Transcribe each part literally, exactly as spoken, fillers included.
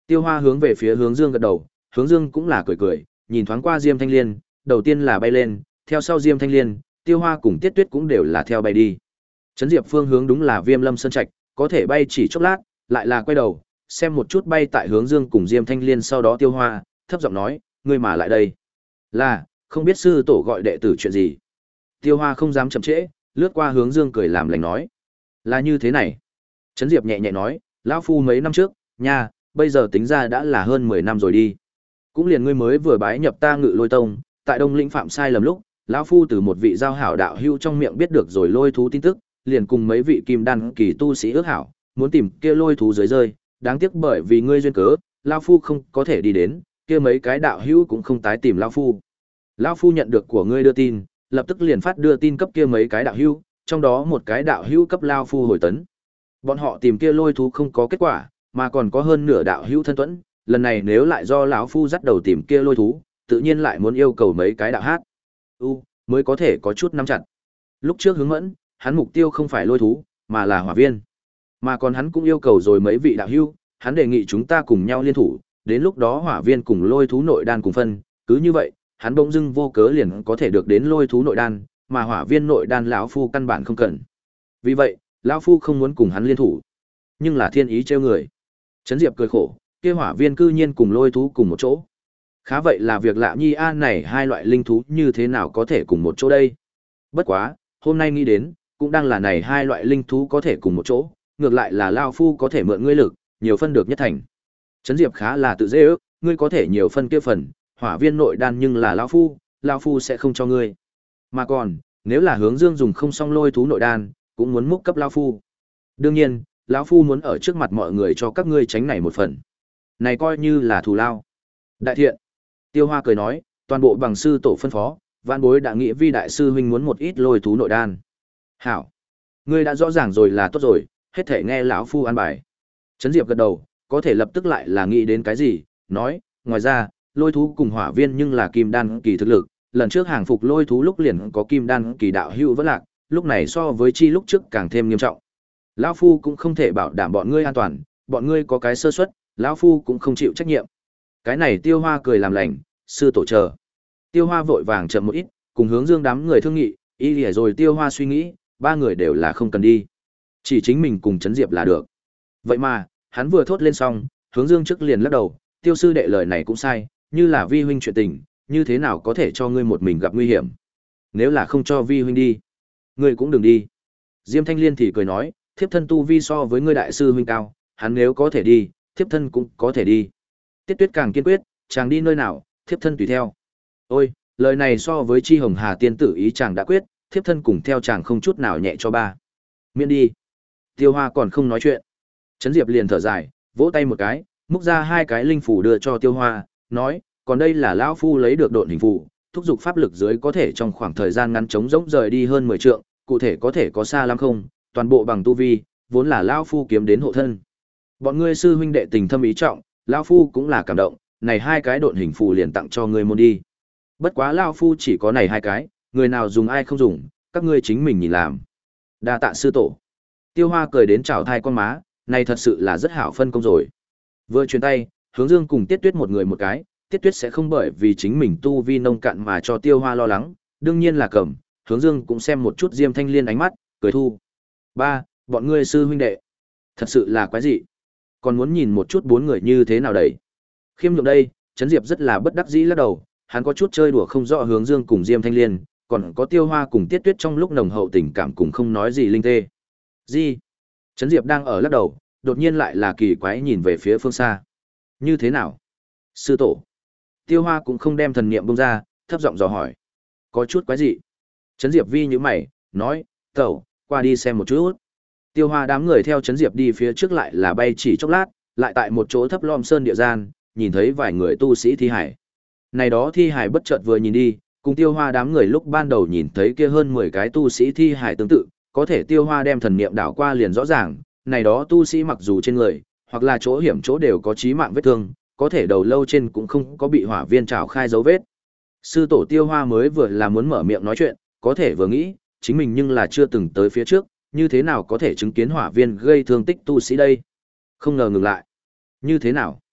Tiêu Hoa hướng về phía Hướng Dương gật đầu, Hướng Dương cũng là cười cười, nhìn thoáng qua Diêm Thanh Liên, đầu tiên là bay lên, theo sau Diêm Thanh Liên, Tiêu Hoa cùng Tiết Tuyết cũng đều là theo bay đi. Trấn Diệp phương hướng đúng là Viêm Lâm Sơn Trạch, có thể bay chỉ chốc lát, lại là quay đầu, xem một chút bay tại Hướng Dương cùng Diêm Thanh Liên, sau đó Tiêu Hoa thấp giọng nói, ngươi mà lại đây. Là, không biết sư tổ gọi đệ tử chuyện gì. Tiêu Hoa không dám chậm trễ, lướt qua Hướng Dương cười làm lành nói, là như thế này. Trấn Diệp nhẹ nhẹ nói, lão phu mấy năm trước, nha, bây giờ tính ra đã là hơn mười năm rồi đi. Cũng liền ngươi mới vừa bái nhập ta Ngự Lôi Tông, tại Đông Lĩnh phạm sai lầm lúc, lão phu từ một vị giao hảo đạo hưu trong miệng biết được rồi lôi thú tin tức, liền cùng mấy vị kim đan kỳ tu sĩ ước hảo, muốn tìm kia lôi thú dưới rơi, đáng tiếc bởi vì ngươi duyên cớ, lão phu không có thể đi đến, kia mấy cái đạo hưu cũng không tái tìm lão phu. Lão phu nhận được của ngươi đưa tin, lập tức liền phát đưa tin cấp kia mấy cái đạo hưu, trong đó một cái đạo hưu cấp lão phu hồi tấn. Bọn họ tìm kia lôi thú không có kết quả, mà còn có hơn nửa đạo hưu thân tuẫn, lần này nếu lại do lão phu dắt đầu tìm kia lôi thú, tự nhiên lại muốn yêu cầu mấy cái đạo hát u mới có thể có chút nắm chặt. Lúc trước Hướng Mẫn, hắn mục tiêu không phải lôi thú, mà là hỏa viên. Mà còn hắn cũng yêu cầu rồi mấy vị đạo hưu, hắn đề nghị chúng ta cùng nhau liên thủ, đến lúc đó hỏa viên cùng lôi thú nội đan cùng phân, cứ như vậy, hắn bỗng dưng vô cớ liền có thể được đến lôi thú nội đan, mà hỏa viên nội đan lão phu căn bản không cần. Vì vậy, lão phu không muốn cùng hắn liên thủ. Nhưng là thiên ý trêu người. Trấn Diệp cười khổ, kia hỏa viên cư nhiên cùng lôi thú cùng một chỗ. Khá vậy là việc lạ nhi a, này hai loại linh thú như thế nào có thể cùng một chỗ đây? Bất quá, hôm nay nghĩ đến, cũng đang là này hai loại linh thú có thể cùng một chỗ, ngược lại là lao phu có thể mượn ngươi lực, nhiều phân được nhất thành. Trấn Diệp khá là tự dễ ước, ngươi có thể nhiều phân kia phần, hỏa viên nội đan nhưng là lao phu, lao phu sẽ không cho ngươi. Mà còn, nếu là Hướng Dương dùng không xong lôi thú nội đan, cũng muốn múc cấp lao phu. Đương nhiên, lão phu muốn ở trước mặt mọi người cho các ngươi tránh này một phần. Này coi như là thù lao. Đại thiện. Tiêu Hoa cười nói, toàn bộ bằng sư tổ phân phó, vạn bối đã nghĩ vi đại sư huynh muốn một ít lôi thú nội đan. Hảo. Ngươi đã rõ ràng rồi là tốt rồi, hết thể nghe lão phu an bài. Trấn Diệp gật đầu, có thể lập tức lại là nghĩ đến cái gì, nói, ngoài ra, lôi thú cùng hỏa viên nhưng là kim đan kỳ thực lực, lần trước hàng phục lôi thú lúc liền có kim đan kỳ đạo hữu vẫn lạc, lúc này so với chi lúc trước càng thêm nghiêm trọng. Lão phu cũng không thể bảo đảm bọn ngươi an toàn, bọn ngươi có cái sơ suất, lão phu cũng không chịu trách nhiệm. Cái này Tiêu Hoa cười làm lành, sư tổ chờ. Tiêu Hoa vội vàng chậm một ít, cùng Hướng Dương đám người thương nghị, ý lìa rồi Tiêu Hoa suy nghĩ, ba người đều là không cần đi. Chỉ chính mình cùng Trấn Diệp là được. Vậy mà, hắn vừa thốt lên xong, Hướng Dương trước liền lắc đầu, Tiêu sư đệ lời này cũng sai, như là vi huynh chuyện tình, như thế nào có thể cho ngươi một mình gặp nguy hiểm. Nếu là không cho vi huynh đi, ngươi cũng đừng đi. Diêm Thanh Liên thì cười nói, thiếp thân tu vi so với ngươi đại sư huynh cao, hắn nếu có thể đi, thiếp thân cũng có thể đi. Tiết Tuyết càng kiên quyết, chàng đi nơi nào, thiếp thân tùy theo. Ôi, lời này so với Chi Hồng Hà tiên tử ý chàng đã quyết, thiếp thân cùng theo chàng không chút nào nhẹ cho ba. Miễn đi. Tiêu Hoa còn không nói chuyện. Trấn Diệp liền thở dài, vỗ tay một cái, múc ra hai cái linh phủ đưa cho Tiêu Hoa, nói, còn đây là lão phu lấy được độn hình phù, thúc giục pháp lực dưới có thể trong khoảng thời gian ngắn chống rỗng rời đi hơn mười trượng, cụ thể có thể có xa lắm không, toàn bộ bằng tu vi, vốn là lão phu kiếm đến hộ thân. Bọn ngươi sư huynh đệ tình thâm ý trọng, lão phu cũng là cảm động, này hai cái độn hình phù liền tặng cho ngươi môn đi. Bất quá lão phu chỉ có này hai cái, người nào dùng ai không dùng, các ngươi chính mình nhìn làm. Đa tạ sư tổ. Tiêu Hoa cười đến chào thai con má, này thật sự là rất hảo phân công rồi. Vừa truyền tay, Hướng Dương cùng Tiết Tuyết một người một cái, Tiết Tuyết sẽ không bởi vì chính mình tu vi nông cạn mà cho Tiêu Hoa lo lắng, đương nhiên là cầm, Hướng Dương cũng xem một chút Diêm Thanh Liên ánh mắt, cười thu. Ba, bọn ngươi sư huynh đệ, thật sự là quái dị. Còn muốn nhìn một chút bốn người như thế nào đấy. Khiêm nhượng đây, Trấn Diệp rất là bất đắc dĩ lắc đầu, hắn có chút chơi đùa không rõ Hướng Dương cùng Diêm Thanh Liên, còn có Tiêu Hoa cùng Tiết Tuyết trong lúc nồng hậu tình cảm cùng không nói gì linh tê. Gì? Trấn Diệp đang ở lắc đầu, đột nhiên lại là kỳ quái nhìn về phía phương xa. Như thế nào? Sư tổ. Tiêu Hoa cũng không đem thần niệm bung ra, thấp giọng dò hỏi. Có chút quái dị. Trấn Diệp vi như mày, nói, tẩu, qua đi xem một chút. Tiêu Hoa đám người theo Trấn Diệp đi phía trước lại là bay chỉ chốc lát, lại tại một chỗ thấp lom sơn địa gian, nhìn thấy vài người tu sĩ thi hải. Này đó thi hải bất chợt vừa nhìn đi, cùng Tiêu Hoa đám người lúc ban đầu nhìn thấy kia hơn mười cái tu sĩ thi hải tương tự, có thể Tiêu Hoa đem thần niệm đảo qua liền rõ ràng, này đó tu sĩ mặc dù trên người, hoặc là chỗ hiểm chỗ đều có chí mạng vết thương, có thể đầu lâu trên cũng không có bị hỏa viên trảo khai dấu vết. Sư tổ Tiêu Hoa mới vừa là muốn mở miệng nói chuyện, có thể vừa nghĩ, chính mình nhưng là chưa từng tới phía trước, như thế nào có thể chứng kiến hỏa viên gây thương tích tu sĩ đây? Không ngờ ngừng lại. Như thế nào?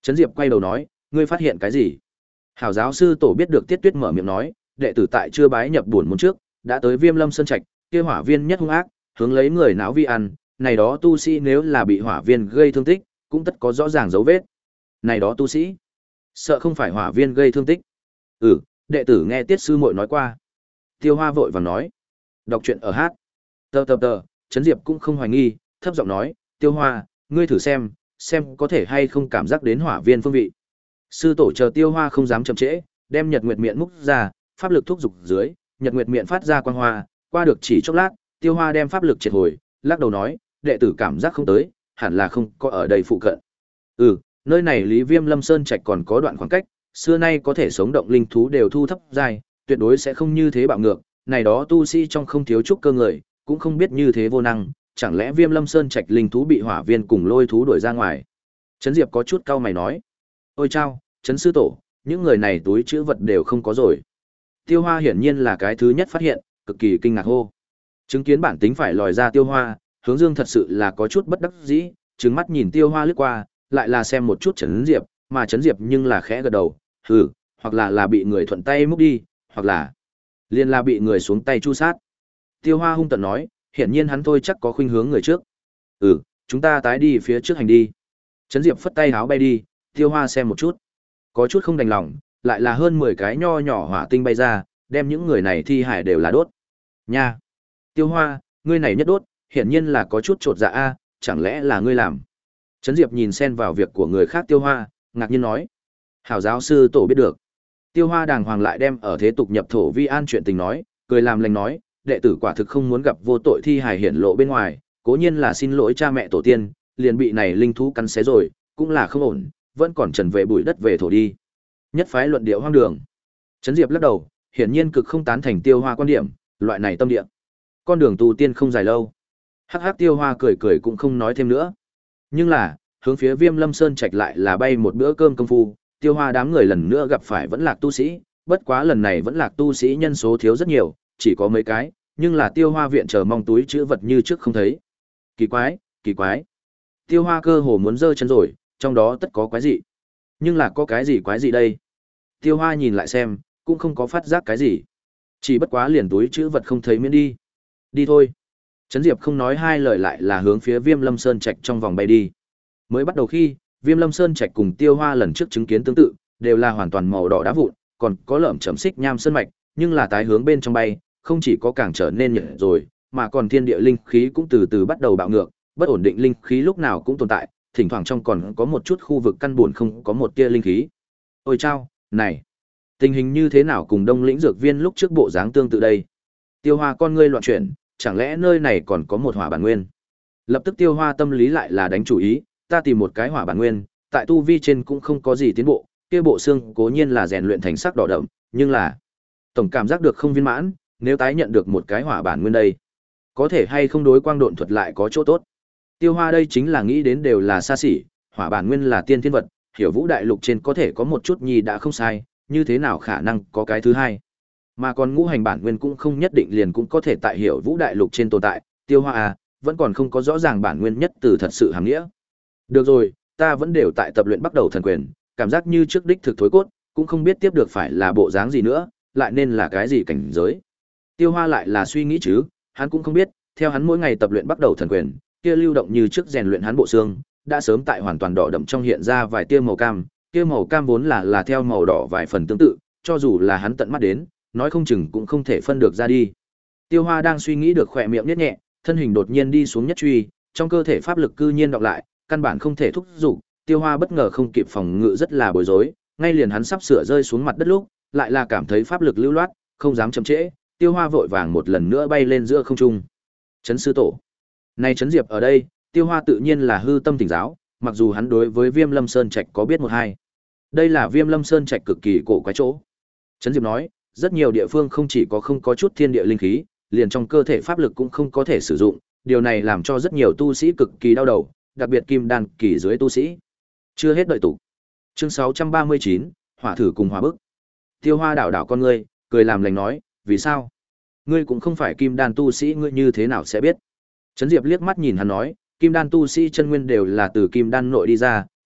Trấn Diệp quay đầu nói, ngươi phát hiện cái gì? Hảo giáo sư tổ biết được Tiết Tuyết mở miệng nói, đệ tử tại chưa bái nhập buồn môn trước, đã tới Viêm Lâm Sơn Trạch, kia hỏa viên nhất hung ác, hướng lấy người não vi ăn, này đó tu sĩ nếu là bị hỏa viên gây thương tích, cũng tất có rõ ràng dấu vết. Này đó tu sĩ, sợ không phải hỏa viên gây thương tích. Ừ, đệ tử nghe Tiết sư muội nói qua. Tiêu Hoa vội vàng nói, đọc truyện ở hát. Tờ tờ tờ, Trấn Diệp cũng không hoài nghi, thấp giọng nói, Tiêu Hoa, ngươi thử xem, xem có thể hay không cảm giác đến hỏa viên phương vị. Sư tổ chờ Tiêu Hoa không dám chậm trễ, đem Nhật Nguyệt Miện múc ra, pháp lực thúc dục dưới, Nhật Nguyệt Miện phát ra quang hoa, qua được chỉ chốc lát, Tiêu Hoa đem pháp lực triệt hồi, lắc đầu nói, đệ tử cảm giác không tới, hẳn là không có ở đây phụ cận. Ừ, nơi này Lý Viêm Lâm Sơn Trạch còn có đoạn khoảng cách, xưa nay có thể sống động linh thú đều thu thấp dài, tuyệt đối sẽ không như thế bạo ngược, này đó tu sĩ trong không thiếu chút cơ người, cũng không biết như thế vô năng, chẳng lẽ Viêm Lâm Sơn Trạch linh thú bị hỏa viên cùng lôi thú đuổi ra ngoài. Trấn Diệp có chút cau mày nói, ôi chao, Trấn sư tổ, những người này túi chữ vật đều không có rồi. Tiêu Hoa hiển nhiên là cái thứ nhất phát hiện, cực kỳ kinh ngạc hô. Chứng kiến bản tính phải lòi ra Tiêu Hoa, Hướng Dương thật sự là có chút bất đắc dĩ, trừng mắt nhìn Tiêu Hoa lướt qua, lại là xem một chút Trấn Diệp, mà Trấn Diệp nhưng là khẽ gật đầu, hừ, hoặc là là bị người thuận tay múc đi, hoặc là liên là bị người xuống tay chu sát. Tiêu Hoa hung tợn nói, hiển nhiên hắn thôi chắc có khuynh hướng người trước. Ừ, chúng ta tái đi phía trước hành đi. Trấn Diệp phất tay háo bay đi, Tiêu Hoa xem một chút. Có chút không đành lòng, lại là hơn mười cái nho nhỏ hỏa tinh bay ra, đem những người này thi hải đều là đốt. Nha! Tiêu Hoa, ngươi này nhất đốt, hiển nhiên là có chút trột dạ a, chẳng lẽ là ngươi làm? Trấn Diệp nhìn xen vào việc của người khác Tiêu Hoa, ngạc nhiên nói. Hảo giáo sư tổ biết được. Tiêu Hoa đàng hoàng lại đem ở thế tục nhập thổ vi an chuyện tình nói, cười làm lành nói, đệ tử quả thực không muốn gặp vô tội thi hài hiển lộ bên ngoài, cố nhiên là xin lỗi cha mẹ tổ tiên, liền bị này linh thú cắn xé rồi, cũng là không ổn, vẫn còn trần về bụi đất về thổ đi. Nhất phái luận điệu hoang đường. Trấn Diệp lắc đầu, hiển nhiên cực không tán thành Tiêu Hoa quan điểm, loại này tâm địa. Con đường tu tiên không dài lâu. Hắc hắc Tiêu Hoa cười cười cũng không nói thêm nữa. Nhưng là, hướng phía Viêm Lâm Sơn Trạch lại là bay một bữa cơm công phu, Tiêu Hoa đám người lần nữa gặp phải vẫn lạc tu sĩ, bất quá lần này vẫn lạc tu sĩ nhân số thiếu rất nhiều, chỉ có mấy cái, nhưng là Tiêu Hoa viện chờ mong túi chữ vật như trước không thấy. Kỳ quái, kỳ quái. Tiêu Hoa cơ hồ muốn giơ chân rồi, trong đó tất có quái gì. Nhưng là có cái gì quái gì đây? Tiêu Hoa nhìn lại xem, cũng không có phát giác cái gì. Chỉ bất quá liền túi chữ vật không thấy miễn đi. Đi thôi. Trấn Diệp không nói hai lời lại là hướng phía Viêm Lâm Sơn Trạch trong vòng bay đi. Mới bắt đầu khi, Viêm Lâm Sơn Trạch cùng Tiêu Hoa lần trước chứng kiến tương tự, đều là hoàn toàn màu đỏ đá vụn, còn có lởm chởm xích nham sơn mạch, nhưng là tái hướng bên trong bay, không chỉ có càng trở nên nhiệt rồi, mà còn thiên địa linh khí cũng từ từ bắt đầu bạo ngược, bất ổn định linh khí lúc nào cũng tồn tại, thỉnh thoảng trong còn có một chút khu vực căn buồn không có một tia linh khí. Ôi chao, này, tình hình như thế nào cùng Đông Lĩnh Dược Viên lúc trước bộ dáng tương tự đây? Tiêu Hoa con ngươi loạn chuyển, chẳng lẽ nơi này còn có một hỏa bản nguyên? Lập tức Tiêu Hoa tâm lý lại là đánh chủ ý, ta tìm một cái hỏa bản nguyên, tại tu vi trên cũng không có gì tiến bộ, kia bộ xương cố nhiên là rèn luyện thành sắc đỏ đậm, nhưng là tổng cảm giác được không viên mãn, nếu tái nhận được một cái hỏa bản nguyên đây, có thể hay không đối quang độn thuật lại có chỗ tốt. Tiêu Hoa đây chính là nghĩ đến đều là xa xỉ, hỏa bản nguyên là tiên thiên vật, hiểu vũ đại lục trên có thể có một chút nhi đã không sai, như thế nào khả năng có cái thứ hai. Mà còn ngũ hành bản nguyên cũng không nhất định liền cũng có thể tại hiểu vũ đại lục trên tồn tại, Tiêu Hoa à, vẫn còn không có rõ ràng bản nguyên nhất từ thật sự hàm nghĩa. Được rồi, ta vẫn đều tại tập luyện bắt đầu thần quyền, cảm giác như trước đích thực thối cốt, cũng không biết tiếp được phải là bộ dáng gì nữa, lại nên là cái gì cảnh giới. Tiêu Hoa lại là suy nghĩ chứ, hắn cũng không biết, theo hắn mỗi ngày tập luyện bắt đầu thần quyền, kia lưu động như trước rèn luyện hắn bộ xương, đã sớm tại hoàn toàn đỏ đậm trong hiện ra vài tia màu cam, kia màu cam vốn là là theo màu đỏ vài phần tương tự, cho dù là hắn tận mắt đến, nói không chừng cũng không thể phân được ra đi. Tiêu Hoa đang suy nghĩ được khỏe miệng nhếch nhẹ, thân hình đột nhiên đi xuống nhất truy, trong cơ thể pháp lực cư nhiên đọc lại, căn bản không thể thúc giục, Tiêu Hoa bất ngờ không kịp phòng ngự rất là bối rối, ngay liền hắn sắp sửa rơi xuống mặt đất lúc, lại là cảm thấy pháp lực lưu loát, không dám chậm trễ, Tiêu Hoa vội vàng một lần nữa bay lên giữa không trung. Trấn sư tổ, này Trấn Diệp ở đây, Tiêu Hoa tự nhiên là hư tâm tỉnh giáo, mặc dù hắn đối với Viêm Lâm Sơn Trạch có biết một hai. Đây là Viêm Lâm Sơn Trạch cực kỳ cổ quái chỗ. Trấn Diệp nói, rất nhiều địa phương không chỉ có không có chút thiên địa linh khí, liền trong cơ thể pháp lực cũng không có thể sử dụng, điều này làm cho rất nhiều tu sĩ cực kỳ đau đầu, đặc biệt kim đan kỳ dưới tu sĩ. Chưa hết đợi tụ. Chương sáu trăm ba mươi chín, hỏa thử cùng hỏa bức. Tiêu Hoa đảo đảo con ngươi, cười làm lành nói, vì sao? Ngươi cũng không phải kim đan tu sĩ, ngươi như thế nào sẽ biết? Trấn Diệp liếc mắt nhìn hắn nói, kim đan tu sĩ chân nguyên đều là từ kim đan nội đi ra,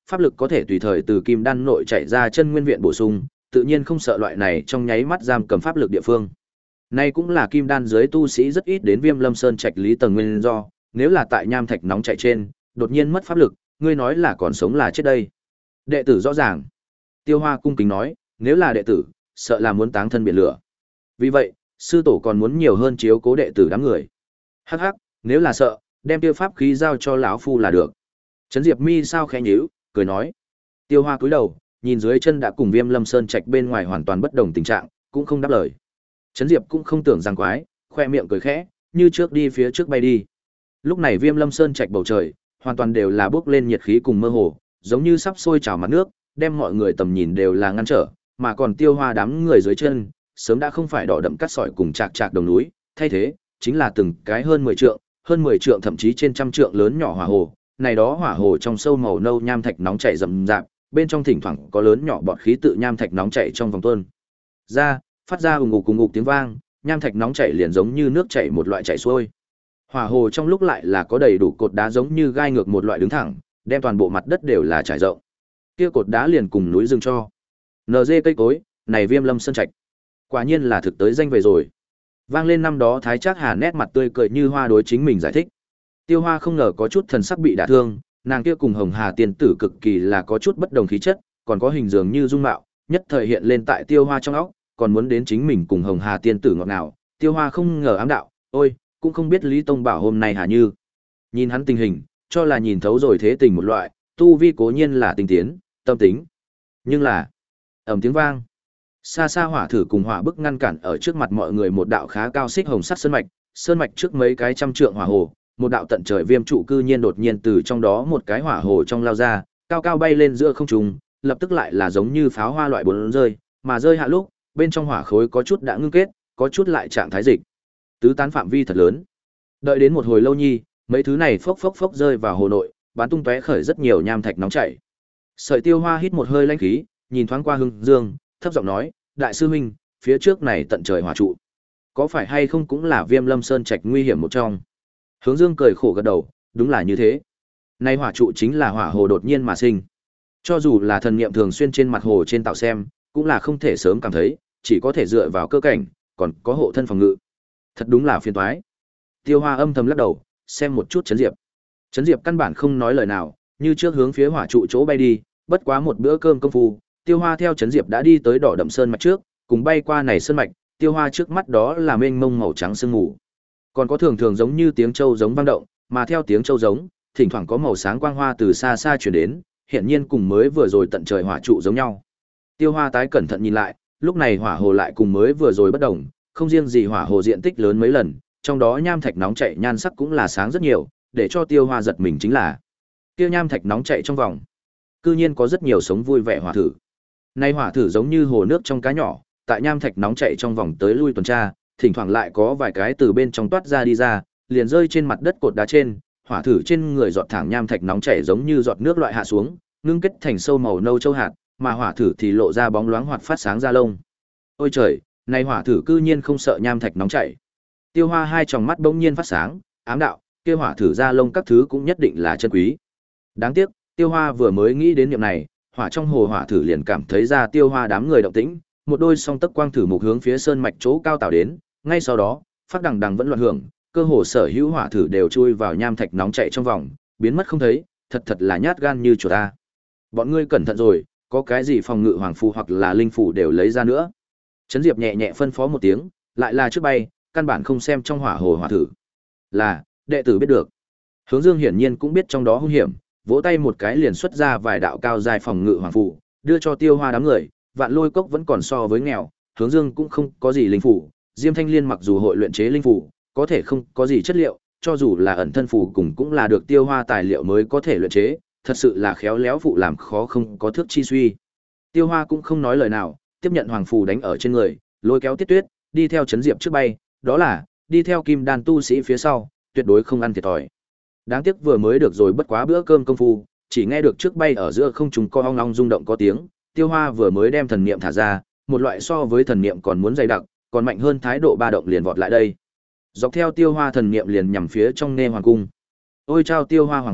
pháp lực có thể tùy thời từ kim đan nội chạy ra chân nguyên viện bổ sung, tự nhiên không sợ loại này trong nháy mắt giam cầm pháp lực địa phương. Nay cũng là kim đan dưới tu sĩ rất ít đến Viêm Lâm Sơn trạch lý tầng nguyên do, nếu là tại nham thạch nóng chạy trên, đột nhiên mất pháp lực, ngươi nói là còn sống là chết đây. Đệ tử rõ ràng. Tiêu Hoa cung kính nói, nếu là đệ tử, sợ là muốn táng thân biển lửa. Vì vậy, sư tổ còn muốn nhiều hơn chiếu cố đệ tử đám người. Hắc hắc, nếu là sợ, đem tiêu pháp khí giao cho lão phu là được. Trấn Diệp mi sao khẽ nhíu, cười nói. Tiêu Hoa cúi đầu, nhìn dưới chân đã cùng Viêm Lâm Sơn trạch bên ngoài hoàn toàn bất đồng tình trạng, cũng không đáp lời. Trấn Diệp cũng không tưởng rằng quái, khoe miệng cười khẽ, như trước đi phía trước bay đi. Lúc này Viêm Lâm Sơn trạch bầu trời, hoàn toàn đều là bốc lên nhiệt khí cùng mơ hồ, giống như sắp sôi trào mặt nước, đem mọi người tầm nhìn đều là ngăn trở, mà còn Tiêu Hoa đám người dưới chân, sớm đã không phải đỏ đậm cát sỏi cùng chạc chạc đồng núi, thay thế chính là từng cái hơn mười trượng, hơn mười trượng thậm chí trên trăm trượng lớn nhỏ hỏa hồ. Này đó hỏa hồ trong sâu màu nâu nham thạch nóng chảy rầm rạp, bên trong thỉnh thoảng có lớn nhỏ bọt khí tự nham thạch nóng chảy trong vòng tuôn ra, phát ra ùng ục ùng ục tiếng vang, nham thạch nóng chảy liền giống như nước chảy một loại chảy xuôi. Hỏa hồ trong lúc lại là có đầy đủ cột đá giống như gai ngược một loại đứng thẳng, đem toàn bộ mặt đất đều là trải rộng. Kia cột đá liền cùng núi rừng cho. en giê cây cối, này Viêm Lâm Sơn trạch. Quả nhiên là thực tới danh về rồi. Vang lên năm đó Thái Trác Hà nét mặt tươi cười như hoa đối chính mình giải thích. Tiêu Hoa không ngờ có chút thần sắc bị đả thương, nàng kia cùng Hồng Hà tiên tử cực kỳ là có chút bất đồng khí chất, còn có hình dường như dung mạo, nhất thời hiện lên tại Tiêu Hoa trong óc, còn muốn đến chính mình cùng Hồng Hà tiên tử ngọt ngào. Tiêu Hoa không ngờ ám đạo, ôi, cũng không biết Lý Tông Bảo hôm nay Hà Như. Nhìn hắn tình hình, cho là nhìn thấu rồi thế tình một loại, tu vi cố nhiên là tinh tiến, tâm tính. Nhưng là, ầm tiếng vang, xa xa hỏa thử cùng hỏa bức ngăn cản ở trước mặt mọi người một đạo khá cao xích hồng sắc sơn mạch, sơn mạch trước mấy cái trăm trượng hỏa hồ, một đạo tận trời viêm trụ cư nhiên đột nhiên từ trong đó một cái hỏa hồ trong lao ra, cao cao bay lên giữa không trung, lập tức lại là giống như pháo hoa loại bốn rơi, mà rơi hạ lúc, bên trong hỏa khối có chút đã ngưng kết, có chút lại trạng thái dịch. Tứ tán phạm vi thật lớn. Đợi đến một hồi lâu nhi, mấy thứ này phốc phốc phốc rơi vào hồ nội, bắn tung tóe khởi rất nhiều nham thạch nóng chảy. Sợi Tiêu Hoa hít một hơi lãnh khí, nhìn thoáng qua Hưng Dương, thấp giọng nói, đại sư huynh, phía trước này tận trời hỏa trụ, có phải hay không cũng là Viêm Lâm Sơn trạch nguy hiểm một trong? Hướng Dương cười khổ gật đầu, đúng là như thế. Nay hỏa trụ chính là hỏa hồ đột nhiên mà sinh. Cho dù là thần niệm thường xuyên trên mặt hồ trên tạo xem, cũng là không thể sớm cảm thấy, chỉ có thể dựa vào cơ cảnh, còn có hộ thân phòng ngự. Thật đúng là phiền toái. Tiêu Hoa âm thầm lắc đầu, xem một chút Trấn Diệp. Trấn Diệp căn bản không nói lời nào, như trước hướng phía hỏa trụ chỗ bay đi, bất quá một bữa cơm công phu, Tiêu Hoa theo Trấn Diệp đã đi tới đỏ đậm sơn mạch trước, cùng bay qua này sơn mạch, Tiêu Hoa trước mắt đó là mênh mông màu trắng sương mù. Còn có thường thường giống như tiếng trâu giống vang động, mà theo tiếng trâu giống, thỉnh thoảng có màu sáng quang hoa từ xa xa truyền đến, hiển nhiên cùng mới vừa rồi tận trời hỏa trụ giống nhau. Tiêu Hoa tái cẩn thận nhìn lại, lúc này hỏa hồ lại cùng mới vừa rồi bất đồng, không riêng gì hỏa hồ diện tích lớn mấy lần, trong đó nham thạch nóng chảy nhan sắc cũng là sáng rất nhiều, để cho Tiêu Hoa giật mình chính là, kia nham thạch nóng chảy trong vòng, cư nhiên có rất nhiều sống vui vẻ hỏa thử. Nay hỏa thử giống như hồ nước trong cá nhỏ, tại nham thạch nóng chảy trong vòng tới lui tuần tra, thỉnh thoảng lại có vài cái từ bên trong toát ra đi ra, liền rơi trên mặt đất cột đá trên, hỏa thử trên người giọt thẳng nham thạch nóng chảy giống như giọt nước loại hạ xuống, ngưng kết thành sâu màu nâu châu hạt, mà hỏa thử thì lộ ra bóng loáng hoạt phát sáng ra lông. Ôi trời, này hỏa thử cư nhiên không sợ nham thạch nóng chảy. Tiêu Hoa hai tròng mắt bỗng nhiên phát sáng, ám đạo, kia hỏa thử ra lông các thứ cũng nhất định là chân quý. Đáng tiếc, Tiêu Hoa vừa mới nghĩ đến niệm này, hỏa trong hồ hỏa thử liền cảm thấy ra Tiêu Hoa đám người động tĩnh, một đôi song tấc quang thử mục hướng phía sơn mạch chỗ cao tạo đến, ngay sau đó, phát đằng đằng vẫn loạn hưởng, cơ hồ sở hữu hỏa thử đều chui vào nham thạch nóng chảy trong vòng, biến mất không thấy, thật thật là nhát gan như chuột ta. Bọn ngươi cẩn thận rồi, có cái gì phòng ngự hoàng phù hoặc là linh phù đều lấy ra nữa. Trấn Diệp nhẹ nhẹ phân phó một tiếng, lại là trước bay, căn bản không xem trong hỏa hồ hỏa thử. Là, đệ tử biết được. Hướng Dương hiển nhiên cũng biết trong đó hung hiểm, vỗ tay một cái liền xuất ra vài đạo cao dài phòng ngự hoàng phù, đưa cho Tiêu Hoa đám người. Vạn Lôi Cốc vẫn còn so với nghèo, Hướng Dương cũng không có gì linh phù, Diêm Thanh Liên mặc dù hội luyện chế linh phù, có thể không có gì chất liệu, cho dù là ẩn thân phù cùng cũng là được Tiêu Hoa tài liệu mới có thể luyện chế, thật sự là khéo léo phụ làm khó không có thước chi suy. Tiêu Hoa cũng không nói lời nào, tiếp nhận hoàng phù đánh ở trên người, lôi kéo Tiết Tuyết, đi theo Trấn Diệp trước bay, đó là đi theo Kim Đan tu sĩ phía sau, tuyệt đối không ăn thiệt thòi. Đáng tiếc vừa mới được rồi bất quá bữa cơm công phu, chỉ nghe được trước bay ở giữa không trung co ong ong rung động có tiếng, Tiêu Hoa vừa mới đem thần niệm thả ra, một loại so với thần niệm còn muốn dày đặc, còn mạnh hơn thái độ ba động liền vọt lại đây. Dọc theo Tiêu Hoa thần niệm liền nhằm phía trong Nê Hoàng cung. Ôi chao Tiêu Hoa hoảng hốt,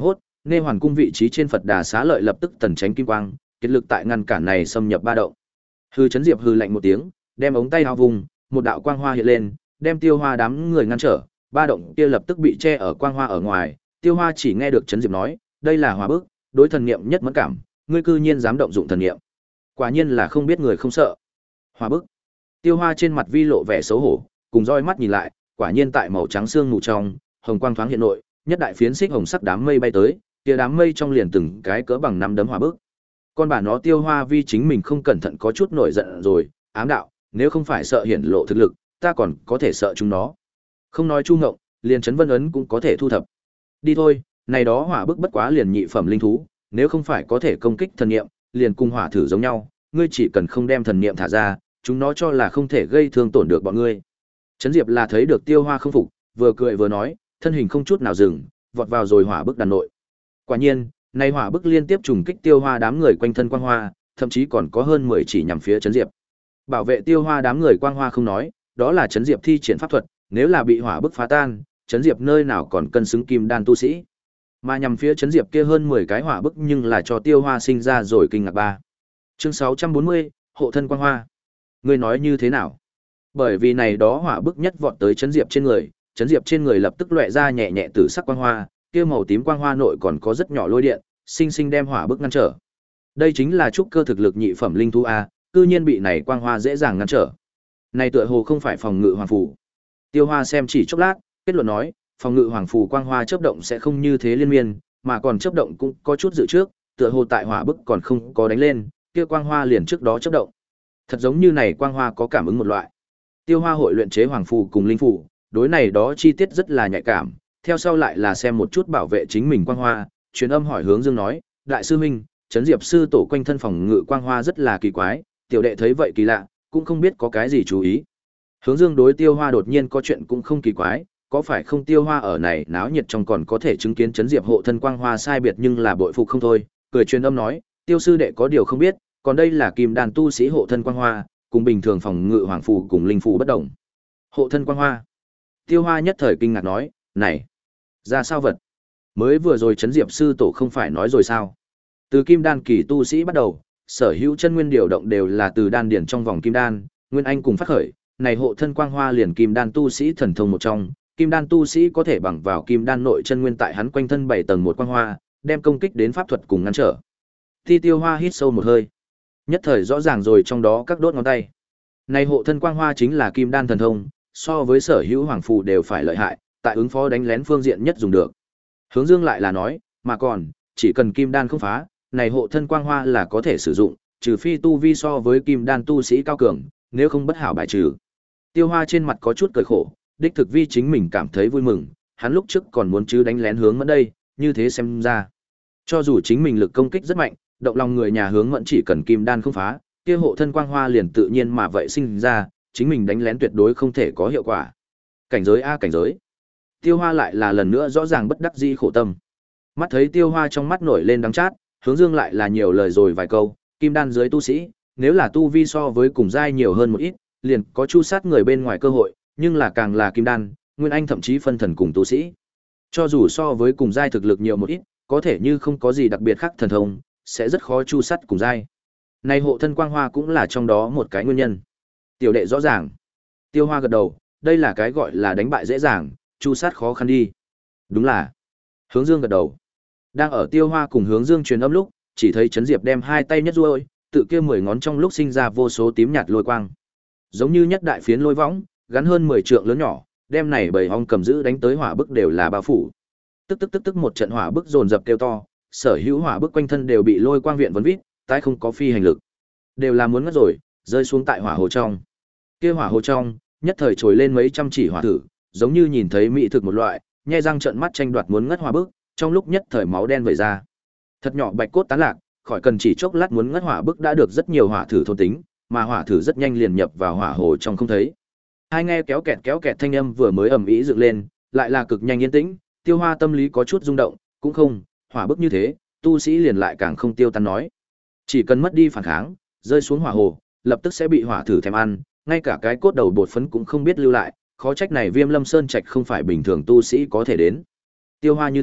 nghe hoàn cung vị trí trên Phật Đà Xá Lợi lập tức tần tránh kim quang, kết lực tại ngăn cản này xâm nhập ba động. Hư Chấn Diệp hư lạnh một tiếng, đem ống tay áo vùng, một đạo quang hoa hiện lên, đem Tiêu Hoa đám người ngăn trở, ba động kia lập tức bị che ở quang hoa ở ngoài. Tiêu Hoa chỉ nghe được Chấn Diệp nói, đây là hỏa bức, đối thần niệm nhất mẫn cảm, ngươi cư nhiên dám động dụng thần niệm. Quả nhiên là không biết người không sợ. Hỏa bức. Tiêu Hoa trên mặt vi lộ vẻ xấu hổ, cùng roi mắt nhìn lại, quả nhiên tại màu trắng xương mù trong, hồng quang thoáng hiện nội, nhất đại phiến xích hồng sắc đám mây bay tới, kia đám mây trong liền từng cái cỡ bằng năm đấm hỏa bức. Con bà nó Tiêu Hoa vi chính mình không cẩn thận có chút nổi giận rồi, ám đạo, nếu không phải sợ hiển lộ thực lực, ta còn có thể sợ chúng nó. Không nói Chu Ngộng, liền Trấn Vân Ấn cũng có thể thu thập. Đi thôi, này đó hỏa bức bất quá liền nhị phẩm linh thú, nếu không phải có thể công kích thần niệm, liền cùng hỏa thử giống nhau, ngươi chỉ cần không đem thần niệm thả ra, chúng nó cho là không thể gây thương tổn được bọn ngươi. Trấn Diệp là thấy được Tiêu Hoa không phục, vừa cười vừa nói, thân hình không chút nào dừng, vọt vào rồi hỏa bức đàn nội. Quả nhiên, này hỏa bức liên tiếp trùng kích Tiêu Hoa đám người quanh thân quang hoa, thậm chí còn có hơn mười chỉ nhằm phía Trấn Diệp. Bảo vệ Tiêu Hoa đám người quang hoa không nói, đó là Trấn Diệp thi triển pháp thuật, nếu là bị hỏa bức phá tan, Trấn Diệp nơi nào còn cân xứng kim đan tu sĩ. Mà nhằm phía Trấn Diệp kia hơn mười cái hỏa bức nhưng là cho Tiêu Hoa sinh ra rồi kinh ngạc ba. Chương sáu trăm bốn mươi, hộ thân quang hoa. Ngươi nói như thế nào? Bởi vì này đó hỏa bức nhất vọt tới Trấn Diệp trên người, Trấn Diệp trên người lập tức lóe ra nhẹ nhẹ tử sắc quang hoa, kia màu tím quang hoa nội còn có rất nhỏ lôi điện, sinh sinh đem hỏa bức ngăn trở. Đây chính là trúc cơ thực lực nhị phẩm linh thú a, cư nhiên bị này quang hoa dễ dàng ngăn trở. Này tựa hồ không phải phòng ngự hoàng phù. Tiêu Hoa xem chỉ chốc lát, kết luận nói, phòng ngự hoàng phù quang hoa chớp động sẽ không như thế liên miên, mà còn chớp động cũng có chút dự trước, tựa hồ tại hỏa bức còn không có đánh lên, kia quang hoa liền trước đó chớp động. Thật giống như này quang hoa có cảm ứng một loại. Tiêu Hoa hội luyện chế hoàng phù cùng linh phù, đối này đó chi tiết rất là nhạy cảm, theo sau lại là xem một chút bảo vệ chính mình quang hoa, truyền âm hỏi Hướng Dương nói, đại sư huynh, Trấn Diệp sư tổ quanh thân phòng ngự quang hoa rất là kỳ quái, tiểu đệ thấy vậy kỳ lạ, cũng không biết có cái gì chú ý. Hướng Dương đối Tiêu Hoa đột nhiên có chuyện cũng không kỳ quái, có phải không Tiêu Hoa ở này náo nhiệt trong còn có thể chứng kiến Trấn Diệp hộ thân quang hoa sai biệt nhưng là bội phục không thôi, cười truyền âm nói, Tiêu sư đệ có điều không biết, còn đây là kim đan tu sĩ hộ thân quang hoa, cùng bình thường phòng ngự hoàng phù cùng linh phù bất động. Hộ thân quang hoa. Tiêu Hoa nhất thời kinh ngạc nói, này, ra sao vật? Mới vừa rồi Trấn Diệp sư tổ không phải nói rồi sao? Từ kim đan kỳ tu sĩ bắt đầu, sở hữu chân nguyên điều động đều là từ đan điển trong vòng kim đan, nguyên anh cùng phát khởi, này hộ thân quang hoa liền kim đan tu sĩ thần thông một trong, kim đan tu sĩ có thể bằng vào kim đan nội chân nguyên tại hắn quanh thân bảy tầng một quang hoa, đem công kích đến pháp thuật cùng ngăn trở. Ti Tiêu Hoa hít sâu một hơi, nhất thời rõ ràng rồi trong đó các đốt ngón tay. Này hộ thân quang hoa chính là kim đan thần thông, so với sở hữu hoàng phù đều phải lợi hại, tại ứng phó đánh lén phương diện nhất dùng được. Hướng Dương lại là nói, mà còn, chỉ cần kim đan không phá, này hộ thân quang hoa là có thể sử dụng, trừ phi tu vi so với kim đan tu sĩ cao cường, nếu không bất hảo bài trừ. Tiêu Hoa trên mặt có chút cười khổ, đích thực vi chính mình cảm thấy vui mừng, hắn lúc trước còn muốn chứ đánh lén Hướng Mẫn đây, như thế xem ra. Cho dù chính mình lực công kích rất mạnh, động lòng người nhà Hướng Mẫn chỉ cần kim đan không phá, kia hộ thân quang hoa liền tự nhiên mà vậy sinh ra, chính mình đánh lén tuyệt đối không thể có hiệu quả. Cảnh giới a cảnh giới. Tiêu Hoa lại là lần nữa rõ ràng bất đắc dĩ khổ tâm. Mắt thấy Tiêu Hoa trong mắt nổi lên đắng chát, Hướng Dương lại là nhiều lời rồi vài câu, kim đan dưới tu sĩ, nếu là tu vi so với cùng giai nhiều hơn một ít, liền có chu sát người bên ngoài cơ hội, nhưng là càng là kim đan, nguyên anh thậm chí phân thần cùng tu sĩ. Cho dù so với cùng giai thực lực nhiều một ít, có thể như không có gì đặc biệt khác thần thông, sẽ rất khó chu sát cùng giai. Này hộ thân quang hoa cũng là trong đó một cái nguyên nhân. Tiểu đệ rõ ràng. Tiêu Hoa gật đầu, đây là cái gọi là đánh bại dễ dàng, chu sát khó khăn đi. Đúng là. Hướng Dương gật đầu. Đang ở Tiêu Hoa cùng Hướng Dương truyền âm lúc, chỉ thấy Trấn Diệp đem hai tay nhất duỗi, tự kia mười ngón trong lúc sinh ra vô số tím nhạt lôi quang. Giống như nhất đại phiến lôi võng, gắn hơn mười trượng lớn nhỏ, đem này bầy ong cầm giữ đánh tới hỏa bức đều là bao phủ. Tức tức tức tức một trận hỏa bức dồn dập kêu to, sở hữu hỏa bức quanh thân đều bị lôi quang viện vấn vít, tái không có phi hành lực. Đều là muốn ngất rồi, rơi xuống tại hỏa hồ trong. Kia hỏa hồ trong, nhất thời trồi lên mấy trăm chỉ hỏa thử, giống như nhìn thấy mỹ thực một loại, nhe răng trợn mắt tranh đoạt muốn ngất hỏa bức, trong lúc nhất thời máu đen vẩy ra. Thật nhỏ bạch cốt tán lạc, khỏi cần chỉ chốc lát muốn ngất hỏa bức đã được rất nhiều hỏa thử thôn tính, mà hỏa thử rất nhanh liền nhập vào hỏa hồ trong không thấy. Hai nghe kéo kẹt kéo kẹt thanh âm vừa mới ầm ĩ dựng lên, lại là cực nhanh yên tĩnh, Tiêu Hoa tâm lý có chút rung động, cũng không, hỏa bức như thế, tu sĩ liền lại càng không tiêu tan nói. Chỉ cần mất đi phản kháng, rơi xuống hỏa hồ, lập tức sẽ bị hỏa thử thèm ăn, ngay cả cái cốt đầu bột phấn cũng không biết lưu lại, khó trách này Viêm Lâm Sơn Trạch không phải bình thường tu sĩ có thể đến. Tiêu Hoa như thế,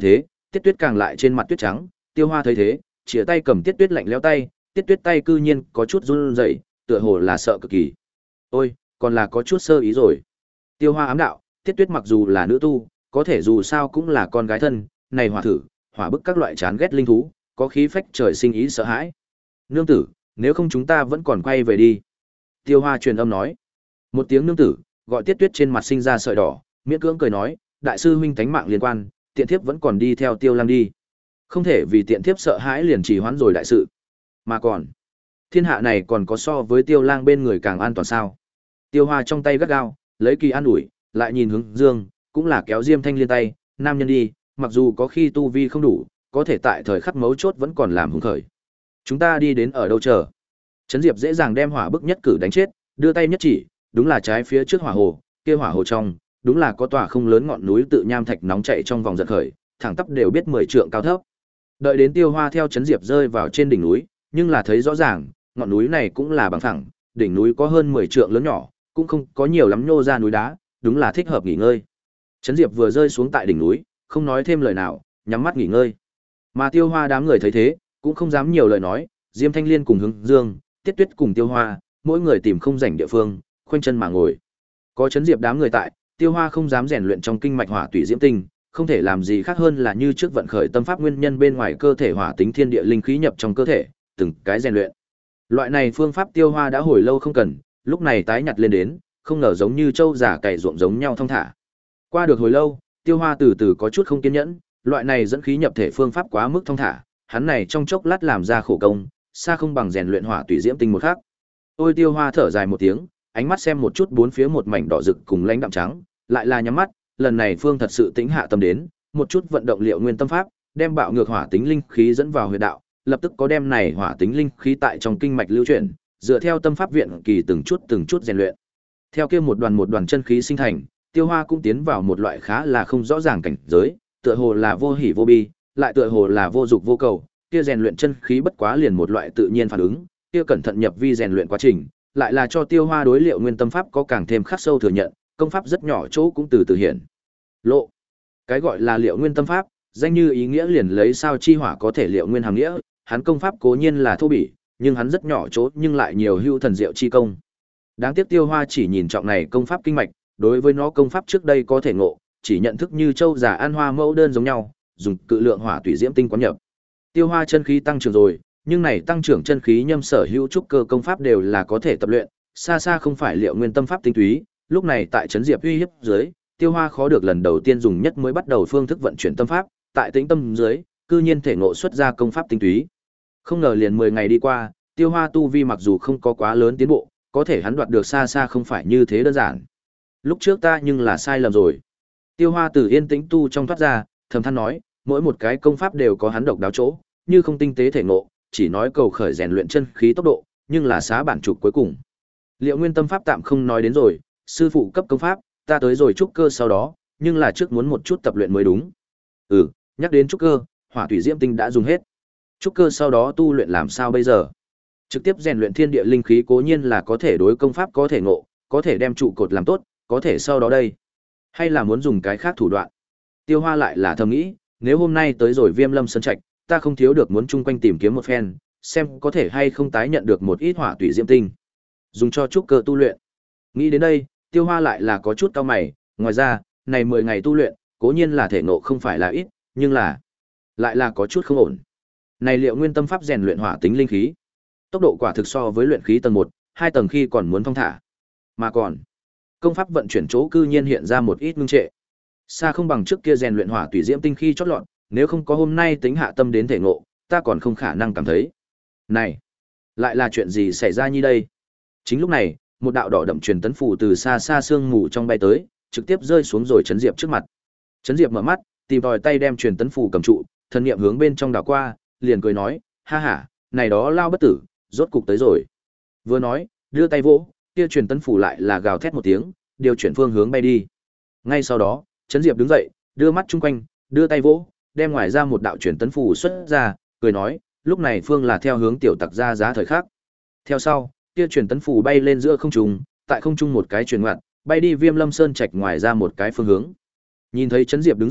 Tiết Tuyết càng lại trên mặt tuyết trắng, Tiêu Hoa thấy thế, chìa tay cầm Tiết Tuyết lạnh lẽo tay, Tiết Tuyết tay cư nhiên có chút run rẩy, tựa hồ là sợ cực kỳ. Ôi, còn là có chút sơ ý rồi. Tiêu Hoa ám đạo, Tiết Tuyết mặc dù là nữ tu, có thể dù sao cũng là con gái thân, này hỏa thử, hỏa bức các loại chán ghét linh thú, có khí phách trời sinh ý sợ hãi. Nương tử, nếu không chúng ta vẫn còn quay về đi. Tiêu Hoa truyền âm nói. Một tiếng nương tử, gọi Tiết Tuyết trên mặt sinh ra sợi đỏ, miễn cưỡng cười nói, đại sư huynh tánh mạng liên quan, tiện thiếp vẫn còn đi theo Tiêu Lang đi. Không thể vì tiện thiếp sợ hãi liền trì hoãn rồi đại sự. Mà còn, thiên hạ này còn có so với Tiêu Lang bên người càng an toàn sao? Tiêu Hoa trong tay gắt gao, lấy kỳ an ủi, lại nhìn hướng Dương, cũng là kéo Diêm Thanh Liên tay, nam nhân đi, mặc dù có khi tu vi không đủ, có thể tại thời khắc mấu chốt vẫn còn làm hùng khởi. Chúng ta đi đến ở đâu chờ? Trấn Diệp dễ dàng đem hỏa bức nhất cử đánh chết, đưa tay nhất chỉ, đúng là trái phía trước hỏa hồ, kia hỏa hồ trong, đúng là có tòa không lớn ngọn núi tự nham thạch nóng chảy trong vòng giật khởi, thẳng tắp đều biết mười trượng cao thấp. Đợi đến Tiêu Hoa theo Trấn Diệp rơi vào trên đỉnh núi, nhưng là thấy rõ ràng, ngọn núi này cũng là bằng phẳng, đỉnh núi có hơn mười trượng lớn nhỏ, cũng không có nhiều lắm nhô ra núi đá, đúng là thích hợp nghỉ ngơi. Trấn Diệp vừa rơi xuống tại đỉnh núi, không nói thêm lời nào, nhắm mắt nghỉ ngơi. Mà Tiêu Hoa đám người thấy thế, cũng không dám nhiều lời nói, Diêm Thanh Liên cùng Hướng Dương, Tiết Tuyết cùng Tiêu Hoa, mỗi người tìm không rảnh địa phương, khoanh chân mà ngồi. Có Trấn Diệp đám người tại, Tiêu Hoa không dám rèn luyện trong kinh mạch hỏa tùy diễm tinh, không thể làm gì khác hơn là như trước vận khởi tâm pháp nguyên nhân bên ngoài cơ thể hỏa tính thiên địa linh khí nhập trong cơ thể, từng cái rèn luyện. Loại này phương pháp Tiêu Hoa đã hồi lâu không cần, lúc này tái nhặt lên đến, không ngờ giống như trâu giả cày ruộng giống nhau thong thả. Qua được hồi lâu, Tiêu Hoa từ từ có chút không kiên nhẫn, loại này dẫn khí nhập thể phương pháp quá mức thong thả, hắn này trong chốc lát làm ra khổ công, xa không bằng rèn luyện hỏa tùy diễm tinh một khác. Ôi Tiêu Hoa thở dài một tiếng, ánh mắt xem một chút bốn phía một mảnh đỏ rực cùng lãnh đạm trắng, lại là nhắm mắt, lần này Phương thật sự tĩnh hạ tâm đến, một chút vận động liệu nguyên tâm pháp, đem bạo ngược hỏa tính linh khí dẫn vào huyệt đạo, lập tức có đem này hỏa tính linh khí tại trong kinh mạch lưu chuyển, dựa theo tâm pháp viện kỳ từng chút từng chút rèn luyện. Theo kia một đoàn một đoàn chân khí sinh thành, Tiêu Hoa cũng tiến vào một loại khá là không rõ ràng cảnh giới, tựa hồ là vô hỉ vô bi, lại tựa hồ là vô dục vô cầu, kia rèn luyện chân khí bất quá liền một loại tự nhiên phản ứng, kia cẩn thận nhập vi rèn luyện quá trình, lại là cho Tiêu Hoa đối liệu nguyên tâm pháp có càng thêm khắc sâu thừa nhận, công pháp rất nhỏ chỗ cũng từ từ hiện lộ. Cái gọi là liệu nguyên tâm pháp, danh như ý nghĩa liền lấy sao chi hỏa có thể liệu nguyên hàm nghĩa, hắn công pháp cố nhiên là thô bỉ, nhưng hắn rất nhỏ chỗ nhưng lại nhiều hữu thần diệu chi công. Đáng tiếc Tiêu Hoa chỉ nhìn trọng này công pháp kinh mạch, đối với nó công pháp trước đây có thể ngộ, chỉ nhận thức như châu giả an hoa mẫu đơn giống nhau, dùng cự lượng hỏa tùy diễm tinh quán nhập. Tiêu Hoa chân khí tăng trưởng rồi, nhưng này tăng trưởng chân khí nhâm sở hữu trúc cơ công pháp đều là có thể tập luyện, xa xa không phải liệu nguyên tâm pháp tinh túy, lúc này tại trấn Diệp uy hiếp dưới, Tiêu Hoa khó được lần đầu tiên dùng nhất mới bắt đầu phương thức vận chuyển tâm pháp, tại tĩnh tâm dưới, cư nhiên thể ngộ xuất ra công pháp tinh túy. Không ngờ liền mười ngày đi qua, Tiêu Hoa tu vi mặc dù không có quá lớn tiến bộ, có thể hắn đoạt được xa xa không phải như thế đơn giản. Lúc trước ta nhưng là sai lầm rồi. Tiêu Hoa từ yên tĩnh tu trong thoát ra, thầm than nói, mỗi một cái công pháp đều có hắn độc đáo chỗ, như không tinh tế thể ngộ, chỉ nói cầu khởi rèn luyện chân khí tốc độ, nhưng là xá bản trục cuối cùng. Liệu nguyên tâm pháp tạm không nói đến rồi, sư phụ cấp công pháp, ta tới rồi trúc cơ sau đó, nhưng là trước muốn một chút tập luyện mới đúng. Ừ, nhắc đến trúc cơ, hỏa thủy diễm tinh đã dùng hết. Trúc cơ sau đó tu luyện làm sao bây giờ? Trực tiếp rèn luyện thiên địa linh khí cố nhiên là có thể đối công pháp có thể ngộ, có thể đem trụ cột làm tốt, có thể sau đó đây. Hay là muốn dùng cái khác thủ đoạn? Tiêu Hoa lại là thầm nghĩ, nếu hôm nay tới rồi Viêm Lâm Sơn Trạch, ta không thiếu được muốn chung quanh tìm kiếm một phen, xem có thể hay không tái nhận được một ít hỏa tùy diễm tinh, dùng cho trúc cơ tu luyện. Nghĩ đến đây, Tiêu Hoa lại là có chút cau mày, ngoài ra, này mười ngày tu luyện, cố nhiên là thể ngộ không phải là ít, nhưng là lại là có chút không ổn. Này liệu nguyên tâm pháp rèn luyện hỏa tính linh khí, tốc độ quả thực so với luyện khí tầng một, hai tầng khi còn muốn thong thả. Mà còn, công pháp vận chuyển chỗ cư nhiên hiện ra một ít ngưng trệ. Xa không bằng trước kia rèn luyện hỏa tùy diễm tinh khi chót lọt, nếu không có hôm nay tính hạ tâm đến thể ngộ, ta còn không khả năng cảm thấy. Này, lại là chuyện gì xảy ra như đây? Chính lúc này, một đạo đỏ đậm truyền tấn phù từ xa xa sương mù trong bay tới, trực tiếp rơi xuống rồi Trấn Diệp trước mặt. Trấn Diệp mở mắt, tìm tòi tay đem truyền tấn phù cầm trụ, thần niệm hướng bên trong đảo qua, liền cười nói, ha ha, này đó lao bất tử, rốt cục tới rồi. Vừa nói, đưa tay vỗ, kia truyền tấn phù lại là gào thét một tiếng, điều chuyển phương hướng bay đi. Ngay sau đó, Trấn Diệp đứng dậy, đưa mắt chung quanh, đưa tay vỗ, đem ngoài ra một đạo truyền tấn phù xuất ra, cười nói, lúc này phương là theo hướng tiểu tặc ra giá thời khắc. Theo sau, kia truyền tấn phù bay lên giữa không trung, tại không trung một cái truyền ngoặt, bay đi Viêm Lâm Sơn Trạch ngoài ra một cái phương hướng. Nhìn thấy Trấn Diệp đứng dậy,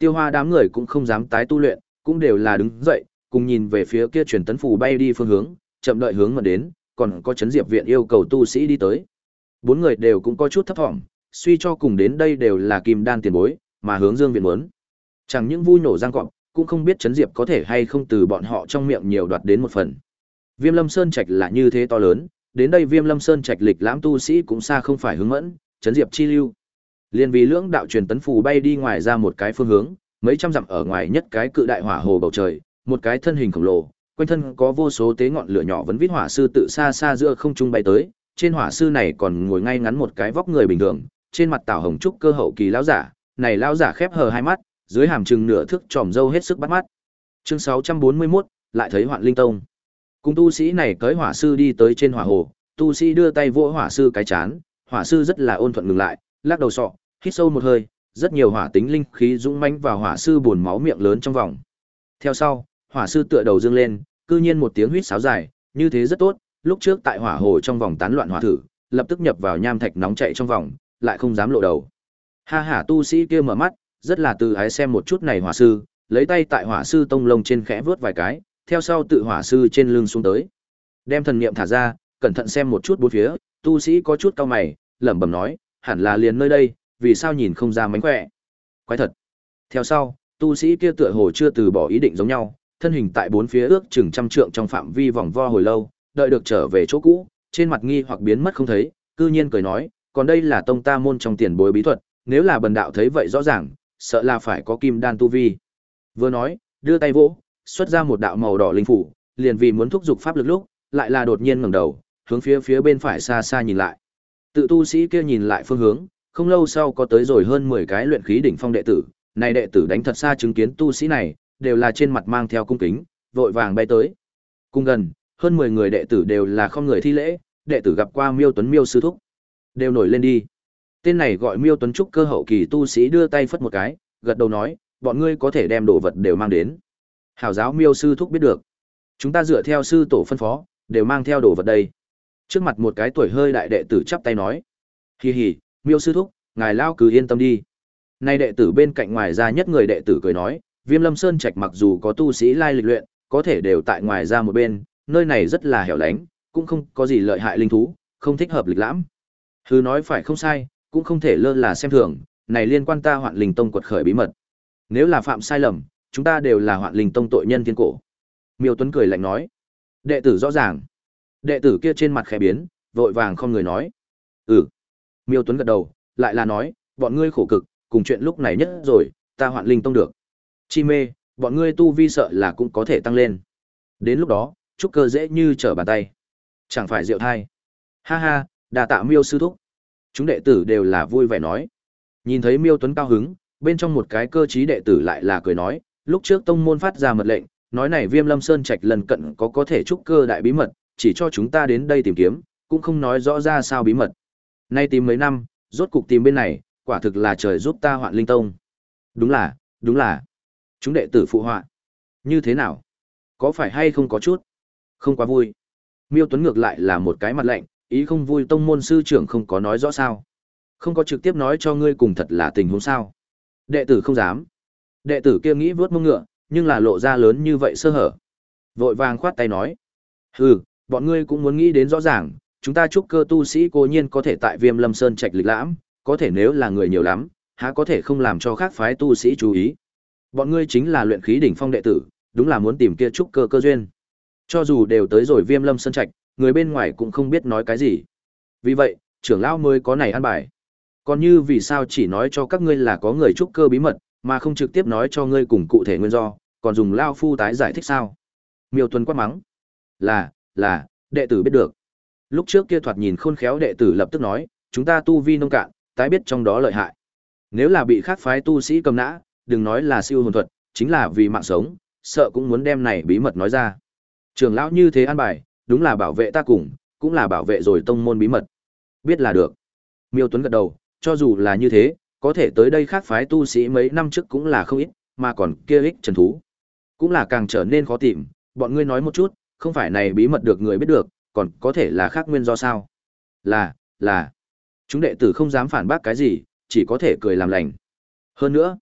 Tiêu Hoa đám người cũng không dám tái tu luyện, cũng đều là đứng dậy, cùng nhìn về phía kia truyền tấn phù bay đi phương hướng, chậm đợi hướng mà đến, còn có Trấn Diệp viện yêu cầu tu sĩ đi tới. Bốn người đều cũng có chút thấp thỏm, suy cho cùng đến đây đều là kim đan tiền bối, mà hướng Dương viện muốn. Chẳng những vui nổ giang cọp, cũng không biết Trấn Diệp có thể hay không từ bọn họ trong miệng nhiều đoạt đến một phần. Viêm Lâm Sơn Trạch là như thế to lớn, đến đây Viêm Lâm Sơn Trạch lịch lãm tu sĩ cũng xa không phải hướng mẫn, Trấn Diệp chi lưu. Liên vì lưỡng đạo truyền tấn phù bay đi ngoài ra một cái phương hướng, mấy trăm dặm ở ngoài nhất cái cự đại hỏa hồ bầu trời, một cái thân hình khổng lồ, quanh thân có vô số tế ngọn lửa nhỏ vấn vít hỏa sư tự xa xa giữa không trung bay tới, trên hỏa sư này còn ngồi ngay ngắn một cái vóc người bình thường, trên mặt tảo hồng trúc cơ hậu kỳ lão giả, này lão giả khép hờ hai mắt, dưới hàm chừng nửa thước tròm râu hết sức bắt mắt. Chương sáu trăm bốn mươi mốt, lại thấy Hoạn Linh Tông. Cùng tu sĩ này cưỡi hỏa sư đi tới trên hỏa hồ, tu sĩ đưa tay vỗ hỏa sư cái chán, hỏa sư rất là ôn thuận ngừng lại, lắc đầu sọ, hít sâu một hơi, rất nhiều hỏa tính linh khí dũng mãnh vào hỏa sư buồn máu miệng lớn trong vòng. Theo sau, hỏa sư tựa đầu dương lên, cư nhiên một tiếng huýt sáo dài, như thế rất tốt, lúc trước tại hỏa hồ trong vòng tán loạn hỏa thử, lập tức nhập vào nham thạch nóng chảy trong vòng, lại không dám lộ đầu. Ha hả tu sĩ kia mở mắt, rất là từ ái xem một chút này hỏa sư, lấy tay tại hỏa sư tông lông trên khẽ vướt vài cái, theo sau tự hỏa sư trên lưng xuống tới. Đem thần niệm thả ra, cẩn thận xem một chút bốn phía, tu sĩ có chút cau mày, lẩm bẩm nói, hẳn là liền nơi đây, vì sao nhìn không ra mánh khỏe. Quái thật. Theo sau, tu sĩ kia tựa hồ chưa từ bỏ ý định giống nhau, thân hình tại bốn phía ước chừng trăm trượng trong phạm vi vòng vo hồi lâu, đợi được trở về chỗ cũ, trên mặt nghi hoặc biến mất không thấy, cư nhiên cười nói, còn đây là tông ta môn trong tiền bối bí thuật, nếu là bần đạo thấy vậy rõ ràng, sợ là phải có kim đan tu vi. Vừa nói, đưa tay vỗ, xuất ra một đạo màu đỏ linh phủ, liền vì muốn thúc giục pháp lực lúc, lại là đột nhiên ngẩng đầu, hướng phía phía bên phải xa xa nhìn lại. Tự tu sĩ kia nhìn lại phương hướng, không lâu sau có tới rồi hơn mười cái luyện khí đỉnh phong đệ tử, này đệ tử đánh thật xa chứng kiến tu sĩ này, đều là trên mặt mang theo cung kính, vội vàng bay tới. Cùng gần, hơn mười người đệ tử đều là không người thi lễ, đệ tử gặp qua Miêu Tuấn Miêu sư thúc, đều nổi lên đi. Tên này gọi Miêu Tuấn trúc cơ hậu kỳ tu sĩ đưa tay phất một cái, gật đầu nói, bọn ngươi có thể đem đồ vật đều mang đến. Hảo giáo Miêu sư thúc biết được. Chúng ta dựa theo sư tổ phân phó, đều mang theo đồ vật đây. Trước mặt một cái tuổi hơi đại đệ tử chắp tay nói, hì hì, Miêu sư thúc, ngài lao cứ yên tâm đi. Nay đệ tử bên cạnh ngoài ra nhất người đệ tử cười nói, Viêm Lâm Sơn Trạch mặc dù có tu sĩ lai lịch luyện, có thể đều tại ngoài ra một bên, nơi này rất là hẻo lánh, cũng không có gì lợi hại linh thú, không thích hợp lịch lãm. Hừ nói phải không sai, cũng không thể lơ là xem thường, này liên quan ta Hoạn Linh Tông quật khởi bí mật. Nếu là phạm sai lầm, chúng ta đều là Hoạn Linh Tông tội nhân thiên cổ. Miêu Tuấn cười lạnh nói, đệ tử rõ ràng. Đệ tử kia trên mặt khẽ biến, vội vàng không người nói, ừ. Miêu Tuấn gật đầu, lại là nói, bọn ngươi khổ cực, cùng chuyện lúc này nhất rồi, ta Hoạn Linh Tông được. Chi mê, bọn ngươi tu vi sợ là cũng có thể tăng lên. Đến lúc đó, trúc cơ dễ như trở bàn tay. Chẳng phải rượu thai. Ha ha, đà tạ Miêu sư thúc. Chúng đệ tử đều là vui vẻ nói. Nhìn thấy Miêu Tuấn cao hứng, bên trong một cái cơ trí đệ tử lại là cười nói, lúc trước tông môn phát ra mật lệnh, nói này Viêm Lâm Sơn Trạch lần cận có có thể trúc cơ đại bí mật, chỉ cho chúng ta đến đây tìm kiếm, cũng không nói rõ ra sao bí mật. Nay tìm mấy năm, rốt cục tìm bên này, quả thực là trời giúp ta Hoạn Linh Tông. Đúng là, đúng là. Chúng đệ tử phụ họa. Như thế nào? Có phải hay không có chút? Không quá vui. Miêu Tuấn ngược lại là một cái mặt lạnh, ý không vui tông môn sư trưởng không có nói rõ sao. Không có trực tiếp nói cho ngươi cùng thật là tình huống sao. Đệ tử không dám. Đệ tử kia nghĩ vớt mông ngựa, nhưng là lộ ra lớn như vậy sơ hở. Vội vàng khoát tay nói. Hừ, bọn ngươi cũng muốn nghĩ đến rõ ràng, chúng ta trúc cơ tu sĩ cố nhiên có thể tại Viêm Lâm Sơn Trạch lịch lãm, có thể nếu là người nhiều lắm, há có thể không làm cho khác phái tu sĩ chú ý. Bọn ngươi chính là luyện khí đỉnh phong đệ tử, đúng là muốn tìm kia trúc cơ cơ duyên. Cho dù đều tới rồi Viêm Lâm Sơn Trạch, người bên ngoài cũng không biết nói cái gì. Vì vậy, trưởng lão mới có này ăn bài. Còn như vì sao chỉ nói cho các ngươi là có người trúc cơ bí mật, mà không trực tiếp nói cho ngươi cùng cụ thể nguyên do, còn dùng lao phu tái giải thích sao? Miêu Tuấn quát mắng. Là, là, đệ tử biết được. Lúc trước kia thoạt nhìn khôn khéo đệ tử lập tức nói, chúng ta tu vi nông cạn, tái biết trong đó lợi hại. Nếu là bị khác phái tu sĩ cầm nã, đừng nói là siêu hồn thuật, chính là vì mạng sống, sợ cũng muốn đem này bí mật nói ra. Trưởng lão như thế an bài, đúng là bảo vệ ta cùng, cũng là bảo vệ rồi tông môn bí mật. Biết là được. Miêu Tuấn gật đầu, cho dù là như thế, có thể tới đây khác phái tu sĩ mấy năm trước cũng là không ít, mà còn kia ích trần thú. Cũng là càng trở nên khó tìm, bọn ngươi nói một chút, không phải này bí mật được người biết được, còn có thể là khác nguyên do sao? Là, là. Chúng đệ tử không dám phản bác cái gì, chỉ có thể cười làm lành. Hơn nữa,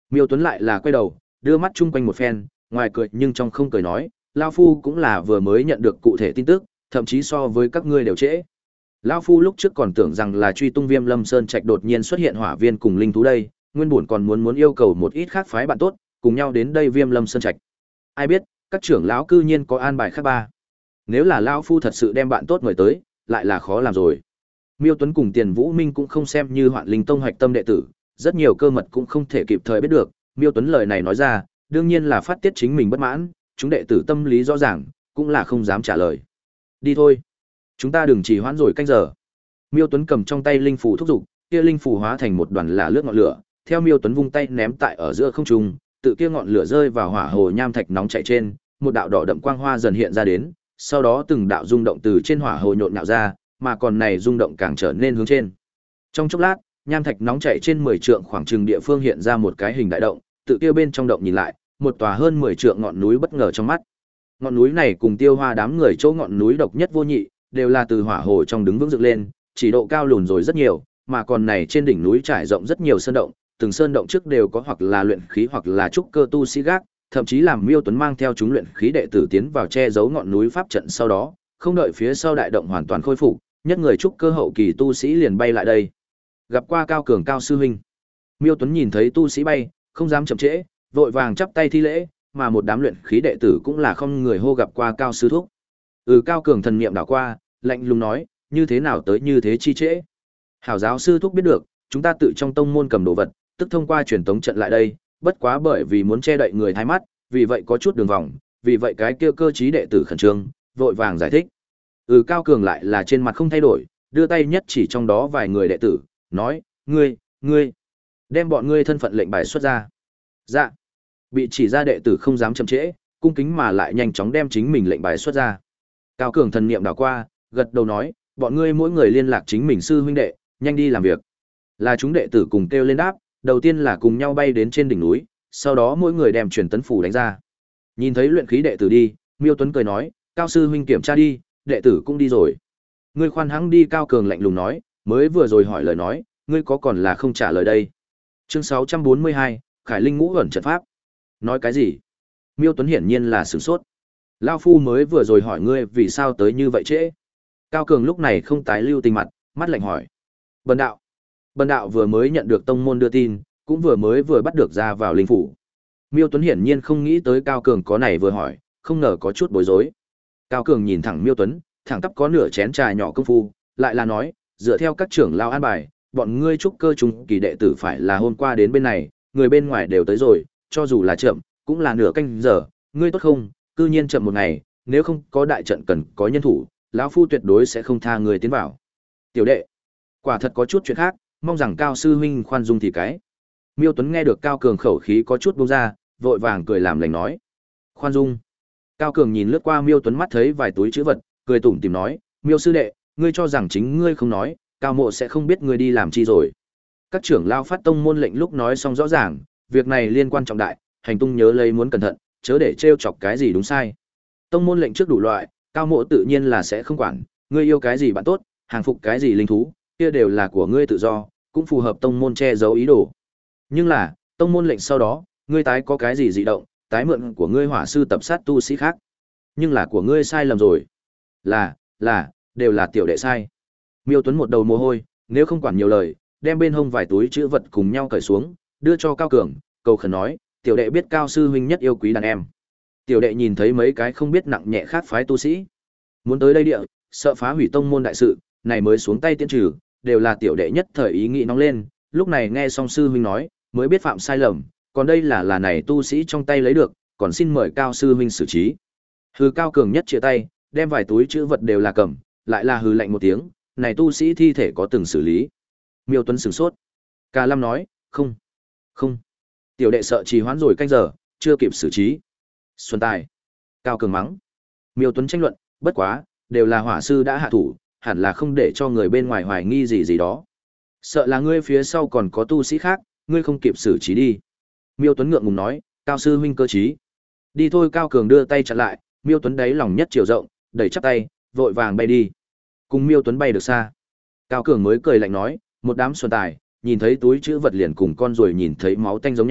Miêu Tuấn lại là quay đầu, đưa mắt chung quanh một phen, ngoài cười nhưng trong không cười nói, lão phu cũng là vừa mới nhận được cụ thể tin tức, thậm chí so với các ngươi đều trễ. Lão phu lúc trước còn tưởng rằng là truy tung Viêm Lâm Sơn Trạch đột nhiên xuất hiện hỏa viên cùng linh thú đây, nguyên bổn còn muốn muốn yêu cầu một ít khác phái bạn tốt, cùng nhau đến đây Viêm Lâm Sơn Trạch. Ai biết, các trưởng lão cư nhiên có an bài khác ba. Nếu là lão phu thật sự đem bạn tốt mời tới, lại là khó làm rồi. Miêu Tuấn cùng Tiền Vũ Minh cũng không xem như Hoạn Linh Tông hoạch tâm đệ tử, rất nhiều cơ mật cũng không thể kịp thời biết được. Miêu Tuấn lời này nói ra, đương nhiên là phát tiết chính mình bất mãn, chúng đệ tử tâm lý rõ ràng, cũng là không dám trả lời. Đi thôi, chúng ta đừng trì hoãn rồi canh giờ. Miêu Tuấn cầm trong tay linh phù thúc giục, kia linh phù hóa thành một đoàn là lướt ngọn lửa, theo Miêu Tuấn vung tay ném tại ở giữa không trung, tự kia ngọn lửa rơi vào hỏa hồ nham thạch nóng chảy trên, một đạo đỏ đậm quang hoa dần hiện ra đến, sau đó từng đạo rung động từ trên hỏa hồ nhộn nhạo ra, mà còn này rung động càng trở nên hướng trên. Trong chốc lát, nham thạch nóng chảy trên mười trượng khoảng chừng địa phương hiện ra một cái hình đại động, tự kia bên trong động nhìn lại, một tòa hơn mười trượng ngọn núi bất ngờ trong mắt. Ngọn núi này cùng Tiêu Hoa đám người chỗ ngọn núi độc nhất vô nhị, đều là từ hỏa hồ trong đứng vững dựng lên, chỉ độ cao lùn rồi rất nhiều, mà còn này trên đỉnh núi trải rộng rất nhiều sơn động, từng sơn động trước đều có hoặc là luyện khí hoặc là trúc cơ tu sĩ gác, thậm chí làm Miêu Tuấn mang theo chúng luyện khí đệ tử tiến vào che giấu ngọn núi pháp trận sau đó, không đợi phía sau đại động hoàn toàn khôi phục, nhất người trúc cơ hậu kỳ tu sĩ liền bay lại đây. Gặp qua Cao Cường Cao sư huynh. Miêu Tuấn nhìn thấy tu sĩ bay, không dám chậm trễ, vội vàng chắp tay thi lễ, mà một đám luyện khí đệ tử cũng là không người hô gặp qua Cao sư thúc. Ừ, Cao Cường thần niệm đảo qua, lạnh lùng nói, như thế nào tới như thế chi trễ? Hảo giáo sư thúc biết được, chúng ta tự trong tông môn cầm đồ vật, tức thông qua truyền tống trận lại đây, bất quá bởi vì muốn che đậy người thái mắt, vì vậy có chút đường vòng, vì vậy cái kia cơ trí đệ tử khẩn trương, vội vàng giải thích. Ừ, Cao Cường lại là trên mặt không thay đổi, đưa tay nhất chỉ trong đó vài người đệ tử, nói, ngươi, ngươi, đem bọn ngươi thân phận lệnh bài xuất ra. Dạ. Bị chỉ ra đệ tử không dám chậm trễ, cung kính mà lại nhanh chóng đem chính mình lệnh bài xuất ra. Cao Cường thần niệm đảo qua, gật đầu nói, bọn ngươi mỗi người liên lạc chính mình sư huynh đệ, nhanh đi làm việc. Là chúng đệ tử cùng kêu lên đáp, đầu tiên là cùng nhau bay đến trên đỉnh núi, sau đó mỗi người đem truyền tấn phủ đánh ra. Nhìn thấy luyện khí đệ tử đi, Miêu Tuấn cười nói, Cao sư huynh kiểm tra đi, đệ tử cũng đi rồi. Ngươi khoan hắng đi. Cao Cường lạnh lùng nói, mới vừa rồi hỏi lời nói, ngươi có còn là không trả lời đây. Chương sáu trăm bốn mươi hai, Khải Linh ngũ ẩn trận pháp. Nói cái gì? Miêu Tuấn hiển nhiên là sửng sốt. Lao phu mới vừa rồi hỏi ngươi vì sao tới như vậy trễ. Cao Cường lúc này không tái lưu tình mặt, mắt lạnh hỏi. Bần đạo. Bần đạo vừa mới nhận được tông môn đưa tin, cũng vừa mới vừa bắt được ra vào linh phủ. Miêu Tuấn hiển nhiên không nghĩ tới Cao Cường có này vừa hỏi, không ngờ có chút bối rối. Cao Cường nhìn thẳng Miêu Tuấn, thẳng tắp có nửa chén trà nhỏ công phu, lại là nói, dựa theo các trưởng lao an bài, bọn ngươi trúc cơ trung kỳ đệ tử phải là hôm qua đến bên này, người bên ngoài đều tới rồi, cho dù là chậm, cũng là nửa canh giờ, ngươi tốt không, cư nhiên chậm một ngày, nếu không có đại trận cần có nhân thủ, lão phu tuyệt đối sẽ không tha người tiến vào. Tiểu đệ, quả thật có chút chuyện khác, mong rằng Cao sư huynh khoan dung thì cái. Miêu Tuấn nghe được Cao Cường khẩu khí có chút buông ra, vội vàng cười làm lành nói. Khoan dung. Cao Cường nhìn lướt qua Miêu Tuấn mắt thấy vài túi chữ vật, cười tủm tỉm nói, Miêu sư đệ, ngươi cho rằng chính ngươi không nói, Cao mộ sẽ không biết ngươi đi làm chi rồi. Các trưởng lao phát tông môn lệnh lúc nói xong rõ ràng, việc này liên quan trọng đại, hành tung nhớ lấy muốn cẩn thận, chớ để trêu chọc cái gì đúng sai. Tông môn lệnh trước đủ loại, Cao mộ tự nhiên là sẽ không quản, ngươi yêu cái gì bạn tốt, hàng phục cái gì linh thú, kia đều là của ngươi tự do, cũng phù hợp tông môn che giấu ý đồ. Nhưng là, tông môn lệnh sau đó, ngươi tái có cái gì dị động, tái mượn của ngươi hỏa sư tập sát tu sĩ khác. Nhưng là của ngươi sai lầm rồi. Là, là, đều là tiểu đệ sai. Miêu Tuấn một đầu mồ hôi, nếu không quản nhiều lời, đem bên hông vài túi chữ vật cùng nhau cởi xuống, đưa cho Cao Cường, cầu khẩn nói, tiểu đệ biết Cao sư huynh nhất yêu quý đàn em. Tiểu đệ nhìn thấy mấy cái không biết nặng nhẹ khác phái tu sĩ, muốn tới đây địa, sợ phá hủy tông môn đại sự, này mới xuống tay tiễn trừ, đều là tiểu đệ nhất thời ý nghĩ nóng lên, lúc này nghe xong sư huynh nói, mới biết phạm sai lầm, còn đây là là này tu sĩ trong tay lấy được, còn xin mời Cao sư huynh xử trí. Hừ. Cao Cường nhất chia tay, đem vài túi chữ vật đều là cầm, lại là hừ lạnh một tiếng, này tu sĩ thi thể có từng xử lý. Miêu Tuấn sửng sốt. Cà Lâm nói, không, không, tiểu đệ sợ trì hoãn rồi canh giờ, chưa kịp xử trí. Xuân tài. Cao Cường mắng. Miêu Tuấn tranh luận, bất quá, đều là hỏa sư đã hạ thủ, hẳn là không để cho người bên ngoài hoài nghi gì gì đó. Sợ là ngươi phía sau còn có tu sĩ khác, ngươi không kịp xử trí đi. Miêu Tuấn ngượng ngùng nói, Cao sư huynh cơ trí. Đi thôi. Cao Cường đưa tay chặn lại, Miêu Tuấn đáy lòng nhất chiều rộng, đẩy chắp tay, vội vàng bay đi. Cùng Miêu Tuấn bay được xa. Cao Cường mới cười lạnh nói, một đám xuân tài, nhìn thấy túi chữ vật liền cùng con ruồi nhìn thấy máu tanh giống nhau,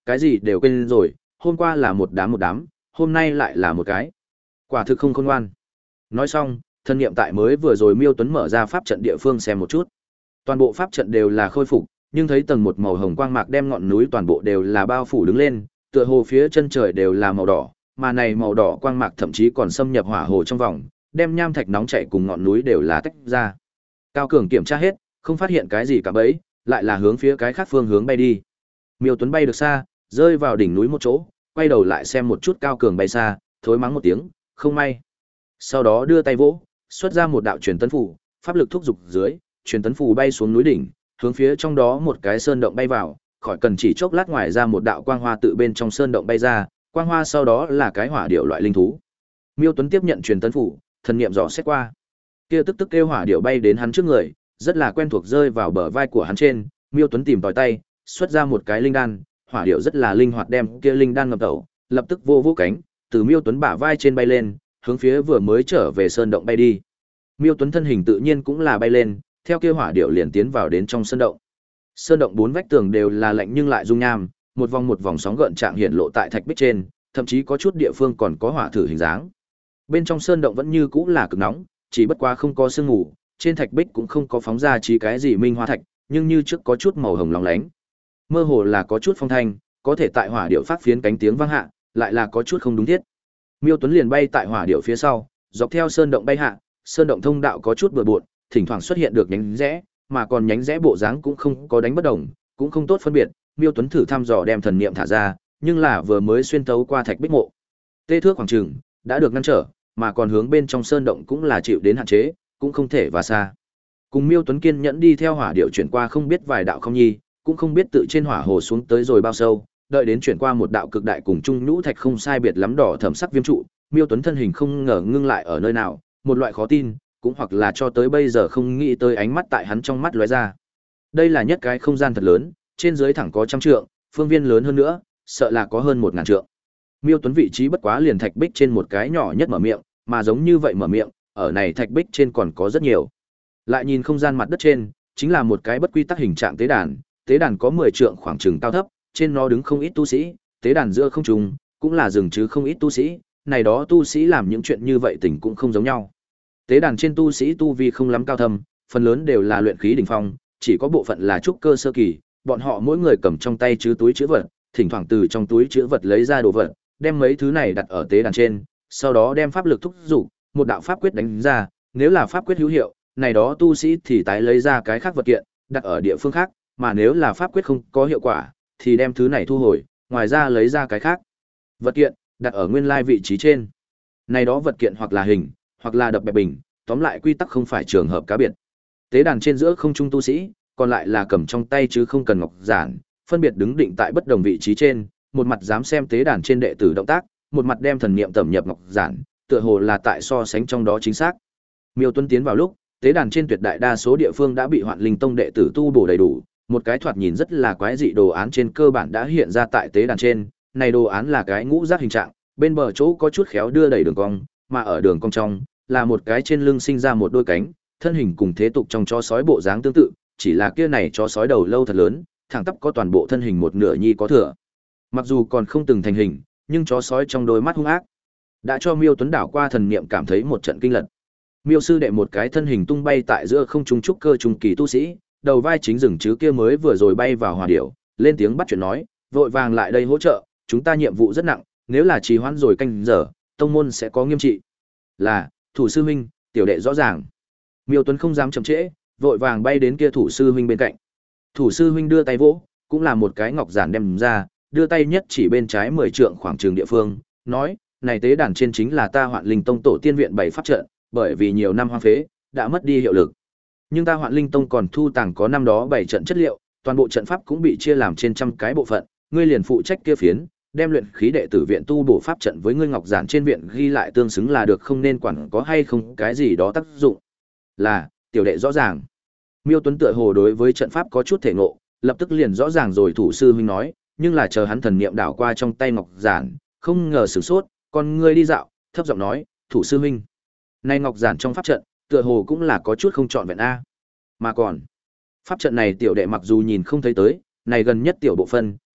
cái gì đều quên rồi, hôm qua là một đám một đám, hôm nay lại là một cái. Quả thực không khôn ngoan. Nói xong, thân niệm tại mới vừa rồi Miêu Tuấn mở ra pháp trận địa phương xem một chút. Toàn bộ pháp trận đều là khôi phục, nhưng thấy tầng một màu hồng quang mạc đem ngọn núi toàn bộ đều là bao phủ đứng lên, tựa hồ phía chân trời đều là màu đỏ, mà này màu đỏ quang mạc thậm chí còn xâm nhập hỏa hồ trong vòng, đem nham thạch nóng chảy cùng ngọn núi đều là tách ra. Cao Cường kiểm tra hết, không phát hiện cái gì cả bấy, lại là hướng phía cái khác phương hướng bay đi. Miêu Tuấn bay được xa, rơi vào đỉnh núi một chỗ, quay đầu lại xem một chút Cao Cường bay xa, thối mắng một tiếng, không may. Sau đó đưa tay vỗ, xuất ra một đạo truyền tấn phù, pháp lực thúc dục dưới, truyền tấn phù bay xuống núi đỉnh, hướng phía trong đó một cái sơn động bay vào, khỏi cần chỉ chốc lát ngoài ra một đạo quang hoa tự bên trong sơn động bay ra, quang hoa sau đó là cái hỏa điệu loại linh thú. Miêu Tuấn tiếp nhận truyền tấn phù, thần niệm dò xét qua. Kia tức tức kêu hỏa điệu bay đến hắn trước người, rất là quen thuộc rơi vào bờ vai của hắn trên, Miêu Tuấn tìm tòi tay, xuất ra một cái linh đan, hỏa điệu rất là linh hoạt đem kia linh đan ngập tẩu, lập tức vô vũ cánh, từ Miêu Tuấn bả vai trên bay lên, hướng phía vừa mới trở về sơn động bay đi. Miêu Tuấn thân hình tự nhiên cũng là bay lên, theo kia hỏa điệu liền tiến vào đến trong sơn động. Sơn động bốn vách tường đều là lạnh nhưng lại dung nham, một vòng một vòng sóng gợn trạng hiện lộ tại thạch bích trên, thậm chí có chút địa phương còn có hỏa thử hình dáng. Bên trong sơn động vẫn như cũ là cực nóng, chỉ bất quá không có sương mù, trên thạch bích cũng không có phóng ra chỉ cái gì minh hoa thạch, nhưng như trước có chút màu hồng lóng lánh. Mơ hồ là có chút phong thanh, có thể tại hỏa điệu phát phiến cánh tiếng vang hạ, lại là có chút không đúng thiết. Miêu Tuấn liền bay tại hỏa điệu phía sau, dọc theo sơn động bay hạ, sơn động thông đạo có chút bừa bộn, thỉnh thoảng xuất hiện được nhánh rẽ, mà còn nhánh rẽ bộ dáng cũng không có đánh bất đồng, cũng không tốt phân biệt. Miêu Tuấn thử thăm dò đem thần niệm thả ra, nhưng là vừa mới xuyên tấu qua thạch bích mộ. Tê thước khoảng trường đã được ngăn trở, mà còn hướng bên trong sơn động cũng là chịu đến hạn chế, cũng không thể vào xa. Cùng Miêu Tuấn kiên nhẫn đi theo hỏa điệu chuyển qua không biết vài đạo không nhi, cũng không biết tự trên hỏa hồ xuống tới rồi bao sâu, đợi đến chuyển qua một đạo cực đại cùng trung nhũ thạch không sai biệt lắm đỏ thẫm sắc viêm trụ, Miêu Tuấn thân hình không ngờ ngưng lại ở nơi nào, một loại khó tin, cũng hoặc là cho tới bây giờ không nghĩ tới ánh mắt tại hắn trong mắt lóe ra. Đây là nhất cái không gian thật lớn, trên dưới thẳng có trăm trượng, phương viên lớn hơn nữa, sợ là có hơn một ngàn trượng. Miêu Tuấn vị trí bất quá liền thạch bích trên một cái nhỏ nhất mở miệng, mà giống như vậy mở miệng, ở này thạch bích trên còn có rất nhiều. Lại nhìn không gian mặt đất trên, chính là một cái bất quy tắc hình trạng tế đàn, tế đàn có mười trượng khoảng chừng cao thấp, trên nó đứng không ít tu sĩ, tế đàn giữa không trung cũng là rừng chứ không ít tu sĩ, này đó tu sĩ làm những chuyện như vậy tình cũng không giống nhau. Tế đàn trên tu sĩ tu vi không lắm cao thâm, phần lớn đều là luyện khí đỉnh phong, chỉ có bộ phận là trúc cơ sơ kỳ, bọn họ mỗi người cầm trong tay chứa túi trữ vật, thỉnh thoảng từ trong túi trữ vật lấy ra đồ vật, đem mấy thứ này đặt ở tế đàn trên, sau đó đem pháp lực thúc dục, một đạo pháp quyết đánh ra, nếu là pháp quyết hữu hiệu, này đó tu sĩ thì tái lấy ra cái khác vật kiện, đặt ở địa phương khác, mà nếu là pháp quyết không có hiệu quả, thì đem thứ này thu hồi, ngoài ra lấy ra cái khác vật kiện, đặt ở nguyên lai vị trí trên. Này đó vật kiện hoặc là hình, hoặc là đập bẹp bình, tóm lại quy tắc không phải trường hợp cá biệt. Tế đàn trên giữa không trung tu sĩ, còn lại là cầm trong tay chứ không cần ngọc giản, phân biệt đứng định tại bất đồng vị trí trên, một mặt dám xem tế đàn trên đệ tử động tác, một mặt đem thần niệm tẩm nhập ngọc giản, tựa hồ là tại so sánh trong đó chính xác. Miêu Tuấn tiến vào lúc, tế đàn trên tuyệt đại đa số địa phương đã bị Hoạn Linh Tông đệ tử tu bổ đầy đủ, một cái thoạt nhìn rất là quái dị đồ án trên cơ bản đã hiện ra tại tế đàn trên, này đồ án là cái ngũ giác hình trạng, bên bờ chỗ có chút khéo đưa đẩy đường cong, mà ở đường cong trong là một cái trên lưng sinh ra một đôi cánh, thân hình cùng thế tục trong chó sói bộ dáng tương tự, chỉ là kia này chó sói đầu lâu thật lớn, thẳng tắp có toàn bộ thân hình một nửa nhi có thừa. Mặc dù còn không từng thành hình, nhưng chó sói trong đôi mắt hung ác, đã cho Miêu Tuấn đảo qua thần niệm cảm thấy một trận kinh lật. Miêu sư đệ một cái thân hình tung bay tại giữa không trung trúc cơ trung kỳ tu sĩ, đầu vai chính rừng chứ kia mới vừa rồi bay vào hỏa điểu, lên tiếng bắt chuyện nói, vội vàng lại đây hỗ trợ, chúng ta nhiệm vụ rất nặng, nếu là trì hoãn rồi canh giờ, tông môn sẽ có nghiêm trị. Là, thủ sư huynh, tiểu đệ rõ ràng. Miêu Tuấn không dám chậm trễ, vội vàng bay đến kia thủ sư huynh bên cạnh. Thủ sư huynh đưa tay vỗ, cũng là một cái ngọc giản đem ra, đưa tay nhất chỉ bên trái mười trượng khoảng trường địa phương, nói, này tế đàn trên chính là ta Hoạn Linh Tông tổ tiên viện bảy pháp trận, bởi vì nhiều năm hoang phế, đã mất đi hiệu lực. Nhưng ta Hoạn Linh Tông còn thu tàng có năm đó bảy trận chất liệu, toàn bộ trận pháp cũng bị chia làm trên trăm cái bộ phận, ngươi liền phụ trách kia phiến, đem luyện khí đệ tử viện tu bổ pháp trận với ngươi ngọc giản trên viện ghi lại tương xứng là được, không nên quản có hay không cái gì đó tác dụng. Là, tiểu đệ rõ ràng. Miêu Tuấn tựa hồ đối với trận pháp có chút thể ngộ, lập tức liền rõ ràng rồi thủ sư huynh nói, nhưng là chờ hắn thần niệm đảo qua trong tay ngọc giản, không ngờ sửng sốt, con ngươi đi dạo, thấp giọng nói, thủ sư huynh, nay ngọc giản trong pháp trận, tựa hồ cũng là có chút không trọn vẹn a. Mà còn, pháp trận này tiểu đệ mặc dù nhìn không thấy tới, này gần nhất tiểu bộ phân,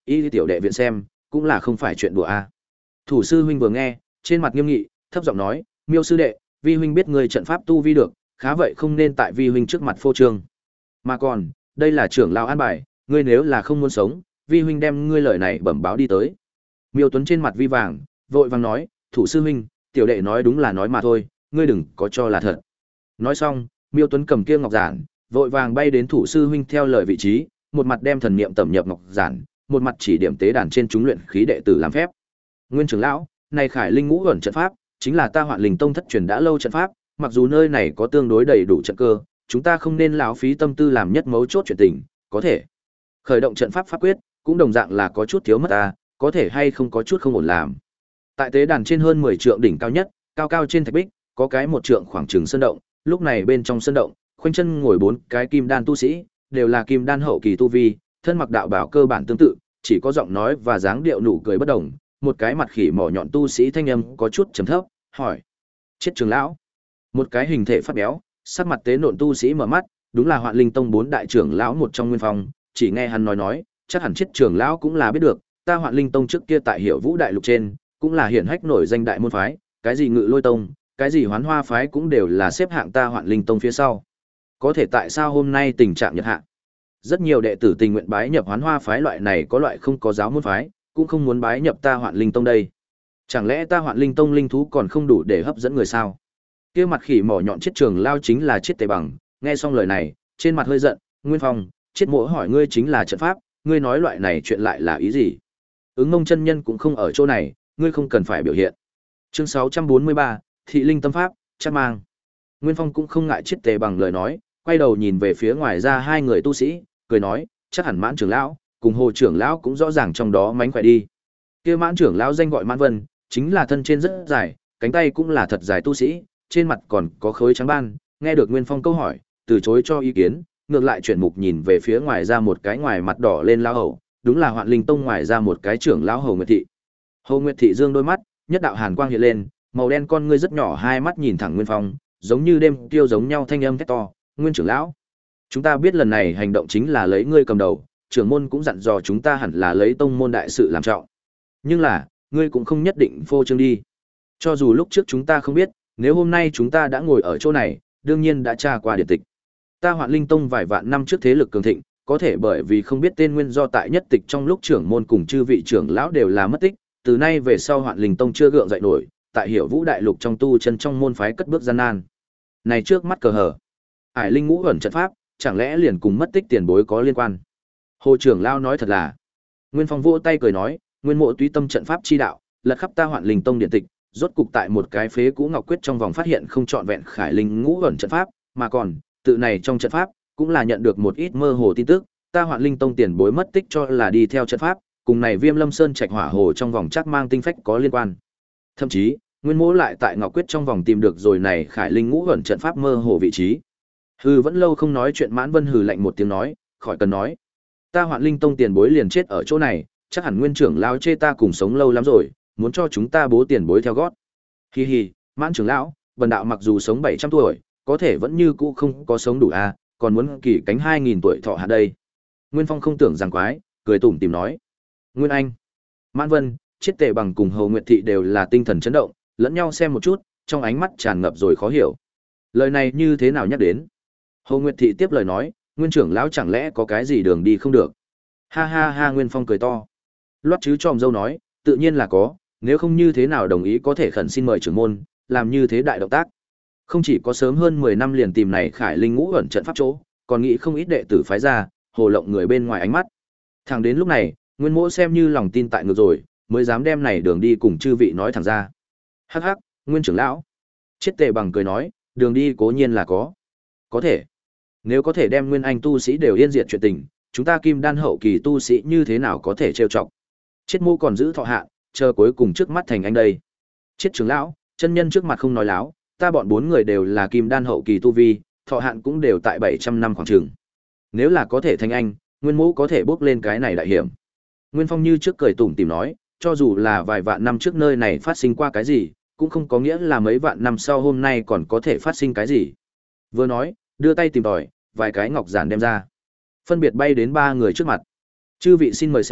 y tiểu đệ viện xem, cũng là không phải chuyện đùa a. Thủ sư huynh vừa nghe, trên mặt nghiêm nghị, thấp giọng nói, Miêu sư đệ, vi huynh biết người trận pháp tu vi được, khá vậy không nên tại vi huynh trước mặt phô trương. Mà còn, đây là trưởng lão an bài, ngươi nếu là không muốn sống, vi huynh đem ngươi lời này bẩm báo đi tới. Miêu Tuấn trên mặt vi vàng, vội vàng nói, thủ sư huynh, tiểu đệ nói đúng là nói mà thôi, ngươi đừng có cho là thật. Nói xong, Miêu Tuấn cầm kia ngọc giản, vội vàng bay đến thủ sư huynh theo lời vị trí, một mặt đem thần niệm tẩm nhập ngọc giản, một mặt chỉ điểm tế đàn trên chúng luyện khí đệ tử làm phép. Nguyên trưởng lão, này Khải Linh Ngũ ẩn trận pháp, chính là ta Hoạn Linh Tông thất truyền đã lâu trận pháp, mặc dù nơi này có tương đối đầy đủ trận cơ, chúng ta không nên lão phí tâm tư làm nhất mấu chốt chuyện tình, có thể khởi động trận pháp pháp quyết, cũng đồng dạng là có chút thiếu mất ta, có thể hay không có chút không ổn làm. Tại tế đàn trên hơn mười trượng đỉnh cao nhất, cao cao trên thạch bích, có cái một trượng khoảng chừng sơn động, lúc này bên trong sơn động, khoanh chân ngồi bốn cái kim đan tu sĩ, đều là kim đan hậu kỳ tu vi, thân mặc đạo bảo cơ bản tương tự, chỉ có giọng nói và dáng điệu nụ cười bất đồng, một cái mặt khỉ mỏ nhọn tu sĩ thanh âm có chút trầm thấp, hỏi: "Chết trưởng lão?" Một cái hình thể phát béo, sắc mặt tế nộn tu sĩ mở mắt, đúng là Hoạn Linh Tông bốn đại trưởng lão một trong Nguyên Phong, chỉ nghe hắn nói nói, chắc hẳn chết trưởng lão cũng là biết được, ta Hoạn Linh Tông trước kia tại Hiểu Vũ đại lục trên, cũng là hiển hách nổi danh đại môn phái, cái gì Ngự Lôi Tông, cái gì Hoán Hoa phái cũng đều là xếp hạng ta Hoạn Linh Tông phía sau. Có thể tại sao hôm nay tình trạng nhật hạ? Rất nhiều đệ tử tình nguyện bái nhập Hoán Hoa phái loại này có loại không có giáo môn phái, cũng không muốn bái nhập ta Hoạn Linh Tông đây. Chẳng lẽ ta Hoạn Linh Tông linh thú còn không đủ để hấp dẫn người sao? Kia mặt khỉ mỏ nhọn chết trường lao chính là chết tề bằng, nghe xong lời này, trên mặt hơi giận, Nguyên Phong, chết mỗ hỏi ngươi chính là trận pháp, ngươi nói loại này chuyện lại là ý gì? Ứng Mông chân nhân cũng không ở chỗ này, ngươi không cần phải biểu hiện. Chương sáu trăm bốn mươi ba, Thị Linh Tâm Pháp, chắc mang. Nguyên Phong cũng không ngại chết tề bằng lời nói, quay đầu nhìn về phía ngoài ra hai người tu sĩ, cười nói, chắc hẳn Mãn trưởng lão, cùng Hồ trưởng lão cũng rõ ràng trong đó mánh khỏe đi. Kia Mãn trưởng lão danh gọi Mãn Vân, chính là thân trên rất dài, cánh tay cũng là thật dài tu sĩ, trên mặt còn có khối trắng ban, nghe được Nguyên Phong câu hỏi, từ chối cho ý kiến, ngược lại chuyển mục nhìn về phía ngoài ra một cái ngoài mặt đỏ lên lão hầu, đúng là Hoạn Linh Tông ngoài ra một cái trưởng lão Hồ Nguyệt Thị. Hồ Nguyệt Thị dương đôi mắt, nhất đạo hàn quang hiện lên, màu đen con ngươi rất nhỏ hai mắt nhìn thẳng Nguyên Phong, giống như đêm tiêu giống nhau thanh âm thét to, "Nguyên trưởng lão, chúng ta biết lần này hành động chính là lấy ngươi cầm đầu, trưởng môn cũng dặn dò chúng ta hẳn là lấy tông môn đại sự làm trọng. Nhưng là, ngươi cũng không nhất định phô trương đi. Cho dù lúc trước chúng ta không biết, nếu hôm nay chúng ta đã ngồi ở chỗ này, đương nhiên đã tra qua điện tịch. Ta Hoạn Linh Tông vài vạn năm trước thế lực cường thịnh, có thể bởi vì không biết tên nguyên do tại nhất tịch trong lúc trưởng môn cùng chư vị trưởng lão đều là mất tích, từ nay về sau Hoạn Linh Tông chưa gượng dậy nổi, tại Hiểu Vũ đại lục trong tu chân trong môn phái cất bước gian nan. Này trước mắt cờ hở, Ải Linh Ngũ ẩn trận pháp, chẳng lẽ liền cùng mất tích tiền bối có liên quan?" Hồ trưởng lão nói thật là. Nguyên Phong vỗ tay cười nói, "Nguyên mộ túy tâm trận pháp chi đạo, lật khắp ta Hoạn Linh Tông điện tịch, rốt cục tại một cái phế cũ ngọc quyết trong vòng phát hiện không trọn vẹn Khải Linh Ngũ ẩn trận pháp, mà còn, tự này trong trận pháp cũng là nhận được một ít mơ hồ tin tức, ta Hoạn Linh Tông tiền bối mất tích cho là đi theo trận pháp, cùng này Viêm Lâm Sơn Trạch Hỏa Hồ trong vòng chắc mang tinh phách có liên quan. Thậm chí, Nguyên Mỗ lại tại ngọc quyết trong vòng tìm được rồi này Khải Linh Ngũ ẩn trận pháp mơ hồ vị trí." Hừ, vẫn lâu không nói chuyện Mãn Vân hừ lạnh một tiếng nói, khỏi cần nói. Ta Hoạn Linh Tông tiền bối liền chết ở chỗ này, chắc hẳn Nguyên trưởng lão chê ta cùng sống lâu lắm rồi, muốn cho chúng ta bố tiền bối theo gót. Hi hi, Mãn trưởng lão, bần đạo mặc dù sống bảy trăm tuổi, có thể vẫn như cũ không có sống đủ à, còn muốn kỳ cánh hai nghìn tuổi thọ hạ đây. Nguyên Phong không tưởng rằng quái, cười tủm tỉm nói. Nguyên Anh, Mãn Vân, Chiết Tề Bằng cùng Hồ Nguyệt Thị đều là tinh thần chấn động, lẫn nhau xem một chút, trong ánh mắt tràn ngập rồi khó hiểu. Lời này như thế nào nhắc đến? Hồ Nguyệt Thị tiếp lời nói, Nguyên trưởng lão chẳng lẽ có cái gì đường đi không được? Ha ha ha, Nguyên Phong cười to. Loát chứ tròm dâu nói, tự nhiên là có, nếu không như thế nào đồng ý có thể khẩn xin mời trưởng môn, làm như thế đại động tác. Không chỉ có sớm hơn mười năm liền tìm này Khải Linh Ngũ ẩn trận pháp chỗ, còn nghĩ không ít đệ tử phái ra, hồ lộng người bên ngoài ánh mắt. Thẳng đến lúc này, Nguyên Mỗ xem như lòng tin tại ngược rồi, mới dám đem này đường đi cùng chư vị nói thẳng ra. Hắc hắc, Nguyên trưởng lão. Chiết Tề Bằng cười nói, đường đi cố nhiên là có. Có thể. Nếu có thể đem Nguyên Anh tu sĩ đều yên diệt chuyện tình, chúng ta Kim Đan hậu kỳ tu sĩ như thế nào có thể trêu chọc. Chiết Mô còn giữ thọ hạ, chờ cuối cùng trước mắt thành anh đây. Chiết trưởng lão, chân nhân trước mặt không nói láo, ta bọn bốn người đều là Kim Đan hậu kỳ tu vi, thọ hạn cũng đều tại bảy trăm năm khoảng chừng. Nếu là có thể thành anh, Nguyên Mỗ có thể bước lên cái này đại hiểm. Nguyên Phong như trước cười tủm tỉm nói, cho dù là vài vạn năm trước nơi này phát sinh qua cái gì, cũng không có nghĩa là mấy vạn năm sau hôm nay còn có thể phát sinh cái gì. Vừa nói, đưa tay tìm tòi, vài cái ngọc giản đem ra. Phân biệt bay đến ba người trước mặt. Chư vị xin mời xem,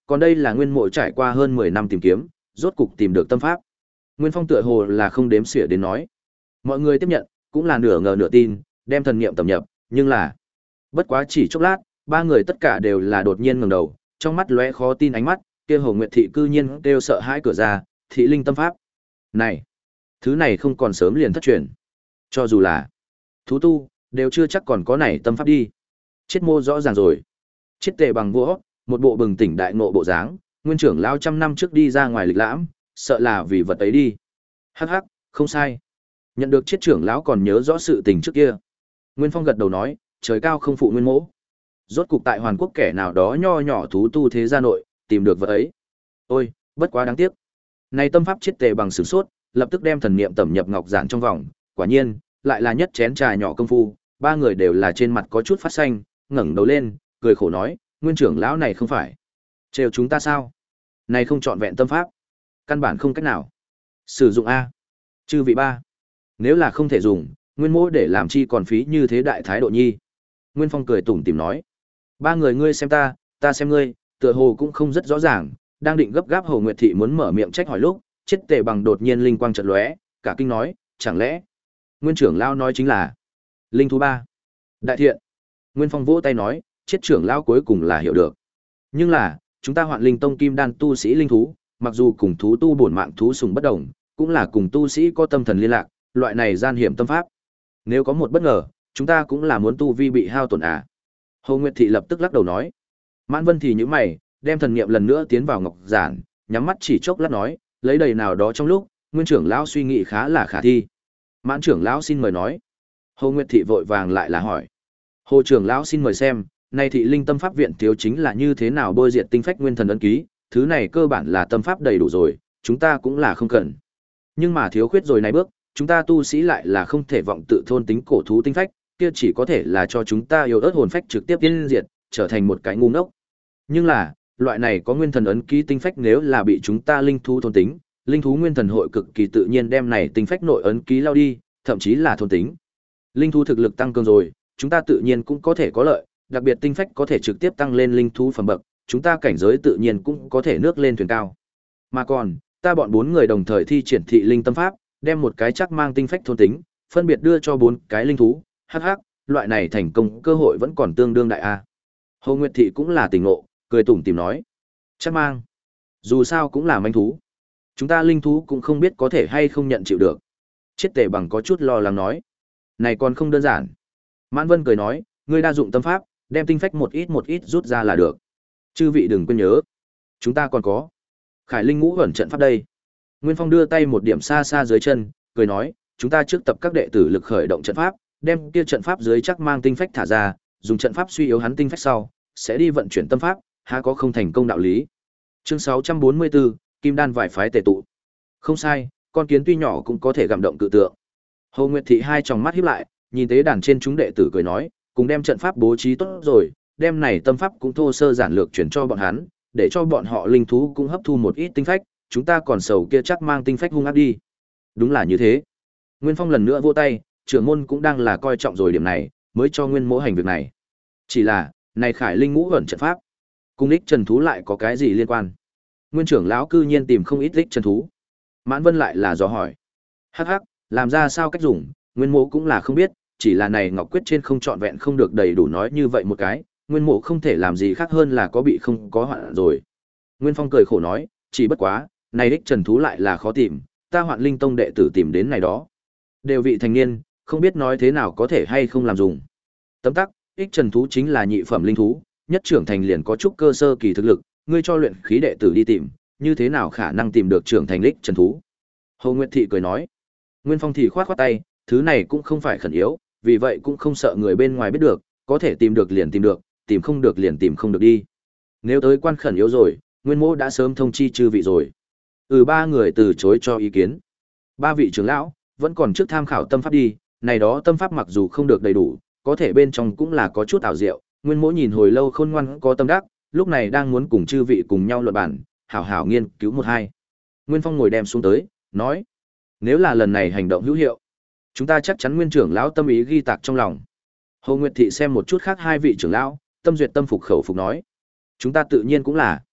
còn đây là Nguyên Mộ trải qua hơn mười năm tìm kiếm, rốt cục tìm được tâm pháp. Nguyên Phong tựa hồ là không đếm xỉa đến nói. Mọi người tiếp nhận, cũng là nửa ngờ nửa tin, đem thần niệm tầm nhập, nhưng là bất quá chỉ chốc lát, ba người tất cả đều là đột nhiên ngẩng đầu, trong mắt lóe khó tin ánh mắt, kia Hồ Nguyệt thị cư nhiên kêu sợ hãi cửa ra, thị linh tâm pháp. Này, thứ này không còn sớm liền thất truyền. Cho dù là thú tu, đều chưa chắc còn có này tâm pháp đi. Chết mô rõ ràng rồi. Chết tề bằng vỗ, một bộ bừng tỉnh đại ngộ bộ dáng, nguyên trưởng lao trăm năm trước đi ra ngoài lịch lãm, sợ là vì vật ấy đi. Hắc hắc, không sai. Nhận được chết trưởng lão còn nhớ rõ sự tình trước kia. Nguyên Phong gật đầu nói, trời cao không phụ nguyên mỗ. Rốt cục tại Hoàn Quốc kẻ nào đó nho nhỏ thú tu thế gia nội, tìm được vật ấy. Ôi, bất quá đáng tiếc. Này tâm pháp chết tề bằng sử sốt, lập tức đem thần niệm tẩm nhập ngọc giản trong vòng, quả nhiên, lại là nhất chén trà nhỏ công phu, ba người đều là trên mặt có chút phát xanh, ngẩng đầu lên, cười khổ nói, nguyên trưởng lão này không phải trêu chúng ta sao? Này không trọn vẹn tâm pháp, căn bản không cách nào sử dụng a. Chư vị ba, nếu là không thể dùng, nguyên mỗ để làm chi còn phí như thế đại thái độ nhi. Nguyên Phong cười tủm tỉm nói, ba người ngươi xem ta, ta xem ngươi, tựa hồ cũng không rất rõ ràng, đang định gấp gáp Hồ Nguyệt thị muốn mở miệng trách hỏi lúc, chết tề bằng đột nhiên linh quang chợt lóe, cả kinh nói, chẳng lẽ nguyên trưởng lão nói chính là linh thú ba? Đại thiện. Nguyên Phong vỗ tay nói, chết trưởng lão cuối cùng là hiểu được. Nhưng là, chúng ta Hoạn Linh Tông kim đan tu sĩ linh thú, mặc dù cùng thú tu bổn mạng thú sùng bất đồng, cũng là cùng tu sĩ có tâm thần liên lạc, loại này gian hiểm tâm pháp. Nếu có một bất ngờ, chúng ta cũng là muốn tu vi bị hao tổn à. Hồ Nguyệt thị lập tức lắc đầu nói. Mãn Vân thì nhíu mày, đem thần niệm lần nữa tiến vào ngọc giản, nhắm mắt chỉ chốc lát nói, lấy đầy nào đó trong lúc, nguyên trưởng lão suy nghĩ khá là khả thi. Mãn trưởng lão xin mời nói. Hồ Nguyệt thị vội vàng lại là hỏi. Hồ trưởng lão xin mời xem, nay thị linh tâm pháp viện thiếu chính là như thế nào bôi diệt tinh phách nguyên thần ấn ký, thứ này cơ bản là tâm pháp đầy đủ rồi, chúng ta cũng là không cần. Nhưng mà thiếu khuyết rồi này bước, chúng ta tu sĩ lại là không thể vọng tự thôn tính cổ thú tinh phách, kia chỉ có thể là cho chúng ta yếu ớt hồn phách trực tiếp tiên diệt, trở thành một cái ngu ngốc. Nhưng là, loại này có nguyên thần ấn ký tinh phách nếu là bị chúng ta linh thú thôn tính, linh thú nguyên thần hội cực kỳ tự nhiên đem này tinh phách nội ấn ký lao đi, thậm chí là thôn tính. Linh thú thực lực tăng cường rồi, chúng ta tự nhiên cũng có thể có lợi, đặc biệt tinh phách có thể trực tiếp tăng lên linh thú phẩm bậc, chúng ta cảnh giới tự nhiên cũng có thể nước lên thuyền cao. Mà còn, ta bọn bốn người đồng thời thi triển thị linh tâm pháp, đem một cái chắc mang tinh phách thôn tính, phân biệt đưa cho bốn cái linh thú, hắc hắc, loại này thành công cơ hội vẫn còn tương đương đại a. Hồ Nguyệt thị cũng là tỉnh ngộ, cười tủm tỉm nói, chắc mang, dù sao cũng là manh thú, chúng ta linh thú cũng không biết có thể hay không nhận chịu được. Chết tề bằng có chút lo lắng nói, này còn không đơn giản. Mãn Vân cười nói, ngươi đa dụng tâm pháp, đem tinh phách một ít một ít rút ra là được. Chư vị đừng quên nhớ, chúng ta còn có Khải Linh Ngũ Ẩn trận pháp đây. Nguyên Phong đưa tay một điểm xa xa dưới chân, cười nói, chúng ta trước tập các đệ tử lực khởi động trận pháp, đem kia trận pháp dưới chắc mang tinh phách thả ra, dùng trận pháp suy yếu hắn tinh phách sau, sẽ đi vận chuyển tâm pháp, há có không thành công đạo lý. Chương sáu trăm bốn mươi tư, Kim Đan vài phái tề tụ. Không sai, con kiến tuy nhỏ cũng có thể gặm động cự tượng. Hồ Nguyệt thị hai tròng mắt híp lại, nhìn tế đàn trên chúng đệ tử cười nói, cùng đem trận pháp bố trí tốt rồi, đem này tâm pháp cũng thô sơ giản lược chuyển cho bọn hắn, để cho bọn họ linh thú cũng hấp thu một ít tinh phách, chúng ta còn sầu kia chắc mang tinh phách hung ác đi. Đúng là như thế. Nguyên Phong lần nữa vỗ tay, trưởng môn cũng đang là coi trọng rồi điểm này, mới cho Nguyên Mỗ hành việc này. Chỉ là, này Khải Linh Ngũ Ẩn trận pháp, cùng Lịch Trần thú lại có cái gì liên quan? Nguyên trưởng lão cư nhiên tìm không ít Lịch Trần thú. Mãn Vân lại là dò hỏi. Hắc hắc, làm ra sao cách dùng, Nguyên Mỗ cũng là không biết, chỉ là này ngọc quyết trên không trọn vẹn không được đầy đủ nói như vậy một cái, Nguyên Mộ không thể làm gì khác hơn là có bị không có hoạn rồi. Nguyên Phong cười khổ nói, chỉ bất quá, này đích trần thú lại là khó tìm, ta Hoạn Linh Tông đệ tử tìm đến này đó. Đều vị thành niên, không biết nói thế nào có thể hay không làm dùng. Tấm tắc, ích trần thú chính là nhị phẩm linh thú, nhất trưởng thành liền có chút cơ sơ kỳ thực lực, ngươi cho luyện khí đệ tử đi tìm, như thế nào khả năng tìm được trưởng thành ích trần thú. Hồ Nguyệt Thị cười nói, Nguyên Phong thì khoát khoát tay, thứ này cũng không phải khẩn yếu, vì vậy cũng không sợ người bên ngoài biết được, có thể tìm được liền tìm được, tìm không được liền tìm không được đi. Nếu tới quan khẩn yếu rồi, Nguyên Mỗ đã sớm thông chi chư vị rồi. Ừ, ba người từ chối cho ý kiến. Ba vị trưởng lão vẫn còn trước tham khảo tâm pháp đi, này đó tâm pháp mặc dù không được đầy đủ, có thể bên trong cũng là có chút ảo diệu. Nguyên Mỗ nhìn hồi lâu khôn ngoan có tâm đắc, lúc này đang muốn cùng chư vị cùng nhau luận bản, hảo hảo nghiên cứu một hai. Nguyên Phong ngồi đem xuống tới, nói: "Nếu là lần này hành động hữu hiệu, chúng ta chắc chắn Nguyên trưởng lão tâm ý ghi tạc trong lòng." Hồ Nguyệt Thị xem một chút khác hai vị trưởng lão, tâm duyệt tâm phục khẩu phục nói: "Chúng ta tự nhiên cũng là."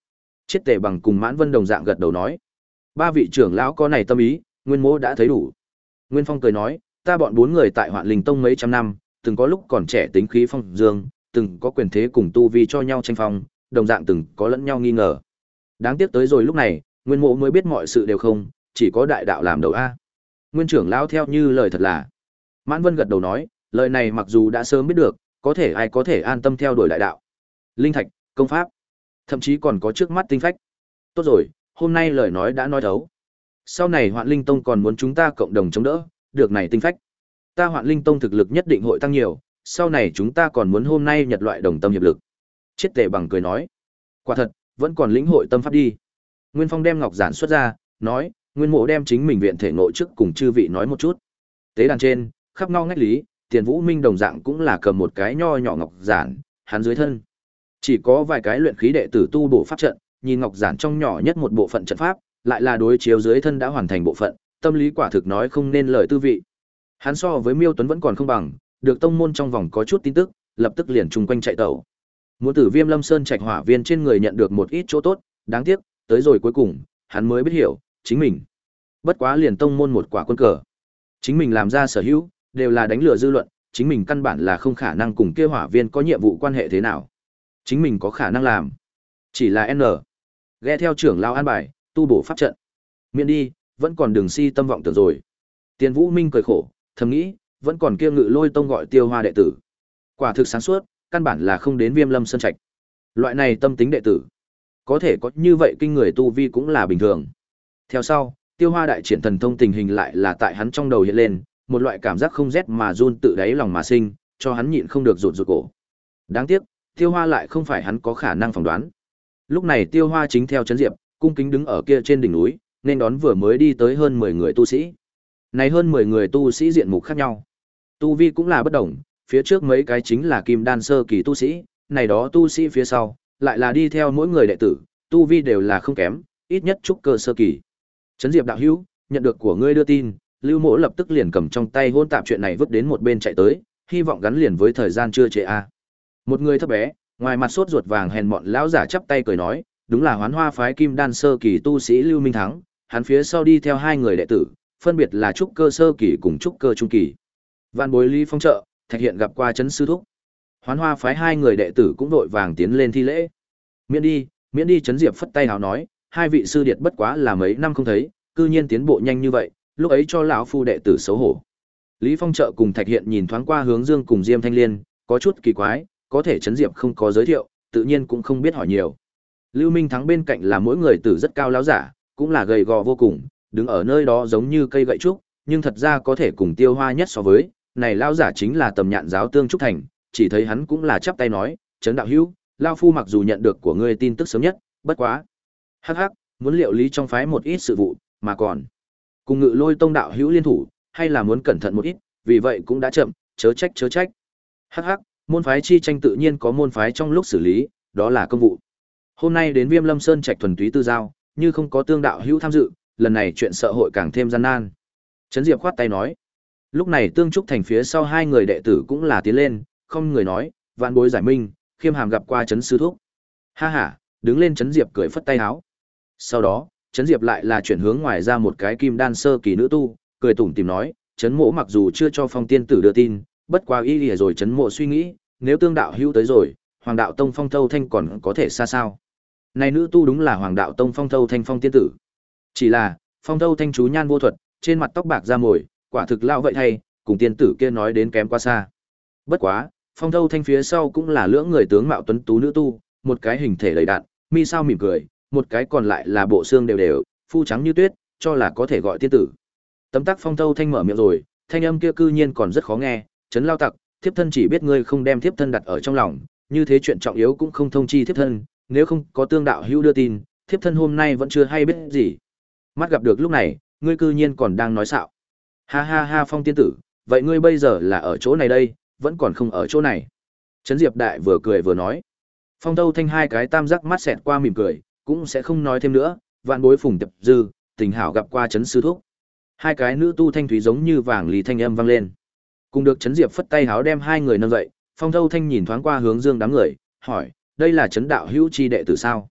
Chiết Tề Bằng cùng Mãn Vân đồng dạng gật đầu nói. Ba vị trưởng lão có này tâm ý, Nguyên Mỗ đã thấy đủ. Nguyên Phong cười nói, ta bọn bốn người tại Hoạn Linh Tông mấy trăm năm, từng có lúc còn trẻ tính khí phong dương, từng có quyền thế cùng tu vi cho nhau tranh phong, đồng dạng từng có lẫn nhau nghi ngờ. Đáng tiếc tới rồi lúc này, Nguyên Mộ mới biết mọi sự đều không, chỉ có đại đạo làm đầu a. Nguyên trưởng lão theo như lời thật là. Mãn Vân gật đầu nói, lời này mặc dù đã sớm biết được, có thể ai có thể an tâm theo đuổi đại đạo. Linh thạch, công pháp, thậm chí còn có trước mắt tinh phách. Tốt rồi, hôm nay lời nói đã nói thấu. Sau này Hoạn Linh Tông còn muốn chúng ta cộng đồng chống đỡ, được này tinh phách. Ta Hoạn Linh Tông thực lực nhất định hội tăng nhiều, sau này chúng ta còn muốn hôm nay nhật loại đồng tâm hiệp lực. Chiết Tề Bằng cười nói, quả thật, vẫn còn lĩnh hội tâm pháp đi. Nguyên Phong đem ngọc giản xuất ra, nói, Nguyên Mộ đem chính mình viện thể ngộ trước cùng chư vị nói một chút. Tế đàn trên, khắp ngao ngách lý, Tiền Vũ Minh đồng dạng cũng là cầm một cái nho nhỏ ngọc giản, hắn dưới thân chỉ có vài cái luyện khí đệ tử tu bổ pháp trận, nhìn ngọc giản trong nhỏ nhất một bộ phận trận pháp, lại là đối chiếu dưới thân đã hoàn thành bộ phận, tâm lý quả thực nói không nên lời tư vị. Hắn so với Miêu Tuấn vẫn còn không bằng, được tông môn trong vòng có chút tin tức, lập tức liền chung quanh chạy tẩu. Muốn từ Viêm Lâm Sơn Trạch Hỏa Viên trên người nhận được một ít chỗ tốt, đáng tiếc, tới rồi cuối cùng, hắn mới biết hiểu, chính mình bất quá liền tông môn một quả quân cờ. Chính mình làm ra sở hữu, đều là đánh lừa dư luận, chính mình căn bản là không khả năng cùng kia Hỏa Viên có nhiệm vụ quan hệ thế nào. Chính mình có khả năng làm, chỉ là N. Ghe theo trưởng lao an bài, tu bổ pháp trận. Miễn đi, vẫn còn đường si tâm vọng tưởng rồi. Tiền Vũ Minh cười khổ, thầm nghĩ, vẫn còn kia Ngự Lôi Tông gọi Tiêu Hoa đệ tử. Quả thực sáng suốt, căn bản là không đến Viêm Lâm Sơn Trạch. Loại này tâm tính đệ tử, có thể có như vậy kinh người tu vi cũng là bình thường. Theo sau, Tiêu Hoa đại triển thần thông tình hình lại là tại hắn trong đầu hiện lên, một loại cảm giác không rét mà run tự đáy lòng mà sinh, cho hắn nhịn không được rụt rụt cổ. Đáng tiếc, Tiêu Hoa lại không phải hắn có khả năng phỏng đoán. Lúc này Tiêu Hoa chính theo Trấn Diệp, cung kính đứng ở kia trên đỉnh núi, nên đón vừa mới đi tới hơn mười người tu sĩ. Này hơn mười người tu sĩ diện mục khác nhau, tu vi cũng là bất đồng, phía trước mấy cái chính là kim đan sơ kỳ tu sĩ, này đó tu sĩ phía sau lại là đi theo mỗi người đệ tử, tu vi đều là không kém, ít nhất trúc cơ sơ kỳ. Trấn Diệp đạo hữu, nhận được của ngươi đưa tin, Lưu Mỗ lập tức liền cầm trong tay hôn tạp chuyện này vứt đến một bên chạy tới, hy vọng gắn liền với thời gian chưa trễ a. Một người thấp bé, ngoài mặt sốt ruột vàng hèn mọn lão giả chắp tay cười nói, đúng là Hoán Hoa phái kim đan sơ kỳ tu sĩ Lưu Minh Thắng, hắn phía sau đi theo hai người đệ tử, phân biệt là trúc cơ sơ kỳ cùng trúc cơ trung kỳ. Vạn bối Lý Phong trợ, Thạch Hiện gặp qua Trấn sư thúc. Hoán Hoa phái hai người đệ tử cũng vội vàng tiến lên thi lễ. Miễn đi, miễn đi. Trấn Diệp phất tay hào nói, hai vị sư điệt bất quá là mấy năm không thấy, cư nhiên tiến bộ nhanh như vậy, lúc ấy cho lão phu đệ tử xấu hổ. Lý Phong trợ cùng Thạch Hiện nhìn thoáng qua Hướng Dương cùng Diêm Thanh Liên, có chút kỳ quái, có thể Trấn Diệp không có giới thiệu, tự nhiên cũng không biết hỏi nhiều. Lưu Minh Thắng bên cạnh là mỗi người tử rất cao lão giả, cũng là gầy gò vô cùng, đứng ở nơi đó giống như cây gậy trúc, nhưng thật ra có thể cùng Tiêu Hoa nhất so với, này lão giả chính là Tầm Nhạn giáo Tương Trúc Thành, chỉ thấy hắn cũng là chắp tay nói, Trấn đạo hữu, lão phu mặc dù nhận được của ngươi tin tức sớm nhất, bất quá, hắc hắc, muốn liệu lý trong phái một ít sự vụ, mà còn cùng Ngự Lôi Tông đạo hữu liên thủ, hay là muốn cẩn thận một ít, vì vậy cũng đã chậm, chớ trách chớ trách. Hắc hắc, môn phái chi tranh tự nhiên có môn phái trong lúc xử lý, đó là công vụ. Hôm nay đến Viêm Lâm Sơn Trạch thuần túy tư giao, như không có Tương đạo hữu tham dự, lần này chuyện sợ hội càng thêm gian nan. Trấn Diệp khoát tay nói. Lúc này Tương Trúc Thành phía sau hai người đệ tử cũng là tiến lên, không người nói, vạn bối giải minh, khiêm hàm gặp qua Trấn sư thúc. Ha ha, đứng lên. Trấn Diệp cười phất tay áo. Sau đó, Trấn Diệp lại là chuyển hướng ngoài ra một cái kim đan sơ kỳ nữ tu, cười tủm tỉm nói, Trấn mỗ mặc dù chưa cho Phong tiên tử đưa tin, bất quá y lìa rồi Trấn mộ suy nghĩ, nếu Tương đạo hữu tới rồi, Hoàng đạo tông Phong Thâu Thanh còn có thể xa sao? Này nữ tu đúng là Hoàng đạo tông Phong Thâu Thanh Phong tiên tử. Chỉ là, Phong Thâu Thanh chú nhan vô thuật, trên mặt tóc bạc da mồi, quả thực lão vậy thay, cùng tiên tử kia nói đến kém quá xa. Bất quá, Phong Thâu Thanh phía sau cũng là lưỡng người tướng mạo tuấn tú nữ tu, một cái hình thể đầy đặn, mi sao mỉm cười, một cái còn lại là bộ xương đều đều, phu trắng như tuyết, cho là có thể gọi tiên tử. Tấm tắc Phong Thâu Thanh mở miệng rồi, thanh âm kia cư nhiên còn rất khó nghe, Trấn lao tặc, thiếp thân chỉ biết ngươi không đem thiếp thân đặt ở trong lòng, như thế chuyện trọng yếu cũng không thông chi thiếp thân, nếu không có Tương đạo hữu đưa tin, thiếp thân hôm nay vẫn chưa hay biết gì. Mắt gặp được lúc này, ngươi cư nhiên còn đang nói xạo. Ha ha ha. Phong tiên tử, vậy ngươi bây giờ là ở chỗ này đây, vẫn còn không ở chỗ này. Trấn Diệp đại vừa cười vừa nói. Phong Thâu Thanh hai cái tam giác mắt xẹt qua mỉm cười, cũng sẽ không nói thêm nữa, vạn bối Phùng Tiệp Dư, tình hảo gặp qua Trấn sư thúc. Hai cái nữ tu thanh thúy giống như vàng lì thanh âm vang lên. Cùng được Trấn Diệp phất tay háo đem hai người nâng dậy, Phong Thâu Thanh nhìn thoáng qua Hướng Dương đám người, hỏi, đây là Trấn đạo hữu chi đệ tử sao?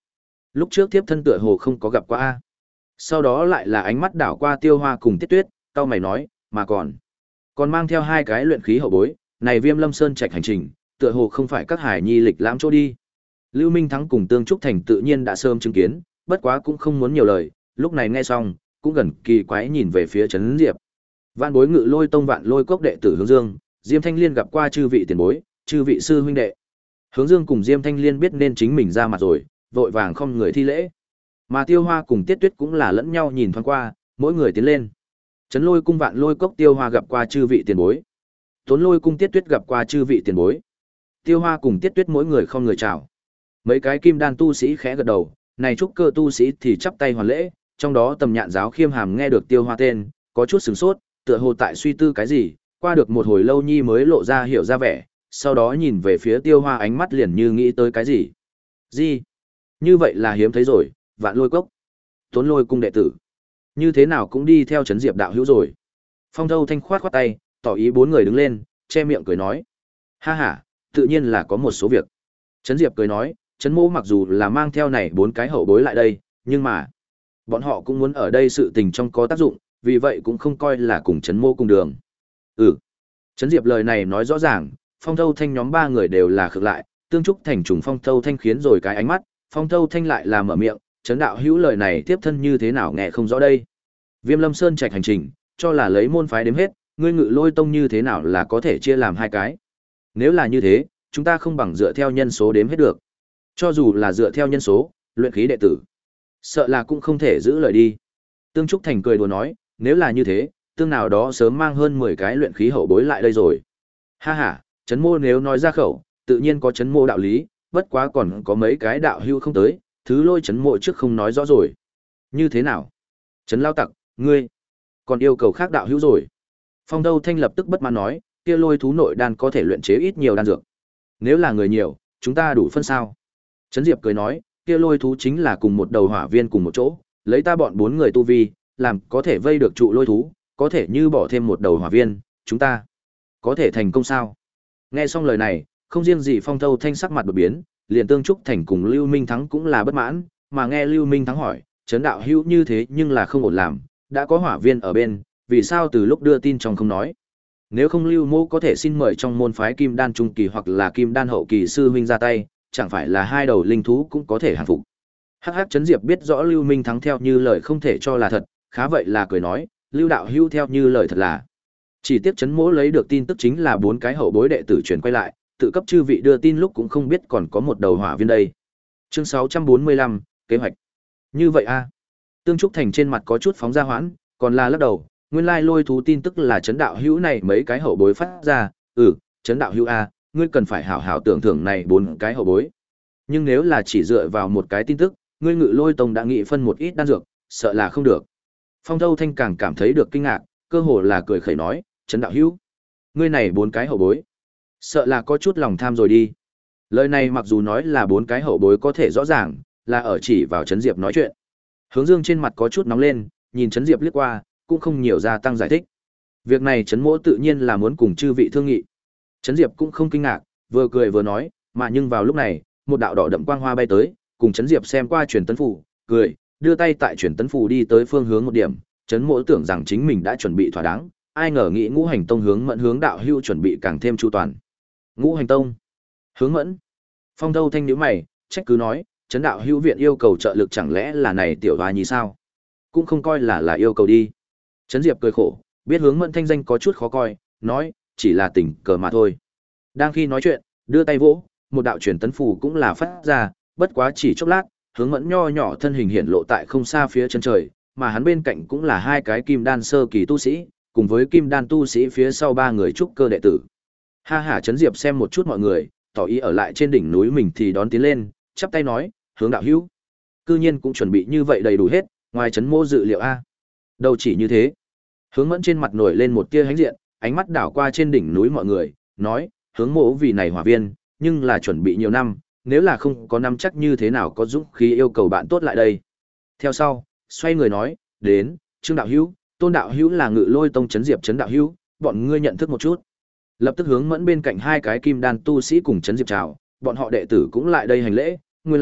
Lúc trước tiếp thân tựa hồ không có gặp qua a. Sau đó lại là ánh mắt đảo qua Tiêu Hoa cùng Tiết Tuyết, cau mày nói, mà còn, còn mang theo hai cái luyện khí hậu bối, này Viêm Lâm Sơn trạch hành trình, tựa hồ không phải các hải nhi lịch lãm chỗ đi. Lưu Minh Thắng cùng Tương Trúc Thành tự nhiên đã sớm chứng kiến, bất quá cũng không muốn nhiều lời, lúc này nghe xong, cũng gần kỳ quái nhìn về phía Trấn Diệp. Vạn Bối Ngự Lôi Tông Vạn Lôi Cốc đệ tử Hướng Dương, Diêm Thanh Liên gặp qua chư vị tiền bối, chư vị sư huynh đệ. Hướng Dương cùng Diêm Thanh Liên biết nên chính mình ra mặt rồi, vội vàng không người thi lễ. Mà Tiêu Hoa cùng Tiết Tuyết cũng là lẫn nhau nhìn thoáng qua, mỗi người tiến lên. Trấn Lôi cung Vạn Lôi Cốc Tiêu Hoa gặp qua chư vị tiền bối. Tốn Lôi cung Tiết Tuyết gặp qua chư vị tiền bối. Tiêu Hoa cùng Tiết Tuyết mỗi người không người chào. Mấy cái kim đan tu sĩ khẽ gật đầu, này trúc cơ tu sĩ thì chắp tay hoàn lễ, trong đó Tầm Nhạn giáo Khiêm Hàm nghe được Tiêu Hoa tên, có chút sửng sốt, tựa hồ tại suy tư cái gì, qua được một hồi lâu nhi mới lộ ra hiểu ra vẻ, sau đó nhìn về phía Tiêu Hoa ánh mắt liền như nghĩ tới cái gì. Gì? Như vậy là hiếm thấy rồi, Vạn Lôi Cốc, Tốn Lôi cung đệ tử, như thế nào cũng đi theo Trấn Diệp đạo hữu rồi. Phong Thâu Thanh khoát khoát tay, tỏ ý bốn người đứng lên, che miệng cười nói, ha ha, tự nhiên là có một số việc. Trấn Diệp cười nói, Trấn Mỗ mặc dù là mang theo này bốn cái hậu bối lại đây, nhưng mà bọn họ cũng muốn ở đây sự tình trong có tác dụng, vì vậy cũng không coi là cùng Trấn Mỗ cùng đường. Ừ. Trấn Diệp lời này nói rõ ràng, Phong Thâu Thanh nhóm ba người đều là khực lại, Tương Trúc Thành trùng Phong Thâu Thanh khiến rồi cái ánh mắt, Phong Thâu Thanh lại là mở miệng, Trấn đạo hữu lời này tiếp thân như thế nào nghe không rõ đây. Viêm Lâm Sơn trạch hành trình, cho là lấy môn phái đếm hết, ngươi Ngự Lôi Tông như thế nào là có thể chia làm hai cái. Nếu là như thế, chúng ta không bằng dựa theo nhân số đếm hết được. Cho dù là dựa theo nhân số, luyện khí đệ tử, sợ là cũng không thể giữ lời đi. Tương Trúc Thành cười đùa nói, nếu là như thế, tương nào đó sớm mang hơn mười cái luyện khí hậu bối lại đây rồi. Ha ha, Trấn Mô nếu nói ra khẩu, tự nhiên có Trấn Mô đạo lý, bất quá còn có mấy cái đạo hưu không tới, thứ lôi Trấn Mô trước không nói rõ rồi. Như thế nào? Trấn Lao Tặc, ngươi còn yêu cầu khác đạo hữu rồi. Phong Đâu Thanh lập tức bất mãn nói, kia lôi thú nội đan có thể luyện chế ít nhiều đan dược. Nếu là người nhiều, chúng ta đủ phân sao? Trấn Diệp cười nói, kia lôi thú chính là cùng một đầu hỏa viên cùng một chỗ, lấy ta bọn bốn người tu vi, làm có thể vây được trụ lôi thú, có thể như bỏ thêm một đầu hỏa viên, chúng ta có thể thành công sao? Nghe xong lời này, không riêng gì Phong Thâu Thanh sắc mặt đột biến, liền Tương Trúc Thành cùng Lưu Minh Thắng cũng là bất mãn, mà nghe Lưu Minh Thắng hỏi, Trấn đạo hữu như thế nhưng là không ổn làm, đã có hỏa viên ở bên, vì sao từ lúc đưa tin trong không nói? Nếu không Lưu Mô có thể xin mời trong môn phái Kim Đan trung kỳ hoặc là Kim Đan hậu kỳ sư huynh ra tay, chẳng phải là hai đầu linh thú cũng có thể hàng phục. Hắc Hắc Trấn Diệp biết rõ Lưu Minh Thắng theo như lời không thể cho là thật, khá vậy là cười nói, Lưu đạo hữu theo như lời thật là. Chỉ tiếc Trấn Mỗ lấy được tin tức chính là bốn cái hậu bối đệ tử truyền quay lại, tự cấp chư vị đưa tin lúc cũng không biết còn có một đầu hỏa viên đây. Chương sáu trăm bốn mươi lăm, kế hoạch. Như vậy a. Tương Trúc Thành trên mặt có chút phóng ra hoãn, còn là lắc đầu, nguyên lai lôi thú tin tức là Trấn đạo hữu này mấy cái hậu bối phát ra, ừ, Trấn đạo hữu a, ngươi cần phải hảo hảo tưởng thưởng này bốn cái hậu bối. Nhưng nếu là chỉ dựa vào một cái tin tức, ngươi Ngự Lôi Tông đã nghị phân một ít đan dược, sợ là không được. Phong Thâu Thanh càng cảm thấy được kinh ngạc, cơ hồ là cười khẩy nói, Trấn đạo hữu, ngươi này bốn cái hậu bối, sợ là có chút lòng tham rồi đi. Lời này mặc dù nói là bốn cái hậu bối có thể rõ ràng, là ở chỉ vào Trấn Diệp nói chuyện. Hướng Dương trên mặt có chút nóng lên, nhìn Trấn Diệp liếc qua, cũng không nhiều gia tăng giải thích. Việc này Trấn Mỗ tự nhiên là muốn cùng chư vị thương nghị. Trấn Diệp cũng không kinh ngạc, vừa cười vừa nói, mà nhưng vào lúc này, một đạo đỏ đậm quang hoa bay tới, cùng Trấn Diệp xem qua truyền tấn phù, cười, đưa tay tại truyền tấn phù đi tới phương hướng một điểm, Trấn Mỗ tưởng rằng chính mình đã chuẩn bị thỏa đáng, ai ngờ nghĩ Ngũ Hành Tông hướng Mẫn hướng đạo hưu chuẩn bị càng thêm chu toàn. Ngũ Hành Tông, hướng Mẫn. Phong Thâu Thanh nhíu mày, trách cứ nói, Trấn đạo hưu viện yêu cầu trợ lực chẳng lẽ là này tiểu hoa nhi sao? Cũng không coi là là yêu cầu đi. Trấn Diệp cười khổ, biết hướng Mẫn thanh danh có chút khó coi, nói, chỉ là tình cờ mà thôi. Đang khi nói chuyện, đưa tay vỗ, một đạo truyền tấn phù cũng là phát ra, bất quá chỉ chốc lát, hướng Mẫn nho nhỏ thân hình hiện lộ tại không xa phía chân trời, mà hắn bên cạnh cũng là hai cái kim đan sơ kỳ tu sĩ, cùng với kim đan tu sĩ phía sau ba người trúc cơ đệ tử. Ha ha, Trấn Diệp xem một chút mọi người, tỏ ý ở lại trên đỉnh núi mình thì đón tiến lên, chắp tay nói, hướng đạo hữu, cư nhiên cũng chuẩn bị như vậy đầy đủ hết, ngoài Trấn Mô dự liệu a. Đâu chỉ như thế. Hướng Mẫn trên mặt nổi lên một tia hãnh diện, ánh mắt đảo qua trên đỉnh núi mọi người, nói, hướng mộ vì này hỏa viên, nhưng là chuẩn bị nhiều năm, nếu là không có năm chắc như thế nào có dũng khí yêu cầu bạn tốt lại đây. Theo sau, xoay người nói, đến, Trương đạo hữu, Tôn đạo hữu là Ngự Lôi Tông Trấn Diệp Trấn đạo hữu, bọn ngươi nhận thức một chút. Lập tức hướng Mẫn bên cạnh hai cái kim đan tu sĩ cùng Trấn Diệp chào, bọn họ đệ tử cũng lại đây hành lễ, nguyên lai, like,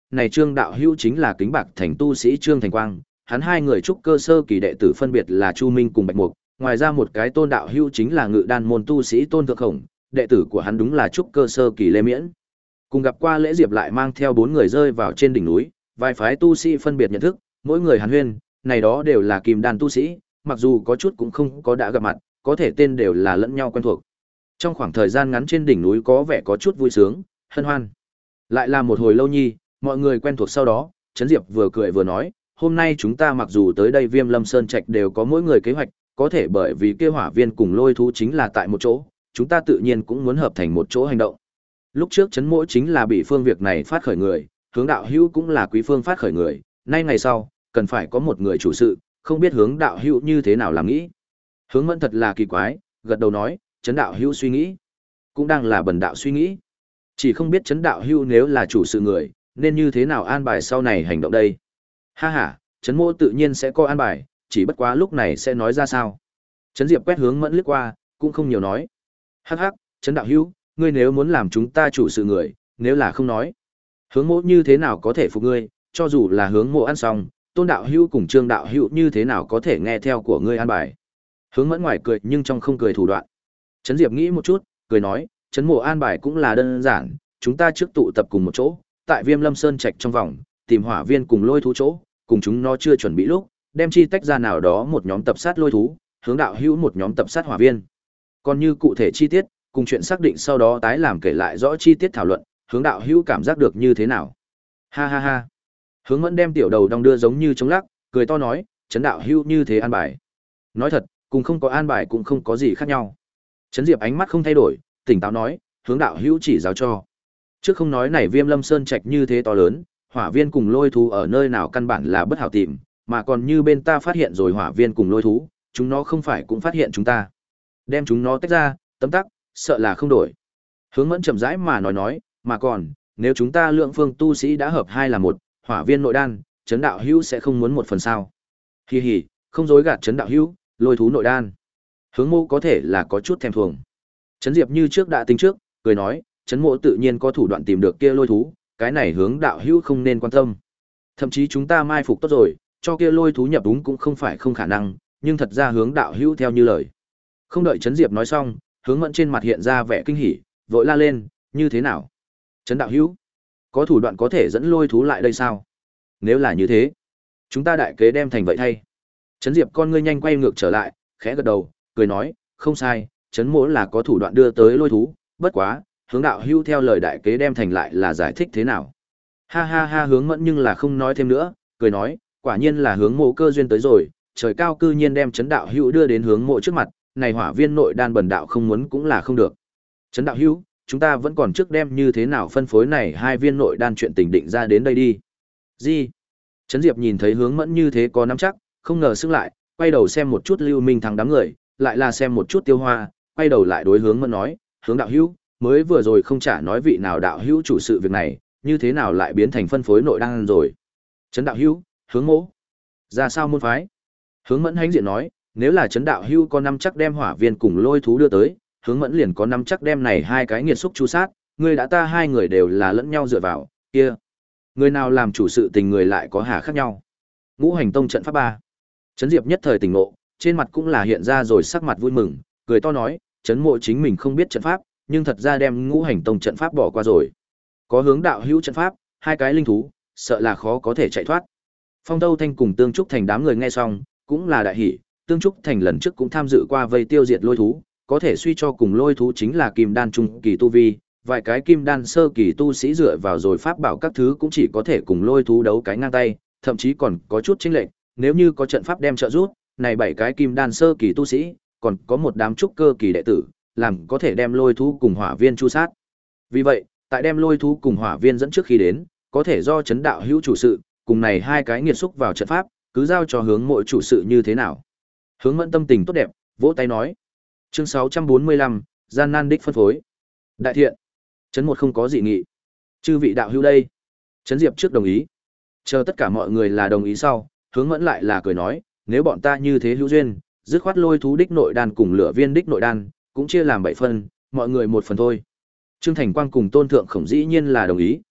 này Trương đạo hữu chính là Kính Bạc Thành tu sĩ Trương Thành Quang, hắn hai người trúc cơ sơ kỳ đệ tử phân biệt là Chu Minh cùng Bạch Mục, ngoài ra một cái Tôn đạo hữu chính là Ngự Đan môn tu sĩ Tôn Thượng Khổng, đệ tử của hắn đúng là trúc cơ sơ kỳ Lê Miễn. Cùng gặp qua lễ Diệp lại mang theo bốn người rơi vào trên đỉnh núi, vài phái tu sĩ phân biệt nhận thức, mỗi người hàn huyên, này đó đều là Kim Đan tu sĩ, mặc dù có chút cũng không có đã gặp mặt, có thể tên đều là lẫn nhau quen thuộc. Trong khoảng thời gian ngắn trên đỉnh núi có vẻ có chút vui sướng, hân hoan. Lại là một hồi lâu nhi, mọi người quen thuộc sau đó, Trấn Diệp vừa cười vừa nói, hôm nay chúng ta mặc dù tới đây Viêm Lâm Sơn Trạch đều có mỗi người kế hoạch, có thể bởi vì kia hỏa viên cùng lôi thú chính là tại một chỗ, chúng ta tự nhiên cũng muốn hợp thành một chỗ hành động. Lúc trước Trấn Mỗ chính là bị phương việc này phát khởi người, Hướng đạo hữu cũng là quý phương phát khởi người, nay ngày sau, cần phải có một người chủ sự, không biết Hướng đạo hữu như thế nào làm nghĩ. Hướng Mẫn thật là kỳ quái, gật đầu nói, Trấn đạo hữu suy nghĩ, cũng đang là bần đạo suy nghĩ. Chỉ không biết Trấn đạo hữu nếu là chủ sự người, nên như thế nào an bài sau này hành động đây. Ha ha, Trấn Mỗ tự nhiên sẽ có an bài, chỉ bất quá lúc này sẽ nói ra sao. Trấn Diệp quét Hướng Mẫn liếc qua, cũng không nhiều nói. Hắc hắc, Trấn đạo hữu, ngươi nếu muốn làm chúng ta chủ sự người, nếu là không nói. Hướng Mỗ như thế nào có thể phục ngươi, cho dù là Hướng Mộ ăn xong, Tôn đạo hữu cùng Trương đạo hữu như thế nào có thể nghe theo của ngươi an bài. Hướng Mẫn ngoài cười nhưng trong không cười thủ đoạn. Trấn Diệp nghĩ một chút, cười nói, Trấn Mộ an bài cũng là đơn giản, chúng ta trước tụ tập cùng một chỗ, tại Viêm Lâm Sơn Trạch trong vòng, tìm hỏa viên cùng lôi thú chỗ, cùng chúng nó chưa chuẩn bị lúc, đem chi tách ra nào đó một nhóm tập sát lôi thú, Hướng đạo hữu một nhóm tập sát hỏa viên. Còn như cụ thể chi tiết, cùng chuyện xác định sau đó tái làm kể lại rõ chi tiết thảo luận, Hướng đạo hữu cảm giác được như thế nào? Ha ha ha. Hướng Mẫn đem tiểu đầu đong đưa giống như chống lắc, cười to nói, Trấn đạo hữu như thế an bài. Nói thật, cùng không có an bài cũng không có gì khác nhau. Trấn Diệp ánh mắt không thay đổi, tỉnh táo nói, Hướng đạo hữu chỉ giáo cho. Trước không nói này Viêm Lâm Sơn Trạch như thế to lớn, hỏa viên cùng lôi thú ở nơi nào căn bản là bất hảo tìm, mà còn như bên ta phát hiện rồi hỏa viên cùng lôi thú, chúng nó không phải cũng phát hiện chúng ta. Đem chúng nó tách ra, tấm tắc, sợ là không đổi. Hướng Mẫn chậm rãi mà nói nói, mà còn, nếu chúng ta lượng phương tu sĩ đã hợp hai là một, hỏa viên nội đan, Trấn đạo hữu sẽ không muốn một phần sao. Hi hi, không dối gạt Trấn đạo hữu, lôi thú nội đan. Hướng Mộ có thể là có chút thèm thuồng. Trấn Diệp như trước đã tính trước, cười nói, Trấn Mộ tự nhiên có thủ đoạn tìm được kia lôi thú, cái này Hướng đạo hữu không nên quan tâm. Thậm chí chúng ta mai phục tốt rồi, cho kia lôi thú nhập đúng cũng không phải không khả năng, nhưng thật ra Hướng đạo hữu theo như lời. Không đợi Trấn Diệp nói xong, Hướng Mẫn trên mặt hiện ra vẻ kinh hỉ, vội la lên, như thế nào? Trấn đạo hữu, có thủ đoạn có thể dẫn lôi thú lại đây sao? Nếu là như thế, chúng ta đại kế đem thành vậy thay. Trấn Diệp con ngươi nhanh quay ngược trở lại, khẽ gật đầu, cười nói, không sai, Trấn Mỗ là có thủ đoạn đưa tới lôi thú, bất quá, Hướng đạo hữu theo lời đại kế đem thành lại là giải thích thế nào? Ha ha ha, Hướng Mẫn nhưng là không nói thêm nữa, cười nói, quả nhiên là Hướng Mộ cơ duyên tới rồi, trời cao cư nhiên đem Trấn đạo hữu đưa đến Hướng Mộ trước mặt, này hỏa viên nội đan bần đạo không muốn cũng là không được. Trấn đạo hữu, chúng ta vẫn còn trước đem như thế nào phân phối này hai viên nội đan chuyện tình định ra đến đây đi. Gì? Trấn Diệp nhìn thấy Hướng Mẫn như thế có nắm chắc, không ngờ xưng lại, quay đầu xem một chút Lưu Minh thắng đám người, lại là xem một chút Tiêu Hoa, quay đầu lại đối Hướng Mẫn nói, Hướng đạo hữu, mới vừa rồi không trả nói vị nào đạo hữu chủ sự việc này, như thế nào lại biến thành phân phối nội đan rồi. Trấn đạo hữu, Hướng Mỗ, ra sao môn phái? Hướng Mẫn hãnh diện nói, nếu là Trấn đạo hữu có năm chắc đem hỏa viên cùng lôi thú đưa tới, Hướng Mẫn liền có năm chắc đem này hai cái nghiệt xúc chu sát, người đã ta hai người đều là lẫn nhau dựa vào, kia, người nào làm chủ sự tình người lại có hà khác nhau. Ngũ Hành Tông trận pháp ba. Trấn Diệp nhất thời tỉnh ngộ, trên mặt cũng là hiện ra rồi sắc mặt vui mừng, cười to nói, Trấn Mộ chính mình không biết trận pháp, nhưng thật ra đem Ngũ Hành Tông trận pháp bỏ qua rồi. Có Hướng đạo hữu trận pháp, hai cái linh thú, sợ là khó có thể chạy thoát. Phong Tâu Thanh cùng Tương Trúc Thành đám người nghe xong, cũng là đại hỉ, Tương Trúc Thành lần trước cũng tham dự qua vây tiêu diệt lôi thú, có thể suy cho cùng lôi thú chính là kim đan trung kỳ tu vi, vài cái kim đan sơ kỳ tu sĩ dựa vào rồi pháp bảo các thứ cũng chỉ có thể cùng lôi thú đấu cái ngang tay, thậm chí còn có chút chênh lệch, nếu như có trận pháp đem trợ giúp, này bảy cái kim đan sơ kỳ tu sĩ, còn có một đám trúc cơ kỳ đệ tử, làm có thể đem lôi thú cùng hỏa viên chu sát. Vì vậy, tại đem lôi thú cùng hỏa viên dẫn trước khi đến, có thể do Trấn đạo hữu chủ sự, cùng này hai cái nghiệt xúc vào trận pháp, cứ giao cho Hướng Mộ chủ sự như thế nào. Hướng Mẫn tâm tình tốt đẹp, vỗ tay nói. Chương sáu trăm bốn mươi lăm, gian nan đích phân phối. Đại thiện. Trấn một không có dị nghị. Chư vị đạo hữu đây. Trấn Diệp trước đồng ý. Chờ tất cả mọi người là đồng ý sau, Hướng Mẫn lại là cười nói, nếu bọn ta như thế hữu duyên, dứt khoát lôi thú đích nội đan cùng lửa viên đích nội đan, cũng chia làm bảy phần, mọi người một phần thôi. Trương Thành Quang cùng Tôn Thượng Khổng dĩ nhiên là đồng ý,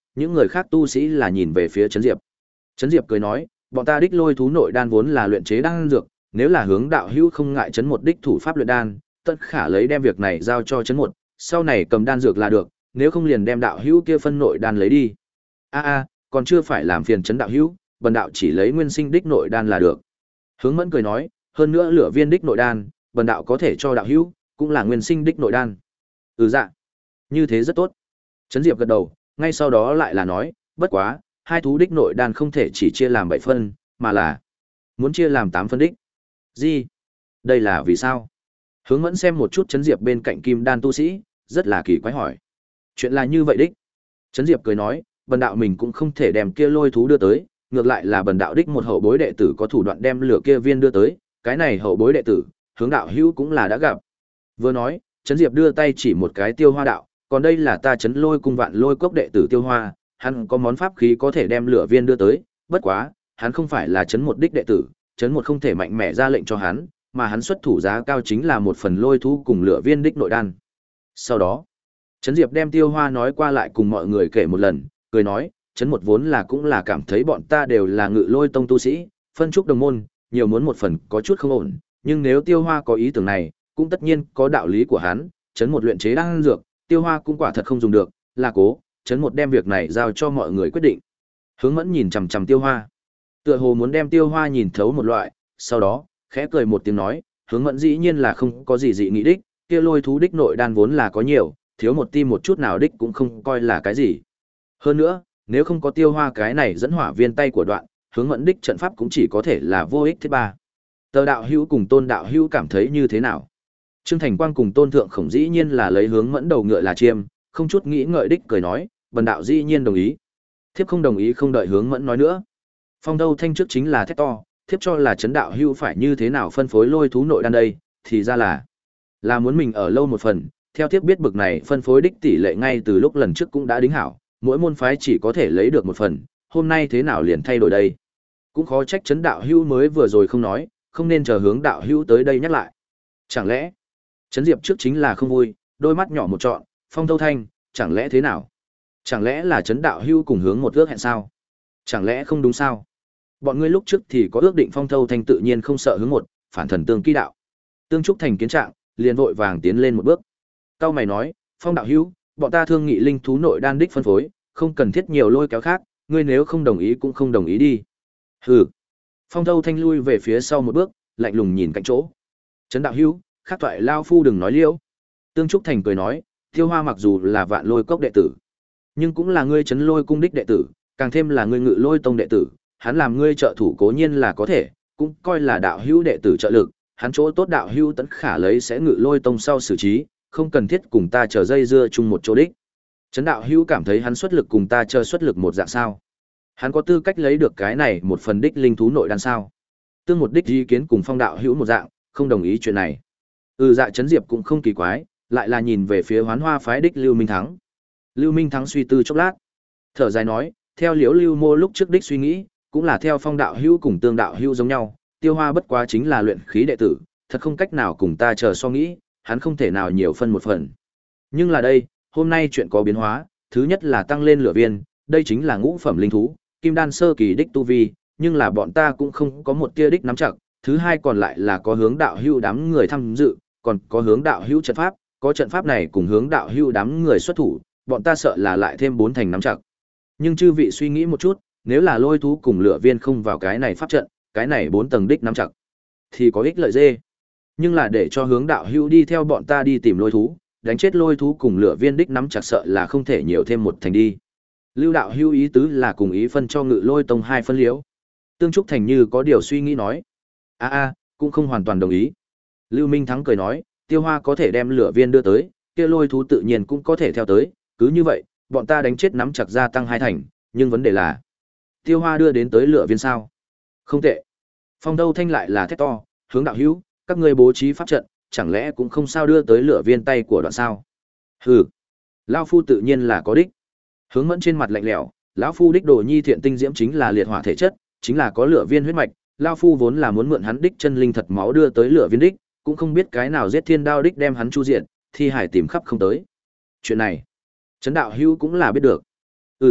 những người khác tu sĩ là nhìn về phía Trấn Diệp. Trấn Diệp cười nói, bọn ta đích lôi thú nội đan vốn là luyện chế đan dược, nếu là hướng đạo hữu không ngại Trấn một đích thủ pháp luyện đan, tất khả lấy đem việc này giao cho Trấn một, sau này cầm đan dược là được, nếu không liền đem đạo hữu kia phân nội đan lấy đi. A a, còn chưa phải làm phiền Trấn đạo hữu, bần đạo chỉ lấy nguyên sinh đích nội đan là được. Hướng Mẫn cười nói, hơn nữa lửa viên đích nội đan, bần đạo có thể cho đạo hữu, cũng là nguyên sinh đích nội đan. Ừ dạ, như thế rất tốt. Trấn Diệp gật đầu, ngay sau đó lại là nói, bất quá, hai thú đích nội đan không thể chỉ chia làm bảy phân, mà là muốn chia làm tám phân đích. Gì? Đây là vì sao? Hướng Mẫn xem một chút Trấn Diệp bên cạnh kim đan tu sĩ, rất là kỳ quái hỏi. Chuyện là như vậy đích. Trấn Diệp cười nói, bần đạo mình cũng không thể đem kia lôi thú đưa tới, ngược lại là bần đạo đích một hậu bối đệ tử có thủ đoạn đem lửa kia viên đưa tới, cái này hậu bối đệ tử, hướng đạo hữu cũng là đã gặp. Vừa nói, Trấn Diệp đưa tay chỉ một cái Tiêu Hoa đạo, còn đây là ta Trấn Lôi cung vạn lôi cốc đệ tử Tiêu Hoa, hắn có món pháp khí có thể đem lửa viên đưa tới, bất quá, hắn không phải là Trấn một đích đệ tử, Trấn một không thể mạnh mẽ ra lệnh cho hắn, mà hắn xuất thủ giá cao chính là một phần lôi thú cùng lửa viên đích nội đan. Sau đó, Trấn Diệp đem Tiêu Hoa nói qua lại cùng mọi người kể một lần, cười nói, Trấn một vốn là cũng là cảm thấy bọn ta đều là Ngự Lôi tông tu sĩ, phân trúc đồng môn, nhiều muốn một phần có chút không ổn, nhưng nếu Tiêu Hoa có ý tưởng này, cũng tất nhiên có đạo lý của hắn, Trấn một luyện chế đan dược, Tiêu Hoa cũng quả thật không dùng được, là cố, Trấn một đem việc này giao cho mọi người quyết định. Hướng Mẫn nhìn chằm chằm Tiêu Hoa, tựa hồ muốn đem Tiêu Hoa nhìn thấu một loại, sau đó, khẽ cười một tiếng nói, Hướng Mẫn dĩ nhiên là không có gì dị nghị đích, kia lôi thú đích nội đan vốn là có nhiều, thiếu một tim một chút nào đích cũng không coi là cái gì. Hơn nữa, nếu không có Tiêu Hoa cái này dẫn hỏa viên tay của đoạn, Hướng Mẫn đích trận pháp cũng chỉ có thể là vô ích thứ ba. Tờ đạo hữu cùng Tôn đạo hữu cảm thấy như thế nào? Trương Thành Quang cùng Tôn Thượng Khổng dĩ nhiên là lấy Hướng Mẫn đầu ngựa là chiêm, không chút nghĩ ngợi đích cười nói, bần đạo dĩ nhiên đồng ý. Thiếp không đồng ý không đợi Hướng Mẫn nói nữa. Phong Đâu Thanh trước chính là thét to, thiếp cho là Trấn đạo hữu phải như thế nào phân phối lôi thú nội đan đây, thì ra là là muốn mình ở lâu một phần. Theo thiếp biết bực này phân phối đích tỷ lệ ngay từ lúc lần trước cũng đã đính hảo, mỗi môn phái chỉ có thể lấy được một phần, hôm nay thế nào liền thay đổi đây? Cũng khó trách Trấn đạo hữu mới vừa rồi không nói, không nên chờ Hướng đạo hữu tới đây nhắc lại. Chẳng lẽ Trấn Diệp trước chính là không vui, đôi mắt nhỏ một trọn, Phong Thâu Thanh, chẳng lẽ thế nào? Chẳng lẽ là Trấn đạo hữu cùng Hướng một ước hẹn sao? Chẳng lẽ không đúng sao? Bọn ngươi lúc trước thì có ước định Phong Thâu Thanh tự nhiên không sợ Hướng một, phản thần tương ký đạo. Tương Trúc Thành kiến trạng, liền vội vàng tiến lên một bước. Cao mày nói, Phong đạo hữu, bọn ta thương nghị linh thú nội đan đích phân phối, không cần thiết nhiều lôi kéo khác, ngươi nếu không đồng ý cũng không đồng ý đi. Hừ. Phong Thâu Thanh lui về phía sau một bước, lạnh lùng nhìn cạnh chỗ. Trấn đạo hữu, khác thoại lao phu đừng nói liêu. Tương Trúc Thành cười nói, Tiêu Hoa mặc dù là vạn lôi cốc đệ tử, nhưng cũng là ngươi Trấn Lôi cung đích đệ tử, càng thêm là ngươi Ngự Lôi tông đệ tử, hắn làm ngươi trợ thủ cố nhiên là có thể, cũng coi là đạo hữu đệ tử trợ lực, hắn chỗ tốt đạo hữu tấn khả lấy sẽ Ngự Lôi tông sau xử trí, không cần thiết cùng ta chờ dây dưa chung một chỗ đích. Trấn đạo hữu cảm thấy hắn xuất lực cùng ta chờ xuất lực một dạng sao? Hắn có tư cách lấy được cái này một phần đích linh thú nội đan sao? Tương một đích ý kiến cùng Phong đạo hữu một dạng, không đồng ý chuyện này. Ừ dạ Trấn Diệp cũng không kỳ quái, lại là nhìn về phía Hoán Hoa phái đích Lưu Minh Thắng. Lưu Minh Thắng suy tư chốc lát, thở dài nói, theo Liễu Lưu Mô lúc trước đích suy nghĩ, cũng là theo Phong đạo hữu cùng Tương đạo hữu giống nhau, Tiêu Hoa bất quá chính là luyện khí đệ tử, thật không cách nào cùng ta chờ so nghĩ, hắn không thể nào nhiều phân một phần. Nhưng là đây, hôm nay chuyện có biến hóa, thứ nhất là tăng lên lửa viên, đây chính là ngũ phẩm linh thú, kim đan sơ kỳ đích tu vi, nhưng là bọn ta cũng không có một tia đích nắm chặt, thứ hai còn lại là có hướng đạo hữu đám người tham dự, còn có hướng đạo hữu trận pháp, có trận pháp này cùng hướng đạo hữu đám người xuất thủ, bọn ta sợ là lại thêm bốn thành nắm chặt. Nhưng chư vị suy nghĩ một chút, nếu là lôi thú cùng lửa viên không vào cái này pháp trận, cái này bốn tầng đích nắm chặt, thì có ích lợi dê. Nhưng là để cho hướng đạo hữu đi theo bọn ta đi tìm lôi thú, đánh chết lôi thú cùng lửa viên đích nắm chặt sợ là không thể nhiều thêm một thành đi. Lưu đạo hữu ý tứ là cùng ý phân cho Ngự Lôi tông hai phân liễu. Tương Trúc Thành như có điều suy nghĩ nói, a a, cũng không hoàn toàn đồng ý. Lưu Minh Thắng cười nói, Tiêu Hoa có thể đem lửa viên đưa tới, kia lôi thú tự nhiên cũng có thể theo tới, cứ như vậy, bọn ta đánh chết nắm chặt gia tăng hai thành, nhưng vấn đề là, Tiêu Hoa đưa đến tới lửa viên sao? Không tệ. Phong Đâu Thanh lại là thét to, hướng đạo hữu, các ngươi bố trí pháp trận, chẳng lẽ cũng không sao đưa tới lửa viên tay của đoạn sao? Hừ, lão phu tự nhiên là có đích. Hướng Mẫn trên mặt lạnh lẽo, lão phu đích đồ nhi thiện tinh diễm chính là liệt hỏa thể chất, chính là có lửa viên huyết mạch, lão phu vốn là muốn mượn hắn đích chân linh thật máu đưa tới lửa viên đích, cũng không biết cái nào giết thiên đao đích đem hắn chu diện, thi hải tìm khắp không tới. Chuyện này, Trấn đạo hữu cũng là biết được. Ừ dạ,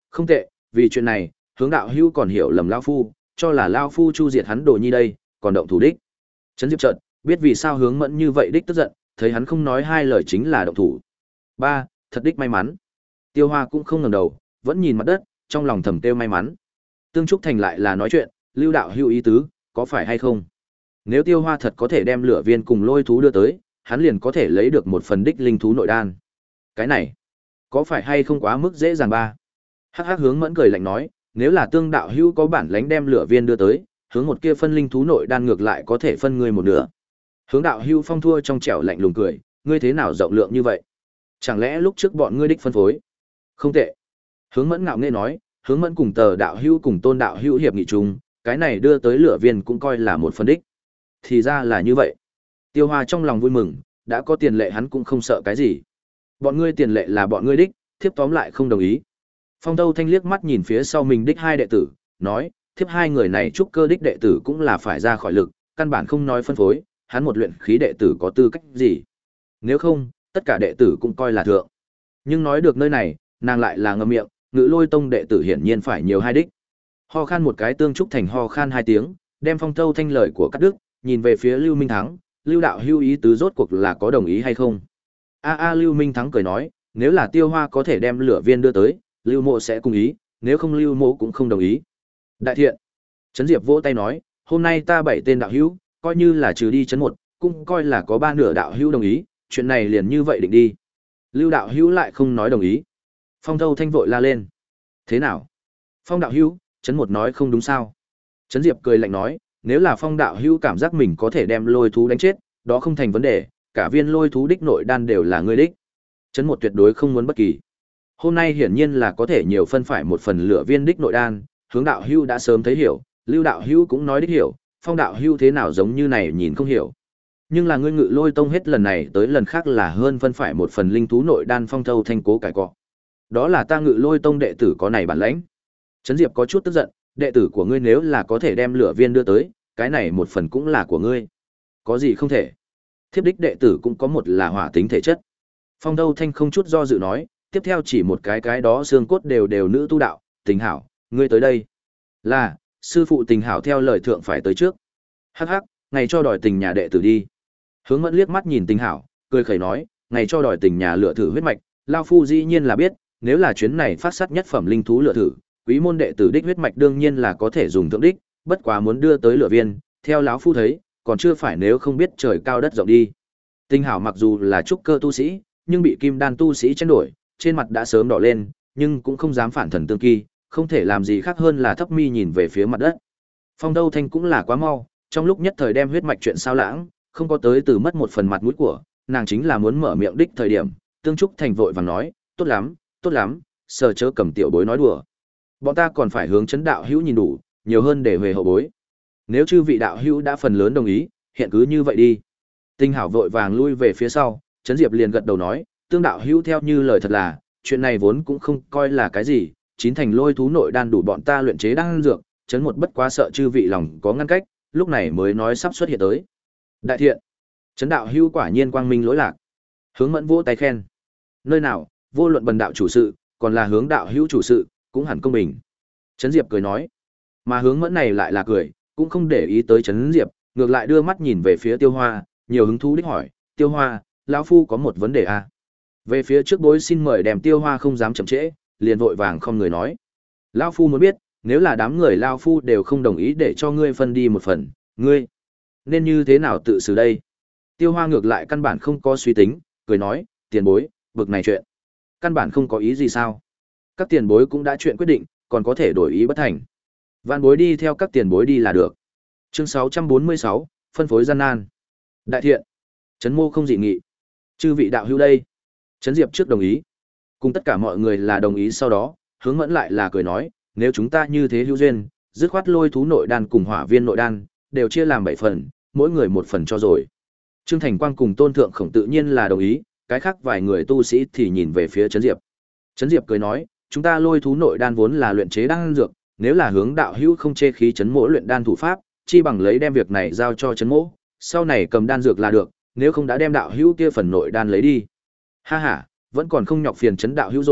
Không tệ, vì chuyện này, hướng đạo hữu còn hiểu lầm Lao Phu, cho là Lao Phu chu diệt hắn đồ nhi đây, còn động thủ đích. Trấn Diệp chợt biết vì sao hướng mẫn như vậy đích tức giận, thấy hắn không nói hai lời chính là động thủ. Ba, thật đích may mắn. Tiêu Hoa cũng không ngẩng đầu, vẫn nhìn mặt đất, trong lòng thầm kêu may mắn. Tương Trúc Thành lại là nói chuyện, Lưu đạo hữu ý tứ, có phải hay không? Nếu Tiêu Hoa thật có thể đem lửa viên cùng lôi thú đưa tới, hắn liền có thể lấy được một phần đích linh thú nội đan. Cái này, có phải hay không quá mức dễ dàng ba? Hắc Hắc hướng mẫn cười lạnh nói, nếu là Tương đạo hữu có bản lĩnh đem lửa viên đưa tới, hướng một kia phân linh thú nội đan ngược lại có thể phân ngươi một nửa. Hướng đạo hữu phong thua trong trẻo lạnh lùng cười, ngươi thế nào rộng lượng như vậy? Chẳng lẽ lúc trước bọn ngươi đích phân phối? Không tệ. Hướng mẫn ngạo nghễ nói, hướng mẫn cùng tờ đạo hữu cùng tôn đạo hữu hiệp nghị chung, cái này đưa tới lửa viên cũng coi là một phần đích. Thì ra là như vậy. Tiêu Hoa trong lòng vui mừng, đã có tiền lệ hắn cũng không sợ cái gì. Bọn ngươi tiền lệ là bọn ngươi đích, thiếp tóm lại không đồng ý. Phong Tâu Thanh liếc mắt nhìn phía sau mình đích hai đệ tử, nói, thiếp hai người này trúc cơ đích đệ tử cũng là phải ra khỏi lực, căn bản không nói phân phối, hắn một luyện khí đệ tử có tư cách gì. Nếu không, tất cả đệ tử cũng coi là thượng. Nhưng nói được nơi này, nàng lại là ngậm miệng, Ngự Lôi Tông đệ tử hiển nhiên phải nhiều hai đích. Ho khan một cái Tương Trúc Thành ho khan hai tiếng, đem Phong Tâu Thanh lời của cắt đứt, nhìn về phía Lưu Minh Thắng, Lưu đạo hữu ý tứ rốt cuộc là có đồng ý hay không? A a Lưu Minh Thắng cười nói, nếu là Tiêu Hoa có thể đem lửa viên đưa tới, Lưu Mộ sẽ cùng ý, nếu không Lưu Mộ cũng không đồng ý. Đại thiện. Trấn Diệp vỗ tay nói, hôm nay ta bảy tên đạo hữu, coi như là trừ đi trấn một, cũng coi là có ba nửa đạo hữu đồng ý, chuyện này liền như vậy định đi. Lưu đạo hữu lại không nói đồng ý. Phong Thâu Thanh vội la lên. Thế nào? Phong đạo hữu, trấn một nói không đúng sao? Trấn Diệp cười lạnh nói, nếu là Phong đạo hữu cảm giác mình có thể đem lôi thú đánh chết, đó không thành vấn đề, cả viên lôi thú đích nội đan đều là ngươi đích. Trấn một tuyệt đối không muốn bất kỳ. Hôm nay hiển nhiên là có thể nhiều phân phải một phần lửa viên đích nội đan, hướng đạo hữu đã sớm thấy hiểu, Lưu đạo hữu cũng nói đích hiểu, Phong đạo hữu thế nào giống như này nhìn không hiểu. Nhưng là ngươi Ngự Lôi Tông hết lần này tới lần khác là hơn phân phải một phần linh thú nội đan. Phong Thâu Thanh cố cải cọ. Đó là ta Ngự Lôi Tông đệ tử có này bản lãnh. Trấn Diệp có chút tức giận, đệ tử của ngươi nếu là có thể đem lửa viên đưa tới, cái này một phần cũng là của ngươi. Có gì không thể? Thiếp đích đệ tử cũng có một là hỏa tính thể chất. Phong Thâu Thanh không chút do dự nói, tiếp theo chỉ một cái cái đó xương cốt đều đều nữ tu đạo, Tình Hảo, ngươi tới đây. Là, sư phụ Tình Hảo theo lời thượng phải tới trước. Hắc hắc, ngày cho đòi tình nhà đệ tử đi. Hướng Mẫn liếc mắt nhìn Tình Hảo, cười khẩy nói, ngày cho đòi tình nhà lựa thử huyết mạch, lao phu dĩ nhiên là biết, nếu là chuyến này phát sát nhất phẩm linh thú lựa thử, quý môn đệ tử đích huyết mạch đương nhiên là có thể dùng thượng đích, bất quá muốn đưa tới lựa viên, theo lão phu thấy, còn chưa phải nếu không biết trời cao đất rộng đi. Tình Hảo mặc dù là trúc cơ tu sĩ, nhưng bị kim đan tu sĩ tranh đổi, trên mặt đã sớm đỏ lên, nhưng cũng không dám phản thần tương kỳ, không thể làm gì khác hơn là thấp mi nhìn về phía mặt đất. Phong Đâu Thanh cũng là quá mau, trong lúc nhất thời đem huyết mạch chuyện sao lãng, không có tới từ mất một phần mặt mũi của, nàng chính là muốn mở miệng đích thời điểm, Tương Trúc Thành vội vàng nói, tốt lắm, tốt lắm, sờ chớ cầm tiểu bối nói đùa. Bọn ta còn phải hướng chấn đạo hữu nhìn đủ, nhiều hơn để về hậu bối. Nếu chư vị đạo hữu đã phần lớn đồng ý, hiện cứ như vậy đi. Tinh Hảo vội vàng lui về phía sau, Trấn Diệp liền gật đầu nói, Tương đạo hữu theo như lời thật là, chuyện này vốn cũng không coi là cái gì, chín thành lôi thú nội đan đủ bọn ta luyện chế đan dược, chấn một bất quá sợ chư vị lòng có ngăn cách, lúc này mới nói sắp xuất hiện tới. Đại thiện, chấn đạo hữu quả nhiên quang minh lỗi lạc. Hướng Mẫn vỗ tay khen. Nơi nào, vô luận bần đạo chủ sự, còn là hướng đạo hữu chủ sự, cũng hẳn công bình. Trấn Diệp cười nói, mà Hướng Mẫn này lại là cười, cũng không để ý tới Trấn Diệp, ngược lại đưa mắt nhìn về phía Tiêu Hoa, nhiều hứng thú đích hỏi, Tiêu Hoa, lão phu có một vấn đề à? Về phía trước bối xin mời đem Tiêu Hoa không dám chậm trễ, liền vội vàng không người nói. Lão phu muốn biết, nếu là đám người lão phu đều không đồng ý để cho ngươi phân đi một phần, ngươi nên như thế nào tự xử đây? Tiêu Hoa ngược lại căn bản không có suy tính, cười nói, tiền bối, bực này chuyện, căn bản không có ý gì sao? Các tiền bối cũng đã chuyện quyết định, còn có thể đổi ý bất thành. Vạn bối đi theo các tiền bối đi là được. Chương sáu trăm bốn mươi sáu, phân phối gian nan. Đại thiện, Trấn Mô không dị nghị. Chư vị đạo hữu đây. Trấn Diệp trước đồng ý. Cùng tất cả mọi người là đồng ý sau đó, Hướng Mẫn lại là cười nói, nếu chúng ta như thế hữu duyên, dứt khoát lôi thú nội đan cùng hỏa viên nội đan, đều chia làm bảy phần, mỗi người một phần cho rồi. Trương Thành Quang cùng Tôn Thượng Khổng tự nhiên là đồng ý, cái khác vài người tu sĩ thì nhìn về phía Trấn Diệp. Trấn Diệp cười nói, chúng ta lôi thú nội đan vốn là luyện chế đan dược, nếu là hướng đạo hữu không chê khí Trấn Mỗ luyện đan thủ pháp, chi bằng lấy đem việc này giao cho Trấn Mỗ, sau này cầm đan dược là được, nếu không đã đem đạo hữu kia phần nội đan lấy đi. Ha ha, vẫn còn không nhọc phiền Trấn đạo hữu rồi,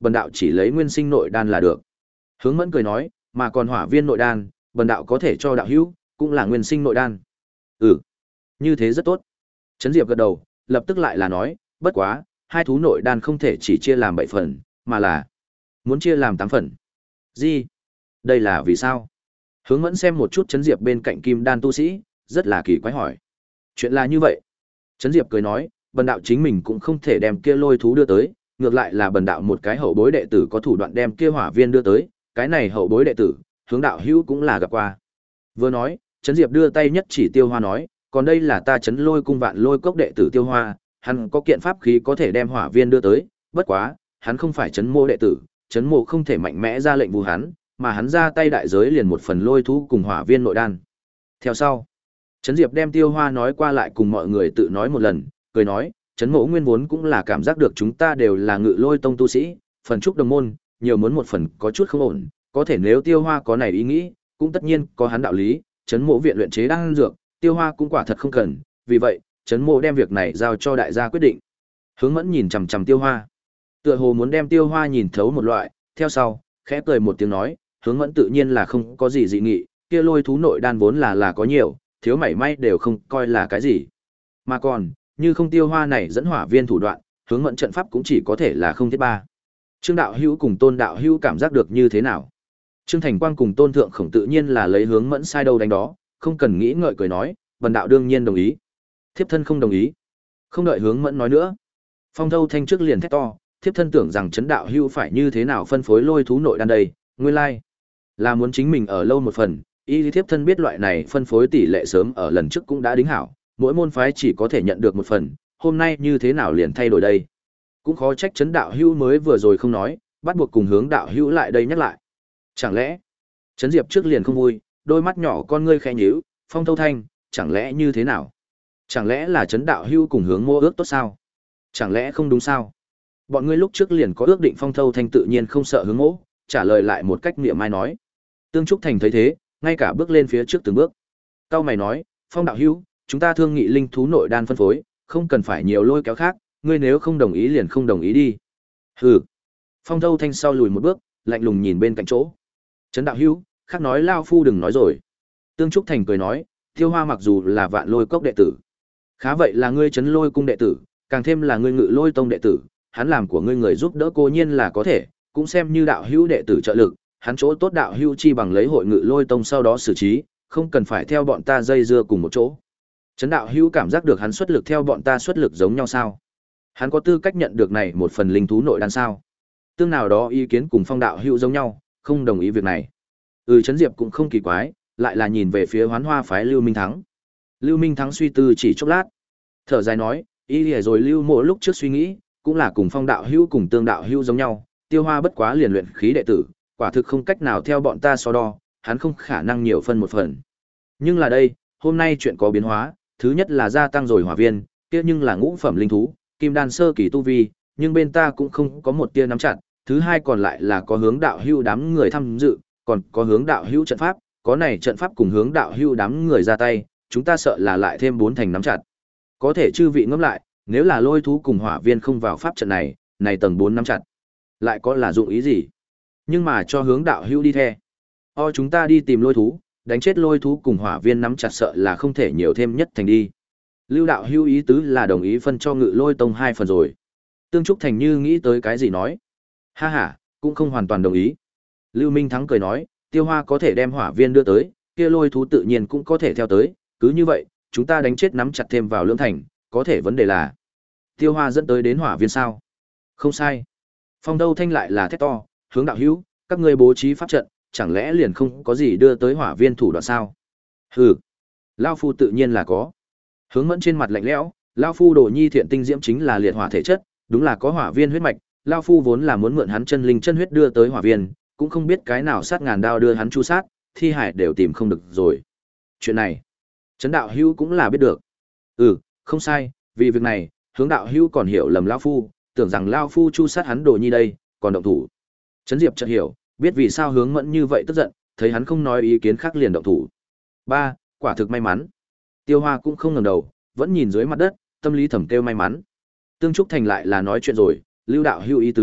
bần đạo chỉ lấy nguyên sinh nội đan là được. Hướng Mẫn cười nói, mà còn hỏa viên nội đan, bần đạo có thể cho đạo hữu, cũng là nguyên sinh nội đan. Ừ, như thế rất tốt. Trấn Diệp gật đầu, lập tức lại là nói, bất quá, hai thú nội đan không thể chỉ chia làm bảy phần, mà là muốn chia làm tám phần. Gì? Đây là vì sao? Hướng Mẫn xem một chút Trấn Diệp bên cạnh kim đan tu sĩ, rất là kỳ quái hỏi. Chuyện là như vậy. Trấn Diệp cười nói, bần đạo chính mình cũng không thể đem kia lôi thú đưa tới, ngược lại là bần đạo một cái hậu bối đệ tử có thủ đoạn đem kia hỏa viên đưa tới, cái này hậu bối đệ tử, hướng đạo hữu cũng là gặp qua. Vừa nói, Trấn Diệp đưa tay nhất chỉ Tiêu Hoa nói, còn đây là ta Trấn Lôi cung Vạn Lôi cốc đệ tử Tiêu Hoa, hắn có kiện pháp khí có thể đem hỏa viên đưa tới, bất quá, hắn không phải Trấn Mô đệ tử, Trấn Mô không thể mạnh mẽ ra lệnh vu hắn, mà hắn ra tay đại giới liền một phần lôi thú cùng hỏa viên nội đan. Theo sau, Trấn Diệp đem Tiêu Hoa nói qua lại cùng mọi người tự nói một lần, cười nói, Trấn Mộ nguyên vốn cũng là cảm giác được chúng ta đều là Ngự Lôi tông tu sĩ, phần chúc đồng môn, nhiều muốn một phần có chút không ổn, có thể nếu Tiêu Hoa có này ý nghĩ, cũng tất nhiên có hắn đạo lý, Trấn Mộ viện luyện chế đan dược, Tiêu Hoa cũng quả thật không cần, vì vậy, Trấn Mộ đem việc này giao cho đại gia quyết định. Hướng Mẫn nhìn chằm chằm Tiêu Hoa, tựa hồ muốn đem Tiêu Hoa nhìn thấu một loại, theo sau, khẽ cười một tiếng nói, Hướng Mẫn tự nhiên là không có gì dị nghị, kia lôi thú nội đan vốn là là có nhiều, thiếu mảy may đều không coi là cái gì. Mà còn, như không Tiêu Hoa này dẫn hỏa viên thủ đoạn, Hướng Mẫn trận pháp cũng chỉ có thể là không thiết ba. Trương đạo hữu cùng Tôn đạo hữu cảm giác được như thế nào? Trương Thành Quang cùng Tôn Thượng Khổng tự nhiên là lấy Hướng Mẫn sai đâu đánh đó, không cần nghĩ ngợi cười nói, bần đạo đương nhiên đồng ý. Thiếp thân không đồng ý. Không đợi Hướng Mẫn nói nữa, Phong Thâu Thanh trước liền thét to, thiếp thân tưởng rằng Trấn đạo hữu phải như thế nào phân phối lôi thú nội đan đây, nguyên lai là muốn chính mình ở lâu một phần. Y thiếp thân biết loại này phân phối tỷ lệ sớm ở lần trước cũng đã đính hảo, mỗi môn phái chỉ có thể nhận được một phần, hôm nay như thế nào liền thay đổi đây? Cũng khó trách Trấn đạo hữu mới vừa rồi không nói, bắt buộc cùng Hướng đạo hữu lại đây nhắc lại. Chẳng lẽ? Trấn Diệp trước liền không vui, đôi mắt nhỏ con ngươi khẽ nhíu, Phong Thâu Thanh, chẳng lẽ như thế nào? Chẳng lẽ là Trấn đạo hữu cùng Hướng mua ước tốt sao? Chẳng lẽ không đúng sao? Bọn ngươi lúc trước liền có ước định, Phong Thâu Thanh tự nhiên không sợ Hướng Mỗ, trả lời lại một cách mỉa mai nói. Tương Trúc Thành thấy thế, ngay cả bước lên phía trước từng bước. Cao mày nói, Phong đạo hữu, chúng ta thương nghị linh thú nội đan phân phối, không cần phải nhiều lôi kéo khác, ngươi nếu không đồng ý liền không đồng ý đi. Hừ. Phong Thâu Thanh sau lùi một bước, lạnh lùng nhìn bên cạnh chỗ. Trấn đạo hữu, khác nói lao phu đừng nói rồi. Tương Trúc Thành cười nói, Tiêu Hoa mặc dù là Vạn Lôi cốc đệ tử, khá vậy là ngươi Trấn Lôi cung đệ tử, càng thêm là ngươi Ngự Lôi tông đệ tử, hắn làm của ngươi người giúp đỡ cô nhiên là có thể, cũng xem như đạo hữu đệ tử trợ lực, hắn chỗ tốt đạo hữu chi bằng lấy hội Ngự Lôi tông sau đó xử trí, không cần phải theo bọn ta dây dưa cùng một chỗ. Trấn đạo hữu cảm giác được hắn xuất lực theo bọn ta xuất lực giống nhau sao? Hắn có tư cách nhận được này một phần linh thú nội đan sao? Tương nào đó ý kiến cùng Phong đạo hữu giống nhau, không đồng ý việc này. Ừ, Trấn Diệp cũng không kỳ quái, lại là nhìn về phía Hoán Hoa phái Lưu Minh Thắng. Lưu Minh Thắng suy tư chỉ chốc lát, thở dài nói, ý lìa rồi Lưu Mộ lúc trước suy nghĩ, cũng là cùng Phong đạo hữu cùng Tương đạo hữu giống nhau, Tiêu Hoa bất quá liền luyện khí đệ tử, quả thực không cách nào theo bọn ta so đo, hắn không khả năng nhiều phân một phần. Nhưng là đây, hôm nay chuyện có biến hóa, thứ nhất là gia tăng rồi hỏa viên, kia nhưng là ngũ phẩm linh thú, kim đan sơ kỳ tu vi, nhưng bên ta cũng không có một tia nắm chặt, thứ hai còn lại là có Hướng đạo hữu đám người tham dự, còn có Hướng đạo hữu trận pháp, có này trận pháp cùng Hướng đạo hữu đám người ra tay, chúng ta sợ là lại thêm bốn thành nắm chặt. Có thể chư vị ngẫm lại, nếu là lôi thú cùng hỏa viên không vào pháp trận này, này tầng bốn nắm chặt, lại có là dụng ý gì? Nhưng mà cho Hướng đạo hữu đi theo. O chúng ta đi tìm lôi thú, đánh chết lôi thú cùng hỏa viên nắm chặt sợ là không thể nhiều thêm nhất thành đi. Lưu đạo hữu ý tứ là đồng ý phân cho Ngự Lôi tông hai phần rồi. Tương Trúc Thành như nghĩ tới cái gì nói. Ha ha, cũng không hoàn toàn đồng ý. Lưu Minh Thắng cười nói, Tiêu Hoa có thể đem hỏa viên đưa tới, kia lôi thú tự nhiên cũng có thể theo tới, cứ như vậy, chúng ta đánh chết nắm chặt thêm vào lưỡng thành, có thể vấn đề là Tiêu Hoa dẫn tới đến hỏa viên sao? Không sai. Phong Đâu Thanh lại là thét to, Hướng đạo hữu, các ngươi bố trí pháp trận, chẳng lẽ liền không có gì đưa tới hỏa viên thủ đoạn sao? Hừ, lão phu tự nhiên là có. Hướng Mẫn trên mặt lạnh lẽo, lão phu Đồ Nhi thiện tinh diễm chính là liệt hỏa thể chất, đúng là có hỏa viên huyết mạch, lão phu vốn là muốn mượn hắn chân linh chân huyết đưa tới hỏa viên, cũng không biết cái nào sát ngàn đao đưa hắn chu sát, thi hải đều tìm không được rồi. Chuyện này, Trấn đạo hữu cũng là biết được. Ừ, không sai, vì việc này, Hướng đạo hữu còn hiểu lầm lão phu, tưởng rằng lão phu chu sát hắn Đồ Nhi đây, còn động thủ. Trấn Diệp chợt hiểu, biết vì sao Hướng Mẫn như vậy tức giận, thấy hắn không nói ý kiến khác liền động thủ. Ba, quả thực may mắn. Tiêu Hoa cũng không ngẩng đầu, vẫn nhìn dưới mặt đất, tâm lý thầm kêu may mắn. Tương Trúc Thành lại là nói chuyện rồi, Lưu đạo hữu ý tứ,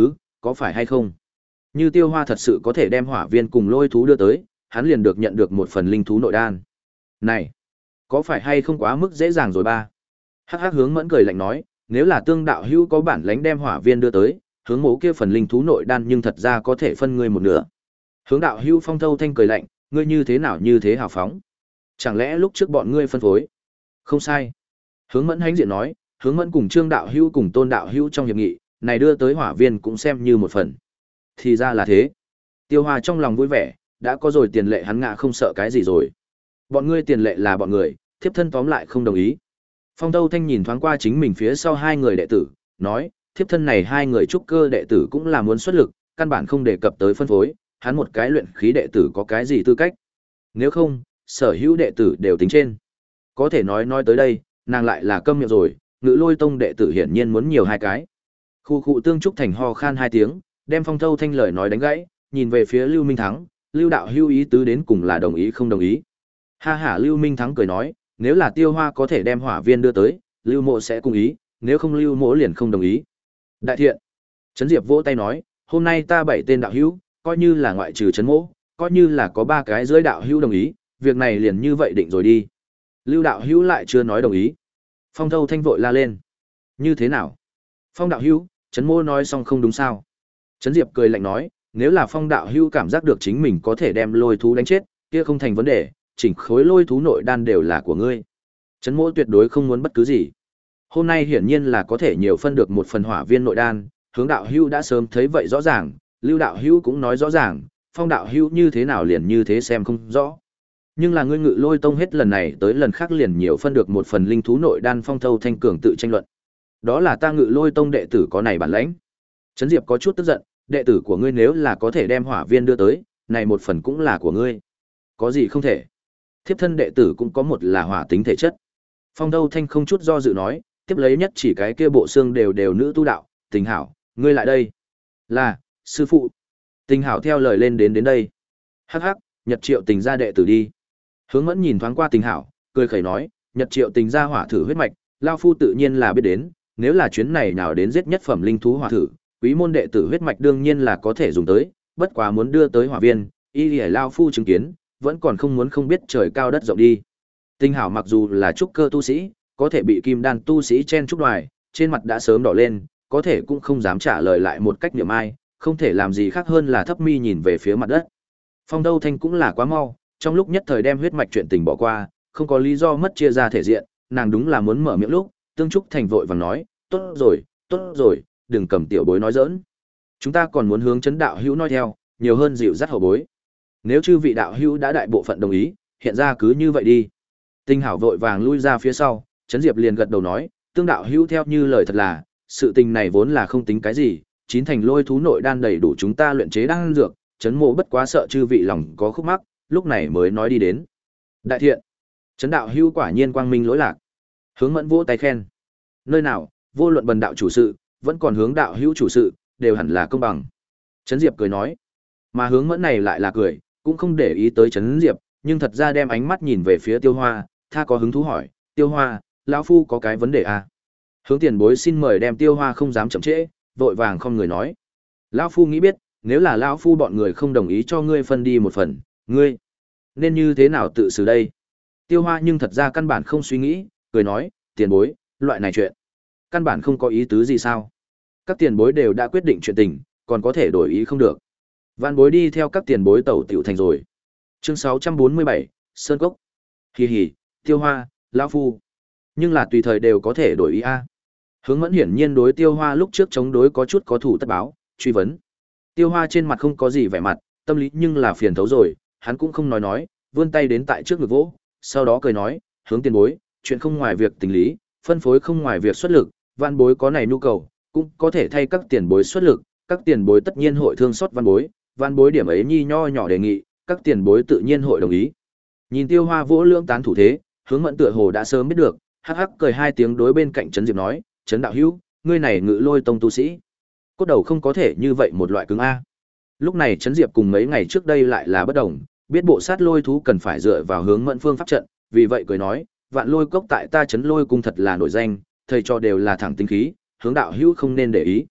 có phải hay không? Như Tiêu Hoa thật sự có thể đem hỏa viên cùng lôi thú đưa tới, hắn liền được nhận được một phần linh thú nội đan. Này, có phải hay không quá mức dễ dàng rồi ba? Hắc hắc hướng mẫn cười lạnh nói, nếu là Tương đạo hữu có bản lãnh đem hỏa viên đưa tới, hướng mố kia phần linh thú nội đan nhưng thật ra có thể phân ngươi một nửa. Hướng đạo hữu Phong Thâu Thanh cười lạnh, ngươi như thế nào như thế hào phóng? Chẳng lẽ lúc trước bọn ngươi phân phối? Không sai. Hướng mẫn hãnh diện nói, hướng mẫn cùng Trương đạo hữu cùng Tôn đạo hữu trong hiệp nghị, này đưa tới hỏa viên cũng xem như một phần. Thì ra là thế. Tiêu Hoa trong lòng vui vẻ, đã có rồi tiền lệ hắn ngã không sợ cái gì rồi. Bọn ngươi tiền lệ là bọn người, thiếp thân tóm lại không đồng ý. Phong Thâu Thanh nhìn thoáng qua chính mình phía sau hai người đệ tử, nói, thiếp thân này hai người trúc cơ đệ tử cũng là muốn xuất lực, căn bản không đề cập tới phân phối, hắn một cái luyện khí đệ tử có cái gì tư cách. Nếu không, sở hữu đệ tử đều tính trên. Có thể nói nói tới đây, nàng lại là câm miệng rồi, Ngự Lôi Tông đệ tử hiển nhiên muốn nhiều hai cái. Khu khu Tương Trúc Thành ho khan hai tiếng, đem Phong Thâu Thanh lời nói đánh gãy, nhìn về phía Lưu Minh Thắng, Lưu đạo hữu ý tứ đến cùng là đồng ý không đồng ý. Ha ha, Lưu Minh Thắng cười nói, nếu là Tiêu Hoa có thể đem hỏa viên đưa tới, Lưu Mộ sẽ cùng ý, nếu không Lưu Mộ liền không đồng ý. Đại thiện. Trấn Diệp vỗ tay nói, hôm nay ta bảy tên đạo hữu, coi như là ngoại trừ Trấn Mộ, coi như là có ba cái dưới đạo hữu đồng ý, việc này liền như vậy định rồi đi. Lưu đạo hữu lại chưa nói đồng ý. Phong Thâu Thanh vội la lên. Như thế nào? Phong đạo hữu, Trấn Mộ nói xong không đúng sao? Trấn Diệp cười lạnh nói, nếu là Phong đạo hữu cảm giác được chính mình có thể đem lôi thú đánh chết, kia không thành vấn đề, chỉnh khối lôi thú nội đan đều là của ngươi. Trấn Mộ tuyệt đối không muốn bất cứ gì. Hôm nay hiển nhiên là có thể nhiều phân được một phần hỏa viên nội đan, hướng đạo hữu đã sớm thấy vậy rõ ràng, Lưu đạo hữu cũng nói rõ ràng, Phong đạo hữu như thế nào liền như thế xem không rõ. Nhưng là ngươi Ngự Lôi Tông hết lần này tới lần khác liền nhiều phân được một phần linh thú nội đan. Phong Thâu Thanh cường tự tranh luận. Đó là ta Ngự Lôi Tông đệ tử có này bản lãnh. Trấn Diệp có chút tức giận, đệ tử của ngươi nếu là có thể đem hỏa viên đưa tới, này một phần cũng là của ngươi. Có gì không thể? Thiếp thân đệ tử cũng có một là hỏa tính thể chất. Phong Thâu Thanh không chút do dự nói, tiếp lấy nhất chỉ cái kia bộ xương đều đều nữ tu đạo, Tình Hảo, ngươi lại đây. Là, sư phụ. Tình Hảo theo lời lên đến đến đây. Hắc hắc, Nhật Triệu Tình gia đệ tử đi. Hướng Mẫn nhìn thoáng qua Tình Hảo, cười khẩy nói, Nhật Triệu Tình gia hỏa thử huyết mạch, lao phu tự nhiên là biết đến, nếu là chuyến này nào đến giết nhất phẩm linh thú hỏa thử, quý môn đệ tử huyết mạch đương nhiên là có thể dùng tới, bất quá muốn đưa tới hỏa viên, y liễu lao phu chứng kiến, vẫn còn không muốn không biết trời cao đất rộng đi. Tình Hảo mặc dù là trúc cơ tu sĩ, có thể bị kim đan tu sĩ chen trúc đoài, trên mặt đã sớm đỏ lên, có thể cũng không dám trả lời lại một cách niệm ai, không thể làm gì khác hơn là thấp mi nhìn về phía mặt đất. Phong Thâu Thanh cũng là quá mau, trong lúc nhất thời đem huyết mạch chuyện tình bỏ qua, không có lý do mất chia ra thể diện, nàng đúng là muốn mở miệng lúc, Tương Trúc Thành vội vàng nói, tốt rồi, tốt rồi, đừng cầm tiểu bối nói giỡn. Chúng ta còn muốn hướng Trấn đạo hữu nói theo, nhiều hơn dịu dắt hậu bối. Nếu chư vị đạo hữu đã đại bộ phận đồng ý, hiện ra cứ như vậy đi. Tinh Hảo vội vàng lui ra phía sau, Trấn Diệp liền gật đầu nói, Tương đạo hữu theo như lời thật là, sự tình này vốn là không tính cái gì, chín thành lôi thú nội đan đầy đủ chúng ta luyện chế đan dược, Trấn Mộ bất quá sợ chư vị lòng có khúc mắc, lúc này mới nói đi đến. Đại thiện. Trấn đạo hữu quả nhiên quang minh lỗi lạc. Hướng Mẫn vỗ tay khen. Nơi nào, vô luận bần đạo chủ sự, vẫn còn hướng đạo hữu chủ sự, đều hẳn là công bằng. Trấn Diệp cười nói. Mà Hướng Mẫn này lại là cười, cũng không để ý tới Trấn Diệp, nhưng thật ra đem ánh mắt nhìn về phía Tiêu Hoa, tha có hứng thú hỏi, Tiêu Hoa, lão phu có cái vấn đề à? Hướng tiền bối xin mời đem Tiêu Hoa không dám chậm trễ, vội vàng không người nói. Lão phu nghĩ biết, nếu là lão phu bọn người không đồng ý cho ngươi phân đi một phần, ngươi nên như thế nào tự xử đây? Tiêu Hoa nhưng thật ra căn bản không suy nghĩ, cười nói, tiền bối, loại này chuyện, căn bản không có ý tứ gì sao? Các tiền bối đều đã quyết định chuyện tình, còn có thể đổi ý không được. Vạn bối đi theo các tiền bối tẩu tiểu thành rồi. Chương sáu trăm bốn mươi bảy, Sơn Cốc. Hì hì, Tiêu Hoa, lão phu. Nhưng là tùy thời đều có thể đổi ý a. Hướng Mẫn hiển nhiên đối Tiêu Hoa lúc trước chống đối có chút có thủ tất báo, truy vấn. Tiêu Hoa trên mặt không có gì vẻ mặt, tâm lý nhưng là phiền thấu rồi, hắn cũng không nói nói, vươn tay đến tại trước ngực vỗ, sau đó cười nói, hướng tiền bối, chuyện không ngoài việc tình lý, phân phối không ngoài việc xuất lực, văn bối có này nhu cầu, cũng có thể thay các tiền bối xuất lực, các tiền bối tất nhiên hội thương xót văn bối, văn bối điểm ấy nhi nho nhỏ đề nghị, các tiền bối tự nhiên hội đồng ý. Nhìn Tiêu Hoa vỗ lưỡng tán thủ thế, Hướng Mẫn tựa hồ đã sớm biết được, hắc hắc cười hai tiếng đối bên cạnh Trấn Diệp nói, Trấn đạo hữu, ngươi này Ngự Lôi Tông tu sĩ, cốt đầu không có thể như vậy một loại cứng a. Lúc này Trấn Diệp cùng mấy ngày trước đây lại là bất đồng, biết bộ sát lôi thú cần phải dựa vào Hướng Mẫn phương pháp trận, vì vậy cười nói, Vạn Lôi Cốc tại ta Trấn Lôi cung thật là nổi danh, thầy cho đều là thẳng tính khí, Hướng đạo hữu không nên để ý.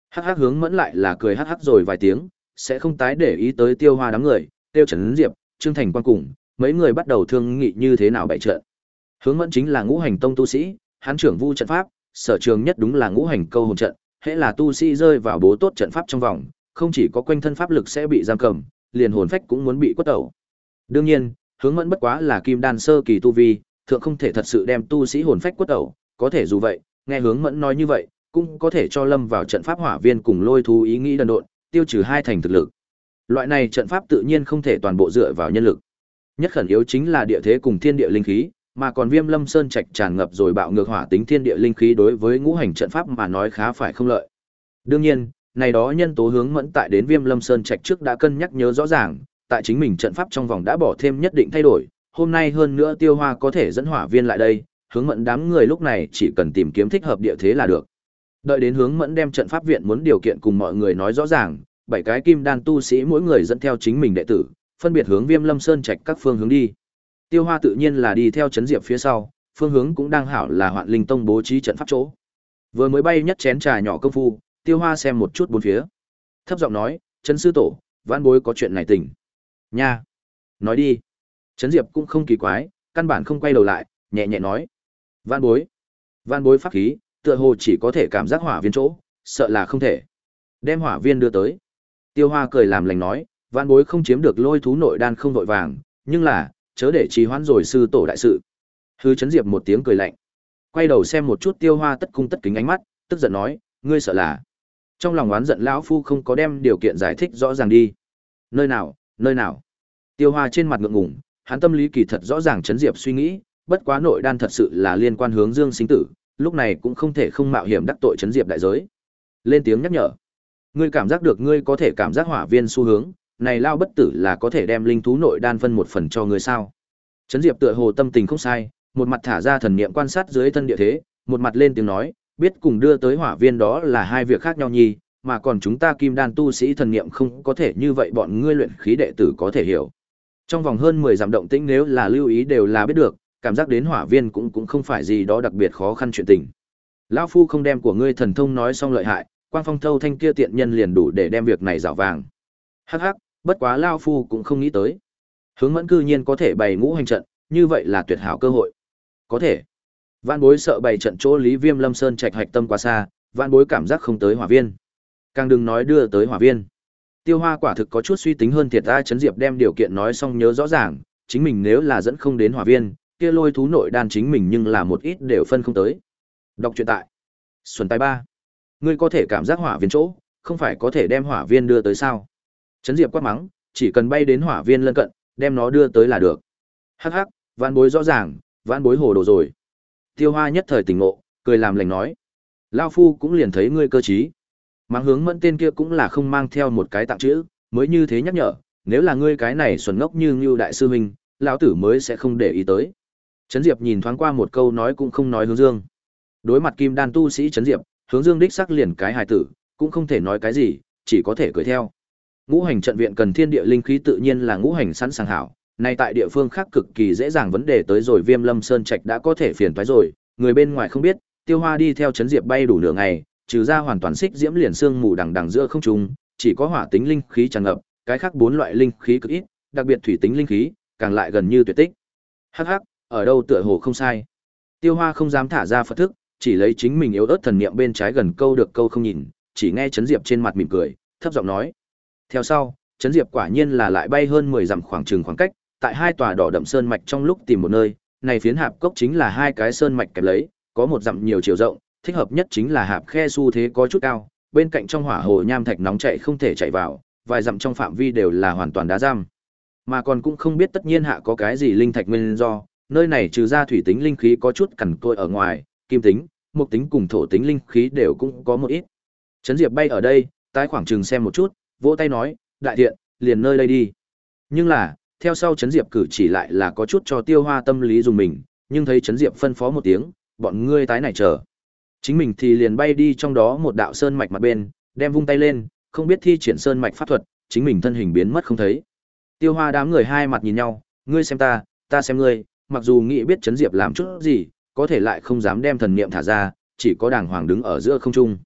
Hắc hắc hướng mẫn lại là cười hắc hắc rồi vài tiếng, sẽ không tái để ý tới Tiêu Hoa đám người, Tiêu Trấn Diệp, Trương Thành Quan cùng, mấy người bắt đầu thương nghị như thế nào bày trận. Hướng mẫn chính là ngũ hành tông tu sĩ, hắn trưởng vu trận pháp, sở trường nhất đúng là ngũ hành câu hồn trận, hễ là tu sĩ rơi vào bố tốt trận pháp trong vòng, không chỉ có quanh thân pháp lực sẽ bị giam cầm, liền hồn phách cũng muốn bị quất đầu. Đương nhiên, hướng mẫn bất quá là kim đan sơ kỳ tu vi, thượng không thể thật sự đem tu sĩ hồn phách quất đầu, có thể dù vậy, nghe hướng mẫn nói như vậy, cũng có thể cho lâm vào trận pháp hỏa viên cùng lôi thú ý nghĩ đần độn, tiêu trừ hai thành thực lực. Loại này trận pháp tự nhiên không thể toàn bộ dựa vào nhân lực. Nhất khẩn yếu chính là địa thế cùng thiên địa linh khí, mà còn Viêm Lâm Sơn Trạch tràn ngập rồi bạo ngược hỏa tính thiên địa linh khí đối với ngũ hành trận pháp mà nói khá phải không lợi. Đương nhiên, này đó nhân tố hướng mẫn tại đến Viêm Lâm Sơn Trạch trước đã cân nhắc nhớ rõ ràng, tại chính mình trận pháp trong vòng đã bỏ thêm nhất định thay đổi, hôm nay hơn nữa Tiêu Hoa có thể dẫn hỏa viên lại đây, hướng mẫn đám người lúc này chỉ cần tìm kiếm thích hợp địa thế là được. Đợi đến hướng mẫn đem trận pháp viện muốn điều kiện cùng mọi người nói rõ ràng, bảy cái kim đan tu sĩ mỗi người dẫn theo chính mình đệ tử, phân biệt hướng Viêm Lâm Sơn Trạch các phương hướng đi. Tiêu Hoa tự nhiên là đi theo Trấn Diệp phía sau, phương hướng cũng đang hảo là Hoạn Linh Tông bố trí trận pháp chỗ. Vừa mới bay nhất chén trà nhỏ công phu, Tiêu Hoa xem một chút bốn phía, thấp giọng nói, "Trấn sư tổ, vãn bối có chuyện này tỉnh." "Nha, nói đi." Trấn Diệp cũng không kỳ quái, căn bản không quay đầu lại, nhẹ nhẹ nói, "Vãn bối, vãn bối pháp khí, tựa hồ chỉ có thể cảm giác hỏa viên chỗ, sợ là không thể." Đem hỏa viên đưa tới. Tiêu Hoa cười làm lành nói, "Vãn bối không chiếm được lôi thú nội đan không vội vàng, nhưng là chớ để trì hoãn rồi sư tổ đại sự." Hư Chấn Diệp một tiếng cười lạnh, quay đầu xem một chút Tiêu Hoa tất cung tất kính ánh mắt, tức giận nói, "Ngươi sợ là?" Trong lòng oán giận lão phu không có đem điều kiện giải thích rõ ràng đi. "Nơi nào, nơi nào?" Tiêu Hoa trên mặt ngượng ngùng, hắn tâm lý kỳ thật rõ ràng Chấn Diệp suy nghĩ, bất quá nội đan thật sự là liên quan hướng Dương sinh tử, lúc này cũng không thể không mạo hiểm đắc tội Chấn Diệp đại giới. Lên tiếng nhắc nhở, "Ngươi cảm giác được ngươi có thể cảm giác hỏa viên xu hướng, này lao bất tử là có thể đem linh thú nội đan phân một phần cho ngươi sao?" Trấn Diệp tựa hồ tâm tình không sai, một mặt thả ra thần niệm quan sát dưới thân địa thế, một mặt lên tiếng nói, "Biết cùng đưa tới hỏa viên đó là hai việc khác nhau nhi, mà còn chúng ta kim đan tu sĩ thần niệm không có thể như vậy bọn ngươi luyện khí đệ tử có thể hiểu. Trong vòng hơn mười dặm động tĩnh nếu là lưu ý đều là biết được, cảm giác đến hỏa viên cũng cũng không phải gì đó đặc biệt khó khăn chuyện tình. Lão phu không đem của ngươi thần thông nói xong lợi hại, Quang Phong Thâu Thanh kia tiện nhân liền đủ để đem việc này rảo vàng." Hắc hắc, bất quá lão phu cũng không nghĩ tới. Hướng Mẫn cư nhiên có thể bày ngũ hành trận, như vậy là tuyệt hảo cơ hội. Có thể. Vạn bối sợ bày trận chỗ Lý Viêm Lâm Sơn Trạch hạch tâm quá xa, vạn bối cảm giác không tới hỏa viên. Càng đừng nói đưa tới hỏa viên. Tiêu Hoa quả thực có chút suy tính hơn thiệt ta. Trấn Diệp đem điều kiện nói xong nhớ rõ ràng, chính mình nếu là dẫn không đến hỏa viên, kia lôi thú nội đan chính mình nhưng là một ít đều phân không tới. Đọc truyện tại Xuân Tài ba. Ngươi có thể cảm giác hỏa viên chỗ, không phải có thể đem hỏa viên đưa tới sao? Trấn Diệp quát mắng, chỉ cần bay đến hỏa viên lân cận, đem nó đưa tới là được. Hắc hắc, vãn bối rõ ràng, vãn bối hồ đồ rồi. Tiêu Hoa nhất thời tỉnh ngộ, cười làm lành nói, "Lao phu cũng liền thấy ngươi cơ trí." Mắng hướng Mẫn tên kia cũng là không mang theo một cái tặng chữ, mới như thế nhắc nhở, "Nếu là ngươi cái này xuẩn ngốc như Ngưu đại sư huynh, lão tử mới sẽ không để ý tới." Trấn Diệp nhìn thoáng qua một câu nói cũng không nói Hướng Dương. Đối mặt kim đan tu sĩ Trấn Diệp, Hướng Dương đích sắc liền cái hài tử, cũng không thể nói cái gì, chỉ có thể cười theo. Ngũ hành trận viện cần thiên địa linh khí tự nhiên là ngũ hành sẵn sàng hảo, nay tại địa phương khác cực kỳ dễ dàng vấn đề tới rồi Viêm Lâm Sơn Trạch đã có thể phiền toái rồi, người bên ngoài không biết, Tiêu Hoa đi theo Trấn Diệp bay đủ nửa ngày, trừ ra hoàn toàn xích diễm liền sương mù đằng đằng giữa không trung, chỉ có hỏa tính linh khí tràn ngập, cái khác bốn loại linh khí cực ít, đặc biệt thủy tính linh khí, càng lại gần như tuyệt tích. Hắc hắc, ở đâu tựa hồ không sai. Tiêu Hoa không dám thả ra Phật thức, chỉ lấy chính mình yếu ớt thần niệm bên trái gần câu được câu không nhìn, chỉ nghe Trấn Diệp trên mặt mỉm cười, thấp giọng nói. Theo sau, Trấn Diệp quả nhiên là lại bay hơn mười dặm khoảng chừng khoảng cách, tại hai tòa đỏ đậm sơn mạch trong lúc tìm một nơi, này phiến hạp cốc chính là hai cái sơn mạch kẹp lấy, có một dặm nhiều chiều rộng, thích hợp nhất chính là hạp khe xu thế có chút cao, bên cạnh trong hỏa hồ nham thạch nóng chảy không thể chạy vào, vài dặm trong phạm vi đều là hoàn toàn đá giam. Mà còn cũng không biết tất nhiên hạ có cái gì linh thạch nguyên do, nơi này trừ ra thủy tính linh khí có chút cằn cỗi ở ngoài, kim tính, mộc tính cùng thổ tính linh khí đều cũng có một ít. Trấn Diệp bay ở đây, tái khoảng chừng xem một chút, vỗ tay nói, "Đại thiện, liền nơi đây đi." Nhưng là, theo sau Trấn Diệp cử chỉ lại là có chút cho Tiêu Hoa tâm lý dùng mình, nhưng thấy Trấn Diệp phân phó một tiếng, "Bọn ngươi tái này chờ." Chính mình thì liền bay đi trong đó một đạo sơn mạch mặt bên, đem vung tay lên, không biết thi triển sơn mạch pháp thuật, chính mình thân hình biến mất không thấy. Tiêu Hoa đám người hai mặt nhìn nhau, ngươi xem ta, ta xem ngươi, mặc dù nghĩ biết Trấn Diệp làm chút gì, có thể lại không dám đem thần niệm thả ra, chỉ có đàng hoàng đứng ở giữa không trung.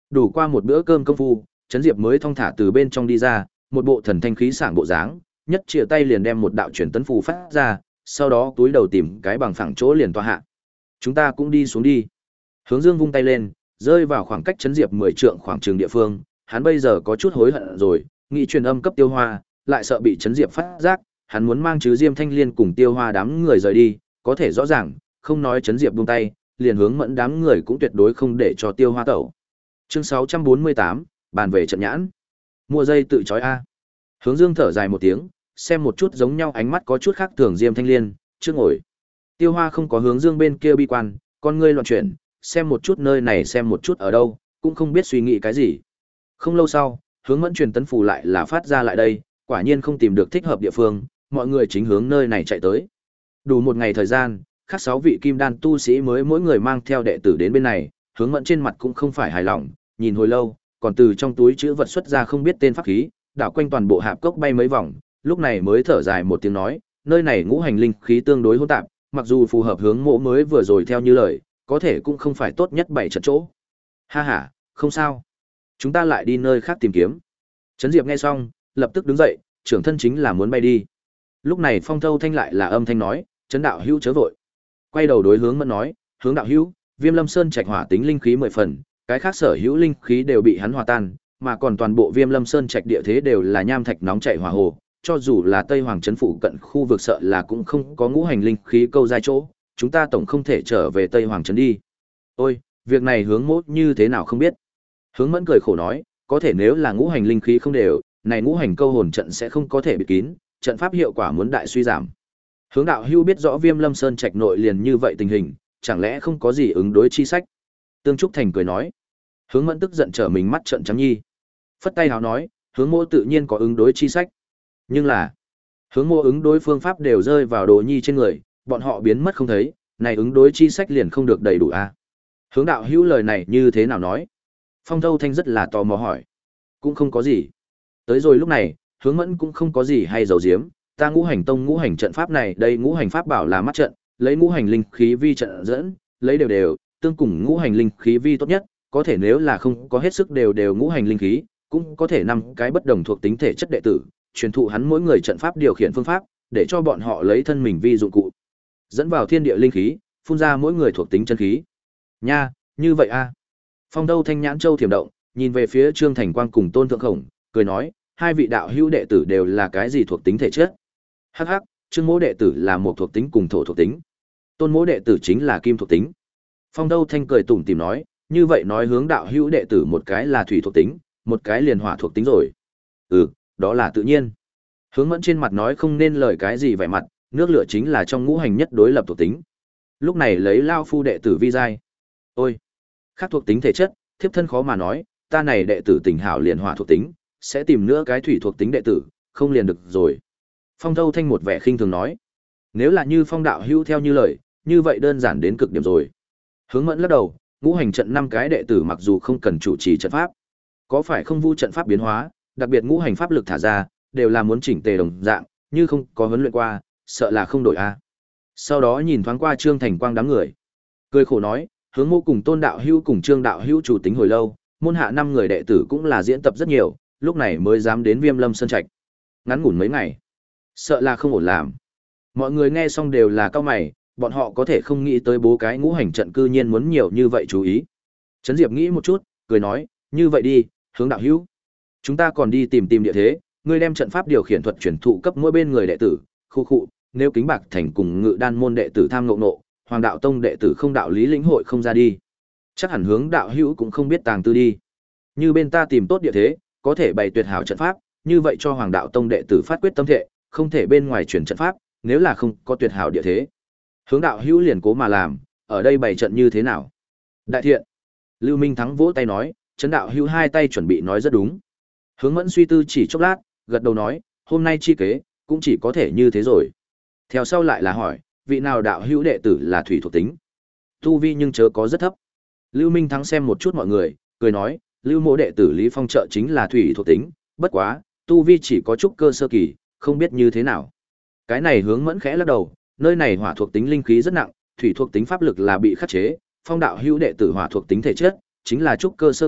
Đủ qua một bữa cơm công phu, Trấn Diệp mới thong thả từ bên trong đi ra, một bộ thần thanh khí sảng bộ dáng, nhất chìa tay liền đem một đạo truyền tấn phù phát ra, sau đó túi đầu tìm cái bằng phẳng chỗ liền tọa hạ. Chúng ta cũng đi xuống đi. Hướng Dương vung tay lên, rơi vào khoảng cách Trấn Diệp mười trượng khoảng trường địa phương, hắn bây giờ có chút hối hận rồi, nghĩ truyền âm cấp Tiêu Hoa, lại sợ bị Trấn Diệp phát giác, hắn muốn mang chứ Diêm Thanh Liên cùng Tiêu Hoa đám người rời đi, có thể rõ ràng, không nói Trấn Diệp buông tay, liền Hướng Mẫn đám người cũng tuyệt đối không để cho Tiêu Hoa tẩu. Chương sáu trăm bốn mươi tám, bàn về trận nhãn. Mua dây tự chói a. Hướng Dương thở dài một tiếng, xem một chút giống nhau ánh mắt có chút khác thường Diêm Thanh Liên, trước ngồi. Tiêu Hoa không có Hướng Dương bên kia bi quan, con ngươi loạn chuyển, xem một chút nơi này xem một chút ở đâu, cũng không biết suy nghĩ cái gì. Không lâu sau, Hướng Mẫn truyền tấn phù lại là phát ra lại đây, quả nhiên không tìm được thích hợp địa phương, mọi người chính hướng nơi này chạy tới. Đủ một ngày thời gian, khác sáu vị kim đan tu sĩ mới mỗi người mang theo đệ tử đến bên này, Hướng Mẫn trên mặt cũng không phải hài lòng, nhìn hồi lâu, còn từ trong túi chữ vật xuất ra không biết tên pháp khí, đảo quanh toàn bộ hạp cốc bay mấy vòng, lúc này mới thở dài một tiếng nói, nơi này ngũ hành linh khí tương đối hỗn tạp, mặc dù phù hợp hướng mộ mới vừa rồi theo như lời, có thể cũng không phải tốt nhất bảy trận chỗ. Ha ha, không sao. Chúng ta lại đi nơi khác tìm kiếm. Trấn Diệp nghe xong, lập tức đứng dậy, trưởng thân chính là muốn bay đi. Lúc này Phong Thâu Thanh lại là âm thanh nói, Trấn đạo hữu chớ vội. Quay đầu đối Hướng Mẫn nói, Hướng đạo hữu, Viêm Lâm Sơn trạch hỏa tính linh khí mười phần, cái khác sở hữu linh khí đều bị hắn hòa tan, mà còn toàn bộ Viêm Lâm Sơn trạch địa thế đều là nham thạch nóng chảy hỏa hồ, cho dù là Tây Hoàng trấn phụ cận khu vực sợ là cũng không có ngũ hành linh khí câu giai chỗ, chúng ta tổng không thể trở về Tây Hoàng trấn đi. Ôi, việc này Hướng Mỗ như thế nào không biết. Hướng Mẫn cười khổ nói, có thể nếu là ngũ hành linh khí không đều, này ngũ hành câu hồn trận sẽ không có thể bịt kín, trận pháp hiệu quả muốn đại suy giảm. Hướng đạo hưu biết rõ Viêm Lâm Sơn trạch nội liền như vậy tình hình, chẳng lẽ không có gì ứng đối chi sách? Tương Trúc Thành cười nói. Hướng Mẫn tức giận trở mình mắt trợn trắng nhi. Phất tay hào nói, Hướng Mỗ tự nhiên có ứng đối chi sách. Nhưng là, Hướng Mỗ ứng đối phương pháp đều rơi vào Đồ Nhi trên người, bọn họ biến mất không thấy, này ứng đối chi sách liền không được đầy đủ a. À? Hướng đạo hữu lời này như thế nào nói? Phong Thâu Thanh rất là tò mò hỏi. Cũng không có gì. Tới rồi lúc này, Hướng Mẫn cũng không có gì hay giấu giếm, ta ngũ hành tông ngũ hành trận pháp này, đây ngũ hành pháp bảo là mắt trận, lấy ngũ hành linh khí vi trận dẫn, lấy đều đều, tương cùng ngũ hành linh khí vi tốt nhất, có thể nếu là không có hết sức đều đều ngũ hành linh khí, cũng có thể năm cái bất đồng thuộc tính thể chất đệ tử, truyền thụ hắn mỗi người trận pháp điều khiển phương pháp, để cho bọn họ lấy thân mình vi dụng cụ, dẫn vào thiên địa linh khí, phun ra mỗi người thuộc tính chân khí. Nha, như vậy a. À. Phong Đâu Thanh nhãn châu thiểm động, nhìn về phía Trương Thành Quang cùng Tôn Thượng Khổng, cười nói, hai vị đạo hữu đệ tử đều là cái gì thuộc tính thể chất? Hắc hắc, Trương Mỗ đệ tử là một thuộc tính cùng thổ thuộc tính. Tôn Mỗ đệ tử chính là kim thuộc tính. Phong Đâu Thanh cười tủm tỉm nói, như vậy nói Hướng đạo hữu đệ tử một cái là thủy thuộc tính, một cái liền hỏa thuộc tính rồi. Ừ, đó là tự nhiên. Hướng Mẫn trên mặt nói không nên lời cái gì vẻ mặt, nước lửa chính là trong ngũ hành nhất đối lập thuộc tính. Lúc này lấy lao phu đệ tử vi giai. Ôi, khác thuộc tính thể chất, thiếp thân khó mà nói, ta này đệ tử tình hảo liền hỏa thuộc tính, sẽ tìm nữa cái thủy thuộc tính đệ tử, không liền được rồi. Phong Thâu Thanh một vẻ khinh thường nói, nếu là như Phong đạo hữu theo như lời, như vậy đơn giản đến cực điểm rồi. Hướng Mẫn lắc đầu, ngũ hành trận năm cái đệ tử mặc dù không cần chủ trì trận pháp, có phải không vu trận pháp biến hóa, đặc biệt ngũ hành pháp lực thả ra, đều là muốn chỉnh tề đồng dạng, như không có huấn luyện qua, sợ là không đổi a. Sau đó nhìn thoáng qua Trương Thành Quang đám người, cười khổ nói, Hướng Mô cùng Tôn đạo hữu cùng Trương đạo hữu chủ tính hồi lâu, môn hạ năm người đệ tử cũng là diễn tập rất nhiều, lúc này mới dám đến Viêm Lâm Sơn trạch. Ngắn ngủn mấy ngày, sợ là không ổn làm. Mọi người nghe xong đều là cau mày, bọn họ có thể không nghĩ tới bố cái ngũ hành trận cư nhiên muốn nhiều như vậy chú ý. Trấn Diệp nghĩ một chút, cười nói, như vậy đi, Hướng đạo hữu, chúng ta còn đi tìm tìm địa thế, ngươi đem trận pháp điều khiển thuật truyền thụ cấp mỗi bên người đệ tử, khu khu, nếu Kính Bạc Thành cùng Ngự Đan môn đệ tử tham ngộ nộ, Hoàng đạo tông đệ tử không đạo lý lĩnh hội không ra đi. Chắc hẳn Hướng đạo hữu cũng không biết tàng tư đi. Như bên ta tìm tốt địa thế, có thể bày tuyệt hảo trận pháp, như vậy cho Hoàng đạo tông đệ tử phát quyết tâm thệ, không thể bên ngoài chuyển trận pháp, nếu là không có tuyệt hảo địa thế. Hướng đạo hữu liền cố mà làm, ở đây bày trận như thế nào? Đại thiện. Lưu Minh Thắng vỗ tay nói, Trấn đạo hữu hai tay chuẩn bị nói rất đúng. Hướng Mẫn suy tư chỉ chốc lát, gật đầu nói, hôm nay chi kế, cũng chỉ có thể như thế rồi. Theo sau lại là hỏi, vị nào đạo hữu đệ tử là thủy thuộc tính? Tu vi nhưng chớ có rất thấp. Lưu Minh Thắng xem một chút mọi người, cười nói, Lưu Mỗ đệ tử Lý Phong trợ chính là thủy thuộc tính, bất quá, tu vi chỉ có chút cơ sơ kỳ, không biết như thế nào. Cái này Hướng Mẫn khẽ lắc đầu, nơi này hỏa thuộc tính linh khí rất nặng, thủy thuộc tính pháp lực là bị khắc chế, Phong đạo hữu đệ tử hỏa thuộc tính thể chất, chính là chút cơ sơ kỳ,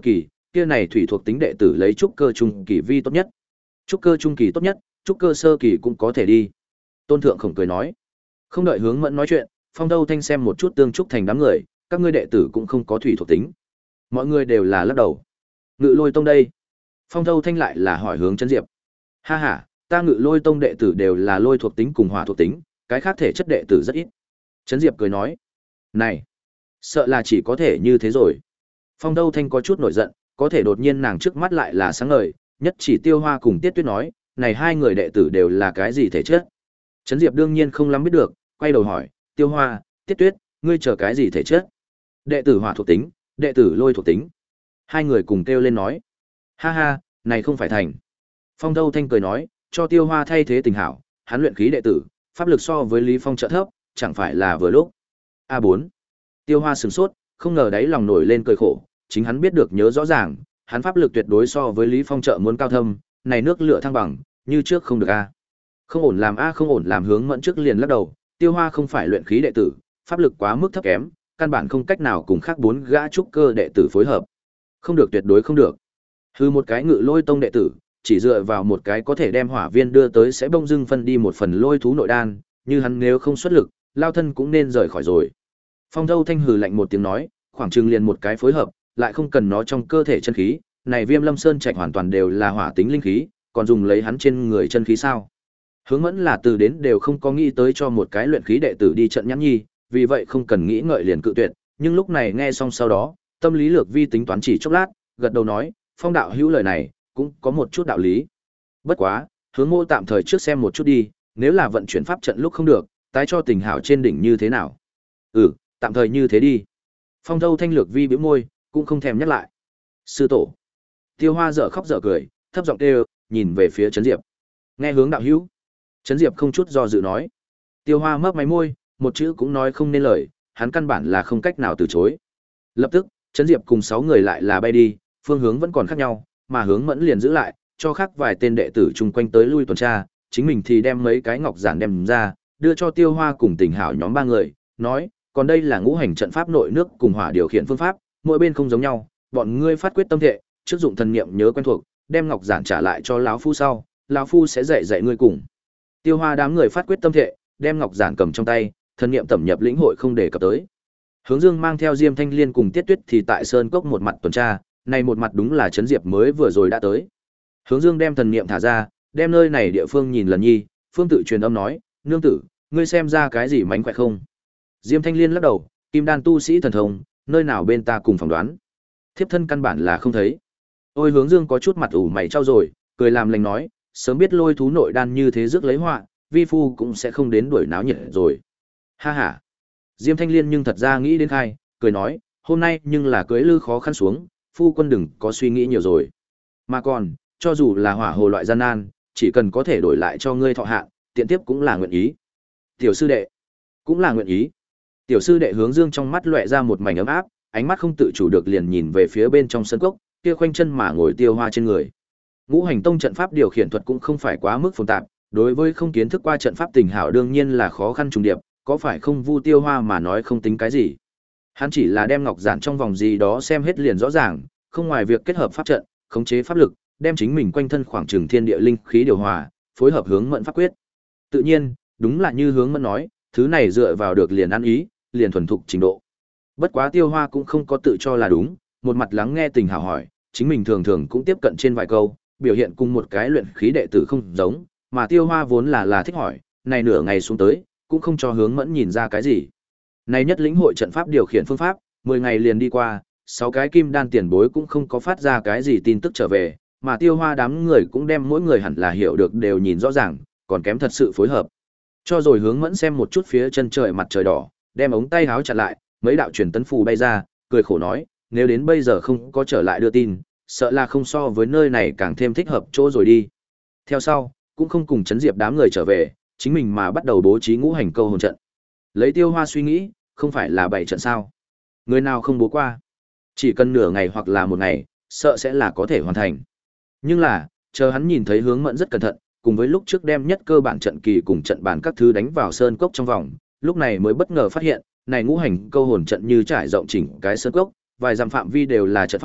kia này thủy thuộc tính đệ tử lấy trúc cơ trung kỳ vi tốt nhất. Trúc cơ trung kỳ tốt nhất, trúc cơ sơ kỳ cũng có thể đi. Tôn Thượng Khổng cười nói. Không đợi Hướng Mẫn nói chuyện, Phong Thâu Thanh xem một chút tương trúc thành đám người, các ngươi đệ tử cũng không có thủy thuộc tính. Mọi người đều là lắc đầu. Ngự Lôi Tông đây. Phong Thâu Thanh lại là hỏi hướng Trấn Diệp. Ha ha, ta Ngự Lôi Tông đệ tử đều là lôi thuộc tính cùng hỏa thuộc tính, cái khác thể chất đệ tử rất ít. Trấn Diệp cười nói. Này, sợ là chỉ có thể như thế rồi. Phong Thâu Thanh có chút nổi giận, có thể đột nhiên nàng trước mắt lại là sáng ngời, nhất chỉ Tiêu Hoa cùng Tiết Tuyết nói, này hai người đệ tử đều là cái gì thể chất? Trấn Diệp đương nhiên không lắm biết được, quay đầu hỏi, Tiêu Hoa, Tiết Tuyết, ngươi chờ cái gì thể chất? Đệ tử hỏa thuộc tính, đệ tử lôi thuộc tính. Hai người cùng kêu lên nói, ha ha, này không phải thành. Phong Thâu Thanh cười nói, cho Tiêu Hoa thay thế tình hảo, hắn luyện khí đệ tử, pháp lực so với Lý Phong trợ thấp, chẳng phải là vừa lúc. A bốn. Tiêu Hoa sửng sốt, không ngờ đáy lòng nổi lên cười khổ, chính hắn biết được nhớ rõ ràng, hắn pháp lực tuyệt đối so với Lý Phong trợ muốn cao thâm, này nước lửa thăng bằng, như trước không được a. Không ổn làm a không ổn làm Hướng Mẫn trước liền lắc đầu, Tiêu Hoa không phải luyện khí đệ tử, pháp lực quá mức thấp kém, căn bản không cách nào cùng khác bốn gã trúc cơ đệ tử phối hợp. Không được, tuyệt đối không được. Hư một cái Ngự Lôi Tông đệ tử, chỉ dựa vào một cái có thể đem hỏa viên đưa tới sẽ bông dưng phân đi một phần lôi thú nội đan, như hắn nếu không xuất lực, lao thân cũng nên rời khỏi rồi. Phong Thâu Thanh hừ lạnh một tiếng nói, khoảng chừng liền một cái phối hợp, lại không cần nó trong cơ thể chân khí, này Viêm Lâm Sơn Trạch hoàn toàn đều là hỏa tính linh khí, còn dùng lấy hắn trên người chân khí sao? Hướng Mẫn là từ đến đều không có nghĩ tới cho một cái luyện khí đệ tử đi trận nhãn nhi, vì vậy không cần nghĩ ngợi liền cự tuyệt, nhưng lúc này nghe xong sau đó, tâm lý lược vi tính toán chỉ chốc lát, gật đầu nói, Phong đạo hữu lời này, cũng có một chút đạo lý. Bất quá, Hướng Mô tạm thời trước xem một chút đi, nếu là vận chuyển pháp trận lúc không được, tái cho tình hảo trên đỉnh như thế nào? Ừ, tạm thời như thế đi. Phong Thâu Thanh lược vi bĩu môi, cũng không thèm nhắc lại. Sư tổ. Tiêu Hoa dở khóc dở cười, thấp giọng kêu, nhìn về phía Trấn Diệp. Nghe Hướng đạo hữu. Trấn Diệp không chút do dự nói. Tiêu Hoa mấp máy môi, một chữ cũng nói không nên lời, hắn căn bản là không cách nào từ chối. Lập tức, Trấn Diệp cùng sáu người lại là bay đi, phương hướng vẫn còn khác nhau, mà Hướng Mẫn liền giữ lại, cho khác vài tên đệ tử chung quanh tới lui tuần tra, chính mình thì đem mấy cái ngọc giản đem ra, đưa cho Tiêu Hoa cùng Tình Hảo nhóm ba người, nói, còn đây là ngũ hành trận pháp nội nước cùng hỏa điều khiển phương pháp, mỗi bên không giống nhau, bọn ngươi phát quyết tâm thể, trước dụng thần niệm nhớ quen thuộc, đem ngọc giản trả lại cho lão phu sau, lão phu sẽ dạy dạy ngươi cùng. Tiêu Hoa đám người phát quyết tâm thể, đem ngọc giản cầm trong tay, thần niệm tẩm nhập lĩnh hội không để cập tới. Hướng Dương mang theo Diêm Thanh Liên cùng Tiết Tuyết thì tại sơn cốc một mặt tuần tra, này một mặt đúng là Trấn Diệp mới vừa rồi đã tới. Hướng Dương đem thần niệm thả ra, đem nơi này địa phương nhìn lần nhi, phương tự truyền âm nói, nương tử, ngươi xem ra cái gì mánh khỏe không? Diêm Thanh Liên lắc đầu, kim đan tu sĩ thần thông, nơi nào bên ta cùng phỏng đoán. Thiếp thân căn bản là không thấy. Ôi Hướng Dương có chút mặt ủ mày trao rồi, cười làm lành nói, sớm biết lôi thú nội đan như thế rước lấy họa, vi phu cũng sẽ không đến đuổi náo nhiệt rồi. Ha ha. Diêm Thanh Liên nhưng thật ra nghĩ đến khai, cười nói, hôm nay nhưng là cưới lư khó khăn xuống, phu quân đừng có suy nghĩ nhiều rồi. Mà còn, cho dù là hỏa hồ loại gian nan, chỉ cần có thể đổi lại cho ngươi thọ hạn, tiện tiếp cũng là nguyện ý. Tiểu sư đệ, cũng là nguyện ý. Tiểu sư đệ Hướng Dương trong mắt lóe ra một mảnh ấm áp, ánh mắt không tự chủ được liền nhìn về phía bên trong sân cốc, kia khoanh chân mà ngồi Tiêu Hoa trên người. Ngũ hành tông trận pháp điều khiển thuật cũng không phải quá mức phức tạp, đối với không kiến thức qua trận pháp tình hảo đương nhiên là khó khăn trùng điệp, có phải không Vu Tiêu Hoa mà nói không tính cái gì. Hắn chỉ là đem ngọc giản trong vòng gì đó xem hết liền rõ ràng, không ngoài việc kết hợp pháp trận, khống chế pháp lực, đem chính mình quanh thân khoảng trường thiên địa linh khí điều hòa, phối hợp Hướng Mẫn pháp quyết. Tự nhiên, đúng là như Hướng Mẫn nói, thứ này dựa vào được liền ăn ý, liền thuần thục trình độ. Bất quá Tiêu Hoa cũng không có tự cho là đúng, một mặt lắng nghe tình hảo hỏi, chính mình thường thường cũng tiếp cận trên vài câu, biểu hiện cùng một cái luyện khí đệ tử không giống, mà Tiêu Hoa vốn là là thích hỏi, này nửa ngày xuống tới, cũng không cho Hướng Mẫn nhìn ra cái gì. Này nhất lĩnh hội trận pháp điều khiển phương pháp, mười ngày liền đi qua, sáu cái kim đan tiền bối cũng không có phát ra cái gì tin tức trở về, mà Tiêu Hoa đám người cũng đem mỗi người hẳn là hiểu được đều nhìn rõ ràng, còn kém thật sự phối hợp. Cho rồi Hướng Mẫn xem một chút phía chân trời mặt trời đỏ, đem ống tay áo chặn lại, mấy đạo truyền tấn phù bay ra, cười khổ nói, nếu đến bây giờ không có trở lại đưa tin, sợ là không so với nơi này càng thêm thích hợp chỗ rồi đi. Theo sau, cũng không cùng Trấn Diệp đám người trở về, chính mình mà bắt đầu bố trí ngũ hành câu hồn trận. Lấy Tiêu Hoa suy nghĩ, không phải là bảy trận sao? Người nào không bố qua? Chỉ cần nửa ngày hoặc là một ngày, sợ sẽ là có thể hoàn thành. Nhưng là, chờ hắn nhìn thấy Hướng Mẫn rất cẩn thận, cùng với lúc trước đem nhất cơ bản trận kỳ cùng trận bàn các thứ đánh vào sơn cốc trong vòng, lúc này mới bất ngờ phát hiện, này ngũ hành câu hồn trận như trải rộng chỉnh cái sơn cốc, vài dặm phạm vi đều là trận pháp,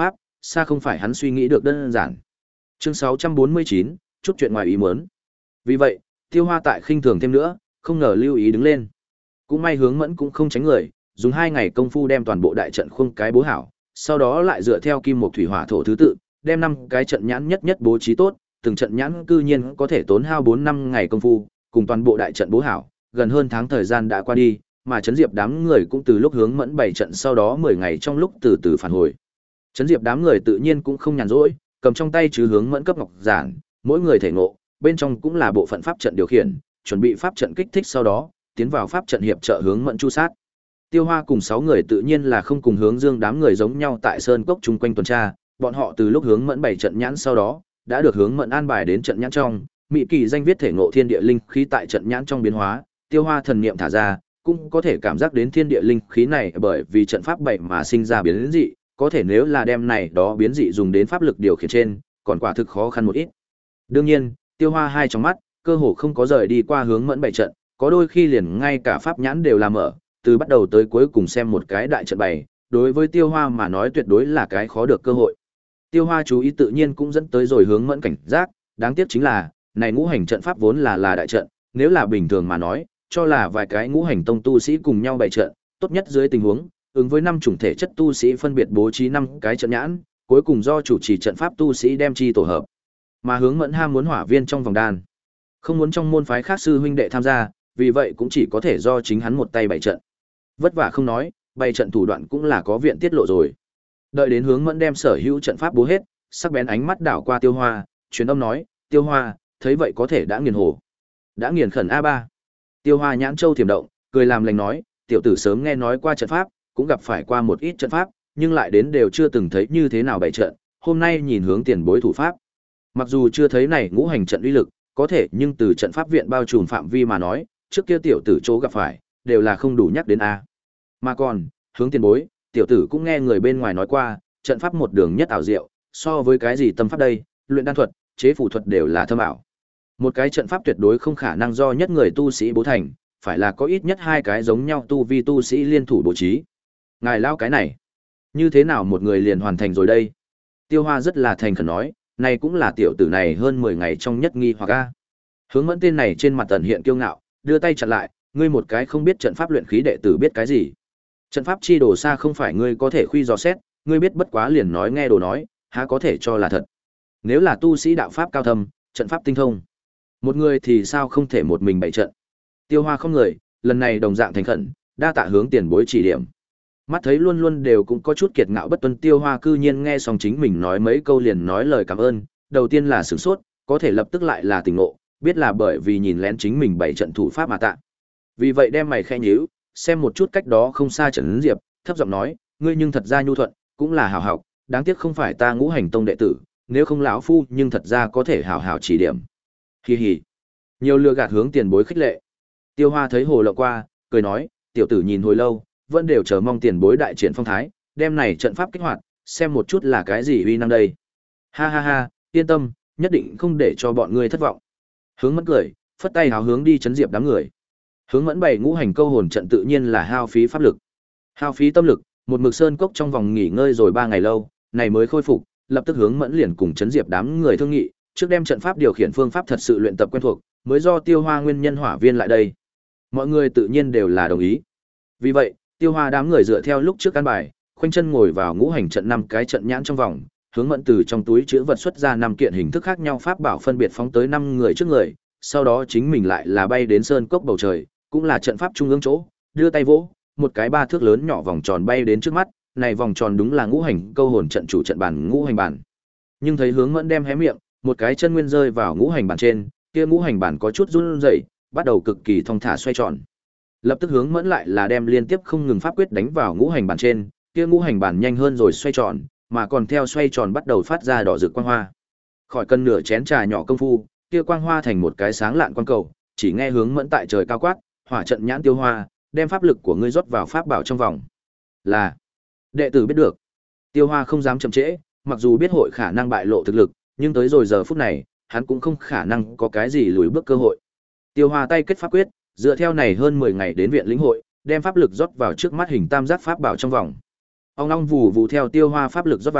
xa không phải hắn suy nghĩ được đơn giản. Chương sáu trăm bốn mươi chín, chút chuyện ngoài ý muốn. Vì vậy, Tiêu Hoa tại khinh thường thêm nữa, không ngờ lưu ý đứng lên. Cũng may Hướng Mẫn cũng không tránh người, dùng hai ngày công phu đem toàn bộ đại trận khung cái bố hảo, sau đó lại dựa theo kim một thủy hỏa thổ thứ tự, đem năm cái trận nhãn nhất nhất bố trí tốt, từng trận nhãn cư nhiên có thể tốn hao bốn năm ngày công phu, cùng toàn bộ đại trận bố hảo, gần hơn tháng thời gian đã qua đi, mà Trấn Diệp đám người cũng từ lúc Hướng Mẫn bảy trận sau đó mười ngày trong lúc từ từ phản hồi. Trấn Diệp đám người tự nhiên cũng không nhàn rỗi, cầm trong tay chứ Hướng Mẫn cấp ngọc giản, mỗi người thể ngộ, bên trong cũng là bộ phận pháp trận điều khiển, chuẩn bị pháp trận kích thích sau đó, tiến vào pháp trận hiệp trợ Hướng Mẫn chu sát. Tiêu Hoa cùng sáu người tự nhiên là không cùng Hướng Dương đám người giống nhau tại sơn cốc chung quanh tuần tra, bọn họ từ lúc Hướng Mẫn bảy trận nhãn sau đó, đã được Hướng Mẫn an bài đến trận nhãn trong, Mị Kỳ danh viết thể ngộ thiên địa linh khí tại trận nhãn trong biến hóa, Tiêu Hoa thần niệm thả ra, cũng có thể cảm giác đến thiên địa linh khí này bởi vì trận pháp bảy mà sinh ra biến dị, có thể nếu là đem này đó biến dị dùng đến pháp lực điều khiển trên, còn quả thực khó khăn một ít. Đương nhiên, Tiêu Hoa hai trong mắt, cơ hồ không có rời đi qua Hướng Mẫn bảy trận, có đôi khi liền ngay cả pháp nhãn đều làm mở, từ bắt đầu tới cuối cùng xem một cái đại trận bày, đối với Tiêu Hoa mà nói tuyệt đối là cái khó được cơ hội. Tiêu Hoa chú ý tự nhiên cũng dẫn tới rồi Hướng Mẫn cảnh giác, đáng tiếc chính là, này ngũ hành trận pháp vốn là là đại trận, nếu là bình thường mà nói, cho là vài cái ngũ hành tông tu sĩ cùng nhau bày trận, tốt nhất dưới tình huống, ứng với năm chủng thể chất tu sĩ phân biệt bố trí năm cái trận nhãn, cuối cùng do chủ trì trận pháp tu sĩ đem chi tổ hợp. Mà Hướng Mẫn ham muốn hỏa viên trong vòng đan, không muốn trong môn phái khác sư huynh đệ tham gia, vì vậy cũng chỉ có thể do chính hắn một tay bày trận. Vất vả không nói, bày trận thủ đoạn cũng là có viện tiết lộ rồi. Đợi đến Hướng Mẫn đem sở hữu trận pháp bố hết, sắc bén ánh mắt đảo qua Tiêu Hoa, truyền âm nói, "Tiêu Hoa, thấy vậy có thể đã nghiền hồ." Đã nghiền khẩn a ba. Tiêu Hoa nhãn châu thiểm động, cười làm lành nói, "Tiểu tử sớm nghe nói qua trận pháp, cũng gặp phải qua một ít trận pháp, nhưng lại đến đều chưa từng thấy như thế nào bày trận, hôm nay nhìn Hướng tiền bối thủ pháp. Mặc dù chưa thấy này ngũ hành trận uy lực, có thể nhưng từ trận pháp viện bao trùm phạm vi mà nói, trước kia tiểu tử chỗ gặp phải, đều là không đủ nhắc đến a. Mà còn, Hướng tiền bối, tiểu tử cũng nghe người bên ngoài nói qua, trận pháp một đường nhất ảo diệu, so với cái gì tâm pháp đây, luyện đan thuật, chế phù thuật đều là thâm ảo. Một cái trận pháp tuyệt đối không khả năng do nhất người tu sĩ bố thành, phải là có ít nhất hai cái giống nhau tu vi tu sĩ liên thủ bố trí. Ngài lao cái này, như thế nào một người liền hoàn thành rồi đây?" Tiêu Hoa rất là thành khẩn nói, này cũng là tiểu tử này hơn mười ngày trong nhất nghi hoặc a. Hướng Mẫn tên này trên mặt tần hiện kiêu ngạo, đưa tay chặn lại, "Ngươi một cái không biết trận pháp luyện khí đệ tử biết cái gì? Trận pháp chi đồ xa không phải ngươi có thể khuy dò xét, ngươi biết bất quá liền nói nghe đồ nói, há có thể cho là thật. Nếu là tu sĩ đạo pháp cao thâm, trận pháp tinh thông, một người thì sao không thể một mình bày trận?" Tiêu Hoa không người, lần này đồng dạng thành khẩn, đa tạ Hướng tiền bối chỉ điểm. Mắt thấy luôn luôn đều cũng có chút kiệt ngạo bất tuân, Tiêu Hoa cư nhiên nghe xong chính mình nói mấy câu liền nói lời cảm ơn, đầu tiên là sửng sốt, có thể lập tức lại là tỉnh ngộ, biết là bởi vì nhìn lén chính mình bày trận thủ pháp mà tạ. Vì vậy đem mày khẽ nhíu, xem một chút cách đó không xa Trấn Diệp, thấp giọng nói, "Ngươi nhưng thật ra nhu thuận, cũng là hảo học, đáng tiếc không phải ta ngũ hành tông đệ tử, nếu không lão phu nhưng thật ra có thể hảo hảo chỉ điểm." Hi hi. Nhiều lừa gạt Hướng tiền bối khích lệ. Tiêu Hoa thấy hồ lộ qua, cười nói, "Tiểu tử nhìn hồi lâu, vẫn đều chờ mong tiền bối đại triển phong thái, đem này trận pháp kích hoạt, xem một chút là cái gì uy năng đây." "Ha ha ha, yên tâm, nhất định không để cho bọn ngươi thất vọng." Hướng Mẫn cười, phất tay hào hướng đi Trấn Diệp đám người. Hướng Mẫn bày ngũ hành câu hồn trận tự nhiên là hao phí pháp lực, hao phí tâm lực, một mực sơn cốc trong vòng nghỉ ngơi rồi ba ngày lâu, này mới khôi phục, lập tức Hướng Mẫn liền cùng Trấn Diệp đám người thương nghị, trước đem trận pháp điều khiển phương pháp thật sự luyện tập quen thuộc, mới do Tiêu Hoa nguyên nhân hỏa viên lại đây. Mọi người tự nhiên đều là đồng ý. Vì vậy, Tiêu Hoa đám người dựa theo lúc trước căn bài, khoanh chân ngồi vào ngũ hành trận năm cái trận nhãn trong vòng, Hướng Mẫn từ trong túi trữ vật xuất ra năm kiện hình thức khác nhau pháp bảo phân biệt phóng tới năm người trước người, sau đó chính mình lại là bay đến sơn cốc bầu trời, cũng là trận pháp trung ương chỗ, đưa tay vỗ, một cái ba thước lớn nhỏ vòng tròn bay đến trước mắt, này vòng tròn đúng là ngũ hành câu hồn trận chủ trận bản ngũ hành bản. Nhưng thấy Hướng Mẫn đem hé miệng, một cái chân nguyên rơi vào ngũ hành bản trên, kia ngũ hành bản có chút run rẩy, bắt đầu cực kỳ thong thả xoay tròn. Lập tức Hướng Mẫn lại là đem liên tiếp không ngừng pháp quyết đánh vào ngũ hành bản trên, kia ngũ hành bản nhanh hơn rồi xoay tròn, mà còn theo xoay tròn bắt đầu phát ra đỏ rực quang hoa. Khỏi cần nửa chén trà nhỏ công phu, kia quang hoa thành một cái sáng lạn quang cầu, chỉ nghe Hướng Mẫn tại trời cao quát, "Hỏa trận nhãn Tiêu Hoa, đem pháp lực của ngươi rót vào pháp bảo trong vòng." Là đệ tử biết được. Tiêu Hoa không dám chậm trễ, mặc dù biết hội khả năng bại lộ thực lực, nhưng tới rồi giờ phút này, hắn cũng không khả năng có cái gì lùi bước cơ hội. Tiêu Hoa tay kết pháp quyết, dựa theo này hơn mười ngày đến viện lĩnh hội, đem pháp lực rót vào trước mắt hình tam giác pháp bảo trong vòng. Ong ong vù vù theo Tiêu Hoa pháp lực rót vào,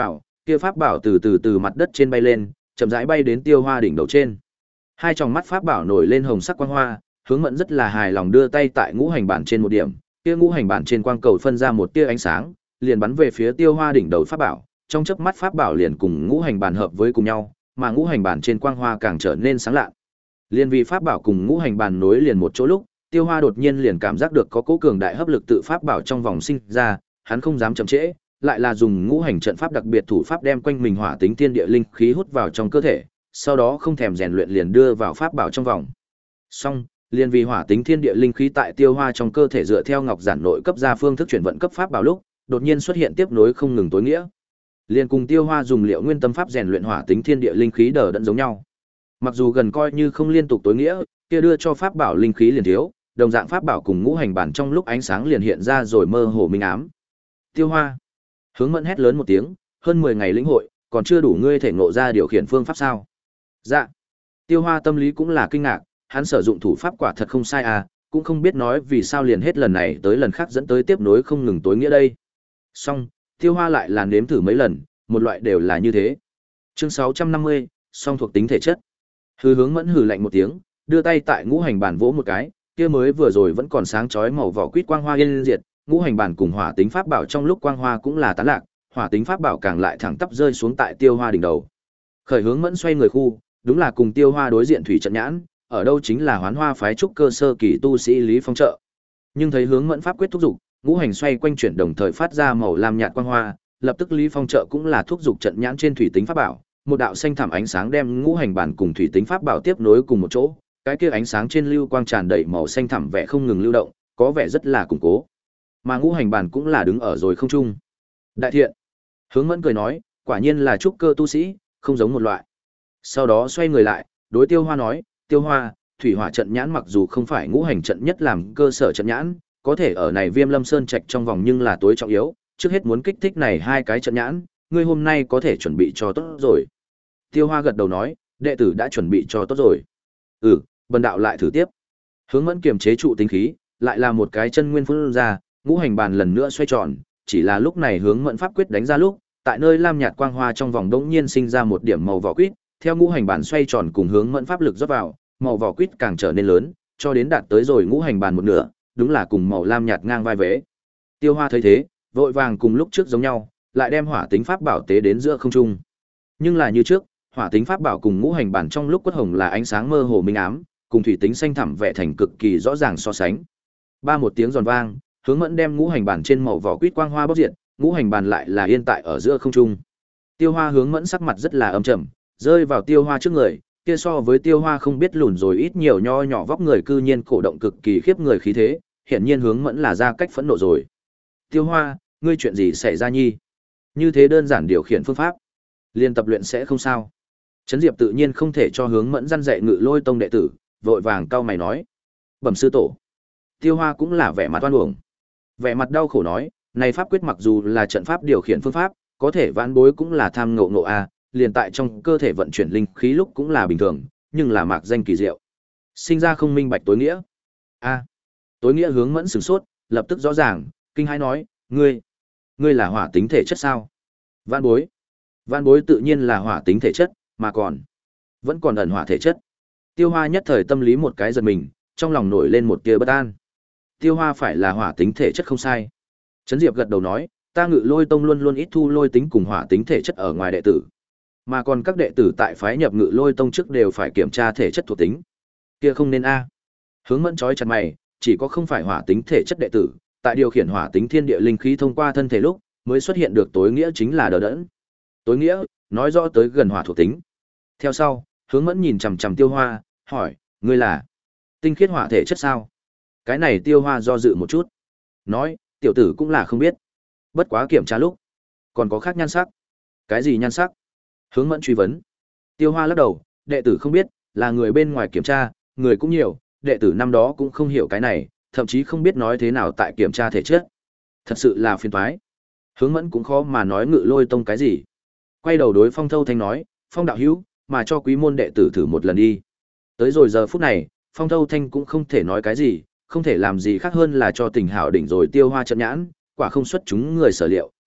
kia pháp bảo từ từ từ mặt đất trên bay lên, chậm rãi bay đến Tiêu Hoa đỉnh đầu trên. Hai tròng mắt pháp bảo nổi lên hồng sắc quang hoa, Hướng Mẫn rất là hài lòng đưa tay tại ngũ hành bản trên một điểm, kia ngũ hành bản trên quang cầu phân ra một tia ánh sáng, liền bắn về phía Tiêu Hoa đỉnh đầu pháp bảo, trong chớp mắt pháp bảo liền cùng ngũ hành bản hợp với cùng nhau, mà ngũ hành bản trên quang hoa càng trở nên sáng lạ. Liên vì pháp bảo cùng ngũ hành bản nối liền một chỗ lúc, Tiêu Hoa đột nhiên liền cảm giác được có cỗ cường đại hấp lực tự pháp bảo trong vòng sinh ra, hắn không dám chậm trễ, lại là dùng ngũ hành trận pháp đặc biệt thủ pháp đem quanh mình hỏa tính thiên địa linh khí hút vào trong cơ thể, sau đó không thèm rèn luyện liền đưa vào pháp bảo trong vòng. Xong, liền vì hỏa tính thiên địa linh khí tại Tiêu Hoa trong cơ thể dựa theo ngọc giản nội cấp ra phương thức chuyển vận cấp pháp bảo lúc, đột nhiên xuất hiện tiếp nối không ngừng tối nghĩa. Liền cùng Tiêu Hoa dùng liệu nguyên tâm pháp rèn luyện hỏa tính thiên địa linh khí đờ đẫn giống nhau. Mặc dù gần coi như không liên tục tối nghĩa, kia đưa cho pháp bảo linh khí liền thiếu, đồng dạng pháp bảo cùng ngũ hành bản trong lúc ánh sáng liền hiện ra rồi mơ hồ minh ám. Tiêu Hoa, Hướng Mẫn hét lớn một tiếng, hơn mười ngày lĩnh hội, còn chưa đủ ngươi thể ngộ ra điều khiển phương pháp sao? Dạ. Tiêu Hoa tâm lý cũng là kinh ngạc, hắn sử dụng thủ pháp quả thật không sai à, cũng không biết nói vì sao liền hết lần này tới lần khác dẫn tới tiếp nối không ngừng tối nghĩa đây. Xong, Tiêu Hoa lại là nếm thử mấy lần, một loại đều là như thế. Chương sáu trăm năm mươi, song thuộc tính thể chất. Hư Hướng Mẫn hừ lạnh một tiếng, đưa tay tại ngũ hành bản vỗ một cái, kia mới vừa rồi vẫn còn sáng chói màu vỏ quýt quang hoa yên diệt, ngũ hành bản cùng hỏa tính pháp bảo trong lúc quang hoa cũng là tán lạc, hỏa tính pháp bảo càng lại thẳng tắp rơi xuống tại Tiêu Hoa đỉnh đầu. Khởi Hướng Mẫn xoay người khu, đúng là cùng Tiêu Hoa đối diện thủy trận nhãn, ở đâu chính là Hoán Hoa phái trúc cơ sơ kỳ tu sĩ Lý Phong trợ. Nhưng thấy Hướng Mẫn pháp quyết thúc dục, ngũ hành xoay quanh chuyển đồng thời phát ra màu lam nhạt quang hoa, lập tức Lý Phong trợ cũng là thúc dục trận nhãn trên thủy tính pháp bảo, một đạo xanh thẳm ánh sáng đem ngũ hành bản cùng thủy tính pháp bảo tiếp nối cùng một chỗ, cái kia ánh sáng trên lưu quang tràn đầy màu xanh thẳm vẻ không ngừng lưu động, có vẻ rất là củng cố. Mà ngũ hành bản cũng là đứng ở rồi không trung. Đại thiện. Hướng Mẫn cười nói, quả nhiên là trúc cơ tu sĩ, không giống một loại. Sau đó xoay người lại, đối Tiêu Hoa nói, Tiêu Hoa, thủy hỏa trận nhãn mặc dù không phải ngũ hành trận nhất làm cơ sở trận nhãn, có thể ở này Viêm Lâm Sơn trạch trong vòng nhưng là tối trọng yếu, trước hết muốn kích thích này hai cái trận nhãn, ngươi hôm nay có thể chuẩn bị cho tốt rồi. Tiêu Hoa gật đầu nói, đệ tử đã chuẩn bị cho tốt rồi. Ừ, bần đạo lại thử tiếp. Hướng Mẫn kiềm chế trụ tính khí, lại là một cái chân nguyên phun ra, ngũ hành bàn lần nữa xoay tròn, chỉ là lúc này Hướng Mẫn pháp quyết đánh ra lúc, tại nơi lam nhạt quang hoa trong vòng đống nhiên sinh ra một điểm màu vỏ quýt, theo ngũ hành bàn xoay tròn cùng Hướng Mẫn pháp lực rót vào, màu vỏ quýt càng trở nên lớn, cho đến đạt tới rồi ngũ hành bàn một nửa, đúng là cùng màu lam nhạt ngang vai vế. Tiêu Hoa thấy thế, vội vàng cùng lúc trước giống nhau, lại đem hỏa tính pháp bảo tế đến giữa không trung. Nhưng là như trước, hỏa tính pháp bảo cùng ngũ hành bản trong lúc quất hồng là ánh sáng mơ hồ minh ám, cùng thủy tính xanh thẳm vẽ thành cực kỳ rõ ràng so sánh. Ba một tiếng giòn vang, Hướng Mẫn đem ngũ hành bản trên màu vỏ quýt quang hoa bóc diệt, ngũ hành bản lại là yên tại ở giữa không trung. Tiêu Hoa Hướng Mẫn sắc mặt rất là âm trầm, rơi vào Tiêu Hoa trước người, kia so với Tiêu Hoa không biết lùn rồi ít nhiều nho nhỏ vóc người cư nhiên cổ động cực kỳ khiếp người khí thế, hiển nhiên Hướng Mẫn là ra cách phẫn nộ rồi. Tiêu Hoa, ngươi chuyện gì xảy ra nhi? Như thế đơn giản điều khiển phương pháp, liên tập luyện sẽ không sao? Trấn Diệp tự nhiên không thể cho Hướng Mẫn răn dạy Ngự Lôi tông đệ tử, vội vàng cau mày nói: "Bẩm sư tổ." Tiêu Hoa cũng là vẻ mặt oan uổng, vẻ mặt đau khổ nói: "Này pháp quyết mặc dù là trận pháp điều khiển phương pháp, có thể vãn bối cũng là tham ngộ ngộ a, liền tại trong cơ thể vận chuyển linh khí lúc cũng là bình thường, nhưng là mạc danh kỳ diệu, sinh ra không minh bạch tối nghĩa." A. Tối nghĩa Hướng Mẫn sửng sốt, lập tức rõ ràng, kinh hãi nói: "Ngươi, ngươi là hỏa tính thể chất sao?" Vãn bối. Vãn bối tự nhiên là hỏa tính thể chất, mà còn vẫn còn ẩn hỏa thể chất. Tiêu Hoa nhất thời tâm lý một cái giật mình, trong lòng nổi lên một tia bất an. Tiêu Hoa phải là hỏa tính thể chất không sai. Trấn Diệp gật đầu nói, ta Ngự Lôi tông luôn luôn ít thu lôi tính cùng hỏa tính thể chất ở ngoài đệ tử, mà còn các đệ tử tại phái nhập Ngự Lôi tông trước đều phải kiểm tra thể chất thuộc tính. Kia không nên a. Hướng Mẫn chói chặt mày, chỉ có không phải hỏa tính thể chất đệ tử, tại điều khiển hỏa tính thiên địa linh khí thông qua thân thể lúc, mới xuất hiện được tối nghĩa chính là đờ đẫn. Tối nghĩa nói rõ tới gần hỏa thuộc tính. Theo sau, Hướng Mẫn nhìn chằm chằm Tiêu Hoa, hỏi, ngươi là tinh khiết hỏa thể chất sao? Cái này Tiêu Hoa do dự một chút, nói, tiểu tử cũng là không biết. Bất quá kiểm tra lúc, còn có khác nhan sắc. Cái gì nhan sắc? Hướng Mẫn truy vấn. Tiêu Hoa lắc đầu, đệ tử không biết, là người bên ngoài kiểm tra, người cũng nhiều, đệ tử năm đó cũng không hiểu cái này, thậm chí không biết nói thế nào tại kiểm tra thể chất. Thật sự là phiền toái. Hướng Mẫn cũng khó mà nói Ngự Lôi tông cái gì. Quay đầu đối Phong Thâu Thanh nói, Phong đạo hữu, mà cho quý môn đệ tử thử một lần đi. Tới rồi giờ phút này, Phong Thâu Thanh cũng không thể nói cái gì, không thể làm gì khác hơn là cho Tình Hảo đỉnh rồi Tiêu Hoa trận nhãn, quả không xuất chúng người sở liệu,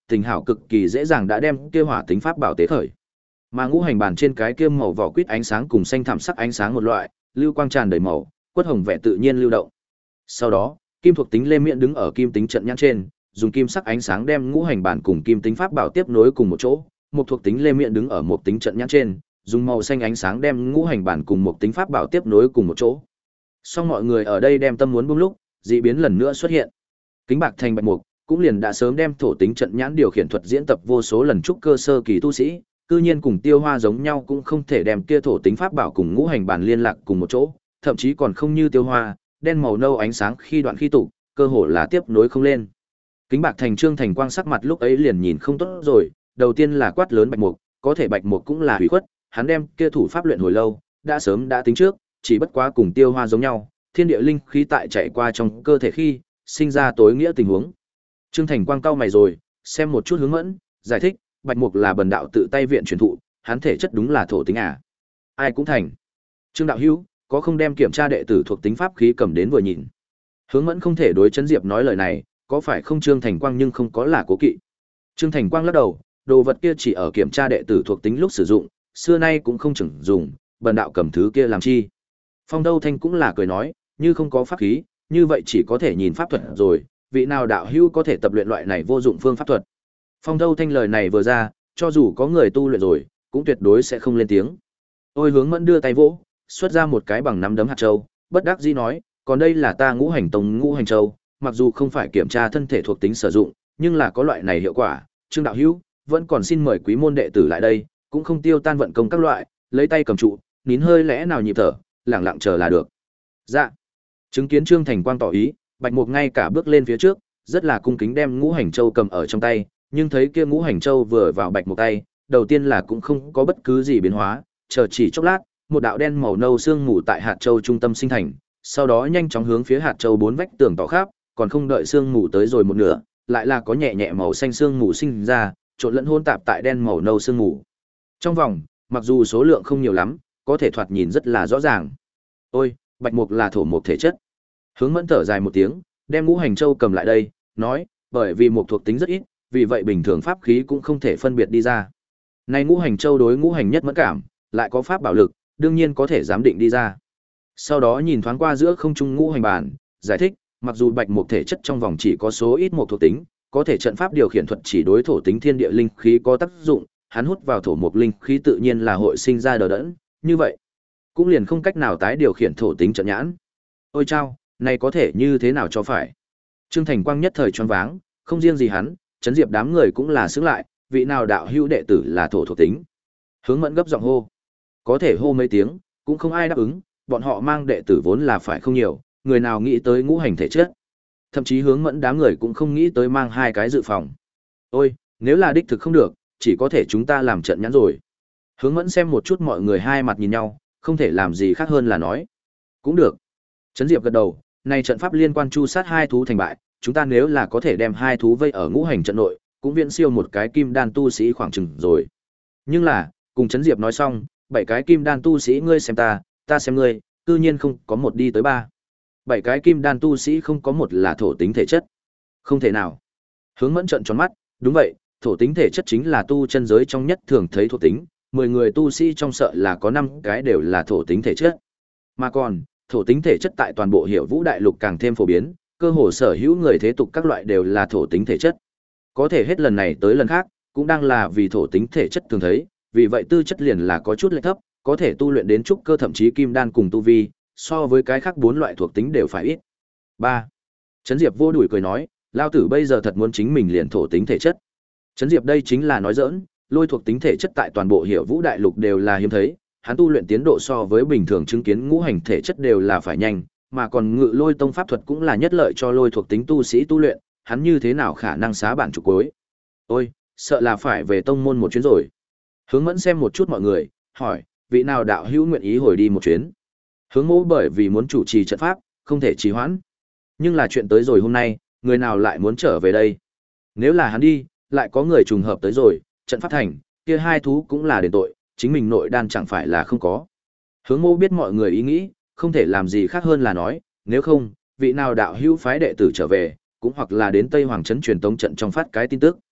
tình hảo cực kỳ dễ dàng đã đem kia hỏa tính pháp bảo tế khởi. Mà ngũ hành bàn trên cái kia màu vỏ quýt ánh sáng cùng xanh thảm sắc ánh sáng một loại, lưu quang tràn đầy màu, quất hồng vẻ tự nhiên lưu động. Sau đó, kim thuộc tính Lê Miện đứng ở kim tính trận nhãn trên, dùng kim sắc ánh sáng đem ngũ hành bản cùng kim tính pháp bảo tiếp nối cùng một chỗ. Một thuộc tính Lê Miện đứng ở một tính trận nhãn trên, dùng màu xanh ánh sáng đem ngũ hành bản cùng một tính pháp bảo tiếp nối cùng một chỗ. Xong mọi người ở đây đem tâm muốn buông lúc, dị biến lần nữa xuất hiện. Kính bạc thành bạch mục, cũng liền đã sớm đem thổ tính trận nhãn điều khiển thuật diễn tập vô số lần trúc cơ sơ kỳ tu sĩ, cư nhiên cùng Tiêu Hoa giống nhau cũng không thể đem kia thổ tính pháp bảo cùng ngũ hành bản liên lạc cùng một chỗ, thậm chí còn không như Tiêu Hoa, đen màu nâu ánh sáng khi đoạn khi tụ, cơ hồ là tiếp nối không lên. Kính bạc thành Trương Thành Quang sắc mặt lúc ấy liền nhìn không tốt rồi, đầu tiên là quát lớn bạch mục, có thể bạch mục cũng là hủy khuất, hắn đem kia thủ pháp luyện hồi lâu, đã sớm đã tính trước, chỉ bất quá cùng Tiêu Hoa giống nhau, thiên địa linh khí tại chạy qua trong cơ thể khi sinh ra tối nghĩa tình huống. Trương Thành Quang cau mày rồi, xem một chút Hướng Mẫn, giải thích, bạch mục là bần đạo tự tay viện truyền thụ, hắn thể chất đúng là thổ tính à? Ai cũng thành. Trương đạo hữu, có không đem kiểm tra đệ tử thuộc tính pháp khí cầm đến vừa nhìn. Hướng Mẫn không thể đối Trấn Diệp nói lời này, có phải không Trương Thành Quang nhưng không có là cố kỵ. Trương Thành Quang lắc đầu, đồ vật kia chỉ ở kiểm tra đệ tử thuộc tính lúc sử dụng, xưa nay cũng không chừng dùng, bần đạo cầm thứ kia làm chi. Phong Đâu Thanh cũng là cười nói, như không có pháp khí, như vậy chỉ có thể nhìn pháp thuật rồi, vị nào đạo hữu có thể tập luyện loại này vô dụng phương pháp thuật. Phong Đâu Thanh lời này vừa ra, cho dù có người tu luyện rồi, cũng tuyệt đối sẽ không lên tiếng. Ôi Hướng Mẫn đưa tay vỗ, xuất ra một cái bằng nắm đấm hạt châu, bất đắc dĩ nói, còn đây là ta ngũ hành tông ngũ hành châu, mặc dù không phải kiểm tra thân thể thuộc tính sử dụng, nhưng là có loại này hiệu quả, Trương đạo hữu, vẫn còn xin mời quý môn đệ tử lại đây, cũng không tiêu tan vận công các loại, lấy tay cầm trụ, nín hơi lẽ nào nhịp thở, lặng lặng chờ là được. Dạ. Chứng kiến Trương Thành Quang tỏ ý, Bạch Mục ngay cả bước lên phía trước, rất là cung kính đem ngũ hành châu cầm ở trong tay, nhưng thấy kia ngũ hành châu vừa vào Bạch Mục tay, đầu tiên là cũng không có bất cứ gì biến hóa, chờ chỉ chốc lát, một đạo đen màu nâu sương mù tại hạt châu trung tâm sinh thành, sau đó nhanh chóng hướng phía hạt châu bốn vách tường tỏ khắp, còn không đợi sương mù tới rồi một nửa, lại là có nhẹ nhẹ màu xanh sương mù sinh ra, trộn lẫn hỗn tạp tại đen màu nâu sương mù. Trong vòng, mặc dù số lượng không nhiều lắm, có thể thoạt nhìn rất là rõ ràng. Ôi, Bạch Mục là thổ mục thể chất. Hướng Mẫn thở dài một tiếng, đem ngũ hành châu cầm lại đây, nói, bởi vì mục thuộc tính rất ít, vì vậy bình thường pháp khí cũng không thể phân biệt đi ra. Này ngũ hành châu đối ngũ hành nhất mẫn cảm, lại có pháp bảo lực, đương nhiên có thể giám định đi ra. Sau đó nhìn thoáng qua giữa không trung ngũ hành bản, giải thích, mặc dù Bạch Mục thể chất trong vòng chỉ có số ít một thuộc tính, có thể trận pháp điều khiển thuật chỉ đối thổ tính thiên địa linh khí có tác dụng, hắn hút vào thổ mục linh khí tự nhiên là hội sinh ra đờ đẫn, như vậy cũng liền không cách nào tái điều khiển thổ tính trận nhãn. Ôi chao, này có thể như thế nào cho phải? Trương Thành Quang nhất thời choáng váng, không riêng gì hắn, Trấn Diệp đám người cũng là sững lại, vị nào đạo hữu đệ tử là thổ thuộc tính. Hướng Mẫn gấp giọng hô. Có thể hô mấy tiếng, cũng không ai đáp ứng, bọn họ mang đệ tử vốn là phải không nhiều, người nào nghĩ tới ngũ hành thể chất. Thậm chí Hướng Mẫn đám người cũng không nghĩ tới mang hai cái dự phòng. Ôi, nếu là đích thực không được, chỉ có thể chúng ta làm trận nhãn rồi. Hướng Mẫn xem một chút mọi người hai mặt nhìn nhau, không thể làm gì khác hơn là nói. Cũng được. Trấn Diệp gật đầu, này trận pháp liên quan chu sát hai thú thành bại, chúng ta nếu là có thể đem hai thú vây ở ngũ hành trận nội, cũng viễn siêu một cái kim đan tu sĩ khoảng chừng rồi. Nhưng là, cùng Trấn Diệp nói xong, bảy cái kim đan tu sĩ ngươi xem ta, ta xem ngươi, tự nhiên không có một đi tới ba. Bảy cái kim đan tu sĩ không có một là thổ tính thể chất. Không thể nào. Hướng Mẫn trợn tròn mắt, đúng vậy, thổ tính thể chất chính là tu chân giới trong nhất thường thấy thổ tính, mười người tu sĩ trong sợ là có năm cái đều là thổ tính thể chất. Mà còn, thổ tính thể chất tại toàn bộ Hiểu Vũ đại lục càng thêm phổ biến, cơ hồ sở hữu người thế tục các loại đều là thổ tính thể chất. Có thể hết lần này tới lần khác, cũng đang là vì thổ tính thể chất thường thấy, vì vậy tư chất liền là có chút lệch thấp, có thể tu luyện đến trúc cơ thậm chí kim đan cùng tu vi, so với cái khác bốn loại thuộc tính đều phải ít. ba. Trấn Diệp vô đuổi cười nói, lao tử bây giờ thật muốn chính mình liền thổ tính thể chất. Trấn Diệp đây chính là nói giỡn, lôi thuộc tính thể chất tại toàn bộ Hiểu Vũ đại lục đều là hiếm thấy, hắn tu luyện tiến độ so với bình thường chứng kiến ngũ hành thể chất đều là phải nhanh, mà còn ngự lôi tông pháp thuật cũng là nhất lợi cho lôi thuộc tính tu sĩ tu luyện, hắn như thế nào khả năng xá bản trục cuối. Ôi, sợ là phải về tông môn một chuyến rồi. Hướng Mẫn xem một chút mọi người, hỏi, vị nào đạo hữu nguyện ý hồi đi một chuyến. Hướng Mỗ bởi vì muốn chủ trì trận pháp, không thể trì hoãn. Nhưng là chuyện tới rồi hôm nay, người nào lại muốn trở về đây? Nếu là hắn đi, lại có người trùng hợp tới rồi, trận pháp thành, kia hai thú cũng là đền tội, chính mình nội đan chẳng phải là không có. Hướng Mỗ biết mọi người ý nghĩ, không thể làm gì khác hơn là nói, nếu không, vị nào đạo hữu phái đệ tử trở về, cũng hoặc là đến Tây Hoàng trấn truyền tống trận trong phát cái tin tức.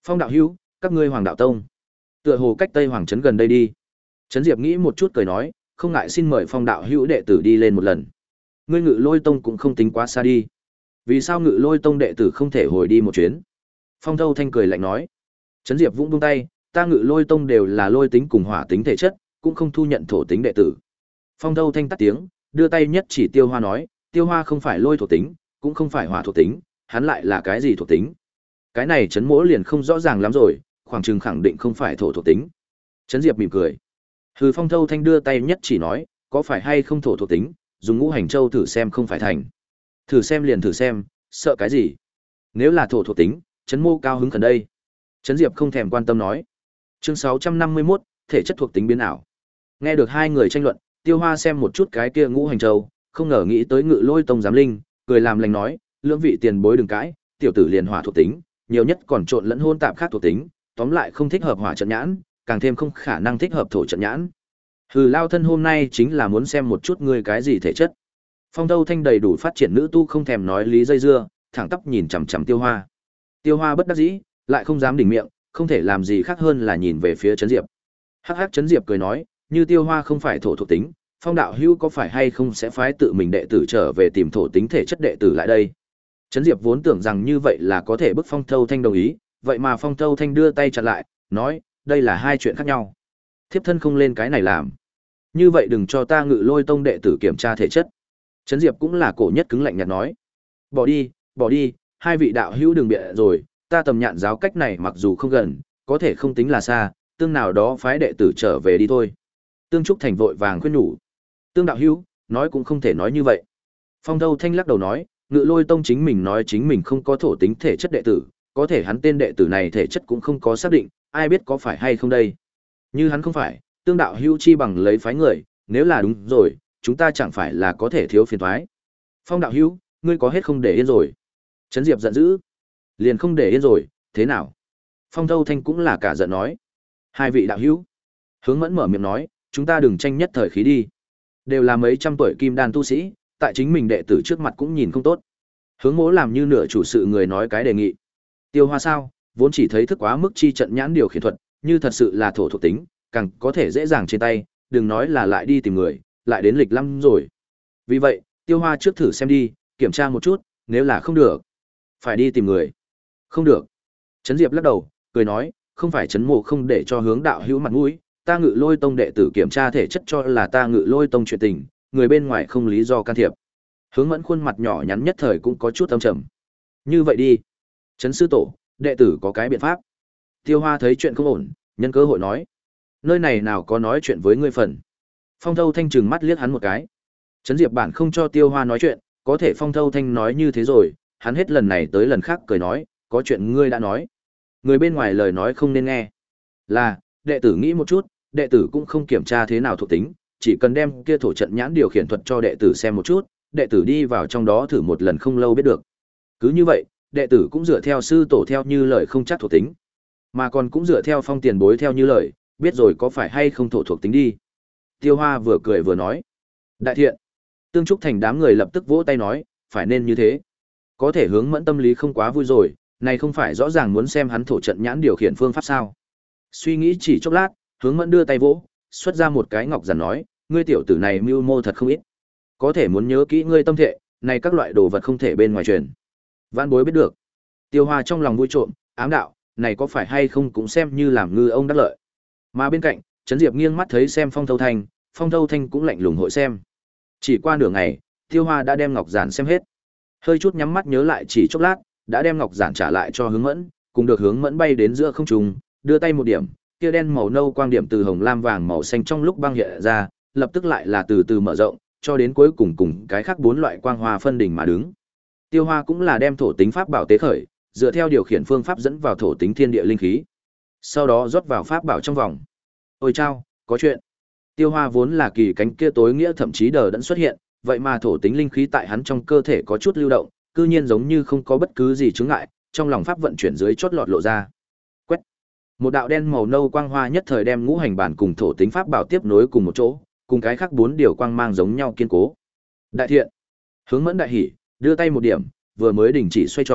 Phong đạo hữu, các ngươi Hoàng đạo tông, tựa hồ cách Tây Hoàng trấn gần đây đi. Trấn Diệp nghĩ một chút cười nói, không ngại xin mời Phong đạo hữu đệ tử đi lên một lần. Ngươi Ngự Lôi tông cũng không tính quá xa đi. Vì sao Ngự Lôi tông đệ tử không thể hồi đi một chuyến? Phong Thâu Thanh cười lạnh nói. Trấn Diệp vung buông tay, ta Ngự Lôi tông đều là lôi tính cùng hỏa tính thể chất, cũng không thu nhận thổ tính đệ tử. Phong Thâu Thanh tắt tiếng, đưa tay nhất chỉ Tiêu Hoa nói, Tiêu Hoa không phải lôi thuộc tính, cũng không phải hỏa thuộc tính, hắn lại là cái gì thuộc tính? Cái này Trấn Mỗ liền không rõ ràng lắm rồi, khoảng chừng khẳng định không phải thổ thuộc tính. Trấn Diệp mỉm cười. Hừ, Phong Thâu Thanh đưa tay nhất chỉ nói, có phải hay không thổ thuộc tính, dùng ngũ hành châu thử xem không phải thành. Thử xem liền thử xem, sợ cái gì? Nếu là thổ thuộc tính, Trấn Mô cao hứng khẩn đây. Trấn Diệp không thèm quan tâm nói. Chương sáu trăm năm mươi mốt, thể chất thuộc tính biến ảo. Nghe được hai người tranh luận, Tiêu Hoa xem một chút cái kia ngũ hành châu, không ngờ nghĩ tới Ngự Lôi tông giám linh, cười làm lành nói, lưỡng vị tiền bối đừng cãi, tiểu tử liền hỏa thuộc tính, nhiều nhất còn trộn lẫn hôn tạp khác thuộc tính, tóm lại không thích hợp hỏa trận nhãn, càng thêm không khả năng thích hợp thổ trận nhãn. Hừ, lao thân hôm nay chính là muốn xem một chút ngươi cái gì thể chất. Phong Thâu Thanh đầy đủ phát triển nữ tu không thèm nói lý dây dưa, thẳng tắp nhìn chằm chằm Tiêu Hoa. Tiêu Hoa bất đắc dĩ, lại không dám đỉnh miệng, không thể làm gì khác hơn là nhìn về phía Trấn Diệp. Hắc hắc, Trấn Diệp cười nói, như Tiêu Hoa không phải thổ thuộc tính, Phong đạo hữu có phải hay không sẽ phái tự mình đệ tử trở về tìm thổ tính thể chất đệ tử lại đây. Trấn Diệp vốn tưởng rằng như vậy là có thể bức Phong Thâu Thanh đồng ý, vậy mà Phong Thâu Thanh đưa tay chặn lại, nói, đây là hai chuyện khác nhau. Thiếp thân không lên cái này làm. Như vậy đừng cho ta Ngự Lôi tông đệ tử kiểm tra thể chất. Trấn Diệp cũng là cổ nhất cứng lạnh nhạt nói. Bỏ đi, bỏ đi, hai vị đạo hữu đừng bịa rồi, ta tầm nhạn giáo cách này mặc dù không gần, có thể không tính là xa, tương nào đó phái đệ tử trở về đi thôi. Tương Trúc Thành vội vàng khuyên nhủ. Tương đạo hữu, nói cũng không thể nói như vậy. Phong Thâu Thanh lắc đầu nói, Ngự Lôi tông chính mình nói chính mình không có thổ tính thể chất đệ tử, có thể hắn tên đệ tử này thể chất cũng không có xác định, ai biết có phải hay không đây. Như hắn không phải, Tương đạo hữu chi bằng lấy phái người, nếu là đúng rồi, chúng ta chẳng phải là có thể thiếu phiền toái. Phong đạo hữu, ngươi có hết không để yên rồi. Trấn Diệp giận dữ. Liền không để yên rồi, thế nào? Phong Thâu Thanh cũng là cả giận nói. Hai vị đạo hữu. Hướng Mẫn mở miệng nói, chúng ta đừng tranh nhất thời khí đi. Đều là mấy trăm tuổi kim đan tu sĩ, tại chính mình đệ tử trước mặt cũng nhìn không tốt. Hướng Mỗ làm như nửa chủ sự người nói cái đề nghị. Tiêu Hoa sao, vốn chỉ thấy thức quá mức chi trận nhãn điều khiển thuật, như thật sự là thổ thuộc tính, càng có thể dễ dàng trên tay, đừng nói là lại đi tìm người, lại đến lịch lăm rồi. Vì vậy, Tiêu Hoa trước thử xem đi, kiểm tra một chút, nếu là không được, phải đi tìm người. Không được. Trấn Diệp lắc đầu, cười nói, không phải Trấn Mộ không để cho Hướng đạo hữu mặt mũi, ta Ngự Lôi tông đệ tử kiểm tra thể chất cho là ta Ngự Lôi tông chuyện tình, người bên ngoài không lý do can thiệp. Hướng Mẫn khuôn mặt nhỏ nhắn nhất thời cũng có chút âm trầm. Như vậy đi, Trấn sư tổ, đệ tử có cái biện pháp. Tiêu Hoa thấy chuyện không ổn, nhân cơ hội nói, nơi này nào có nói chuyện với ngươi phần. Phong Thâu Thanh trừng mắt liếc hắn một cái. Trấn Diệp bản không cho Tiêu Hoa nói chuyện, có thể Phong Thâu Thanh nói như thế rồi, hắn hết lần này tới lần khác cười nói, có chuyện ngươi đã nói. Người bên ngoài lời nói không nên nghe. Là, đệ tử nghĩ một chút, đệ tử cũng không kiểm tra thế nào thuộc tính, chỉ cần đem kia thổ trận nhãn điều khiển thuật cho đệ tử xem một chút, đệ tử đi vào trong đó thử một lần không lâu biết được. Cứ như vậy, đệ tử cũng dựa theo sư tổ theo như lời không chắc thuộc tính, mà còn cũng dựa theo Phong tiền bối theo như lời, biết rồi có phải hay không thổ thuộc tính đi. Tiêu Hoa vừa cười vừa nói, đại thiện. Tương Trúc Thành đám người lập tức vỗ tay nói, phải nên như thế. Có thể Hướng Mẫn tâm lý không quá vui rồi, này không phải rõ ràng muốn xem hắn thổ trận nhãn điều khiển phương pháp sao. Suy nghĩ chỉ chốc lát, Hướng Mẫn đưa tay vỗ, xuất ra một cái ngọc giản nói, ngươi tiểu tử này mưu mô thật không ít. Có thể muốn nhớ kỹ ngươi tâm thệ, này các loại đồ vật không thể bên ngoài truyền. Vãn bối biết được. Tiêu Hoa trong lòng vui trộm, ám đạo, này có phải hay không cũng xem như làm ngư ông đắc lợi. Mà bên cạnh, Trấn Diệp nghiêng mắt thấy xem Phong Thâu Thanh, Phong Thâu Thanh cũng lạnh lùng hội xem. Chỉ qua nửa ngày, Tiêu Hoa đã đem ngọc giản xem hết. Hơi chút nhắm mắt nhớ lại chỉ chốc lát, đã đem ngọc giản trả lại cho Hướng Mẫn, cùng được Hướng Mẫn bay đến giữa không trung, đưa tay một điểm, kia đen màu nâu quang điểm từ hồng lam vàng màu xanh trong lúc băng hiện ra, lập tức lại là từ từ mở rộng, cho đến cuối cùng cùng cái khác bốn loại quang hoa phân đỉnh mà đứng. Tiêu Hoa cũng là đem thổ tính pháp bảo tế khởi, dựa theo điều khiển phương pháp dẫn vào thổ tính thiên địa linh khí. Sau đó rót vào pháp bảo trong vòng. Ôi chao, có chuyện. Tiêu Hoa vốn là kỳ cánh kia tối nghĩa thậm chí đờ đẫn xuất hiện, vậy mà thổ tính linh khí tại hắn trong cơ thể có chút lưu động, cư nhiên giống như không có bất cứ gì chướng ngại, trong lòng pháp vận chuyển dưới chót lọt lộ ra. Quét. Một đạo đen màu nâu quang hoa nhất thời đem ngũ hành bản cùng thổ tính pháp bảo tiếp nối cùng một chỗ, cùng cái khác bốn điều quang mang giống nhau kiên cố. Đại thiện. Hướng Mẫn đại hỉ, đưa tay một điểm, vừa mới đình chỉ xoay tròn,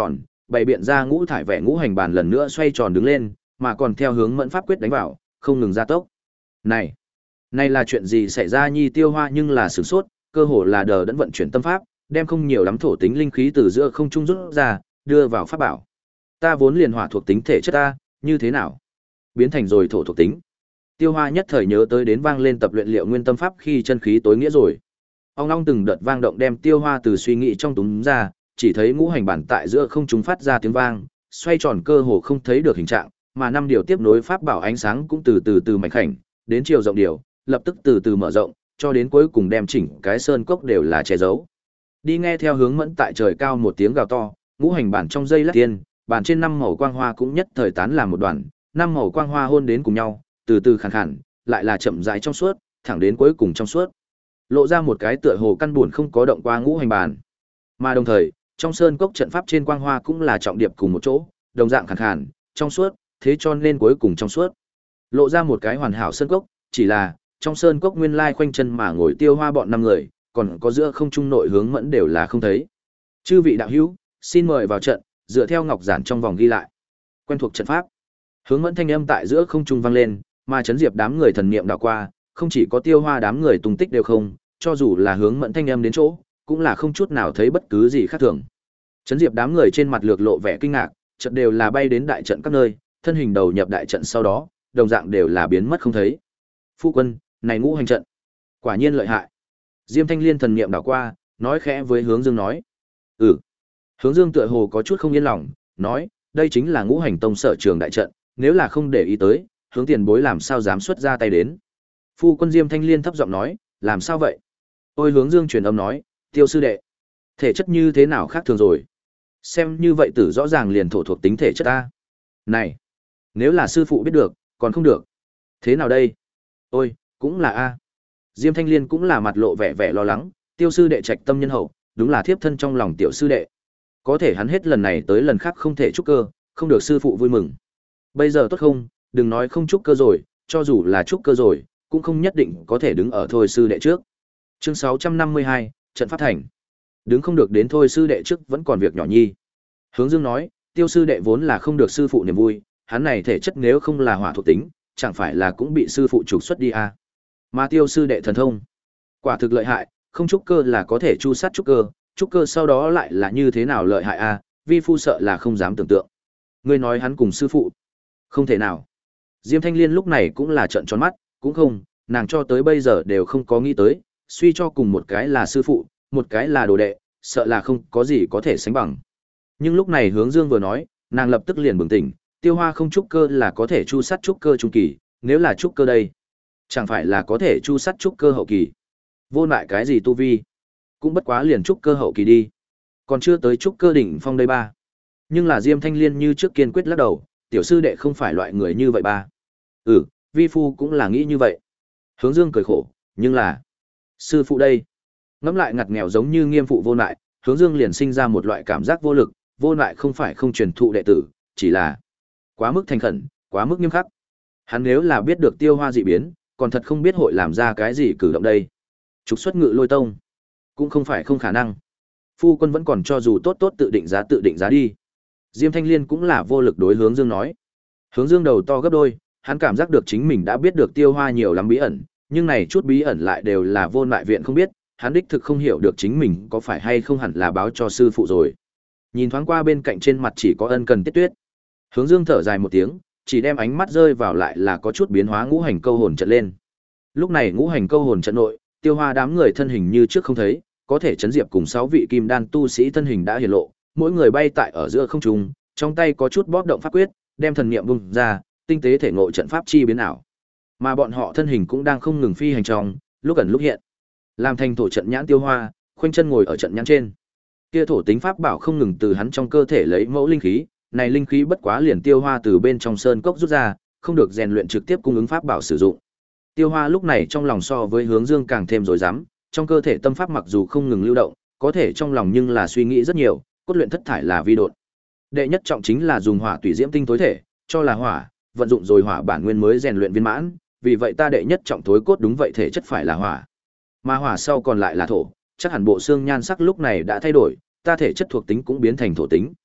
bày biện ra ngũ thải vẻ ngũ hành bàn lần nữa xoay tròn đứng lên, mà còn theo hướng mẫn pháp quyết đánh vào, không ngừng gia tốc. Này, này là chuyện gì xảy ra nhi? Tiêu Hoa nhưng là sửng sốt, cơ hồ là đờ đẫn vận chuyển tâm pháp, đem không nhiều lắm thổ tính linh khí từ giữa không trung rút ra, đưa vào pháp bảo. Ta vốn liền hỏa thuộc tính thể chất ta, như thế nào biến thành rồi thổ thuộc tính? Tiêu Hoa nhất thời nhớ tới đến vang lên tập luyện liệu nguyên tâm pháp khi chân khí tối nghĩa rồi. Ông long từng đợt vang động đem Tiêu Hoa từ suy nghĩ trong túm ra, chỉ thấy ngũ hành bản tại giữa không trung phát ra tiếng vang, xoay tròn cơ hồ không thấy được hình trạng, mà năm điều tiếp nối pháp bảo ánh sáng cũng từ từ từ mảnh khảnh đến chiều rộng điều, lập tức từ từ mở rộng, cho đến cuối cùng đem chỉnh cái sơn cốc đều là che giấu. Đi nghe theo hướng mẫn tại trời cao một tiếng gào to, ngũ hành bản trong dây lát tiên, bản trên năm màu quang hoa cũng nhất thời tán làm một đoàn, năm màu quang hoa hôn đến cùng nhau, từ từ khàn khàn, lại là chậm rãi trong suốt, thẳng đến cuối cùng trong suốt. Lộ ra một cái tựa hồ căn buồn không có động qua ngũ hành bản. Mà đồng thời, trong sơn cốc trận pháp trên quang hoa cũng là trọng điệp cùng một chỗ, đồng dạng khàn khàn, trong suốt, thế cho nên cuối cùng trong suốt. Lộ ra một cái hoàn hảo sơn cốc, chỉ là trong sơn cốc nguyên lai khoanh chân mà ngồi Tiêu Hoa bọn năm người, còn có giữa không trung nội hướng mẫn đều là không thấy. Chư vị đạo hữu, xin mời vào trận, dựa theo ngọc giản trong vòng ghi lại. Quen thuộc trận pháp. Hướng mẫn thanh âm tại giữa không trung vang lên, mà chấn diệp đám người thần niệm đảo qua, không chỉ có Tiêu Hoa đám người tung tích đều không, cho dù là hướng mẫn thanh âm đến chỗ, cũng là không chút nào thấy bất cứ gì khác thường. Chấn diệp đám người trên mặt lược lộ vẻ kinh ngạc, chợt đều là bay đến đại trận các nơi, thân hình đầu nhập đại trận sau đó, đồng dạng đều là biến mất không thấy. Phu quân, này ngũ hành trận, quả nhiên lợi hại. Diêm Thanh Liên thần niệm đảo qua, nói khẽ với Hướng Dương nói. Ừ. Hướng Dương tựa hồ có chút không yên lòng, nói, đây chính là ngũ hành tông sở trường đại trận, nếu là không để ý tới, Hướng tiền bối làm sao dám xuất ra tay đến. Phu quân Diêm Thanh Liên thấp giọng nói, làm sao vậy? Ôi Hướng Dương truyền âm nói, Tiêu sư đệ, thể chất như thế nào khác thường rồi? Xem như vậy tử rõ ràng liền thổ thuộc tính thể chất ta. Này, nếu là sư phụ biết được, còn không được. Thế nào đây? Ôi, cũng là a. Diêm Thanh Liên cũng là mặt lộ vẻ vẻ lo lắng, Tiêu sư đệ trạch tâm nhân hậu, đúng là thiếp thân trong lòng tiểu sư đệ. Có thể hắn hết lần này tới lần khác không thể trúc cơ, không được sư phụ vui mừng. Bây giờ tốt không, đừng nói không trúc cơ rồi, cho dù là trúc cơ rồi, cũng không nhất định có thể đứng ở thôi sư đệ trước. Chương sáu trăm năm mươi hai, trận pháp thành. Đứng không được đến thôi sư đệ trước vẫn còn việc nhỏ nhi. Hướng Dương nói, Tiêu sư đệ vốn là không được sư phụ niềm vui, hắn này thể chất nếu không là hỏa thuộc tính, chẳng phải là cũng bị sư phụ trục xuất đi à. Mà Tiêu sư đệ thần thông, quả thực lợi hại, không trúc cơ là có thể chu sát trúc cơ, trúc cơ sau đó lại là như thế nào lợi hại à, vi phu sợ là không dám tưởng tượng. Ngươi nói hắn cùng sư phụ? Không thể nào. Diêm Thanh Liên lúc này cũng là trợn tròn mắt, cũng không, nàng cho tới bây giờ đều không có nghĩ tới, suy cho cùng một cái là sư phụ, một cái là đồ đệ, sợ là không có gì có thể sánh bằng. Nhưng lúc này Hướng Dương vừa nói, nàng lập tức liền bừng tỉnh, Tiêu Hoa không trúc cơ là có thể chu sát trúc cơ trung kỳ, nếu là trúc cơ đây, chẳng phải là có thể chu sát trúc cơ hậu kỳ. Vô lại cái gì tu vi, cũng bất quá liền trúc cơ hậu kỳ đi, còn chưa tới trúc cơ đỉnh phong đây ba. Nhưng là Diêm Thanh Liên như trước kiên quyết lắc đầu, tiểu sư đệ không phải loại người như vậy ba. Ừ, vi phu cũng là nghĩ như vậy. Hướng Dương cười khổ, nhưng là sư phụ đây. Ngẫm lại ngặt nghèo giống như nghiêm phụ vô lại, Hướng Dương liền sinh ra một loại cảm giác vô lực, vô lại không phải không truyền thụ đệ tử, chỉ là quá mức thành khẩn, quá mức nghiêm khắc. Hắn nếu là biết được Tiêu Hoa dị biến, còn thật không biết hội làm ra cái gì cử động đây. Trục xuất Ngự Lôi Tông, cũng không phải không khả năng. Phu quân vẫn còn cho dù tốt tốt tự định giá tự định giá đi. Diêm Thanh Liên cũng là vô lực đối Hướng Dương nói. Hướng Dương đầu to gấp đôi, hắn cảm giác được chính mình đã biết được Tiêu Hoa nhiều lắm bí ẩn, nhưng này chút bí ẩn lại đều là vô lại viện không biết, hắn đích thực không hiểu được chính mình có phải hay không hẳn là báo cho sư phụ rồi. Nhìn thoáng qua bên cạnh trên mặt chỉ có ân cần Tiết Tuyết. Hướng Dương thở dài một tiếng, chỉ đem ánh mắt rơi vào lại là có chút biến hóa ngũ hành câu hồn trận lên. Lúc này ngũ hành câu hồn trận nội, Tiêu Hoa đám người thân hình như trước không thấy, có thể chấn diệp cùng sáu vị kim đan tu sĩ thân hình đã hiển lộ, mỗi người bay tại ở giữa không trung, trong tay có chút bóp động pháp quyết, đem thần niệm vung ra, tinh tế thể ngộ trận pháp chi biến ảo. Mà bọn họ thân hình cũng đang không ngừng phi hành trong, lúc ẩn lúc hiện. Làm thành thổ trận nhãn Tiêu Hoa, khoanh chân ngồi ở trận nhãn trên. Kia thổ tính pháp bảo không ngừng từ hắn trong cơ thể lấy mẫu linh khí, này linh khí bất quá liền Tiêu Hoa từ bên trong sơn cốc rút ra, không được rèn luyện trực tiếp cung ứng pháp bảo sử dụng. Tiêu Hoa lúc này trong lòng so với Hướng Dương càng thêm rối rắm, trong cơ thể tâm pháp mặc dù không ngừng lưu động, có thể trong lòng nhưng là suy nghĩ rất nhiều, cốt luyện thất thải là vi độn. Đệ nhất trọng chính là dùng hỏa tùy diễm tinh tối thể, cho là hỏa, vận dụng rồi hỏa bản nguyên mới rèn luyện viên mãn, vì vậy ta đệ nhất trọng thối cốt đúng vậy thể chất phải là hỏa. Mà hỏa sau còn lại là thổ, chắc hẳn bộ xương nhan sắc lúc này đã thay đổi, ta thể chất thuộc tính cũng biến thành thổ tính.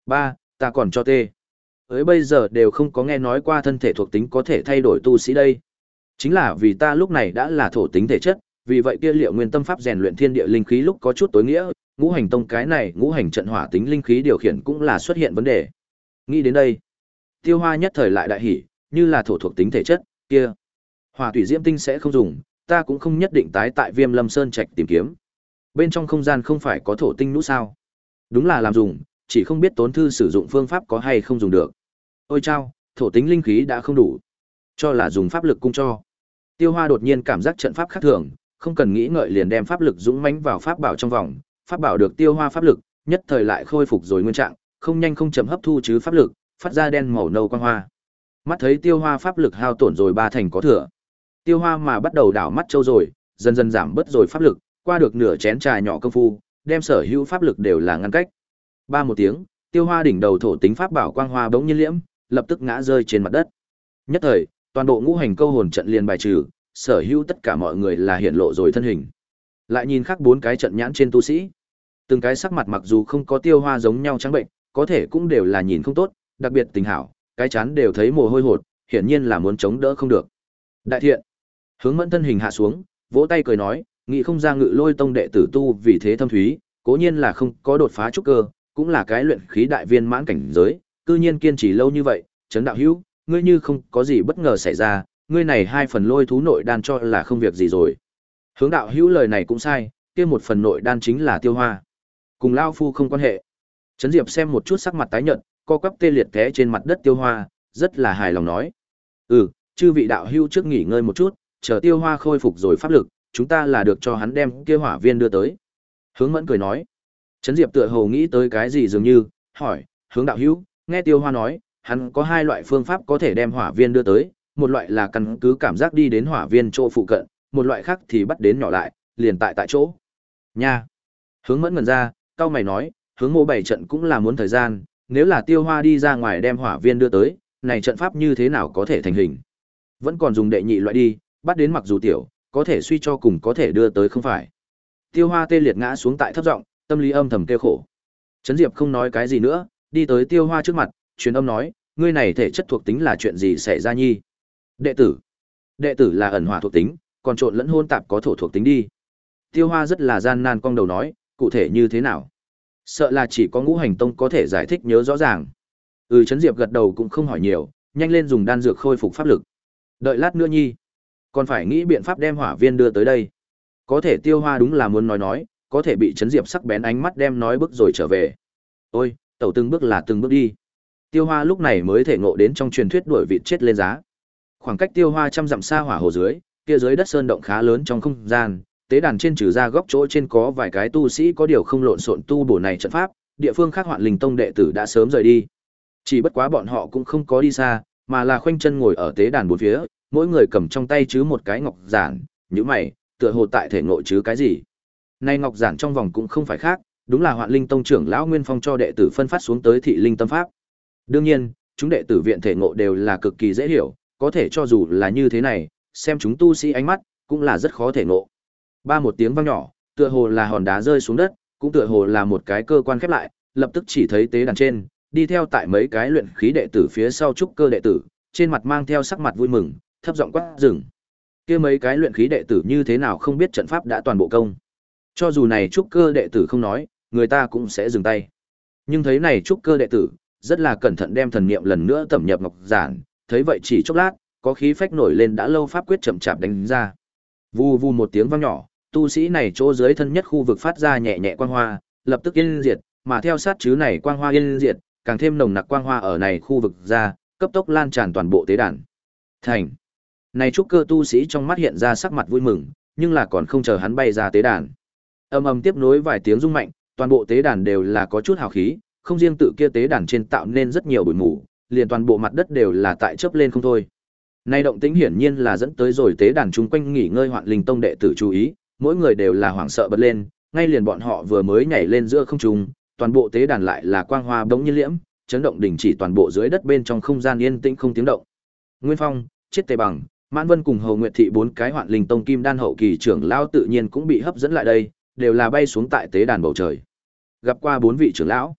Ba, ta còn cho tê. Ấy bây giờ đều không có nghe nói qua thân thể thuộc tính có thể thay đổi tu sĩ đây. Chính là vì ta lúc này đã là thổ tính thể chất, vì vậy kia Liệu Nguyên Tâm pháp rèn luyện thiên địa linh khí lúc có chút tối nghĩa, ngũ hành tông cái này ngũ hành trận hỏa tính linh khí điều khiển cũng là xuất hiện vấn đề. Nghĩ đến đây, Tiêu Hoa nhất thời lại đại hỉ, như là thổ thuộc tính thể chất, kia hỏa thủy diễm tinh sẽ không dùng, ta cũng không nhất định tái tại Viêm Lâm Sơn trạch tìm kiếm. Bên trong không gian không phải có thổ tinh nhũ sao? Đúng là làm dùng, chỉ không biết tốn thư sử dụng phương pháp có hay không dùng được. Ôi chao, thổ tính linh khí đã không đủ, cho là dùng pháp lực cung cho. Tiêu Hoa đột nhiên cảm giác trận pháp khác thường, không cần nghĩ ngợi liền đem pháp lực dũng mãnh vào pháp bảo trong vòng, pháp bảo được Tiêu Hoa pháp lực, nhất thời lại khôi phục rồi nguyên trạng, không nhanh không chậm hấp thu chứ pháp lực, phát ra đen màu nâu quang hoa. Mắt thấy Tiêu Hoa pháp lực hao tổn rồi ba thành có thừa. Tiêu Hoa mà bắt đầu đảo mắt trâu rồi, dần dần giảm bớt rồi pháp lực, qua được nửa chén trà nhỏ công phu, đem sở hữu pháp lực đều là ngăn cách. Ba một tiếng, Tiêu Hoa đỉnh đầu thổ tính pháp bảo quang hoa bỗng nhiên liễm, lập tức ngã rơi trên mặt đất. Nhất thời, toàn bộ ngũ hành câu hồn trận liền bài trừ, sở hữu tất cả mọi người là hiện lộ rồi thân hình. Lại nhìn khác bốn cái trận nhãn trên tu sĩ, từng cái sắc mặt mặc dù không có Tiêu Hoa giống nhau trắng bệnh, có thể cũng đều là nhìn không tốt, đặc biệt tình hảo, cái chán đều thấy mồ hôi hột, hiển nhiên là muốn chống đỡ không được. Đại thiện, Hướng Mẫn thân hình hạ xuống, vỗ tay cười nói, nghĩ không ra Ngự Lôi tông đệ tử tu vì thế thâm thúy, cố nhiên là không có đột phá trúc cơ, cũng là cái luyện khí đại viên mãn cảnh giới, cư nhiên kiên trì lâu như vậy, Trấn đạo hữu, ngươi như không có gì bất ngờ xảy ra, ngươi này hai phần lôi thú nội đan cho là không việc gì rồi. Hướng đạo hữu lời này cũng sai, kia một phần nội đan chính là Tiêu Hoa, cùng lao phu không quan hệ. Trấn Diệp xem một chút sắc mặt tái nhợt, co quắp tê liệt té trên mặt đất Tiêu Hoa, rất là hài lòng nói: "Ừ, chư vị đạo hữu trước nghỉ ngơi một chút, chờ Tiêu Hoa khôi phục rồi pháp lực, chúng ta là được cho hắn đem kia hỏa viên đưa tới." Hướng Mẫn cười nói. Trấn Diệp tựa hồ nghĩ tới cái gì dường như, hỏi: "Hướng đạo hữu, nghe Tiêu Hoa nói, hắn có hai loại phương pháp có thể đem hỏa viên đưa tới, một loại là căn cứ cảm giác đi đến hỏa viên chỗ phụ cận, một loại khác thì bắt đến nhỏ lại, liền tại tại chỗ." Nha. Hướng Mẫn ngẩn ra, cau mày nói, hướng mô bảy trận cũng là muốn thời gian, nếu là Tiêu Hoa đi ra ngoài đem hỏa viên đưa tới, này trận pháp như thế nào có thể thành hình? Vẫn còn dùng đệ nhị loại đi, bắt đến mặc dù tiểu, có thể suy cho cùng có thể đưa tới không phải. Tiêu Hoa tê liệt ngã xuống tại thấp giọng, tâm lý âm thầm kêu khổ. Trấn Diệp không nói cái gì nữa, đi tới Tiêu Hoa trước mặt, truyền âm nói, ngươi này thể chất thuộc tính là chuyện gì xảy ra nhi? Đệ tử. Đệ tử là ẩn hỏa thuộc tính, còn trộn lẫn hôn tạp có thổ thuộc tính đi. Tiêu Hoa rất là gian nan cong đầu nói, cụ thể như thế nào? Sợ là chỉ có ngũ hành tông có thể giải thích nhớ rõ ràng. Ừ, Trấn Diệp gật đầu cũng không hỏi nhiều, nhanh lên dùng đan dược khôi phục pháp lực. Đợi lát nữa nhi, còn phải nghĩ biện pháp đem hỏa viên đưa tới đây. Có thể Tiêu Hoa đúng là muốn nói nói, có thể bị Trấn Diệp sắc bén ánh mắt đem nói bước rồi trở về. Ôi, tẩu từng bước là từng bước đi. Tiêu Hoa lúc này mới thể ngộ đến trong truyền thuyết đuổi vịt chết lên giá. Khoảng cách Tiêu Hoa trăm dặm xa hỏa hồ dưới, kia dưới đất sơn động khá lớn trong không gian, tế đàn trên trừ ra góc chỗ trên có vài cái tu sĩ có điều không lộn xộn tu bổ này trận pháp, địa phương khác Hoạn Linh tông đệ tử đã sớm rời đi. Chỉ bất quá bọn họ cũng không có đi xa, mà là khoanh chân ngồi ở tế đàn bốn phía, mỗi người cầm trong tay chứ một cái ngọc giản, nhíu mày, tựa hồ tại thể ngộ chứ cái gì. Nay ngọc giản trong vòng cũng không phải khác, đúng là Hoạn Linh tông trưởng lão Nguyên Phong cho đệ tử phân phát xuống tới Thị Linh tâm pháp. Đương nhiên, chúng đệ tử viện thể ngộ đều là cực kỳ dễ hiểu, có thể cho dù là như thế này, xem chúng tu sĩ ánh mắt, cũng là rất khó thể ngộ. Ba một tiếng vang nhỏ, tựa hồ là hòn đá rơi xuống đất, cũng tựa hồ là một cái cơ quan khép lại, lập tức chỉ thấy tế đàn trên, đi theo tại mấy cái luyện khí đệ tử phía sau trúc cơ đệ tử, trên mặt mang theo sắc mặt vui mừng, thấp giọng quát dừng. Kia mấy cái luyện khí đệ tử như thế nào không biết trận pháp đã toàn bộ công. Cho dù này trúc cơ đệ tử không nói, người ta cũng sẽ dừng tay. Nhưng thấy này trúc cơ đệ tử, rất là cẩn thận đem thần niệm lần nữa tẩm nhập ngọc giản, thấy vậy chỉ chốc lát, có khí phách nổi lên đã lâu pháp quyết chậm chạp đánh ra. Vù vù một tiếng vang nhỏ, tu sĩ này chỗ dưới thân nhất khu vực phát ra nhẹ nhẹ quang hoa, lập tức yên diệt, mà theo sát chứ này quang hoa yên diệt, càng thêm nồng nặc quang hoa ở này khu vực ra, cấp tốc lan tràn toàn bộ tế đàn. Thành. Này trúc cơ tu sĩ trong mắt hiện ra sắc mặt vui mừng, nhưng là còn không chờ hắn bay ra tế đàn. Âm ầm tiếp nối vài tiếng rung mạnh, toàn bộ tế đàn đều là có chút hào khí, không riêng tự kia tế đàn trên tạo nên rất nhiều bụi mù, liền toàn bộ mặt đất đều là tại chớp lên không thôi. Nay động tĩnh hiển nhiên là dẫn tới rồi tế đàn chung quanh nghỉ ngơi Hoạn Linh tông đệ tử chú ý, mỗi người đều là hoảng sợ bật lên, ngay liền bọn họ vừa mới nhảy lên giữa không trung, toàn bộ tế đàn lại là quang hoa bỗng nhiên liễm, chấn động đình chỉ toàn bộ dưới đất bên trong không gian yên tĩnh không tiếng động. Nguyên Phong, Chiết Tề Bằng, Mãn Vân cùng Hầu Nguyệt thị bốn cái Hoạn Linh tông kim đan hậu kỳ trưởng lão tự nhiên cũng bị hấp dẫn lại đây, đều là bay xuống tại tế đàn bầu trời. Gặp qua bốn vị trưởng lão,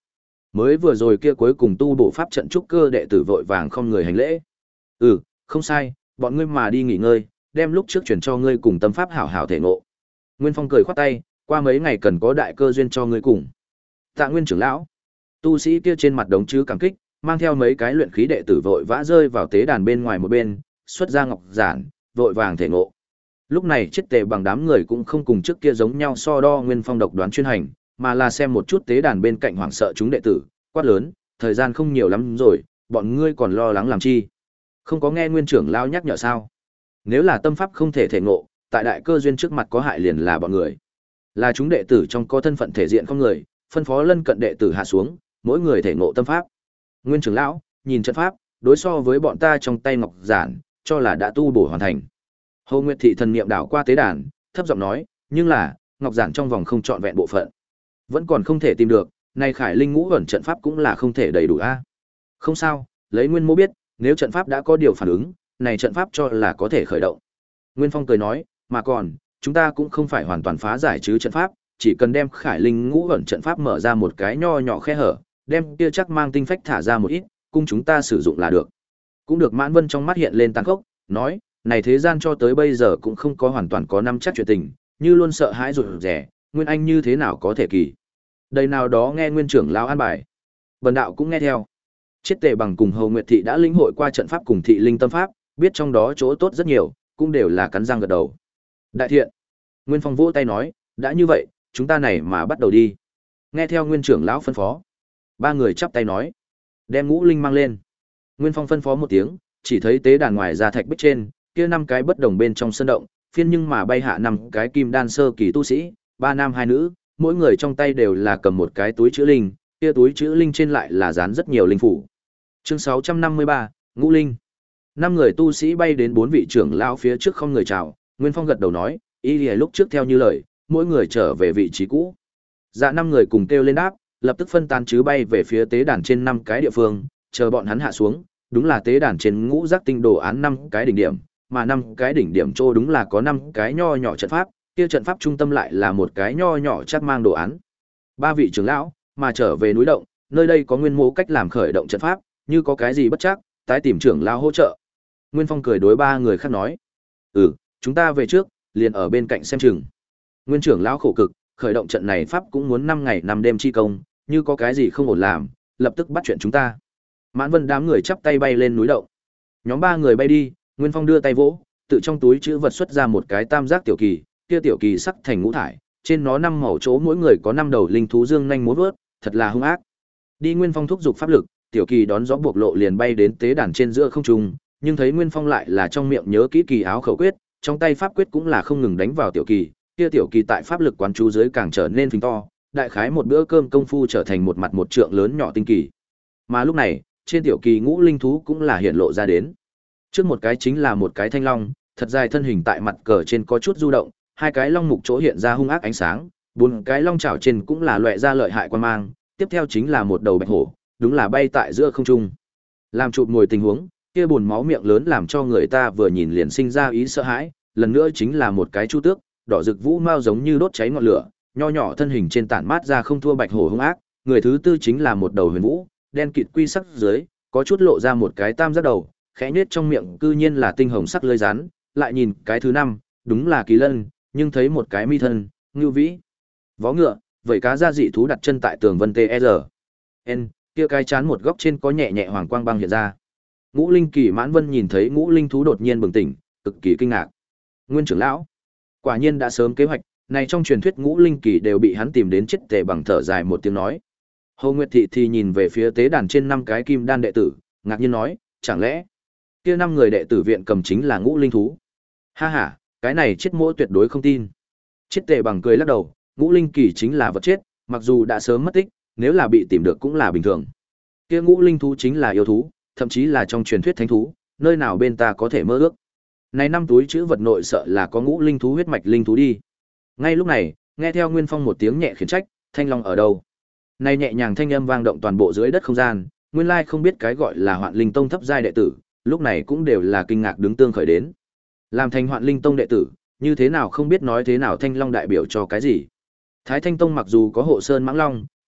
Mới vừa rồi kia cuối cùng tu bổ pháp trận trúc cơ đệ tử vội vàng không người hành lễ. Ừ, không sai, bọn ngươi mà đi nghỉ ngơi, đem lúc trước chuyển cho ngươi cùng tâm pháp hảo hảo thể ngộ. Nguyên Phong cười khoát tay, qua mấy ngày cần có đại cơ duyên cho ngươi cùng. Tạ Nguyên trưởng lão, tu sĩ kia trên mặt đống chứ cảm kích, mang theo mấy cái luyện khí đệ tử vội vã rơi vào tế đàn bên ngoài một bên, xuất ra ngọc giản, vội vàng thể ngộ. Lúc này chết tề bằng đám người cũng không cùng trước kia giống nhau so đo Nguyên Phong độc đoán chuyên hành, mà là xem một chút tế đàn bên cạnh hoảng sợ chúng đệ tử, quát lớn, thời gian không nhiều lắm rồi, bọn ngươi còn lo lắng làm chi? Không có nghe Nguyên trưởng lão nhắc nhở sao? Nếu là tâm pháp không thể thể ngộ, tại đại cơ duyên trước mặt có hại liền là bọn người. Là chúng đệ tử trong có thân phận thể diện không người, phân phó lân cận đệ tử hạ xuống, mỗi người thể ngộ tâm pháp. Nguyên trưởng lão, nhìn trận pháp, đối so với bọn ta trong tay ngọc giản, cho là đã tu bổ hoàn thành. Hồ Nguyệt thị thần niệm đảo qua tế đàn, thấp giọng nói, nhưng là, ngọc giản trong vòng không trọn vẹn bộ phận, vẫn còn không thể tìm được, này Khải Linh ngũ ẩn trận pháp cũng là không thể đầy đủ a. Không sao, lấy Nguyên Mô biết, nếu trận pháp đã có điều phản ứng, này trận pháp cho là có thể khởi động. Nguyên Phong cười nói, mà còn, chúng ta cũng không phải hoàn toàn phá giải chứ trận pháp, chỉ cần đem Khải Linh ngũ ẩn trận pháp mở ra một cái nho nhỏ khe hở, đem kia chắc mang tinh phách thả ra một ít, cung chúng ta sử dụng là được. Cũng được. Mãn Vân trong mắt hiện lên tàn khốc, nói, này thế gian cho tới bây giờ cũng không có hoàn toàn có năm chắc chuyện tình, như luôn sợ hãi rụt rẻ, Nguyên Anh như thế nào có thể kỳ. Đây nào đó nghe Nguyên trưởng lão an bài, Bần đạo cũng nghe theo. Chiết Tề bằng cùng Hầu Nguyệt thị đã lĩnh hội qua trận pháp cùng thị linh tâm pháp, biết trong đó chỗ tốt rất nhiều, cũng đều là cắn răng gật đầu. Đại thiện. Nguyên Phong vỗ tay nói, đã như vậy, chúng ta này mà bắt đầu đi. Nghe theo Nguyên trưởng lão phân phó, ba người chắp tay nói, đem ngũ linh mang lên. Nguyên Phong phân phó một tiếng, chỉ thấy tế đàn ngoài ra thạch bích trên, kia năm cái bất đồng bên trong sân động, phiên nhưng mà bay hạ năm cái kim đan sơ kỳ tu sĩ, ba nam hai nữ, mỗi người trong tay đều là cầm một cái túi chữ linh, kia túi chữ linh trên lại là dán rất nhiều linh phủ. Chương sáu trăm năm mươi ba, Ngũ Linh. Năm người tu sĩ bay đến bốn vị trưởng lão phía trước không người chào, Nguyên Phong gật đầu nói, y lìa lúc trước theo như lời, mỗi người trở về vị trí cũ. Dạ năm người cùng kêu lên đáp, lập tức phân tán chứ bay về phía tế đàn trên năm cái địa phương, chờ bọn hắn hạ xuống, đúng là tế đàn trên ngũ giác tinh đồ án năm cái đỉnh điểm, mà năm cái đỉnh điểm trô đúng là có năm cái nho nhỏ trận pháp, kia trận pháp trung tâm lại là một cái nho nhỏ chắc mang đồ án. Ba vị trưởng lão, mà trở về núi động, nơi đây có Nguyên Mô cách làm khởi động trận pháp, như có cái gì bất chắc, tái tìm trưởng lão hỗ trợ. Nguyên Phong cười đối ba người khác nói, ừ, chúng ta về trước, liền ở bên cạnh xem chừng. Nguyên trưởng lão khổ cực, khởi động trận này pháp cũng muốn năm ngày năm đêm chi công, như có cái gì không ổn làm, lập tức bắt chuyện chúng ta. Mãn Vân đám người chắp tay bay lên núi động. Nhóm ba người bay đi, Nguyên Phong đưa tay vỗ, tự trong túi chữ vật xuất ra một cái tam giác tiểu kỳ, kia tiểu kỳ sắc thành ngũ thải, trên nó năm màu chỗ mỗi người có năm đầu linh thú dương nhanh múa vớt, thật là hung ác. Đi Nguyên Phong thúc giục pháp lực, tiểu kỳ đón gió buộc lộ liền bay đến tế đàn trên giữa không trung, nhưng thấy Nguyên Phong lại là trong miệng nhớ kỹ kỳ áo khẩu quyết, trong tay pháp quyết cũng là không ngừng đánh vào tiểu kỳ, kia tiểu kỳ tại pháp lực quán chú dưới càng trở nên phình to, đại khái một bữa cơm công phu trở thành một mặt một trượng lớn nhỏ tinh kỳ. Mà lúc này, trên tiểu kỳ ngũ linh thú cũng là hiện lộ ra đến. Trước một cái chính là một cái thanh long, thật dài thân hình tại mặt cờ trên có chút du động, hai cái long mục chỗ hiện ra hung ác ánh sáng, bốn cái long chảo trên cũng là loại ra lợi hại quan mang, tiếp theo chính là một đầu bạch hổ, đúng là bay tại giữa không trung. Làm chụp ngồi tình huống, kia buồn máu miệng lớn làm cho người ta vừa nhìn liền sinh ra ý sợ hãi, lần nữa chính là một cái chu tước, đỏ rực vũ mao giống như đốt cháy ngọn lửa, nho nhỏ thân hình trên tản mát ra không thua bạch hổ hung ác, người thứ tư chính là một đầu huyền vũ, đen kịt quy sắc dưới, có chút lộ ra một cái tam giác đầu, khẽ nhếch trong miệng cư nhiên là tinh hồng sắc lưỡi rắn, lại nhìn cái thứ năm, đúng là kỳ lân, nhưng thấy một cái mi thân, ngưu vĩ, vó ngựa, vậy cá gia dị thú đặt chân tại tường vân tê rờ. N, kia cái chán một góc trên có nhẹ nhẹ hoàng quang băng hiện ra. Ngũ Linh Kỳ Mãn Vân nhìn thấy ngũ linh thú đột nhiên bừng tỉnh, cực kỳ kinh ngạc. Nguyên trưởng lão, quả nhiên đã sớm kế hoạch, này trong truyền thuyết ngũ linh kỳ đều bị hắn tìm đến chết tề bằng thở dài một tiếng nói. Hồ Nguyệt thị thì nhìn về phía tế đàn trên năm cái kim đan đệ tử, ngạc nhiên nói, chẳng lẽ kia năm người đệ tử viện cầm chính là ngũ linh thú? Ha ha, cái này chết mỗ tuyệt đối không tin. Chết tề bằng cười lắc đầu, ngũ linh kỳ chính là vật chết, mặc dù đã sớm mất tích, nếu là bị tìm được cũng là bình thường. Kia ngũ linh thú chính là yêu thú, thậm chí là trong truyền thuyết thánh thú, nơi nào bên ta có thể mơ ước. Này năm túi chữ vật nội sợ là có ngũ linh thú huyết mạch linh thú đi. Ngay lúc này, nghe theo Nguyên Phong một tiếng nhẹ khiển trách, Thanh Long ở đâu? Này nhẹ nhàng thanh âm vang động toàn bộ dưới đất không gian, nguyên lai không biết cái gọi là Hoạn Linh Tông thấp giai đệ tử, lúc này cũng đều là kinh ngạc đứng tương khởi đến. Làm thành Hoạn Linh Tông đệ tử, như thế nào không biết nói thế nào Thanh Long đại biểu cho cái gì? Thái Thanh Tông mặc dù có Hộ Sơn Mãng Long,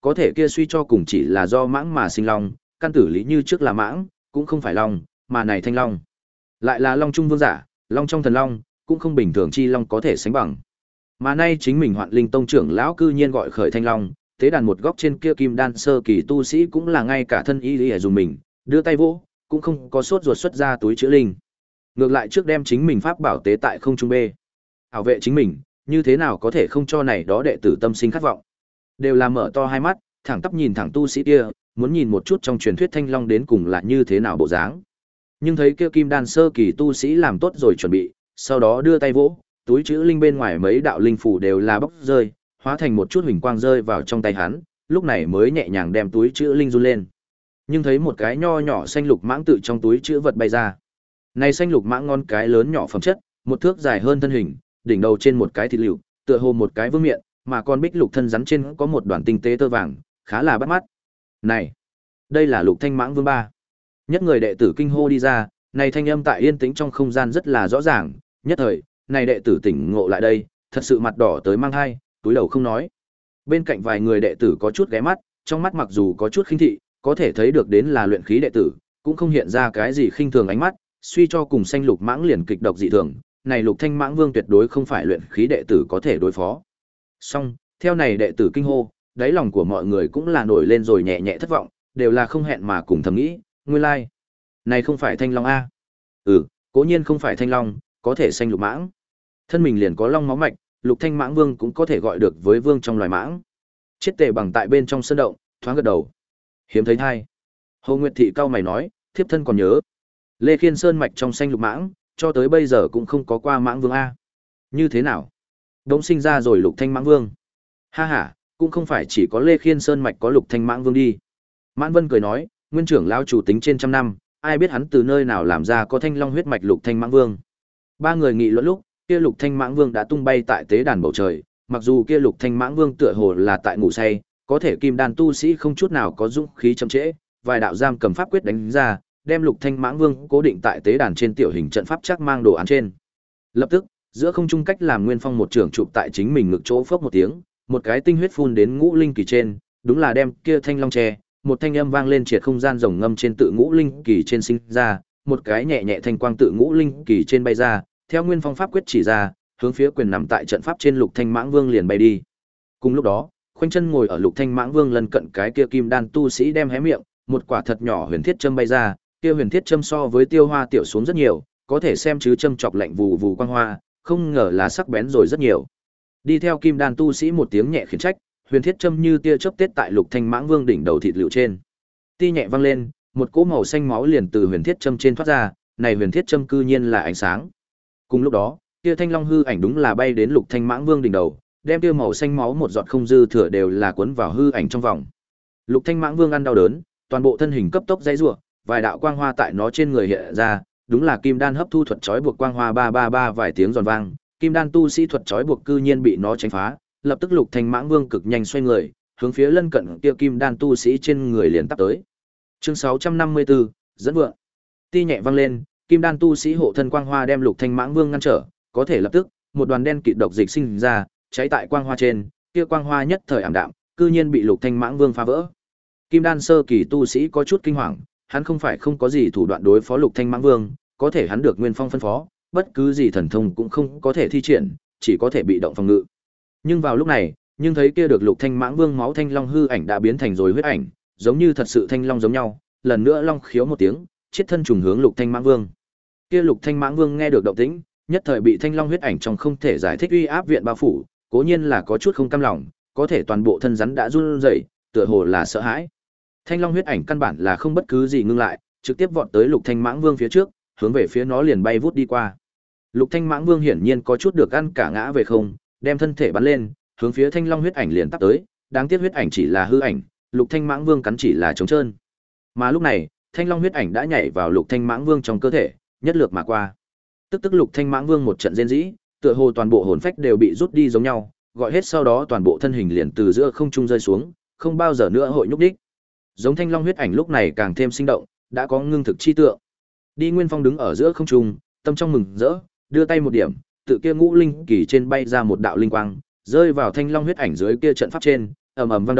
có thể kia suy cho cùng chỉ là do mãng mà sinh long, căn tử lý như trước là mãng, cũng không phải long, mà này thanh long. Lại là long trung vương giả, long trong thần long, cũng không bình thường chi long có thể sánh bằng. Mà nay chính mình Hoạn Linh tông trưởng lão cư nhiên gọi khởi thanh long, tế đàn một góc trên kia kim đan sơ kỳ tu sĩ cũng là ngay cả thân y lý dùng mình, đưa tay vỗ, cũng không có sốt ruột xuất ra túi chữ linh. Ngược lại trước đem chính mình pháp bảo tế tại không trung bê. Bảo vệ chính mình, như thế nào có thể không cho này đó đệ tử tâm sinh khát vọng. Đều là mở to hai mắt, thẳng tắp nhìn thẳng tu sĩ kia, muốn nhìn một chút trong truyền thuyết thanh long đến cùng là như thế nào bộ dáng. Nhưng thấy kia kim đan sơ kỳ tu sĩ làm tốt rồi chuẩn bị, sau đó đưa tay vỗ, túi chữ linh bên ngoài mấy đạo linh phủ đều là bốc rơi, hóa thành một chút huỳnh quang rơi vào trong tay hắn, lúc này mới nhẹ nhàng đem túi chữ linh run lên. Nhưng thấy một cái nho nhỏ xanh lục mãng tự trong túi chữ vật bay ra. Này xanh lục mãng ngon cái lớn nhỏ phẩm chất, một thước dài hơn thân hình, đỉnh đầu trên một cái thịt liệu, tựa hồ một cái vương miện, mà con bích lục thân rắn trên có một đoàn tinh tế tơ vàng, khá là bắt mắt. Này, đây là Lục Thanh Mãng Vương ba. Nhất người đệ tử kinh hô đi ra, này thanh âm tại yên tĩnh trong không gian rất là rõ ràng, nhất thời, này đệ tử tỉnh ngộ lại đây, thật sự mặt đỏ tới mang hai, túi đầu không nói. Bên cạnh vài người đệ tử có chút ghé mắt, trong mắt mặc dù có chút khinh thị, có thể thấy được đến là luyện khí đệ tử, cũng không hiện ra cái gì khinh thường ánh mắt, suy cho cùng xanh lục mãng liền kịch độc dị thường, này Lục Thanh Mãng Vương tuyệt đối không phải luyện khí đệ tử có thể đối phó. Song, theo này đệ tử kinh hô, đáy lòng của mọi người cũng là nổi lên rồi nhẹ nhẹ thất vọng, đều là không hẹn mà cùng thầm nghĩ, nguyên lai, like. Này không phải thanh long a? Ừ, cố nhiên không phải thanh long, có thể xanh lục mãng. Thân mình liền có long máu mạch, Lục Thanh Mãng Vương cũng có thể gọi được với vương trong loài mãng. Chết tề bằng tại bên trong sân động, thoáng gật đầu. Hiếm thấy thai. Hồ Nguyệt thị cao mày nói, thiếp thân còn nhớ. Lê Khiên Sơn mạch trong xanh lục mãng, cho tới bây giờ cũng không có qua mãng vương a. Như thế nào? Đống sinh ra rồi Lục Thanh Mãng Vương. Ha ha, cũng không phải chỉ có Lê Khiên Sơn mạch có Lục Thanh Mãng Vương đi. Mãn Vân cười nói, nguyên trưởng lão chủ tính trên trăm năm, ai biết hắn từ nơi nào làm ra có thanh long huyết mạch Lục Thanh Mãng Vương. Ba người nghị luận lúc, kia Lục Thanh Mãng Vương đã tung bay tại tế đàn bầu trời, mặc dù kia Lục Thanh Mãng Vương tựa hồ là tại ngủ say, có thể kim đan tu sĩ không chút nào có dũng khí chậm trễ, vài đạo giam cầm pháp quyết đánh ra, đem Lục Thanh Mãng Vương cố định tại tế đàn trên tiểu hình trận pháp chắc mang đồ án trên. Lập tức, giữa không trung cách làm Nguyên Phong một trường chụp tại chính mình ngực chỗ phốc một tiếng, một cái tinh huyết phun đến ngũ linh kỳ trên, đúng là đem kia thanh long tre, một thanh âm vang lên triệt không gian rồng ngâm trên tự ngũ linh kỳ trên sinh ra, một cái nhẹ nhẹ thanh quang tự ngũ linh kỳ trên bay ra, theo Nguyên Phong pháp quyết chỉ ra, hướng phía quyền nằm tại trận pháp trên Lục Thanh Mãng Vương liền bay đi. Cùng lúc đó, khoanh chân ngồi ở Lục Thanh Mãng Vương lần cận cái kia kim đan tu sĩ đem hé miệng, một quả thật nhỏ huyền thiết châm bay ra, kia huyền thiết châm so với tiêu hoa tiểu xuống rất nhiều, có thể xem chứ châm chọc lạnh vù vù quang hoa, không ngờ là sắc bén rồi rất nhiều. Đi theo kim đan tu sĩ một tiếng nhẹ khiển trách, huyền thiết châm như tia chớp tết tại Lục Thanh Mãng Vương đỉnh đầu thịt liệu trên. Ti nhẹ vang lên, một cỗ màu xanh máu liền từ huyền thiết châm trên thoát ra, này huyền thiết châm cư nhiên là ánh sáng. Cùng lúc đó, kia thanh long hư ảnh đúng là bay đến Lục Thanh Mãng Vương đỉnh đầu, đem kia màu xanh máu một giọt không dư thừa đều là cuốn vào hư ảnh trong vòng. Lục Thanh Mãng Vương ăn đau đớn, toàn bộ thân hình cấp tốc giãy giụa, vài đạo quang hoa tại nó trên người hiện ra, đúng là kim đan hấp thu thuật trói buộc quang hoa ba ba ba vài tiếng giòn vang, kim đan tu sĩ thuật trói buộc cư nhiên bị nó tránh phá, lập tức Lục Thanh Mãng Vương cực nhanh xoay người, hướng phía lân cận kia kim đan tu sĩ trên người liền tắp tới. Chương sáu trăm năm mươi tư, dẫn vượng. Ti nhẹ vang lên, kim đan tu sĩ hộ thân quang hoa đem Lục Thanh Mãng Vương ngăn trở, có thể lập tức, một đoàn đen kịt độc dịch sinh ra, cháy tại quang hoa trên, kia quang hoa nhất thời ảm đạm, cư nhiên bị Lục Thanh Mãng Vương phá vỡ. Kim đan sơ kỳ tu sĩ có chút kinh hoàng, hắn không phải không có gì thủ đoạn đối phó Lục Thanh Mãng Vương, có thể hắn được Nguyên Phong phân phó, bất cứ gì thần thông cũng không có thể thi triển, chỉ có thể bị động phòng ngự. Nhưng vào lúc này, nhưng thấy kia được Lục Thanh Mãng Vương máu thanh long hư ảnh đã biến thành rồi huyết ảnh, giống như thật sự thanh long giống nhau, lần nữa long khiếu một tiếng, chết thân trùng hướng Lục Thanh Mãng Vương. Kia Lục Thanh Mãng Vương nghe được động tĩnh, nhất thời bị thanh long huyết ảnh trong không thể giải thích uy áp viện bao phủ, cố nhiên là có chút không cam lòng, có thể toàn bộ thân rắn đã run rẩy, tựa hồ là sợ hãi. Thanh long huyết ảnh căn bản là không bất cứ gì ngưng lại, trực tiếp vọt tới Lục Thanh Mãng Vương phía trước, hướng về phía nó liền bay vút đi qua. Lục Thanh Mãng Vương hiển nhiên có chút được ăn cả ngã về không, đem thân thể bắn lên, hướng phía thanh long huyết ảnh liền tắp tới, đáng tiếc huyết ảnh chỉ là hư ảnh, Lục Thanh Mãng Vương cắn chỉ là trống trơn. Mà lúc này, thanh long huyết ảnh đã nhảy vào Lục Thanh Mãng Vương trong cơ thể, nhất lược mà qua. Tức tức Lục Thanh Mãng Vương một trận rên rỉ, tựa hồ toàn bộ hồn phách đều bị rút đi giống nhau, gọi hết sau đó toàn bộ thân hình liền từ giữa không trung rơi xuống, không bao giờ nữa hội nhúc đích. Giống thanh long huyết ảnh lúc này càng thêm sinh động, đã có ngưng thực chi tượng. Đi Nguyên Phong đứng ở giữa không trung, tâm trong mừng rỡ, đưa tay một điểm, tự kia ngũ linh kỳ trên bay ra một đạo linh quang, rơi vào thanh long huyết ảnh dưới kia trận pháp trên, ầm ầm vang động,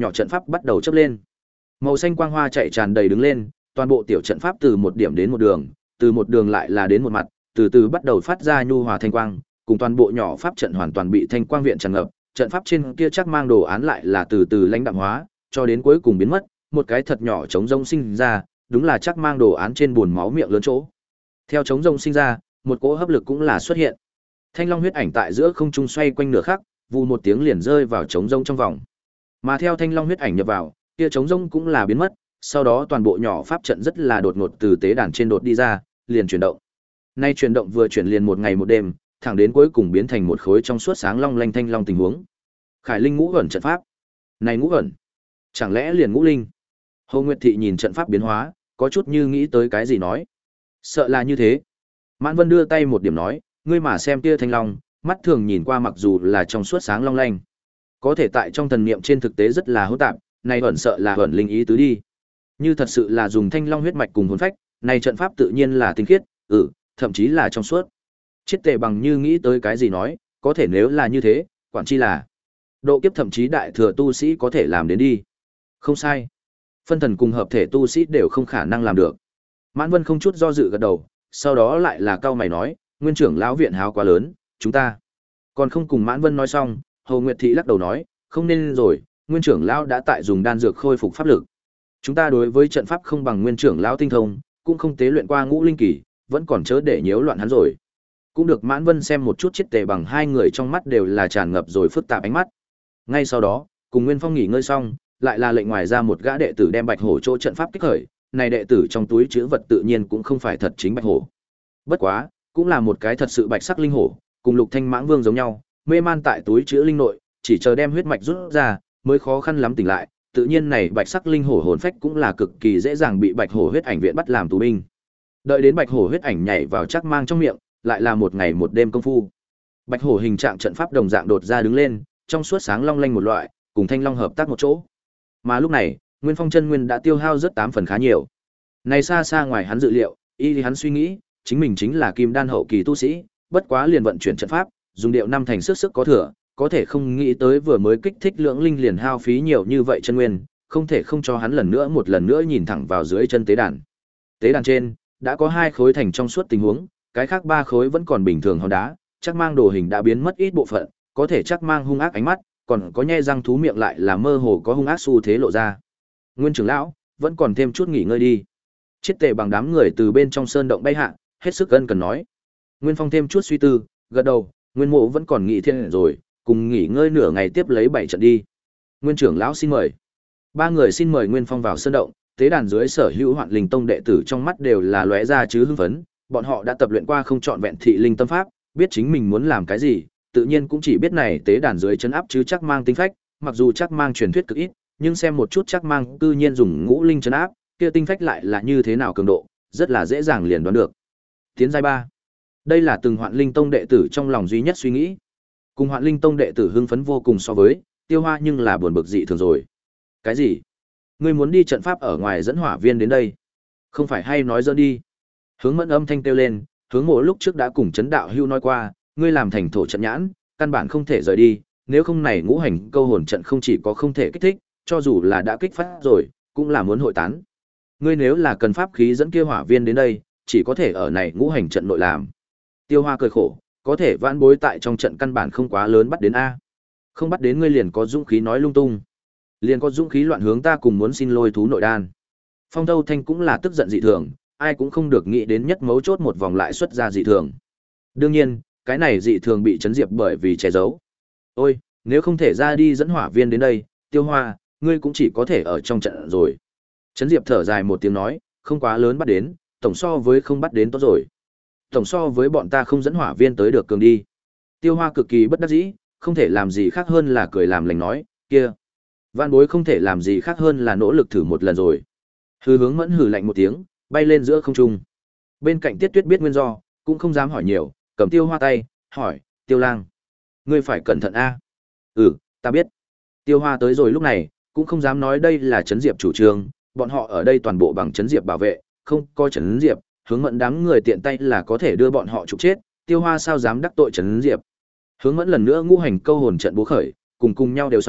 nhỏ trận pháp bắt đầu chớp lên. Màu xanh quang hoa chạy tràn đầy đứng lên, toàn bộ tiểu trận pháp từ một điểm đến một đường, từ một đường lại là đến một mặt, từ từ bắt đầu phát ra nhu hòa thanh quang, cùng toàn bộ nhỏ pháp trận hoàn toàn bị thanh quang viện tràn ngập, trận pháp trên kia chắc mang đồ án lại là từ từ lãnh đạm hóa, cho đến cuối cùng biến mất, một cái thật nhỏ trống rông sinh ra, đúng là chắc mang đồ án trên buồn máu miệng lớn chỗ. Theo trống rông sinh ra, một cỗ hấp lực cũng là xuất hiện. Thanh long huyết ảnh tại giữa không trung xoay quanh nửa khắc, vù một tiếng liền rơi vào trống rông trong vòng. Mà theo thanh long huyết ảnh nhập vào, kia trống rông cũng là biến mất, sau đó toàn bộ nhỏ pháp trận rất là đột ngột từ tế đàn trên đột đi ra, liền chuyển động. Nay chuyển động vừa chuyển liền một ngày một đêm, thẳng đến cuối cùng biến thành một khối trong suốt sáng long lanh thanh long tình huống. Khải Linh ngũ ẩn trận pháp. Này ngũ ẩn, chẳng lẽ liền ngũ linh? Hồ Nguyệt Thị nhìn trận pháp biến hóa, có chút như nghĩ tới cái gì nói. Sợ là như thế. Mãn Vân đưa tay một điểm nói, ngươi mà xem kia thanh long, mắt thường nhìn qua mặc dù là trong suốt sáng long lanh, có thể tại trong thần niệm trên thực tế rất là hỗn tạp, này ẩn sợ là ẩn linh ý tứ đi. Như thật sự là dùng thanh long huyết mạch cùng hồn phách, này trận pháp tự nhiên là tinh khiết, ừ, thậm chí là trong suốt. Chiết Tề Bằng như nghĩ tới cái gì nói, có thể nếu là như thế, quản chi là độ kiếp thậm chí đại thừa tu sĩ có thể làm đến đi. Không sai. Phân thần cùng hợp thể tu sĩ đều không khả năng làm được. Mãn Vân không chút do dự gật đầu, sau đó lại là cao mày nói, nguyên trưởng lão viện háo quá lớn, chúng ta. Còn không cùng Mãn Vân nói xong, Hồ Nguyệt Thị lắc đầu nói, không nên rồi, nguyên trưởng lão đã tại dùng đan dược khôi phục pháp lực. Chúng ta đối với trận pháp không bằng nguyên trưởng lão tinh thông, cũng không tế luyện qua ngũ linh kỳ, vẫn còn chớ để nhiễu loạn hắn rồi. Cũng được Mãn Vân xem một chút Chiết Tề Bằng hai người trong mắt đều là tràn ngập rồi phức tạp ánh mắt. Ngay sau đó, cùng Nguyên Phong nghỉ ngơi xong, lại là lệnh ngoài ra một gã đệ tử đem Bạch Hổ chỗ trận pháp kích khởi, này đệ tử trong túi trữ vật tự nhiên cũng không phải thật chính Bạch Hổ. Bất quá, cũng là một cái thật sự bạch sắc linh hổ, cùng Lục Thanh Mãng Vương giống nhau, mê man tại túi trữ linh nội, chỉ chờ đem huyết mạch rút ra, mới khó khăn lắm tỉnh lại, tự nhiên này bạch sắc linh hổ hồn phách cũng là cực kỳ dễ dàng bị Bạch Hổ huyết ảnh viện bắt làm tù binh. Đợi đến Bạch Hổ huyết ảnh nhảy vào chắc mang trong miệng, lại là một ngày một đêm công phu. Bạch Hổ hình trạng trận pháp đồng dạng đột ra đứng lên, trong suốt sáng long lanh một loại, cùng thanh long hợp tác một chỗ. Mà lúc này, Nguyên Phong chân nguyên đã tiêu hao rất tám phần khá nhiều. Này xa xa ngoài hắn dự liệu, y thì hắn suy nghĩ, chính mình chính là kim đan hậu kỳ tu sĩ, bất quá liền vận chuyển trận pháp, dùng điệu năm thành sức sức có thừa, có thể không nghĩ tới vừa mới kích thích lượng linh liền hao phí nhiều như vậy chân nguyên, không thể không cho hắn lần nữa một lần nữa nhìn thẳng vào dưới chân tế đàn. Tế đàn trên đã có hai khối thành trong suốt tình huống, cái khác ba khối vẫn còn bình thường hòn đá, chắc mang đồ hình đã biến mất ít bộ phận, có thể chắc mang hung ác ánh mắt, còn có nhe răng thú miệng lại là mơ hồ có hung ác xu thế lộ ra. Nguyên trưởng lão, vẫn còn thêm chút nghỉ ngơi đi. Chiết Tề Bằng đám người từ bên trong sơn động bay hạ, hết sức ân cần nói. Nguyên Phong thêm chút suy tư, gật đầu, Nguyên Mộ vẫn còn nghỉ thiên rồi, cùng nghỉ ngơi nửa ngày tiếp lấy bảy trận đi. Nguyên trưởng lão xin mời. Ba người xin mời Nguyên Phong vào sơn động, tế đàn dưới sở hữu Hoạn Linh Tông đệ tử trong mắt đều là lóe ra chứ hưng phấn, bọn họ đã tập luyện qua không chọn vẹn thị linh tâm pháp, biết chính mình muốn làm cái gì, tự nhiên cũng chỉ biết này tế đàn dưới chân áp chứ chắc mang tinh phách, mặc dù chắc mang truyền thuyết cực ít, nhưng xem một chút chắc mang cư nhiên dùng ngũ linh trấn áp, kia tinh phách lại là như thế nào cường độ, rất là dễ dàng liền đoán được. Tiến giai ba. Đây là từng Hoạn Linh Tông đệ tử trong lòng duy nhất suy nghĩ. Cùng Hoạn Linh Tông đệ tử hưng phấn vô cùng so với, Tiêu Hoa nhưng là buồn bực dị thường rồi. Cái gì? Ngươi muốn đi trận pháp ở ngoài dẫn hỏa viên đến đây? Không phải hay nói dỡ đi. Hướng Mẫn âm thanh kêu lên, Hướng Mộ lúc trước đã cùng Trấn Đạo Hưu nói qua, ngươi làm thành thổ trận nhãn, căn bản không thể rời đi, nếu không này ngũ hành câu hồn trận không chỉ có không thể kích thích, cho dù là đã kích phát rồi, cũng là muốn hội tán. Ngươi nếu là cần pháp khí dẫn kia hỏa viên đến đây, chỉ có thể ở này ngũ hành trận nội làm. Tiêu Hoa cười khổ, có thể vãn bối tại trong trận căn bản không quá lớn bắt đến a. Không bắt đến ngươi liền có dũng khí nói lung tung. Liền có dũng khí loạn hướng ta cùng muốn xin lôi thú nội đan. Phong Thâu Thanh cũng là tức giận dị thường, ai cũng không được nghĩ đến nhất mấu chốt một vòng lại xuất ra dị thường. Đương nhiên, cái này dị thường bị chấn diệp bởi vì che giấu. Ôi, nếu không thể ra đi dẫn hỏa viên đến đây, Tiêu Hoa, ngươi cũng chỉ có thể ở trong trận rồi. Chấn diệp thở dài một tiếng nói, không quá lớn bắt đến, tổng so với không bắt đến tốt rồi. Tổng so với bọn ta không dẫn hỏa viên tới được cường đi. Tiêu Hoa cực kỳ bất đắc dĩ, không thể làm gì khác hơn là cười làm lành nói, kia. Vạn bối không thể làm gì khác hơn là nỗ lực thử một lần rồi. Hư Hướng Mẫn hừ lạnh một tiếng, bay lên giữa không trung. Bên cạnh Tiết Tuyết biết nguyên do, cũng không dám hỏi nhiều, cầm Tiêu Hoa tay, hỏi, Tiêu Lang, ngươi phải cẩn thận a. Ừ, ta biết. Tiêu Hoa tới rồi lúc này, cũng không dám nói đây là Trấn Diệp chủ trương, bọn họ ở đây toàn bộ bằng Trấn Diệp bảo vệ, không coi Trấn Diệp, Hướng Mẫn đám người tiện tay là có thể đưa bọn họ trục chết, Tiêu Hoa sao dám đắc tội Trấn Diệp. Hướng Mẫn lần nữa ngũ hành câu hồn trận bố khởi, cùng cùng nhau đều xong,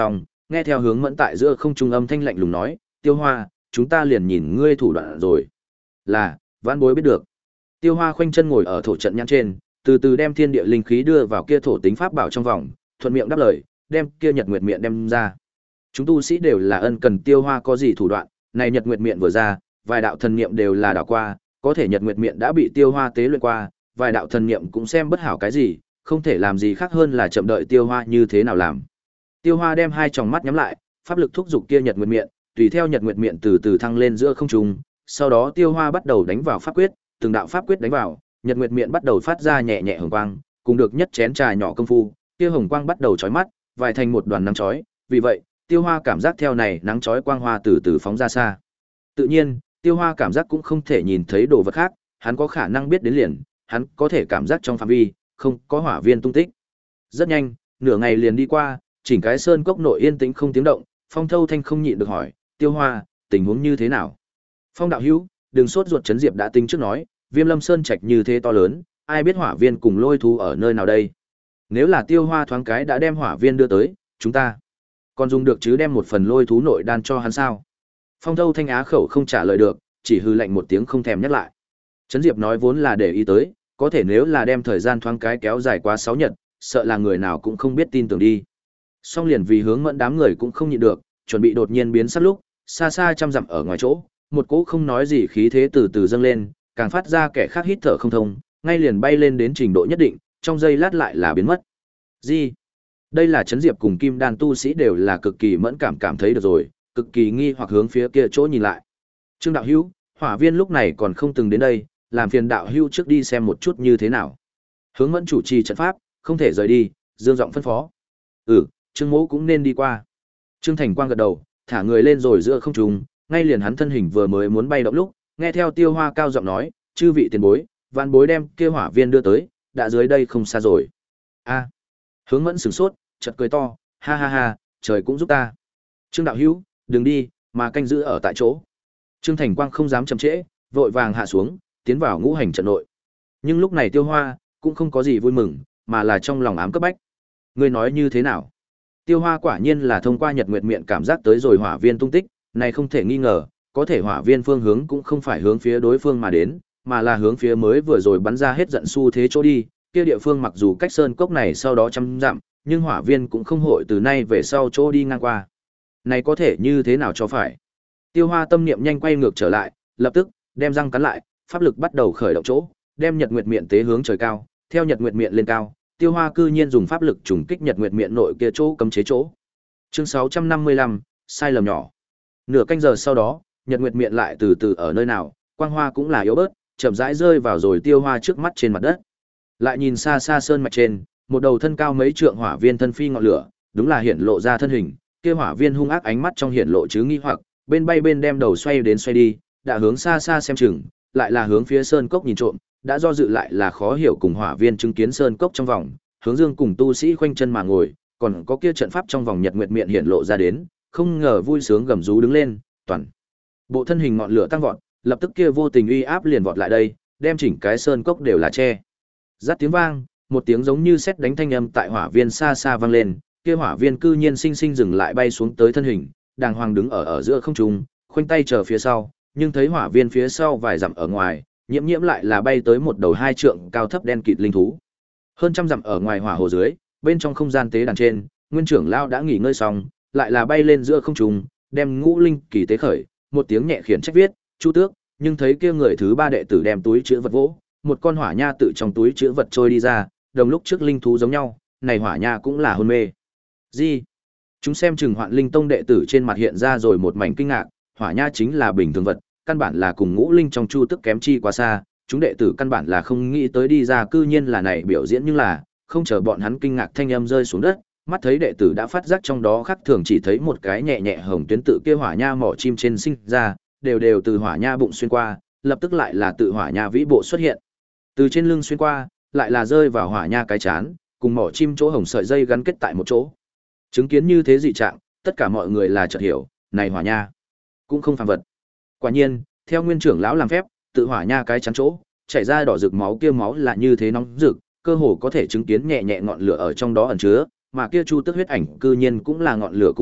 nghe theo Hướng Mẫn tại giữa không trung âm thanh lạnh lùng nói, Tiêu Hoa, chúng ta liền nhìn ngươi thủ đoạn rồi. Là, vãn bối biết được. Tiêu Hoa khoanh chân ngồi ở thổ trận nhãn trên, từ từ đem thiên địa linh khí đưa vào kia thổ tính pháp bảo trong vòng, thuận miệng đáp lời, đem kia Nhật Nguyệt Miện đem ra. Chúng tu sĩ đều là ân cần Tiêu Hoa có gì thủ đoạn, này Nhật Nguyệt Miện vừa ra, vài đạo thần niệm đều là đảo qua, có thể Nhật Nguyệt Miện đã bị Tiêu Hoa tế luyện qua, vài đạo thần niệm cũng xem bất hảo cái gì, không thể làm gì khác hơn là chậm đợi Tiêu Hoa như thế nào làm. Tiêu Hoa đem hai tròng mắt nhắm lại, pháp lực thúc giục kia Nhật Nguyệt Miện, tùy theo Nhật Nguyệt Miện từ từ thăng lên giữa không trung, sau đó Tiêu Hoa bắt đầu đánh vào pháp quyết, từng đạo pháp quyết đánh vào, Nhật Nguyệt Miện bắt đầu phát ra nhẹ nhẹ hồng quang, cùng được nhất chén trà nhỏ công phu, kia hồng quang bắt đầu chói mắt, vài thành một đoàn nắng chói, vì vậy, Tiêu Hoa cảm giác theo này nắng chói quang hoa từ từ phóng ra xa. Tự nhiên, Tiêu Hoa cảm giác cũng không thể nhìn thấy đồ vật khác, hắn có khả năng biết đến liền, hắn có thể cảm giác trong phạm vi không có hỏa viên tung tích. Rất nhanh, nửa ngày liền đi qua, chỉnh cái sơn cốc nội yên tĩnh không tiếng động, Phong Thâu Thanh không nhịn được hỏi, Tiêu Hoa, tình huống như thế nào? Phong đạo hữu, đừng sốt ruột, Trấn Diệp đã tính trước nói, Viêm Lâm Sơn trạch như thế to lớn, ai biết hỏa viên cùng lôi thú ở nơi nào đây? Nếu là Tiêu Hoa thoáng cái đã đem hỏa viên đưa tới, chúng ta còn dùng được chứ đem một phần lôi thú nội đan cho hắn sao? Phong Thâu Thanh á khẩu không trả lời được, chỉ hừ lạnh một tiếng không thèm nhắc lại. Trấn Diệp nói vốn là để ý tới, có thể nếu là đem thời gian thoáng cái kéo dài quá sáu nhật, sợ là người nào cũng không biết tin tưởng đi. Song liền vì Hướng Mẫn đám người cũng không nhịn được, chuẩn bị đột nhiên biến sắc lúc, xa xa trăm dặm ở ngoài chỗ, một cỗ không nói gì khí thế từ từ dâng lên, càng phát ra kẻ khác hít thở không thông, ngay liền bay lên đến trình độ nhất định, trong giây lát lại là biến mất. Gì? Đây là Trấn Diệp cùng Kim Đan tu sĩ đều là cực kỳ mẫn cảm cảm thấy được rồi, cực kỳ nghi hoặc hướng phía kia chỗ nhìn lại. Trương đạo hữu, hỏa viên lúc này còn không từng đến đây, làm phiền đạo hữu trước đi xem một chút như thế nào. Hướng Mẫn chủ trì trận pháp, không thể rời đi, dương giọng phân phó. Ừ, Trương Mỗ cũng nên đi qua. Trương Thành Quang gật đầu, thả người lên rồi giữa không trung, ngay liền hắn thân hình vừa mới muốn bay động lúc, nghe theo Tiêu Hoa cao giọng nói, chư vị tiền bối, vạn bối đem kia hỏa viên đưa tới, đã dưới đây không xa rồi. A. Hướng Mẫn sửng sốt, chợt cười to, ha ha ha, trời cũng giúp ta. Trương đạo hữu, đừng đi, mà canh giữ ở tại chỗ. Trương Thành Quang không dám chậm trễ, vội vàng hạ xuống, tiến vào ngũ hành trận nội. Nhưng lúc này Tiêu Hoa cũng không có gì vui mừng, mà là trong lòng ám cấp bách. Ngươi nói như thế nào? Tiêu Hoa quả nhiên là thông qua Nhật Nguyệt Miện cảm giác tới rồi hỏa viên tung tích, này không thể nghi ngờ, có thể hỏa viên phương hướng cũng không phải hướng phía đối phương mà đến, mà là hướng phía mới vừa rồi bắn ra hết giận xu thế chỗ đi, kia địa phương mặc dù cách sơn cốc này sau đó trăm dặm, nhưng hỏa viên cũng không hội từ nay về sau chỗ đi ngang qua. Này có thể như thế nào cho phải? Tiêu Hoa tâm niệm nhanh quay ngược trở lại, lập tức đem răng cắn lại, pháp lực bắt đầu khởi động chỗ, đem Nhật Nguyệt Miện tế hướng trời cao, theo Nhật Nguyệt Miện lên cao, Tiêu Hoa cư nhiên dùng pháp lực trùng kích Nhật Nguyệt Miện nội kia chỗ cấm chế chỗ. Chương sáu trăm năm mươi lăm, sai lầm nhỏ. Nửa canh giờ sau đó, Nhật Nguyệt Miện lại từ từ ở nơi nào, quang hoa cũng là yếu bớt, chậm rãi rơi vào rồi Tiêu Hoa trước mắt trên mặt đất. Lại nhìn xa xa sơn mạch trên, một đầu thân cao mấy trượng hỏa viên thân phi ngọn lửa, đúng là hiện lộ ra thân hình, kia hỏa viên hung ác ánh mắt trong hiện lộ chứ nghi hoặc, bên bay bên đem đầu xoay đến xoay đi, đã hướng xa xa xem chừng, lại là hướng phía sơn cốc nhìn trộm, đã do dự lại là khó hiểu cùng hỏa viên chứng kiến sơn cốc trong vòng, hướng dương cùng tu sĩ khoanh chân mà ngồi, còn có kia trận pháp trong vòng Nhật Nguyệt Miện hiện lộ ra đến, không ngờ vui sướng gầm rú đứng lên, toàn bộ thân hình ngọn lửa tăng vọt, lập tức kia vô tình uy áp liền vọt lại đây, đem chỉnh cái sơn cốc đều là che. Rát tiếng vang, một tiếng giống như sét đánh thanh âm tại hỏa viên xa xa vang lên, kia hỏa viên cư nhiên sinh sinh dừng lại bay xuống tới thân hình, đàng hoàng đứng ở ở giữa không trung, khoanh tay chờ phía sau, nhưng thấy hỏa viên phía sau vài dặm ở ngoài, nhiễm nhiễm lại là bay tới một đầu hai trượng cao thấp đen kịt linh thú. Hơn trăm dặm ở ngoài hỏa hồ dưới, bên trong không gian tế đàn trên, Nguyên trưởng lão đã nghỉ ngơi xong, lại là bay lên giữa không trung, đem ngũ linh kỳ tế khởi, một tiếng nhẹ khiển trách viết, Chu Tước, nhưng thấy kia người thứ ba đệ tử đem túi chứa vật vỗ, một con hỏa nha tự trong túi chứa vật trôi đi ra, đồng lúc trước linh thú giống nhau, này hỏa nha cũng là hôn mê. Gì? Chúng xem chừng Hoạn Linh Tông đệ tử trên mặt hiện ra rồi một mảnh kinh ngạc, hỏa nha chính là bình thường vật, căn bản là cùng ngũ linh trong Chu Tước kém chi quá xa, chúng đệ tử căn bản là không nghĩ tới đi ra cư nhiên là này biểu diễn, nhưng là, không chờ bọn hắn kinh ngạc thanh âm rơi xuống đất, mắt thấy đệ tử đã phát giác trong đó khác thường, chỉ thấy một cái nhẹ nhẹ hồng tuyến tự kia hỏa nha mỏ chim trên sinh ra, đều đều từ hỏa nha bụng xuyên qua, lập tức lại là tự hỏa nha vĩ bộ xuất hiện. Từ trên lưng xuyên qua, lại là rơi vào hỏa nha cái chán, cùng mỏ chim chỗ hồng sợi dây gắn kết tại một chỗ. Chứng kiến như thế dị trạng, tất cả mọi người là chợt hiểu, này hỏa nha cũng không phàm vật. Quả nhiên, theo Nguyên trưởng lão làm phép, tự hỏa nha cái chán chỗ, chảy ra đỏ rực máu, kia máu là như thế nóng rực, cơ hồ có thể chứng kiến nhẹ nhẹ ngọn lửa ở trong đó ẩn chứa, mà kia Chu Tước huyết ảnh cư nhiên cũng là ngọn lửa cùng phát,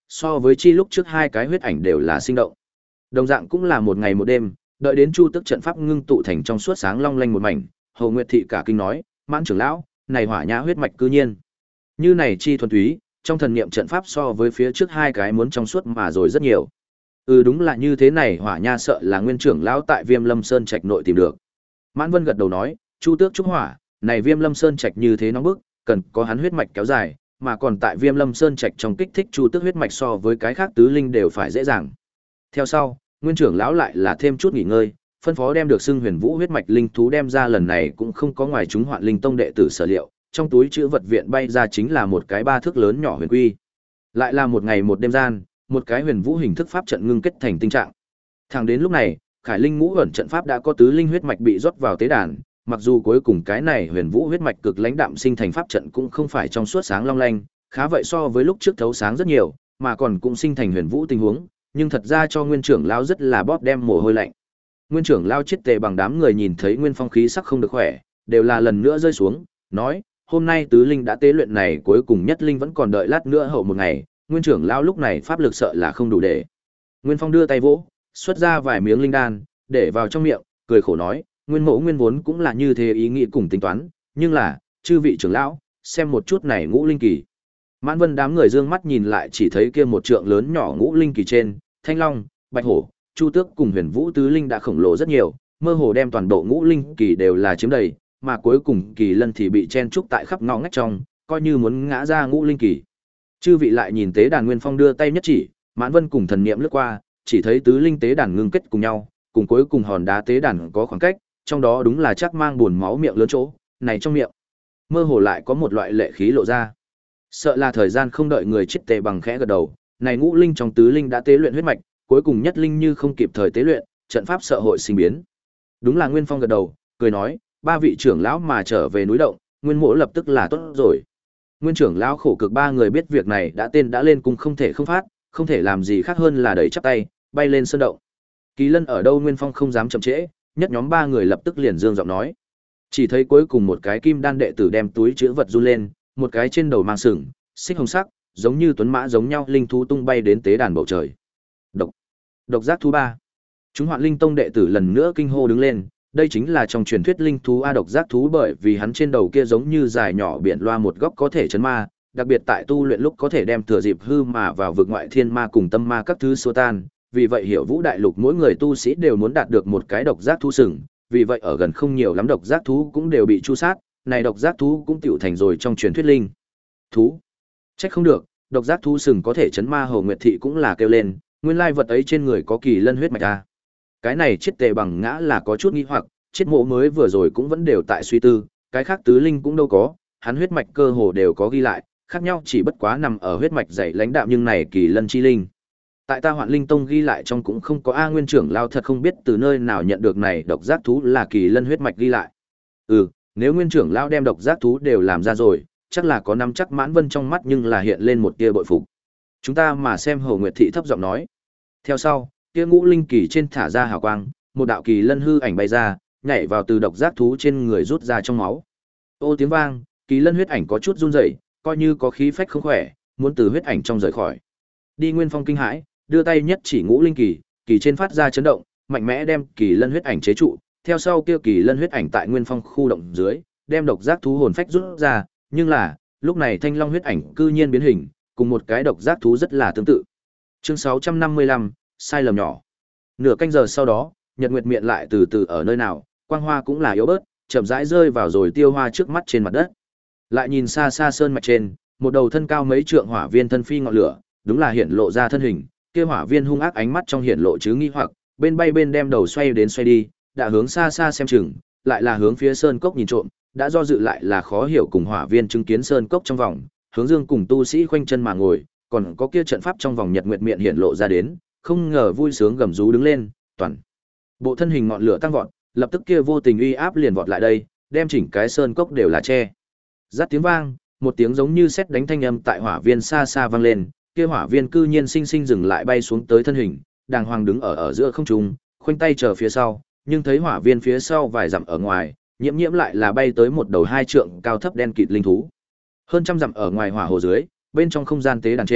So với chi lúc trước hai cái huyết ảnh đều là sinh động. Đồng dạng cũng là một ngày một đêm, đợi đến Chu Tức trận pháp ngưng tụ thành trong suốt sáng long lanh một mảnh, Hồ Nguyệt thị cả kinh nói, "Mãn trưởng lão, này hỏa nhã huyết mạch cư nhiên như này chi thuần túy, trong thần niệm trận pháp so với phía trước hai cái muốn trong suốt mà rồi rất nhiều." Ừ, đúng là như thế này, hỏa nha sợ là nguyên trưởng lão tại Viêm Lâm Sơn trạch nội tìm được. Mãn Vân gật đầu nói, Chu Tước trúc hỏa, này Viêm Lâm Sơn trạch như thế nóng bức, cần có hắn huyết mạch kéo dài, mà còn tại Viêm Lâm Sơn trạch trong kích thích Chu Tước huyết mạch so với cái khác tứ linh đều phải dễ dàng. Theo sau, nguyên trưởng lão lại là thêm chút nghỉ ngơi, phân phó đem được xưng Huyền Vũ huyết mạch linh thú đem ra, lần này cũng không có ngoài chúng Hoạn Linh Tông đệ tử sở liệu, trong túi chữ vật viện bay ra chính là một cái ba thước lớn nhỏ huyền quy. Lại là một ngày một đêm gian, một cái huyền vũ hình thức pháp trận ngưng kết thành tình trạng. Thẳng đến lúc này, Khải Linh Ngũ ẩn trận pháp đã có tứ linh huyết mạch bị rót vào tế đàn, mặc dù cuối cùng cái này huyền vũ huyết mạch cực lãnh đạm sinh thành pháp trận cũng không phải trong suốt sáng long lanh, khá vậy so với lúc trước thấu sáng rất nhiều, mà còn cũng sinh thành huyền vũ tình huống, nhưng thật ra cho nguyên trưởng lão rất là bóp đem mồ hôi lạnh. Nguyên trưởng lão chết tề bằng đám người nhìn thấy Nguyên Phong khí sắc không được khỏe, đều là lần nữa rơi xuống, nói: "Hôm nay tứ linh đã tế luyện này, cuối cùng nhất linh vẫn còn đợi lát nữa hậu một ngày." Nguyên trưởng lão lúc này pháp lực sợ là không đủ để. Nguyên Phong đưa tay vỗ, xuất ra vài miếng linh đan, để vào trong miệng, cười khổ nói, Nguyên Mẫu nguyên vốn cũng là như thế ý nghĩ cùng tính toán, nhưng là, chư vị trưởng lão, xem một chút này ngũ linh kỳ. Mãn Vân đám người dương mắt nhìn lại chỉ thấy kia một trượng lớn nhỏ ngũ linh kỳ trên, Thanh Long, Bạch Hổ, Chu Tước cùng Huyền Vũ tứ linh đã khổng lồ rất nhiều, mơ hồ đem toàn bộ ngũ linh kỳ đều là chiếm đầy, mà cuối cùng kỳ lân thì bị chen trúc tại khắp ngõ ngách trong, coi như muốn ngã ra ngũ linh kỳ. Chư vị lại nhìn tế đàn, Nguyên Phong đưa tay nhất chỉ, Mãn Vân cùng thần niệm lướt qua, chỉ thấy tứ linh tế đàn ngưng kết cùng nhau, cùng cuối cùng hòn đá tế đàn có khoảng cách, trong đó đúng là chắc mang buồn máu miệng lớn chỗ, này trong miệng mơ hồ lại có một loại lệ khí lộ ra. Sợ là thời gian không đợi người chết tề bằng khẽ gật đầu, này ngũ linh trong tứ linh đã tế luyện huyết mạch, cuối cùng nhất linh như không kịp thời tế luyện, trận pháp sợ hội sinh biến. Đúng là Nguyên Phong gật đầu, cười nói, ba vị trưởng lão mà trở về núi động, Nguyên Mỗ lập tức là tốt rồi. Nguyên trưởng lão khổ cực ba người biết việc này đã tên đã lên cùng không thể không phát, không thể làm gì khác hơn là đẩy chắp tay, bay lên sơn động. Kỳ Lân ở đâu Nguyên Phong không dám chậm trễ, nhất nhóm ba người lập tức liền dương giọng nói. Chỉ thấy cuối cùng một cái kim đan đệ tử đem túi chứa vật run lên, một cái trên đầu mang sừng, xích hồng sắc, giống như tuấn mã giống nhau linh thú tung bay đến tế đàn bầu trời. Độc, độc giác thú ba. Chúng Hoạn Linh Tông đệ tử lần nữa kinh hô đứng lên, đây chính là trong truyền thuyết linh thú a độc giác thú, bởi vì hắn trên đầu kia giống như dài nhỏ biển loa một góc có thể chấn ma, đặc biệt tại tu luyện lúc có thể đem thừa dịp hư mà vào vực ngoại thiên ma cùng tâm ma các thứ xua tan, vì vậy Hiểu Vũ đại lục mỗi người tu sĩ đều muốn đạt được một cái độc giác thú sừng, vì vậy ở gần không nhiều lắm độc giác thú cũng đều bị chu sát, này độc giác thú cũng tiểu thành rồi trong truyền thuyết linh thú. Trách không được, độc giác thú sừng có thể chấn ma, Hồ Nguyệt thị cũng là kêu lên, nguyên lai vật ấy trên người có kỳ lân huyết mạch a. Cái này chết tề bằng ngã là có chút nghi hoặc, chết mộ mới vừa rồi cũng vẫn đều tại suy tư, cái khác tứ linh cũng đâu có, hắn huyết mạch cơ hồ đều có ghi lại, khác nhau chỉ bất quá nằm ở huyết mạch dày lãnh đạm, nhưng này kỳ lân chi linh. Tại ta Hoạn Linh Tông ghi lại trong cũng không có. A Nguyên trưởng lao thật không biết từ nơi nào nhận được này độc giác thú là kỳ lân huyết mạch ghi lại. Ừ, nếu Nguyên trưởng lao đem độc giác thú đều làm ra rồi, chắc là có nắm chắc. Mãn Vân trong mắt nhưng là hiện lên một tia bội phục. Chúng ta mà xem, Hồ Nguyệt thị thấp giọng nói. Theo sau, kia ngũ linh kỳ trên thả ra hào quang, một đạo kỳ lân hư ảnh bay ra, nhảy vào từ độc giác thú trên người rút ra trong máu. Ô tiếng vang, kỳ lân huyết ảnh có chút run rẩy, coi như có khí phách không khỏe, muốn từ huyết ảnh trong rời khỏi. Đi Nguyên Phong kinh hãi, đưa tay nhất chỉ ngũ linh kỳ, kỳ trên phát ra chấn động, mạnh mẽ đem kỳ lân huyết ảnh chế trụ. Theo sau kia kỳ lân huyết ảnh tại Nguyên Phong khu động dưới, đem độc giác thú hồn phách rút ra, nhưng là, lúc này thanh long huyết ảnh cư nhiên biến hình, cùng một cái độc giác thú rất là tương tự. Chương sáu trăm năm mươi lăm, sai lầm nhỏ. Nửa canh giờ sau đó, nhật nguyệt miệng lại từ từ ở nơi nào, quang hoa cũng là yếu bớt, chậm rãi rơi vào rồi tiêu hoa trước mắt trên mặt đất. Lại nhìn xa xa sơn mạch trên, một đầu thân cao mấy trượng hỏa viên thân phi ngọn lửa, đúng là hiện lộ ra thân hình, kia hỏa viên hung ác ánh mắt trong hiện lộ chứ nghi hoặc, bên bay bên đem đầu xoay đến xoay đi, đã hướng xa xa xem chừng, lại là hướng phía sơn cốc nhìn trộm, đã do dự lại là khó hiểu, cùng hỏa viên chứng kiến sơn cốc trong vòng, hướng dương cùng tu sĩ khoanh chân mà ngồi, còn có kia trận pháp trong vòng nhật nguyệt miệng hiện lộ ra đến, không ngờ vui sướng gầm rú đứng lên, toàn bộ thân hình ngọn lửa tăng vọt, lập tức kia vô tình uy áp liền vọt lại đây, đem chỉnh cái sơn cốc đều là che. Rát tiếng vang, một tiếng giống như sét đánh thanh âm tại hỏa viên xa xa vang lên, kia hỏa viên cư nhiên sinh sinh dừng lại bay xuống tới thân hình, đàng hoàng đứng ở ở giữa không trung, khoanh tay chờ phía sau, nhưng thấy hỏa viên phía sau vài dặm ở ngoài, nhiễm nhiễm lại là bay tới một đầu hai trượng cao thấp đen kịt linh thú. Hơn trăm dặm ở ngoài hỏa hồ dưới, bên trong không gian tế đàn trên,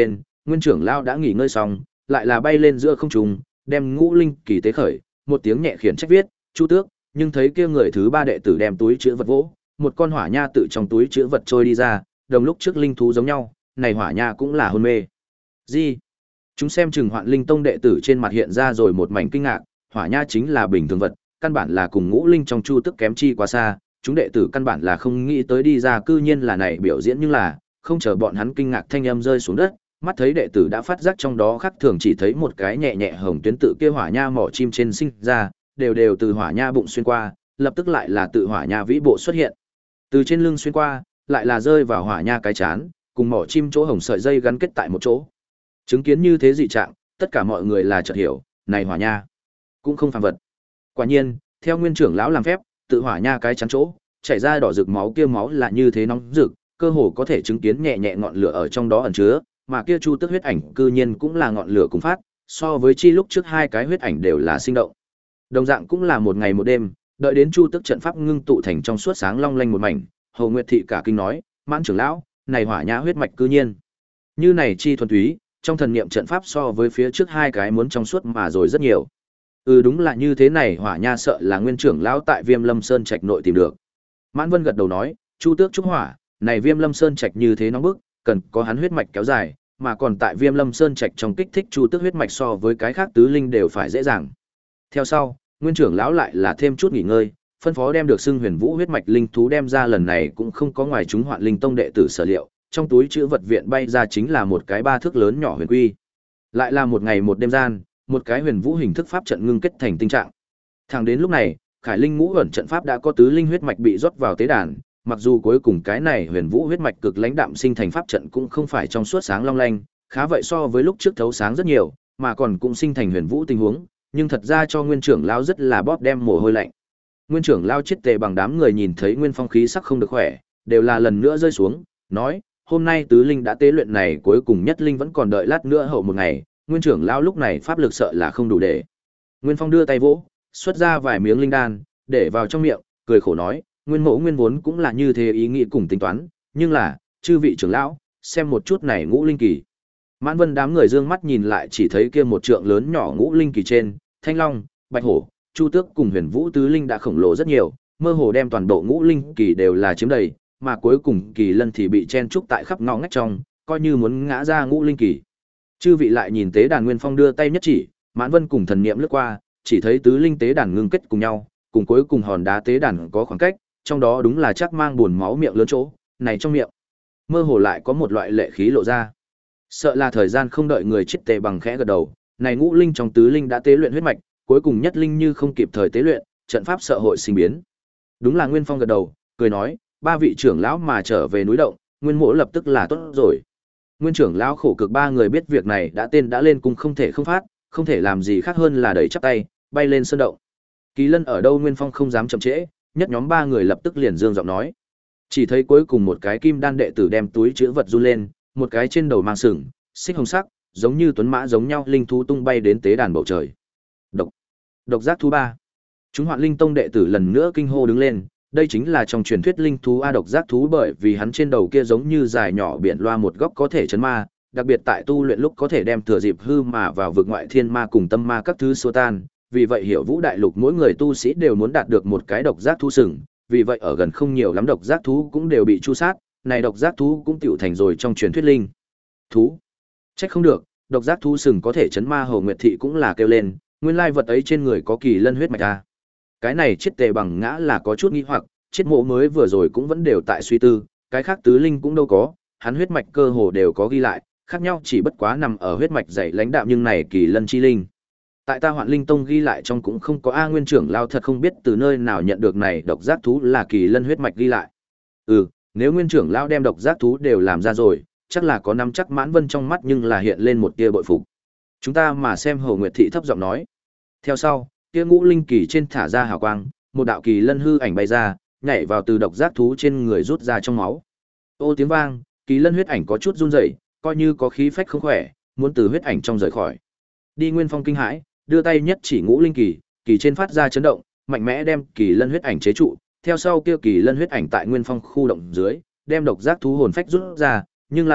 Nguyên trưởng lão đã nghỉ ngơi xong, lại là bay lên giữa không trung, đem ngũ linh kỳ tế khởi, một tiếng nhẹ khiển trách viết, Chu Tước, nhưng thấy kia người thứ ba đệ tử đem túi chứa vật vỗ, một con hỏa nha tự trong túi chứa vật trôi đi ra, đồng lúc trước linh thú giống nhau, này hỏa nha cũng là hôn mê. Gì? Chúng xem chừng Hoạn Linh Tông đệ tử trên mặt hiện ra rồi một mảnh kinh ngạc, hỏa nha chính là bình thường vật, căn bản là cùng ngũ linh trong Chu Tước kém chi quá xa, chúng đệ tử căn bản là không nghĩ tới đi ra cư nhiên là này biểu diễn, nhưng là, không chờ bọn hắn kinh ngạc thanh âm rơi xuống đất, mắt thấy đệ tử đã phát giác trong đó khác thường, chỉ thấy một cái nhẹ nhẹ hồng tuyến tự kia hỏa nha mỏ chim trên sinh ra, đều đều từ hỏa nha bụng xuyên qua, lập tức lại là tự hỏa nha vĩ bộ xuất hiện. Từ trên lưng xuyên qua, lại là rơi vào hỏa nha cái chán, cùng mỏ chim chỗ hồng sợi dây gắn kết tại một chỗ. Chứng kiến như thế dị trạng, tất cả mọi người là chợt hiểu, này hỏa nha cũng không phàm vật. Quả nhiên, theo nguyên trưởng lão làm phép, tự hỏa nha cái chán chỗ, chảy ra đỏ rực máu, kia máu là như thế nóng rực, cơ hồ có thể chứng kiến nhẹ nhẹ ngọn lửa ở trong đó ẩn chứa, mà kia Chu Tước huyết ảnh cư nhiên cũng là ngọn lửa cùng phát, so với chi lúc trước hai cái huyết ảnh đều là sinh động. Đồng dạng cũng là một ngày một đêm, đợi đến Chu Tước trận pháp ngưng tụ thành trong suốt sáng long lanh một mảnh, Hồ Nguyệt thị cả kinh nói, "Mãn trưởng lão, này hỏa nhã huyết mạch cư nhiên như này chi thuần túy, trong thần niệm trận pháp so với phía trước hai cái muốn trong suốt mà rồi rất nhiều." Ừ, đúng là như thế này, hỏa nha sợ là nguyên trưởng lão tại Viêm Lâm Sơn trạch nội tìm được. Mãn Vân gật đầu nói, Chu Tước trúc hỏa, này Viêm Lâm Sơn trạch như thế nóng bức, cần có hắn huyết mạch kéo dài, mà còn tại Viêm Lâm Sơn trạch trong kích thích Chu Tước huyết mạch so với cái khác tứ linh đều phải dễ dàng. Theo sau, nguyên trưởng lão lại là thêm chút nghỉ ngơi, phân phó đem được xưng Huyền Vũ huyết mạch linh thú đem ra, lần này cũng không có ngoài chúng Hoạn Linh Tông đệ tử sở liệu, trong túi chữ vật viện bay ra chính là một cái ba thước lớn nhỏ huyền quy. Lại là một ngày một đêm gian, một cái Huyền Vũ hình thức pháp trận ngưng kết thành tình trạng. Thẳng đến lúc này, Khải Linh Ngũ ẩn trận pháp đã có tứ linh huyết mạch bị rót vào tế đàn, mặc dù cuối cùng cái này Huyền Vũ huyết mạch cực lãnh đạm sinh thành pháp trận cũng không phải trong suốt sáng long lanh, khá vậy so với lúc trước thấu sáng rất nhiều, mà còn cũng sinh thành Huyền Vũ tình huống, nhưng thật ra cho nguyên trưởng lão rất là bóp đem mồ hôi lạnh. Nguyên trưởng lão chết tề bằng đám người nhìn thấy nguyên phong khí sắc không được khỏe, đều là lần nữa rơi xuống, nói, hôm nay tứ linh đã tế luyện này, cuối cùng nhất linh vẫn còn đợi lát nữa hậu một ngày, nguyên trưởng lão lúc này pháp lực sợ là không đủ để. Nguyên Phong đưa tay vỗ, xuất ra vài miếng linh đan, để vào trong miệng, cười khổ nói, nguyên mẫu nguyên vốn cũng là như thế ý nghĩ cùng tính toán, nhưng là, chư vị trưởng lão, xem một chút này ngũ linh kỳ. Mãn Vân đám người dương mắt nhìn lại, chỉ thấy kia một trượng lớn nhỏ ngũ linh kỳ trên, Thanh Long, Bạch Hổ, Chu Tước cùng Huyền Vũ tứ linh đã khổng lồ rất nhiều, mơ hồ đem toàn bộ ngũ linh kỳ đều là chiếm đầy, mà cuối cùng kỳ lân thì bị chen trúc tại khắp ngõ ngách trong, coi như muốn ngã ra ngũ linh kỳ. Chư vị lại nhìn tế đàn, Nguyên Phong đưa tay nhất chỉ, Mãn Vân cùng thần niệm lướt qua, chỉ thấy tứ linh tế đàn ngưng kết cùng nhau, cùng cuối cùng hòn đá tế đàn có khoảng cách, trong đó đúng là chắc mang buồn máu miệng lớn chỗ, này trong miệng mơ hồ lại có một loại lệ khí lộ ra. Sợ là thời gian không đợi người chết, tề bằng khẽ gật đầu, này ngũ linh trong tứ linh đã tế luyện huyết mạch, cuối cùng nhất linh như không kịp thời tế luyện, trận pháp sợ hội sinh biến. Đúng là Nguyên Phong gật đầu, cười nói, ba vị trưởng lão mà trở về núi động, Nguyên Mỗ lập tức là tốt rồi. Nguyên trưởng lão khổ cực ba người biết việc này đã tên đã lên cung, không thể không phát, không thể làm gì khác hơn là đẩy chắp tay, bay lên sơn động. Kỳ lân ở đâu? Nguyên Phong không dám chậm trễ, nhất nhóm ba người lập tức liền dương giọng nói. Chỉ thấy cuối cùng một cái kim đan đệ tử đem túi chứa vật run lên, một cái trên đầu mang sừng, xích hồng sắc, giống như tuấn mã giống nhau linh thú tung bay đến tế đàn bầu trời. Độc, độc giác thú ba. Chúng Hoạn Linh Tông đệ tử lần nữa kinh hô đứng lên, đây chính là trong truyền thuyết linh thú a độc giác thú, bởi vì hắn trên đầu kia giống như dài nhỏ biển loa một góc có thể chấn ma, đặc biệt tại tu luyện lúc có thể đem thừa dịp hư mà vào vực ngoại thiên ma cùng tâm ma các thứ xua tan, vì vậy Hiểu Vũ đại lục mỗi người tu sĩ đều muốn đạt được một cái độc giác thú sừng, vì vậy ở gần không nhiều lắm độc giác thú cũng đều bị chu sát, này độc giác thú cũng tiểu thành rồi trong truyền thuyết linh thú. Trách không được, độc giác thú sừng có thể chấn ma. Hồ Nguyệt thị cũng là kêu lên, nguyên lai vật ấy trên người có kỳ lân huyết mạch a. Cái này chết tề bằng ngã là có chút nghi hoặc, chết mộ mới vừa rồi cũng vẫn đều tại suy tư, cái khác tứ linh cũng đâu có, hắn huyết mạch cơ hồ đều có ghi lại, khác nhau chỉ bất quá nằm ở huyết mạch dày lãnh đạo, nhưng này kỳ lân chi linh tại ta Hoạn Linh Tông ghi lại trong cũng không có a. Nguyên trưởng lao thật không biết từ nơi nào nhận được này độc giác thú là kỳ lân huyết mạch ghi lại. Ừ, nếu nguyên trưởng lao đem độc giác thú đều làm ra rồi, chắc là có nắm chắc. Mãn Vân trong mắt nhưng là hiện lên một tia bội phục. Chúng ta mà xem. Hồ Nguyệt thị thấp giọng nói. Theo sau, kia ngũ linh kỳ trên thả ra hào quang, một đạo kỳ lân hư ảnh bay ra, nhảy vào từ độc giác thú trên người rút ra trong máu. Ô tiếng vang, kỳ lân huyết ảnh có chút run rẩy, coi như có khí phách không khỏe, muốn từ huyết ảnh trong rời khỏi. Đi. Nguyên Phong kinh hãi, đưa tay nhất chỉ ngũ linh kỳ, kỳ trên phát ra chấn động, mạnh mẽ đem kỳ lân huyết ảnh chế trụ. Theo sau kia kỳ lân huyết ảnh tại Nguyên Phong khu động dưới, đem độc giác thú hồn phách rút ra, nhưng là,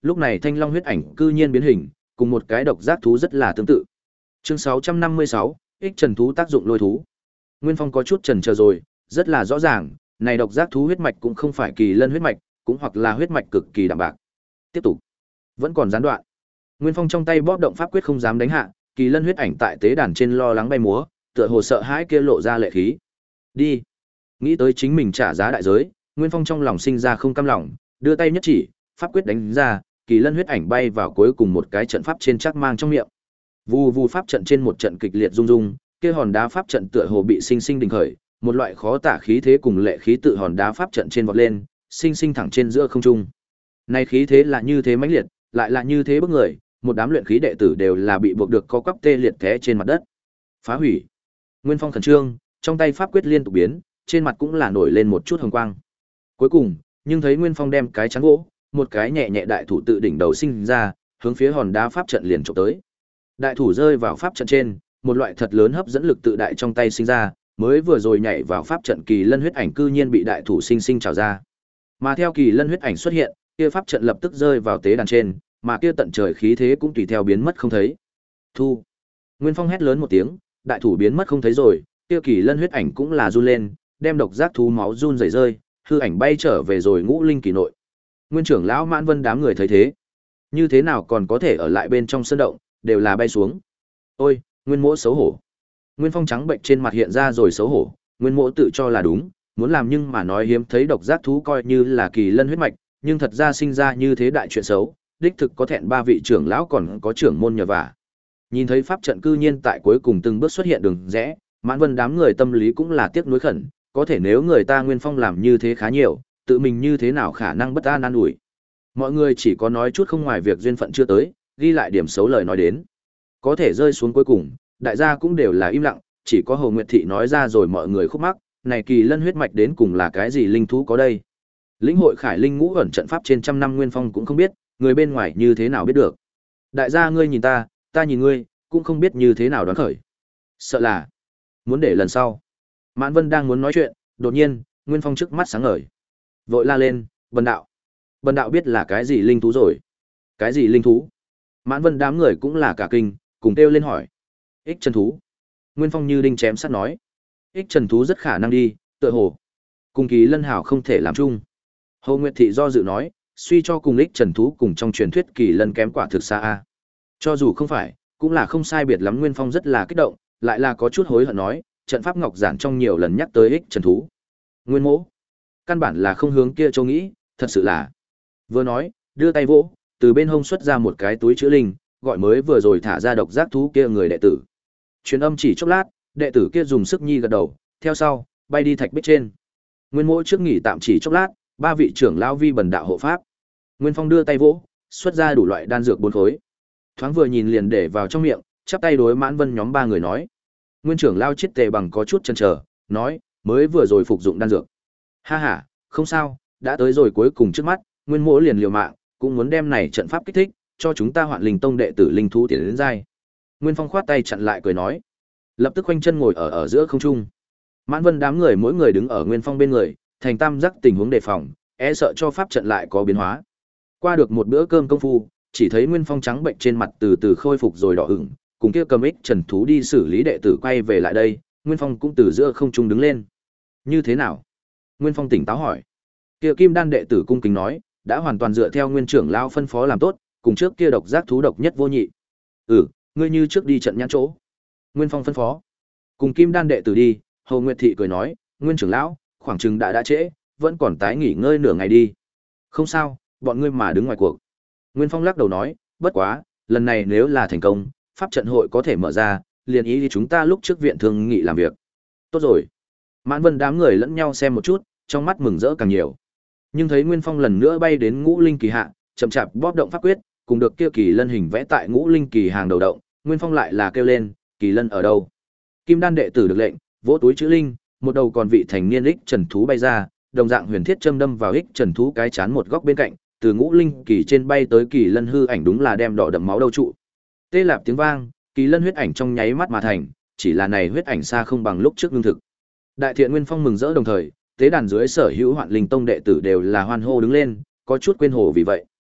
lúc này thanh long huyết ảnh cư nhiên biến hình, cùng một cái độc giác thú rất là tương tự. Chương sáu trăm năm mươi sáu, ích trần thú tác dụng lôi thú. Nguyên Phong có chút chần chờ rồi, rất là rõ ràng, này độc giác thú huyết mạch cũng không phải kỳ lân huyết mạch, cũng hoặc là huyết mạch cực kỳ đạm bạc. Tiếp tục, vẫn còn gián đoạn. Nguyên Phong trong tay bóp động pháp quyết không dám đánh hạ, kỳ lân huyết ảnh tại tế đàn trên lo lắng bay múa, tựa hồ sợ hãi kia lộ ra lệ khí. Đi. Nghĩ tới chính mình trả giá đại giới, Nguyên Phong trong lòng sinh ra không cam lòng, đưa tay nhất chỉ, pháp quyết đánh ra, kỳ lân huyết ảnh bay vào cuối cùng một cái trận pháp trên chắc mang trong miệng. Vù vù pháp trận trên một trận kịch liệt rung rung, kia hòn đá pháp trận tựa hồ bị sinh sinh đình khởi, một loại khó tả khí thế cùng lệ khí tự hòn đá pháp trận trên vọt lên, sinh sinh thẳng trên giữa không trung. Này khí thế là như thế mãnh liệt, lại là như thế bức người, một đám luyện khí đệ tử đều là bị buộc được co quắp tê liệt té trên mặt đất. Phá hủy. Nguyên Phong khẩn trương, trong tay pháp quyết liên tục biến, trên mặt cũng là nổi lên một chút hồng quang. Cuối cùng, nhưng thấy Nguyên Phong đem cái chắn gỗ, một cái nhẹ nhẹ đại thủ tự đỉnh đầu sinh ra, hướng phía hòn đá pháp trận liền chụp tới. Đại thủ rơi vào pháp trận trên, một loại thật lớn hấp dẫn lực tự đại trong tay sinh ra, mới vừa rồi nhảy vào pháp trận kỳ lân huyết ảnh cư nhiên bị đại thủ sinh sinh trào ra. Mà theo kỳ lân huyết ảnh xuất hiện, kia pháp trận lập tức rơi vào tế đàn trên, mà kia tận trời khí thế cũng tùy theo biến mất không thấy. Thu. Nguyên Phong hét lớn một tiếng, đại thủ biến mất không thấy rồi, kia kỳ lân huyết ảnh cũng là run lên, đem độc giác thú máu run rẩy rơi, hư ảnh bay trở về rồi ngũ linh kỳ nội. Nguyên trưởng lão Mãn Vân đám người thấy thế, như thế nào còn có thể ở lại bên trong sân động, đều là bay xuống. Ôi, Nguyên Mỗ xấu hổ. Nguyên Phong trắng bệnh trên mặt hiện ra rồi xấu hổ, Nguyên Mỗ tự cho là đúng, muốn làm nhưng mà nói hiếm thấy độc giác thú coi như là kỳ lân huyết mạch, nhưng thật ra sinh ra như thế đại chuyện xấu, đích thực có thẹn ba vị trưởng lão còn có trưởng môn nhờ vả. Nhìn thấy pháp trận cư nhiên tại cuối cùng từng bước xuất hiện đường rẽ, Mãn Vân đám người tâm lý cũng là tiếc nuối khẩn, có thể nếu người ta Nguyên Phong làm như thế khá nhiều, tự mình như thế nào khả năng bất an an ủi. Mọi người chỉ có nói chút không ngoài việc duyên phận chưa tới, ghi lại điểm xấu lời nói đến. Có thể rơi xuống cuối cùng, đại gia cũng đều là im lặng, chỉ có Hồ Nguyệt Thị nói ra rồi mọi người khúc mắc, này kỳ lân huyết mạch đến cùng là cái gì linh thú có đây. Lĩnh hội Khải Linh Ngũ ẩn trận pháp trên trăm năm Nguyên Phong cũng không biết, người bên ngoài như thế nào biết được. Đại gia ngươi nhìn ta, ta nhìn ngươi, cũng không biết như thế nào đoán khởi. Sợ là muốn để lần sau. Mãn Vân đang muốn nói chuyện, đột nhiên, Nguyên Phong trước mắt sáng ngời. Vội la lên, Bần đạo. Bần đạo biết là cái gì linh thú rồi. Cái gì linh thú? Mãn Vân đám người cũng là cả kinh, cùng kêu lên hỏi. Ích trần thú. Nguyên Phong như đinh chém sắt nói. Ích trần thú rất khả năng đi, tựa hồ. Cùng kỳ lân hảo không thể làm chung. Hồ Nguyệt Thị do dự nói, suy cho cùng ích trần thú cùng trong truyền thuyết kỳ lân kém quả thực xa a. Cho dù không phải, cũng là không sai biệt lắm. Nguyên Phong rất là kích động, lại là có chút hối hận nói, trận pháp ngọc giản trong nhiều lần nhắc tới ích trần thú. Nguyên Mỗ, căn bản là không hướng kia châu nghĩ, thật sự là. Vừa nói, đưa tay vỗ, từ bên hông xuất ra một cái túi chữ linh, gọi mới vừa rồi thả ra độc giác thú kia người đệ tử. Truyền âm chỉ chốc lát, đệ tử kia dùng sức nhi gật đầu, theo sau, bay đi thạch bích trên. Nguyên Mỗ trước nghỉ tạm chỉ chốc lát, ba vị trưởng lão vi bần đạo hộ pháp. Nguyên Phong đưa tay vỗ, xuất ra đủ loại đan dược bốn khối. Thoáng vừa nhìn liền để vào trong miệng, chắp tay đối Mãn Vân nhóm ba người nói. Nguyên trưởng lao chết tề bằng có chút chần chờ, nói, mới vừa rồi phục dụng đan dược. Ha ha, không sao, đã tới rồi cuối cùng trước mắt, Nguyên Mỗ liền liều mạng, cũng muốn đem này trận pháp kích thích, cho chúng ta Hoạn Linh Tông đệ tử linh thú tiến đến giai. Nguyên Phong khoát tay chặn lại cười nói, lập tức khoanh chân ngồi ở ở giữa không trung. Mãn Vân đám người mỗi người đứng ở Nguyên Phong bên người, thành tam giác tình huống đề phòng, e sợ cho pháp trận lại có biến hóa. Qua được một bữa cơm công phu, chỉ thấy Nguyên Phong trắng bệnh trên mặt từ từ khôi phục rồi đỏ ửng, cùng kia cầm ích trần thú đi xử lý đệ tử quay về lại đây, Nguyên Phong cũng từ giữa không trung đứng lên. Như thế nào? Nguyên Phong tỉnh táo hỏi. Kia Kim Đan đệ tử cung kính nói, đã hoàn toàn dựa theo Nguyên trưởng lão phân phó làm tốt, cùng trước kia độc giác thú độc nhất vô nhị. Ừ, ngươi như trước đi trận nhãn chỗ. Nguyên Phong phân phó. Cùng Kim Đan đệ tử đi, Hồ Nguyệt Thị cười nói, Nguyên trưởng lão, khoảng chừng đã đã trễ, vẫn còn tái nghỉ ngơi nửa ngày đi. Không sao, bọn ngươi mà đứng ngoài cuộc. Nguyên Phong lắc đầu nói, bất quá, lần này nếu là thành công, pháp trận hội có thể mở ra, liền ý thì chúng ta lúc trước viện thương nghị làm việc. Tốt rồi. Mãn Vân đám người lẫn nhau xem một chút, trong mắt mừng rỡ càng nhiều. Nhưng thấy Nguyên Phong lần nữa bay đến ngũ linh kỳ hạ, chậm chạp bóp động pháp quyết, cùng được kia kỳ lân hình vẽ tại ngũ linh kỳ hàng đầu động, Nguyên Phong lại là kêu lên, kỳ lân ở đâu? Kim Đan đệ tử được lệnh, vỗ túi chữ linh, một đầu còn vị thành niên ích trần thú bay ra, đồng dạng huyền thiết châm đâm vào ích trần thú cái chán một góc bên cạnh, từ ngũ linh kỳ trên bay tới kỳ lân hư ảnh đúng là đem đỏ đậm máu đầu trụ. Tê lạp tiếng vang, kỳ lân huyết ảnh trong nháy mắt mà thành, chỉ là này huyết ảnh xa không bằng lúc trước lương thực. Đại thiện Nguyên Phong mừng rỡ đồng thời, tế đàn dưới sở hữu Hoạn Linh Tông đệ tử đều là hoan hô đứng lên, có chút quên hồ vì vậy.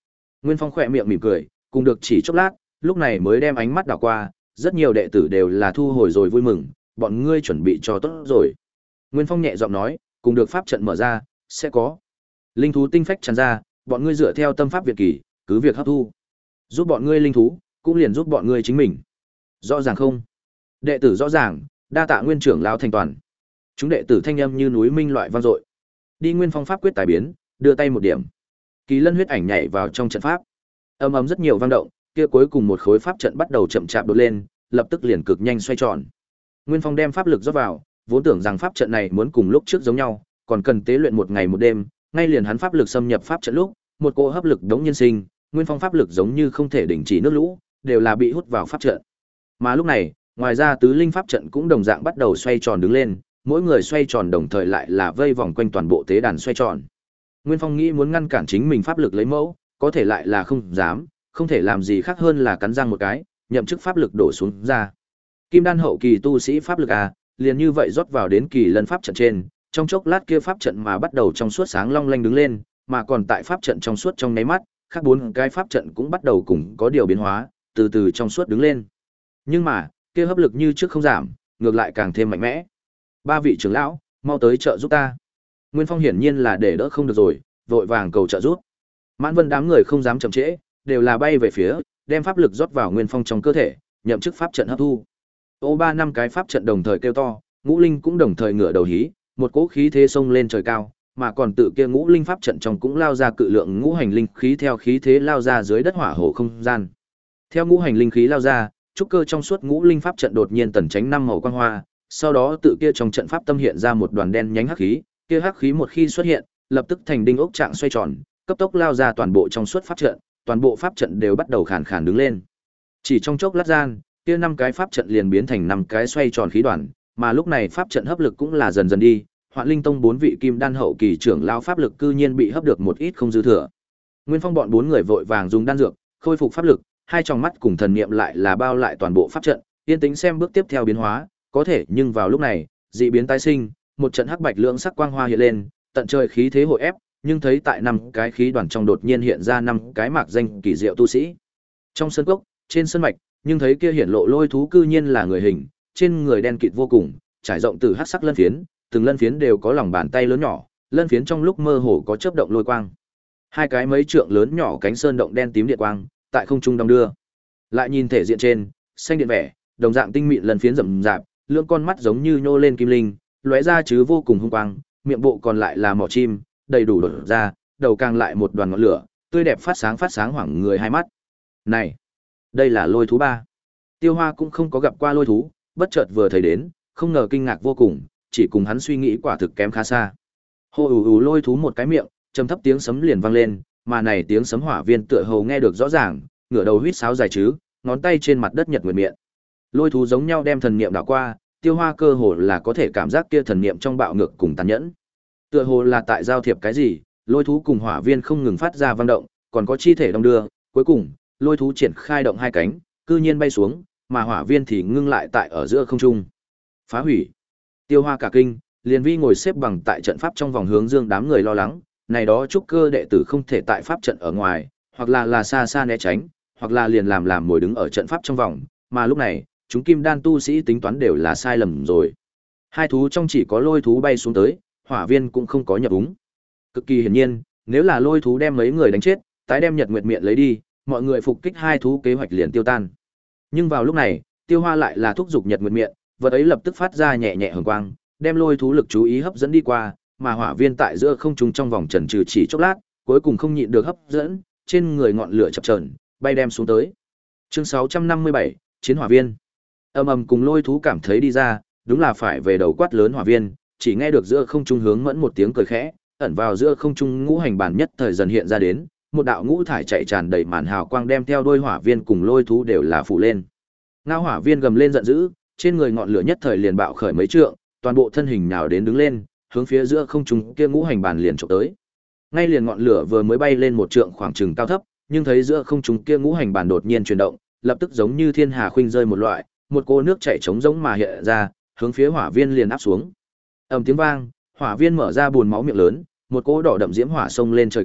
Nguyên Phong khỏe miệng mỉm cười, cùng được chỉ chốc lát, lúc này mới đem ánh mắt đảo qua, rất nhiều đệ tử đều là thu hồi rồi vui mừng, bọn ngươi chuẩn bị cho tốt rồi. Nguyên Phong nhẹ giọng nói, cùng được pháp trận mở ra, sẽ có linh thú tinh phách tràn ra, bọn ngươi dựa theo tâm pháp việt kỳ, cứ việc hấp thu. Giúp bọn ngươi linh thú, cũng liền giúp bọn ngươi chính mình. Rõ ràng không? Đệ tử rõ ràng, đa tạ Nguyên trưởng lão thành toàn. Chúng đệ tử thanh âm như núi minh loại vang dội. Đi Nguyên Phong pháp quyết tài biến, đưa tay một điểm. Kỳ lân huyết ảnh nhảy vào trong trận pháp. Ầm ầm rất nhiều vang động, kia cuối cùng một khối pháp trận bắt đầu chậm chạp đột lên, lập tức liền cực nhanh xoay tròn. Nguyên Phong đem pháp lực rót vào, vốn tưởng rằng pháp trận này muốn cùng lúc trước giống nhau, còn cần tế luyện một ngày một đêm, ngay liền hắn pháp lực xâm nhập pháp trận lúc, một cỗ hấp lực đống nhiên sinh, Nguyên Phong pháp lực giống như không thể đình chỉ nước lũ, đều là bị hút vào pháp trận. Mà lúc này, ngoài ra tứ linh pháp trận cũng đồng dạng bắt đầu xoay tròn đứng lên, mỗi người xoay tròn đồng thời lại là vây vòng quanh toàn bộ tế đàn xoay tròn. Nguyên Phong nghĩ muốn ngăn cản chính mình pháp lực lấy mẫu, có thể lại là không dám, không thể làm gì khác hơn là cắn răng một cái, nhậm chức pháp lực đổ xuống ra. Kim đan hậu kỳ tu sĩ pháp lực a, liền như vậy rót vào đến kỳ lân pháp trận trên, trong chốc lát kia pháp trận mà bắt đầu trong suốt sáng long lanh đứng lên, mà còn tại pháp trận trong suốt trong nháy mắt, khác bốn cái pháp trận cũng bắt đầu cùng có điều biến hóa, từ từ trong suốt đứng lên. Nhưng mà, kia hấp lực như trước không giảm, ngược lại càng thêm mạnh mẽ. Ba vị trưởng lão, mau tới trợ giúp ta. Nguyên Phong hiển nhiên là để đỡ không được rồi, vội vàng cầu trợ giúp. Mãn Vân đám người không dám chậm trễ, đều là bay về phía, đem pháp lực rót vào Nguyên Phong trong cơ thể, nhậm chức pháp trận hấp thu. Ô ba năm cái pháp trận đồng thời kêu to, ngũ linh cũng đồng thời ngửa đầu hí, một cỗ khí thế xông lên trời cao, mà còn tự kia ngũ linh pháp trận trong cũng lao ra cự lượng ngũ hành linh khí theo khí thế lao ra dưới đất hỏa hồ không gian. Theo ngũ hành linh khí lao ra, trúc cơ trong suốt ngũ linh pháp trận đột nhiên tần tránh năm màu quang hoa, sau đó tự kia trong trận pháp tâm hiện ra một đoàn đen nhánh hắc khí, kia hắc khí một khi xuất hiện, lập tức thành đinh ốc trạng xoay tròn, cấp tốc lao ra toàn bộ trong suốt pháp trận, toàn bộ pháp trận đều bắt đầu khàn khàn đứng lên. Chỉ trong chốc lát gian, kia năm cái pháp trận liền biến thành năm cái xoay tròn khí đoàn, mà lúc này pháp trận hấp lực cũng là dần dần đi, Hoạn Linh Tông bốn vị kim đan hậu kỳ trưởng lão pháp lực cư nhiên bị hấp được một ít không dư thừa. Nguyên Phong bọn bốn người vội vàng dùng đan dược, khôi phục pháp lực, hai tròng mắt cùng thần niệm lại là bao lại toàn bộ pháp trận, yên tĩnh xem bước tiếp theo biến hóa, có thể nhưng vào lúc này, dị biến tái sinh, một trận hắc bạch lưỡng sắc quang hoa hiện lên, tận trời khí thế hội ép, nhưng thấy tại năm cái khí đoàn trong đột nhiên hiện ra năm cái mạc danh kỳ diệu tu sĩ. Trong sân cốc, trên sân mạch, nhưng thấy kia hiển lộ lôi thú cư nhiên là người hình, trên người đen kịt vô cùng, trải rộng từ hắc sắc lân phiến, từng lân phiến đều có lòng bàn tay lớn nhỏ, lân phiến trong lúc mơ hồ có chớp động lôi quang. Hai cái mấy trượng lớn nhỏ cánh sơn động đen tím điện quang, tại không trung đong đưa. Lại nhìn thể diện trên, xanh điện vẻ, đồng dạng tinh mịn lân phiến rậm rạp, lưỡng con mắt giống như nhô lên kim linh, lóe ra chứ vô cùng hung quang, miệng bộ còn lại là mỏ chim, đầy đủ đột ra, đầu càng lại một đoàn ngọn lửa, tươi đẹp phát sáng phát sáng hoảng người hai mắt. Này, đây là lôi thú ba. Tiêu Hoa cũng không có gặp qua lôi thú, bất chợt vừa thấy đến, không ngờ kinh ngạc vô cùng, chỉ cùng hắn suy nghĩ quả thực kém khá xa. Hô ù ù lôi thú một cái miệng, trầm thấp tiếng sấm liền vang lên, mà này tiếng sấm hỏa viên tựa hồ nghe được rõ ràng, ngửa đầu huýt sáo dài chứ, ngón tay trên mặt đất nhật nguyệt miệng. Lôi thú giống nhau đem thần niệm đảo qua, Tiêu Hoa cơ hồ là có thể cảm giác kia thần niệm trong bạo ngược cùng tàn nhẫn. Tựa hồ là tại giao thiệp cái gì, lôi thú cùng hỏa viên không ngừng phát ra vang động, còn có chi thể đong đưa, cuối cùng, lôi thú triển khai động hai cánh, cư nhiên bay xuống, mà hỏa viên thì ngưng lại tại ở giữa không trung. Phá hủy. Tiêu Hoa cả kinh, liền vi ngồi xếp bằng tại trận pháp trong vòng hướng dương đám người lo lắng, này đó trúc cơ đệ tử không thể tại pháp trận ở ngoài, hoặc là là xa xa né tránh, hoặc là liền làm làm ngồi đứng ở trận pháp trong vòng, mà lúc này, chúng kim đan tu sĩ tính toán đều là sai lầm rồi. Hai thú trong chỉ có lôi thú bay xuống tới, hỏa viên cũng không có nhập úng. Cực kỳ hiển nhiên, nếu là lôi thú đem mấy người đánh chết, tái đem Nhật Nguyệt Miện lấy đi, mọi người phục kích hai thú kế hoạch liền tiêu tan. Nhưng vào lúc này, Tiêu Hoa lại là thúc giục Nhật Nguyệt Miện, vật ấy lập tức phát ra nhẹ nhẹ hường quang, đem lôi thú lực chú ý hấp dẫn đi qua, mà hỏa viên tại giữa không trung trong vòng trần trừ chỉ chốc lát, cuối cùng không nhịn được hấp dẫn, trên người ngọn lửa chập chờn, bay đem xuống tới. Chương sáu trăm năm mươi bảy, Chiến hỏa viên. Ầm ầm cùng lôi thú cảm thấy đi ra, đúng là phải về đầu quát lớn hỏa viên, chỉ nghe được giữa không trung hướng mẫn một tiếng cười khẽ, ẩn vào giữa không trung ngũ hành bản nhất thời dần hiện ra đến, một đạo ngũ thải chạy tràn đầy màn hào quang đem theo đôi hỏa viên cùng lôi thú đều là phủ lên. Ngao hỏa viên gầm lên giận dữ, trên người ngọn lửa nhất thời liền bạo khởi mấy trượng, toàn bộ thân hình nhào đến đứng lên, hướng phía giữa không trung kia ngũ hành bản liền chụp tới. Ngay liền ngọn lửa vừa mới bay lên một trượng khoảng chừng cao thấp, nhưng thấy giữa không trung kia ngũ hành bản đột nhiên chuyển động, lập tức giống như thiên hà khuynh rơi một loại, một cô nước chảy trống rỗng mà hiện ra, hướng phía hỏa viên liền áp xuống. Ầm tiếng vang, hỏa viên mở ra buồn máu miệng lớn, một cỗ đỏ đậm diễm hỏa xông lên trời cao,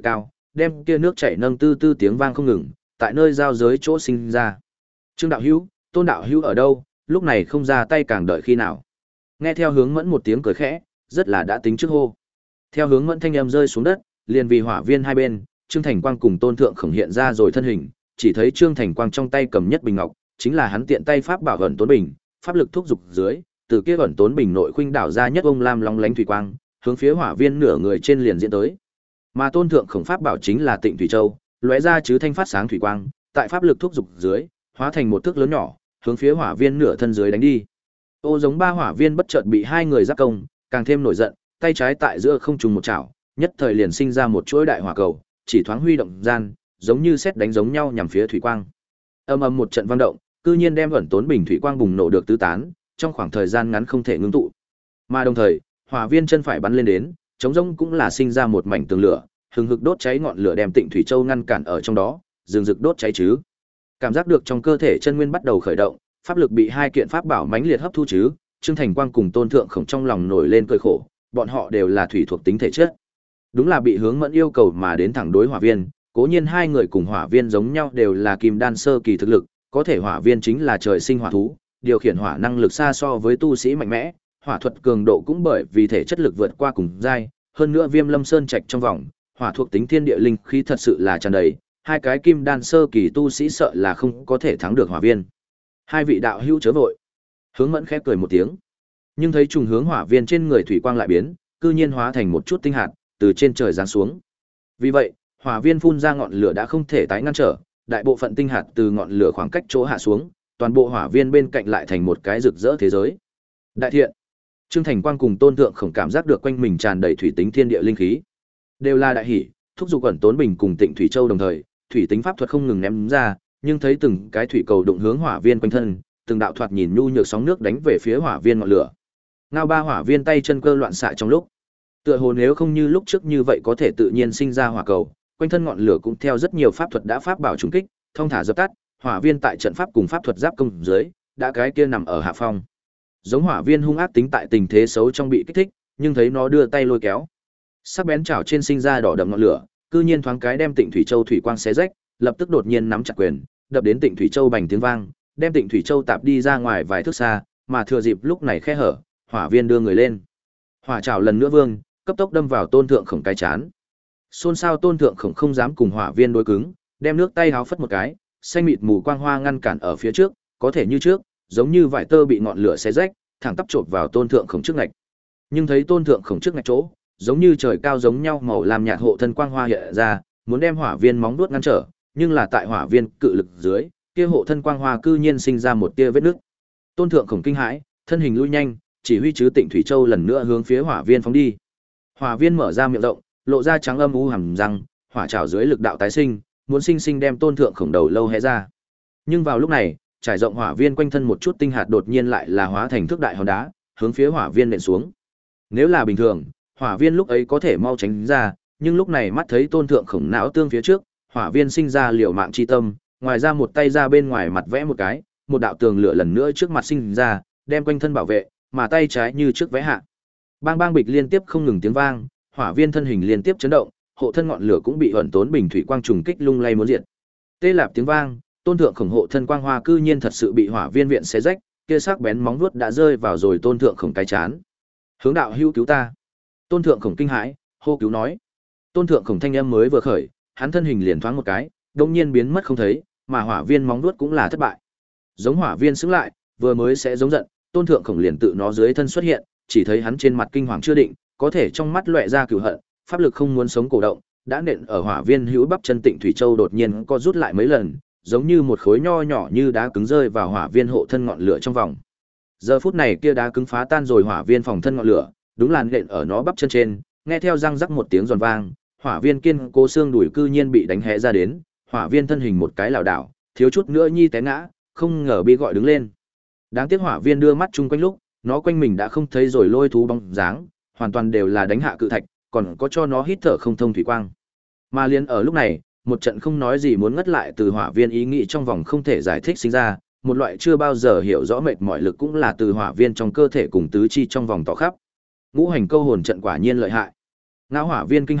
đem kia nước chảy nâng tư tư tiếng vang không ngừng, tại nơi giao giới chỗ sinh ra. Trương đạo hữu, Tôn đạo hữu ở đâu, lúc này không ra tay càng đợi khi nào. Nghe theo Hướng Mẫn một tiếng cười khẽ, rất là đã tính trước hô. Theo Hướng Mẫn thanh âm rơi xuống đất, liền vì hỏa viên hai bên, Trương Thành Quang cùng Tôn Thượng Khổng hiện ra rồi thân hình, chỉ thấy Trương Thành Quang trong tay cầm nhất bình ngọc, chính là hắn tiện tay pháp bảo ẩn tốn bình, pháp lực thúc dục dưới, từ kia ẩn tốn bình nội khuynh đảo ra nhất ông lam long lánh thủy quang, hướng phía hỏa viên nửa người trên liền diễn tới. Mà Tôn Thượng Khổng pháp bảo chính là Tịnh Thủy Châu, lóe ra chứ thanh phát sáng thủy quang, tại pháp lực thúc dục dưới, hóa thành một thước lớn nhỏ, hướng phía hỏa viên nửa thân dưới đánh đi. Ô giống ba hỏa viên bất chợt bị hai người giáp công, càng thêm nổi giận, tay trái tại giữa không trùng một chảo, nhất thời liền sinh ra một chuỗi đại hỏa cầu, chỉ thoáng huy động gian, giống như sét đánh giống nhau nhằm phía thủy quang. Âm ầm một trận vang động, cư nhiên đem ẩn tốn bình thủy quang bùng nổ được tứ tán, trong khoảng thời gian ngắn không thể ngưng tụ. Mà đồng thời, hỏa viên chân phải bắn lên đến, chống rông cũng là sinh ra một mảnh tường lửa, hừng hực đốt cháy ngọn lửa đem Tịnh Thủy Châu ngăn cản ở trong đó, rừng rực đốt cháy chứ. Cảm giác được trong cơ thể chân nguyên bắt đầu khởi động, pháp lực bị hai kiện pháp bảo mãnh liệt hấp thu chứ, Trương Thành Quang cùng Tôn Thượng Khổng trong lòng nổi lên cười khổ, bọn họ đều là thủy thuộc tính thể chất. Đúng là bị Hướng Mẫn yêu cầu mà đến thẳng đối hỏa viên, cố nhiên hai người cùng hỏa viên giống nhau đều là kim đan sơ kỳ thực lực, có thể hỏa viên chính là trời sinh hỏa thú, điều khiển hỏa năng lực xa so với tu sĩ mạnh mẽ, hỏa thuật cường độ cũng bởi vì thể chất lực vượt qua cùng giai, hơn nữa Viêm Lâm Sơn trạch trong vòng, hỏa thuộc tính thiên địa linh khí thật sự là tràn đầy, hai cái kim đan sơ kỳ tu sĩ sợ là không có thể thắng được hỏa viên. Hai vị đạo hữu chớ vội. Hướng Mẫn khẽ cười một tiếng, nhưng thấy trùng hướng hỏa viên trên người thủy quang lại biến, cư nhiên hóa thành một chút tinh hạt từ trên trời giáng xuống. Vì vậy, hỏa viên phun ra ngọn lửa đã không thể tái ngăn trở, đại bộ phận tinh hạt từ ngọn lửa khoảng cách chỗ hạ xuống, toàn bộ hỏa viên bên cạnh lại thành một cái rực rỡ thế giới. Đại thiện. Trương Thành Quang cùng Tôn Thượng Khổng cảm giác được quanh mình tràn đầy thủy tính thiên địa linh khí, đều là đại hỉ, thúc giục ẩn tốn bình cùng Tịnh Thủy Châu đồng thời, thủy tính pháp thuật không ngừng ném ra, nhưng thấy từng cái thủy cầu đụng hướng hỏa viên quanh thân, từng đạo thoạt nhìn nhu nhược sóng nước đánh về phía hỏa viên ngọn lửa. Ngao ba hỏa viên tay chân cơ loạn xạ trong lúc, tựa hồ nếu không như lúc trước như vậy có thể tự nhiên sinh ra hỏa cầu, quanh thân ngọn lửa cũng theo rất nhiều pháp thuật đã pháp bảo trùng kích, thông thả dập tắt, hỏa viên tại trận pháp cùng pháp thuật giáp công dưới, đã cái kia nằm ở hạ phong. Giống hỏa viên hung ác tính tại tình thế xấu trong bị kích thích, nhưng thấy nó đưa tay lôi kéo, sắc bén chảo trên sinh ra đỏ đậm ngọn lửa, cư nhiên thoáng cái đem Tịnh Thủy Châu thủy quang xé rách, lập tức đột nhiên nắm chặt quyền, đập đến Tịnh Thủy Châu bành tiếng vang, đem Tịnh Thủy Châu tạp đi ra ngoài vài thước xa, mà thừa dịp lúc này khe hở, hỏa viên đưa người lên. Hỏa chảo lần nữa vương, cấp tốc đâm vào Tôn Thượng Khổng cái chán. Xôn xao Tôn Thượng Khổng không dám cùng hỏa viên đối cứng, đem nước tay háo phất một cái, xanh mịt mù quang hoa ngăn cản ở phía trước, có thể như trước, giống như vải tơ bị ngọn lửa xé rách, thẳng tắp chộp vào Tôn Thượng Khổng trước ngạch. Nhưng thấy Tôn Thượng Khổng trước ngạch chỗ, giống như trời cao giống nhau màu làm nhạt hộ thân quang hoa hiện ra, muốn đem hỏa viên móng vuốt ngăn trở, nhưng là tại hỏa viên cự lực dưới, kia hộ thân quang hoa cư nhiên sinh ra một tia vết nứt. Tôn Thượng Khổng kinh hãi, thân hình lui nhanh, chỉ huy chứ Tịnh Thủy Châu lần nữa hướng phía hỏa viên phóng đi. Hỏa viên mở ra miệng rộng, lộ ra trắng âm u hàm răng, hỏa trảo dưới lực đạo tái sinh, muốn sinh sinh đem Tôn Thượng Khổng đầu lâu hé ra. Nhưng vào lúc này, trải rộng hỏa viên quanh thân một chút tinh hạt đột nhiên lại là hóa thành thước đại hòn đá, hướng phía hỏa viên nện xuống. Nếu là bình thường, hỏa viên lúc ấy có thể mau tránh ra, nhưng lúc này mắt thấy Tôn Thượng Khổng não tương phía trước, hỏa viên sinh ra liều mạng chi tâm, ngoài ra một tay ra bên ngoài mặt vẽ một cái, một đạo tường lửa lần nữa trước mặt sinh ra, đem quanh thân bảo vệ, mà tay trái như trước vẽ hạ. Bang bang bịch liên tiếp không ngừng tiếng vang, hỏa viên thân hình liên tiếp chấn động, hộ thân ngọn lửa cũng bị ẩn tốn bình thủy quang trùng kích lung lay muốn diệt. Tê lạp tiếng vang, Tôn Thượng Khổng hộ thân quang hoa cư nhiên thật sự bị hỏa viên viện xé rách, kia sắc bén móng vuốt đã rơi vào rồi Tôn Thượng Khổng cái chán. Hướng đạo hữu cứu ta. Tôn Thượng Khổng kinh hãi, hô cứu nói. Tôn Thượng Khổng thanh âm mới vừa khởi, hắn thân hình liền thoáng một cái, đột nhiên biến mất không thấy, mà hỏa viên móng vuốt cũng là thất bại. Giống hỏa viên xứng lại, vừa mới sẽ giống giận, Tôn Thượng Khổng liền tự nó dưới thân xuất hiện, chỉ thấy hắn trên mặt kinh hoàng chưa định, có thể trong mắt lóe ra cừu hận, pháp lực không muốn sống cổ động, đã nện ở hỏa viên hữu bắp chân Tịnh Thủy Châu đột nhiên co rút lại mấy lần, giống như một khối nho nhỏ như đá cứng rơi vào hỏa viên hộ thân ngọn lửa trong vòng. Giờ phút này kia đá cứng phá tan rồi hỏa viên phòng thân ngọn lửa, đúng là nện ở nó bắp chân trên, nghe theo răng rắc một tiếng giòn vang, hỏa viên kiên cố xương đùi cư nhiên bị đánh hé ra đến, hỏa viên thân hình một cái lảo đảo, thiếu chút nữa nhi té ngã, không ngờ bị gọi đứng lên. Đáng tiếc hỏa viên đưa mắt chung quanh lúc, nó quanh mình đã không thấy rồi lôi thú bóng dáng, hoàn toàn đều là đánh hạ cự thạch, còn có cho nó hít thở không thông thủy quang. Mà liền ở lúc này, một trận không nói gì muốn ngất lại từ hỏa viên ý nghĩ trong vòng không thể giải thích sinh ra, một loại chưa bao giờ hiểu rõ mệt mỏi lực cũng là từ hỏa viên trong cơ thể cùng tứ chi trong vòng tỏ khắp. Ngũ hành câu hồn trận quả nhiên lợi hại. Ngao hỏa viên kinh hãi,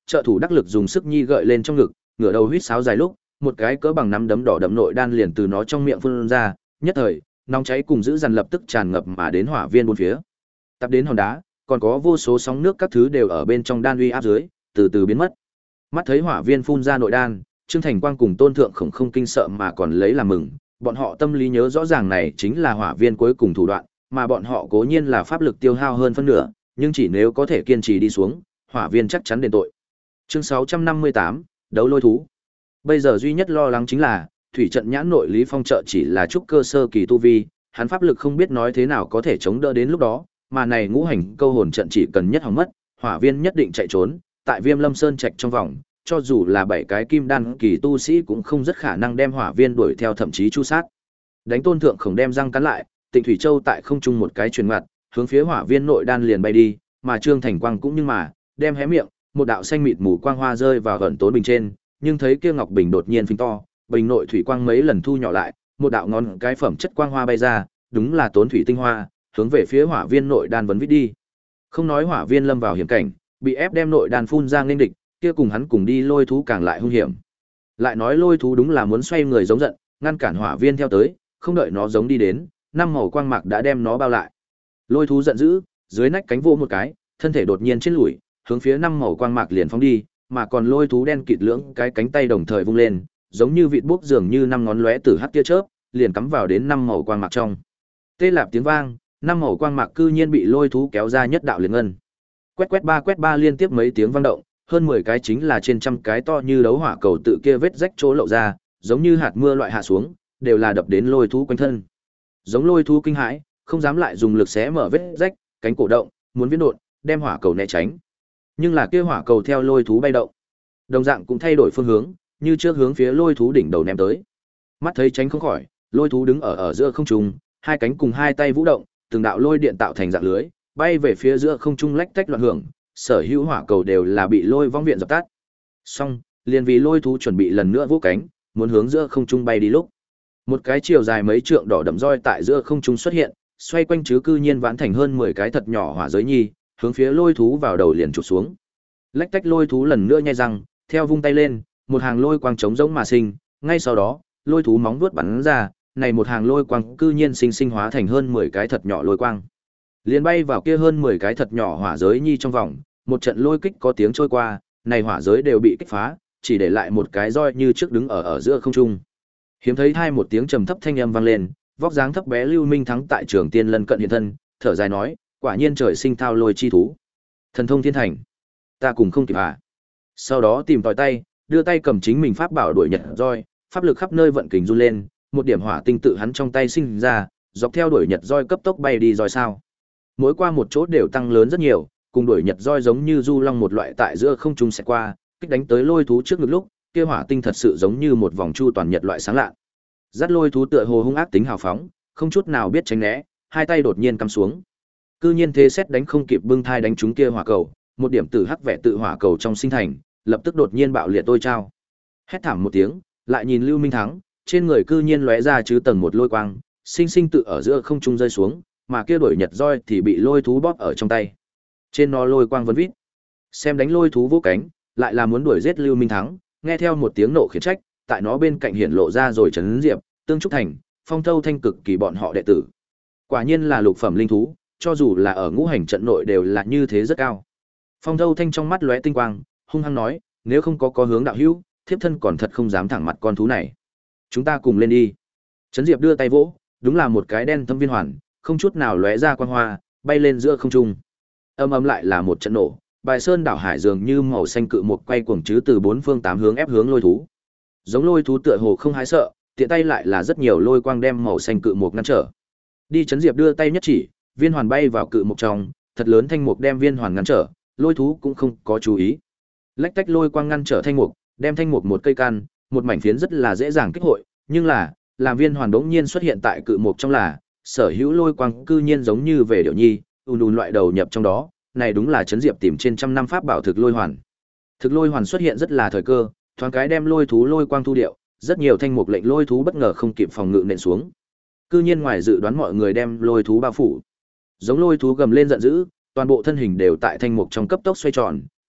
trợ thủ đắc lực dùng sức nhi gợi lên trong ngực, ngửa đầu huýt sáo dài lúc, một cái cỡ bằng nắm đấm đỏ đậm nội đan liền từ nó trong miệng phun ra, nhất thời, nóng cháy cùng giữ dằn lập tức tràn ngập mà đến hỏa viên bốn phía. Tập đến hòn đá, còn có vô số sóng nước các thứ đều ở bên trong đan uy áp dưới, từ từ biến mất. Mắt thấy hỏa viên phun ra nội đan, Trương Thành Quang cùng Tôn Thượng Khổng không kinh sợ mà còn lấy làm mừng, bọn họ tâm lý nhớ rõ ràng này chính là hỏa viên cuối cùng thủ đoạn, mà bọn họ cố nhiên là pháp lực tiêu hao hơn phân nửa, nhưng chỉ nếu có thể kiên trì đi xuống, hỏa viên chắc chắn đền tội. Chương sáu trăm năm mươi tám, đấu lôi thú. Bây giờ duy nhất lo lắng chính là, thủy trận nhãn nội Lý Phong trợ chỉ là trúc cơ sơ kỳ tu vi, hắn pháp lực không biết nói thế nào có thể chống đỡ đến lúc đó, mà này ngũ hành câu hồn trận chỉ cần nhất hỏng mất, hỏa viên nhất định chạy trốn, tại Viêm Lâm Sơn trạch trong vòng, cho dù là bảy cái kim đan kỳ tu sĩ cũng không rất khả năng đem hỏa viên đuổi theo thậm chí chu sát. Đánh Tôn Thượng Khổng đem răng cắn lại, Tịnh Thủy Châu tại không trung một cái truyền ngoặt, hướng phía hỏa viên nội đan liền bay đi, mà Trương Thành Quang cũng nhưng mà, đem hé miệng, một đạo xanh mịt mù quang hoa rơi vào gần tốn bình trên, nhưng thấy kia ngọc bình đột nhiên phình to, bình nội thủy quang mấy lần thu nhỏ lại, một đạo ngón cái phẩm chất quang hoa bay ra, đúng là tốn thủy tinh hoa, hướng về phía hỏa viên nội đan vấn vít đi. Không nói hỏa viên lâm vào hiểm cảnh, bị ép đem nội đan phun ra nghênh địch, kia cùng hắn cùng đi lôi thú càng lại hung hiểm. Lại nói lôi thú đúng là muốn xoay người giống giận, ngăn cản hỏa viên theo tới, không đợi nó giống đi đến, năm màu quang mạc đã đem nó bao lại. Lôi thú giận dữ, dưới nách cánh vô một cái, thân thể đột nhiên trên lùi, hướng phía năm màu quang mạc liền phóng đi, mà còn lôi thú đen kịt lưỡng cái cánh tay đồng thời vung lên, giống như vịt bốc dường như năm ngón lóe tử hắt tia chớp, liền cắm vào đến năm màu quang mạc trong. Tê lạp tiếng vang, năm màu quang mạc cư nhiên bị lôi thú kéo ra nhất đạo liền ngân. Quét quét ba quét ba liên tiếp mấy tiếng vang động, hơn mười cái chính là trên trăm cái to như đấu hỏa cầu tự kia vết rách chỗ lộ ra, giống như hạt mưa loại hạ xuống, đều là đập đến lôi thú quanh thân. Giống lôi thú kinh hãi, không dám lại dùng lực xé mở vết rách, cánh cổ động, muốn viễn đột, đem hỏa cầu né tránh. Nhưng là kia hỏa cầu theo lôi thú bay động, đồng dạng cũng thay đổi phương hướng, như trước hướng phía lôi thú đỉnh đầu ném tới. Mắt thấy tránh không khỏi, lôi thú đứng ở ở giữa không trung, hai cánh cùng hai tay vũ động, từng đạo lôi điện tạo thành dạng lưới, bay về phía giữa không trung lách tách loạn hưởng, sở hữu hỏa cầu đều là bị lôi vong viện dập tắt. Xong, liền vì lôi thú chuẩn bị lần nữa vỗ cánh, muốn hướng giữa không trung bay đi lúc, một cái chiều dài mấy trượng đỏ đậm roi tại giữa không trung xuất hiện, xoay quanh chứ cư nhiên vãn thành hơn mười cái thật nhỏ hỏa giới nhi, hướng phía lôi thú vào đầu liền chụp xuống. Lách tách lôi thú lần nữa nhai răng, theo vung tay lên, một hàng lôi quang trống rỗng mà sinh, ngay sau đó, lôi thú móng vuốt bắn ra, này một hàng lôi quang cư nhiên sinh sinh hóa thành hơn mười cái thật nhỏ lôi quang. Liền bay vào kia hơn mười cái thật nhỏ hỏa giới nhi trong vòng, một trận lôi kích có tiếng trôi qua, này hỏa giới đều bị kích phá, chỉ để lại một cái roi như trước đứng ở ở giữa không trung. Hiếm thấy hai một tiếng trầm thấp thanh âm vang lên, vóc dáng thấp bé Lưu Minh Thắng tại Trường Tiên lân cận hiện thân, thở dài nói, quả nhiên trời sinh thao lôi chi thú. Thần thông thiên thành, ta cùng không kịp à. Sau đó tìm tòi tay, đưa tay cầm chính mình pháp bảo đuổi nhật roi, pháp lực khắp nơi vận kình run lên, một điểm hỏa tinh tự hắn trong tay sinh ra, dọc theo đuổi nhật roi cấp tốc bay đi roi sao. Mỗi qua một chỗ đều tăng lớn rất nhiều, cùng đuổi nhật roi giống như du long một loại tại giữa không trung sẽ qua, kích đánh tới lôi thú trước ngực lúc, kia hỏa tinh thật sự giống như một vòng chu toàn nhật loại sáng lạ. Dắt lôi thú tựa hồ hung ác tính hào phóng, không chút nào biết tránh né, hai tay đột nhiên cắm xuống. Cư nhiên thế xét đánh không kịp bưng thai đánh trúng kia hỏa cầu, một điểm tử hắc vẻ tự hỏa cầu trong sinh thành, lập tức đột nhiên bạo liệt tôi trao. Hét thảm một tiếng, lại nhìn Lưu Minh Thắng, trên người cư nhiên lóe ra chứ tầng một lôi quang, sinh sinh tự ở giữa không trung rơi xuống, mà kia đuổi nhật roi thì bị lôi thú bóp ở trong tay. Trên nó lôi quang vấn vít. Xem đánh lôi thú vỗ cánh, lại là muốn đuổi giết Lưu Minh Thắng, nghe theo một tiếng nộ khiển trách, tại nó bên cạnh hiện lộ ra rồi Trấn Diệp, Tương Trúc Thành, Phong Thâu Thanh cực kỳ bọn họ đệ tử. Quả nhiên là lục phẩm linh thú, cho dù là ở ngũ hành trận nội đều là như thế rất cao. Phong Thâu Thanh trong mắt lóe tinh quang, hung hăng nói, nếu không có có hướng đạo hữu, thiếp thân còn thật không dám thẳng mặt con thú này. Chúng ta cùng lên đi. Trấn Diệp đưa tay vỗ, đúng là một cái đen thâm viên hoàn, không chút nào lóe ra quang hoa, bay lên giữa không trung. Âm ầm lại là một trận nổ, bài sơn đảo hải dường như màu xanh cự một quay cuồng chứ từ bốn phương tám hướng ép hướng lôi thú. Giống lôi thú tựa hồ không hái sợ, tiện tay lại là rất nhiều lôi quang đem màu xanh cự một ngăn trở. Đi Trấn Diệp đưa tay nhất chỉ, viên hoàn bay vào cự một trong, thật lớn thanh mục đem viên hoàn ngăn trở, lôi thú cũng không có chú ý. Lách tách lôi quang ngăn trở thanh mục, đem thanh mục một cây căn, một mảnh phiến rất là dễ dàng kích hội, nhưng là, làm viên hoàn đống nhiên xuất hiện tại cự mục trong là, sở hữu lôi quang cư nhiên giống như về điệu nhi, ùn ùn loại đầu nhập trong đó, này đúng là Trấn Diệp tìm trên trăm năm pháp bảo thực lôi hoàn. Thực lôi hoàn xuất hiện rất là thời cơ, thoáng cái đem lôi thú lôi quang thu điệu, rất nhiều thanh mục lệnh lôi thú bất ngờ không kịp phòng ngự nện xuống. Cư nhiên ngoài dự đoán mọi người đem lôi thú bao phủ. Giống lôi thú gầm lên giận dữ, toàn bộ thân hình đều tại thanh mục trong cấp tốc xoay tròn,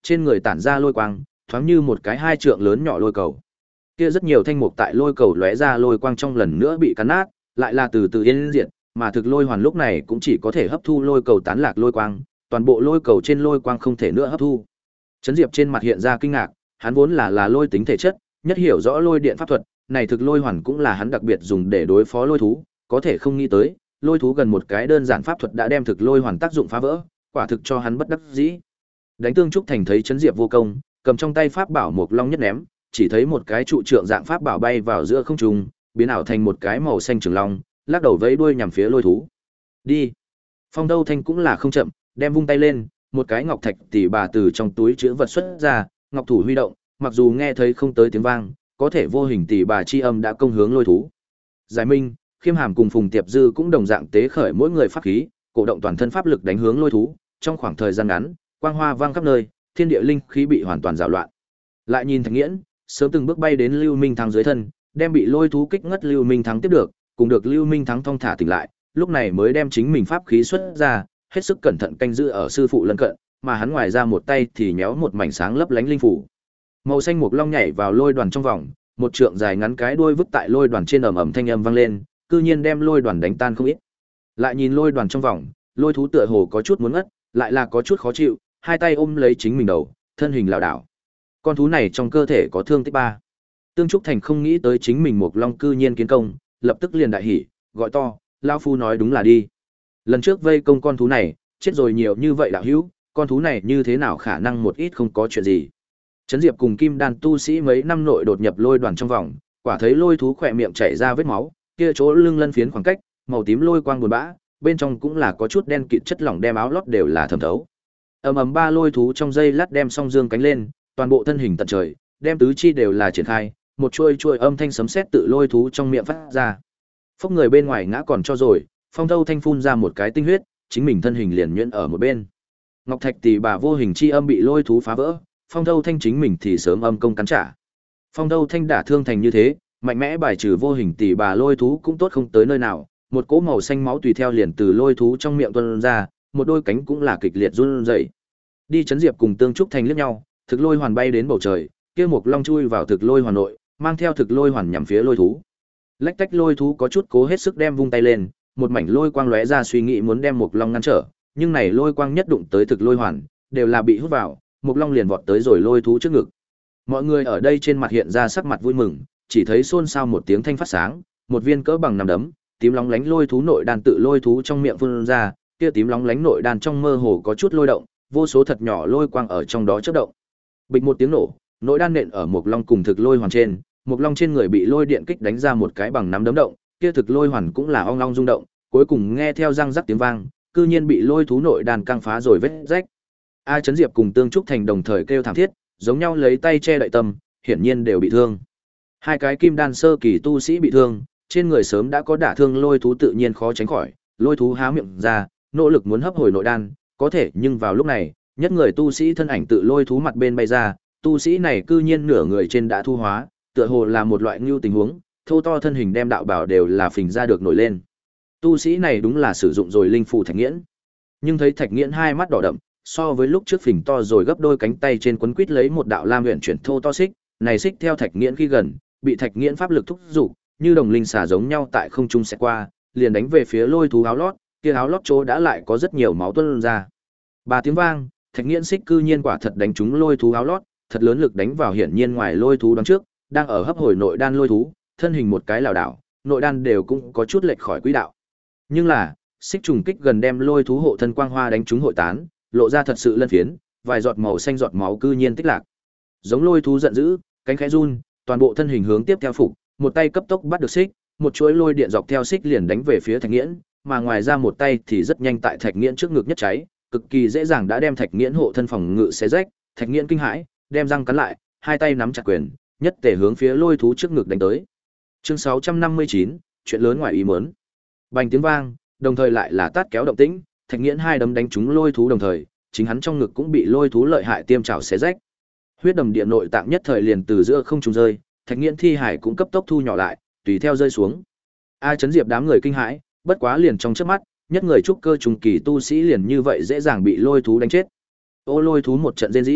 trên người tản ra lôi quang, thoáng như một cái hai trượng lớn nhỏ lôi cầu. Kia rất nhiều thanh mục tại lôi cầu lóe ra lôi quang trong lần nữa bị cắn nát, lại là từ từ yên diệt, mà thực lôi hoàn lúc này cũng chỉ có thể hấp thu lôi cầu tán lạc lôi quang, toàn bộ lôi cầu trên lôi quang không thể nữa hấp thu. Trấn Diệp trên mặt hiện ra kinh ngạc, hắn vốn là là lôi tính thể chất, nhất hiểu rõ lôi điện pháp thuật, này thực lôi hoàn cũng là hắn đặc biệt dùng để đối phó lôi thú, có thể không nghĩ tới, lôi thú gần một cái đơn giản pháp thuật đã đem thực lôi hoàn tác dụng phá vỡ, quả thực cho hắn bất đắc dĩ. Đánh Tương Trúc Thành thấy Trấn Diệp vô công, cầm trong tay pháp bảo Mộc Long nhất ném, chỉ thấy một cái trụ trượng dạng pháp bảo bay vào giữa không trung, biến ảo thành một cái màu xanh trường long, lắc đầu vẫy đuôi nhằm phía lôi thú. Đi. Phong Đâu Thanh cũng là không chậm, đem vung tay lên, một cái ngọc thạch tỷ bà từ trong túi trữ vật xuất ra, ngọc thủ huy động, mặc dù nghe thấy không tới tiếng vang, có thể vô hình tỷ bà chi âm đã công hướng lôi thú. Giải Minh, Khiêm Hàm cùng Phùng Tiệp Dư cũng đồng dạng tế khởi mỗi người pháp khí, cổ động toàn thân pháp lực đánh hướng lôi thú, trong khoảng thời gian ngắn, quang hoa vang khắp nơi, thiên địa linh khí bị hoàn toàn rào loạn. Lại nhìn Thạch Nghiễn, sớm từng bước bay đến Lưu Minh Thắng dưới thân, đem bị lôi thú kích ngất Lưu Minh Thắng tiếp được, cùng được Lưu Minh Thắng thong thả tỉnh lại, lúc này mới đem chính mình pháp khí xuất ra, hết sức cẩn thận canh giữ ở sư phụ lân cận, mà hắn ngoài ra một tay thì nhéo một mảnh sáng lấp lánh linh phủ. Màu xanh mục long nhảy vào lôi đoàn trong vòng, một trượng dài ngắn cái đuôi vứt tại lôi đoàn trên ầm ầm thanh âm vang lên, cư nhiên đem lôi đoàn đánh tan không ít. Lại nhìn lôi đoàn trong vòng, lôi thú tựa hồ có chút muốn ngất, lại là có chút khó chịu, hai tay ôm lấy chính mình đầu, thân hình lảo đảo. Con thú này trong cơ thể có thương tích ba. Tương Trúc Thành không nghĩ tới chính mình Mộc Long cư nhiên kiến công, lập tức liền đại hỉ, gọi to, lão phu nói đúng là đi. Lần trước vây công con thú này, chết rồi nhiều như vậy đạo hữu, con thú này như thế nào khả năng một ít không có chuyện gì. Trấn Diệp cùng Kim Đan tu sĩ mấy năm nội đột nhập lôi đoàn trong vòng, quả thấy lôi thú khỏe miệng chảy ra vết máu, kia chỗ lưng lân phiến khoảng cách, màu tím lôi quang buồn bã, bên trong cũng là có chút đen kịt chất lỏng đem áo lót đều là thẩm thấu. Ầm ầm ba lôi thú trong dây lát đem song dương cánh lên, toàn bộ thân hình tận trời, đem tứ chi đều là triển khai, một chuôi chuôi âm thanh sấm sét tự lôi thú trong miệng phát ra. Phốc người bên ngoài ngã còn cho rồi, Phong Thâu Thanh phun ra một cái tinh huyết, chính mình thân hình liền nhuyễn ở một bên. Ngọc Thạch tỷ bà vô hình chi âm bị lôi thú phá vỡ, Phong Thâu Thanh chính mình thì sớm âm công cắn trả. Phong Thâu Thanh đả thương thành như thế, mạnh mẽ bài trừ vô hình tỷ bà lôi thú cũng tốt không tới nơi nào, một cỗ màu xanh máu tùy theo liền từ lôi thú trong miệng tuôn ra, một đôi cánh cũng là kịch liệt run rẩy. Đi Trấn Diệp cùng Tương Trúc Thành liếc nhau, thực lôi hoàn bay đến bầu trời, kia một long chui vào thực lôi hoàn nội, mang theo thực lôi hoàn nhằm phía lôi thú. Lách tách lôi thú có chút cố hết sức đem vung tay lên, một mảnh lôi quang lóe ra suy nghĩ muốn đem một long ngăn trở, nhưng này lôi quang nhất đụng tới thực lôi hoàn, đều là bị hút vào, một long liền vọt tới rồi lôi thú trước ngực. Mọi người ở đây trên mặt hiện ra sắc mặt vui mừng, chỉ thấy xôn xao một tiếng thanh phát sáng, một viên cỡ bằng nắm đấm, tím lóng lánh lôi thú nội đan tự lôi thú trong miệng phun ra, kia tím lóng lánh nội đan trong mơ hồ có chút lôi động, vô số thật nhỏ lôi quang ở trong đó chớp động. Bịch một tiếng nổ, nội đan nện ở một long cùng thực lôi hoàn trên, một long trên người bị lôi điện kích đánh ra một cái bằng nắm đấm động, kia thực lôi hoàn cũng là ong ong rung động, cuối cùng nghe theo răng rắc tiếng vang, cư nhiên bị lôi thú nội đan căng phá rồi vết rách. A Trấn Diệp cùng Tương Trúc Thành đồng thời kêu thảm thiết, giống nhau lấy tay che đậy tâm, hiển nhiên đều bị thương. Hai cái kim đan sơ kỳ tu sĩ bị thương, trên người sớm đã có đả thương lôi thú tự nhiên khó tránh khỏi, lôi thú há miệng ra, nỗ lực muốn hấp hồi nội đan, có thể nhưng vào lúc này, nhất người tu sĩ thân ảnh tự lôi thú mặt bên bay ra, tu sĩ này cư nhiên nửa người trên đã thu hóa, tựa hồ là một loại ngưu tình huống, thô to thân hình đem đạo bảo đều là phình ra được nổi lên. Tu sĩ này đúng là sử dụng rồi linh phù Thạch Nghiễn. Nhưng thấy Thạch Nghiễn hai mắt đỏ đậm, so với lúc trước phình to rồi gấp đôi cánh tay trên quấn quít lấy một đạo lam huyền chuyển thô to xích, này xích theo Thạch Nghiễn khi gần, bị Thạch Nghiễn pháp lực thúc giục, như đồng linh xà giống nhau tại không trung sẽ qua, liền đánh về phía lôi thú áo lót, kia áo lót chỗ đã lại có rất nhiều máu tuôn ra. Ba tiếng vang, Thạch Nghiễn xích cư nhiên quả thật đánh trúng lôi thú áo lót, thật lớn lực đánh vào hiển nhiên ngoài lôi thú đằng trước, đang ở hấp hồi nội đan lôi thú, thân hình một cái lảo đảo, nội đan đều cũng có chút lệch khỏi quỹ đạo. Nhưng là, xích trùng kích gần đem lôi thú hộ thân quang hoa đánh trúng hội tán, lộ ra thật sự lân phiến, vài giọt màu xanh giọt máu cư nhiên tích lạc. Giống lôi thú giận dữ, cánh khẽ run, toàn bộ thân hình hướng tiếp theo phục, một tay cấp tốc bắt được xích, một chuỗi lôi điện dọc theo xích liền đánh về phía Thạch Nghiễn, mà ngoài ra một tay thì rất nhanh tại Thạch Nghiễn trước ngực nhất cháy, cực kỳ dễ dàng đã đem Thạch Nghiễn hộ thân phòng ngự xé rách, Thạch Nghiễn kinh hãi, đem răng cắn lại, hai tay nắm chặt quyền, nhất tề hướng phía lôi thú trước ngực đánh tới. Chương sáu trăm năm mươi chín, chuyện lớn ngoài ý muốn. Bành tiếng vang, đồng thời lại là tát kéo động tĩnh, Thạch Nghiễn hai đấm đánh trúng lôi thú đồng thời, chính hắn trong ngực cũng bị lôi thú lợi hại tiêm trảo xé rách. Huyết đầm địa nội tạng nhất thời liền từ giữa không trung rơi, Thạch Nghiễn thi hải cũng cấp tốc thu nhỏ lại, tùy theo rơi xuống. A Trấn Diệp đám người kinh hãi, bất quá liền trong chớp mắt, nhất người trúc cơ trùng kỳ tu sĩ liền như vậy dễ dàng bị lôi thú đánh chết. Ô lôi thú một trận rên rỉ,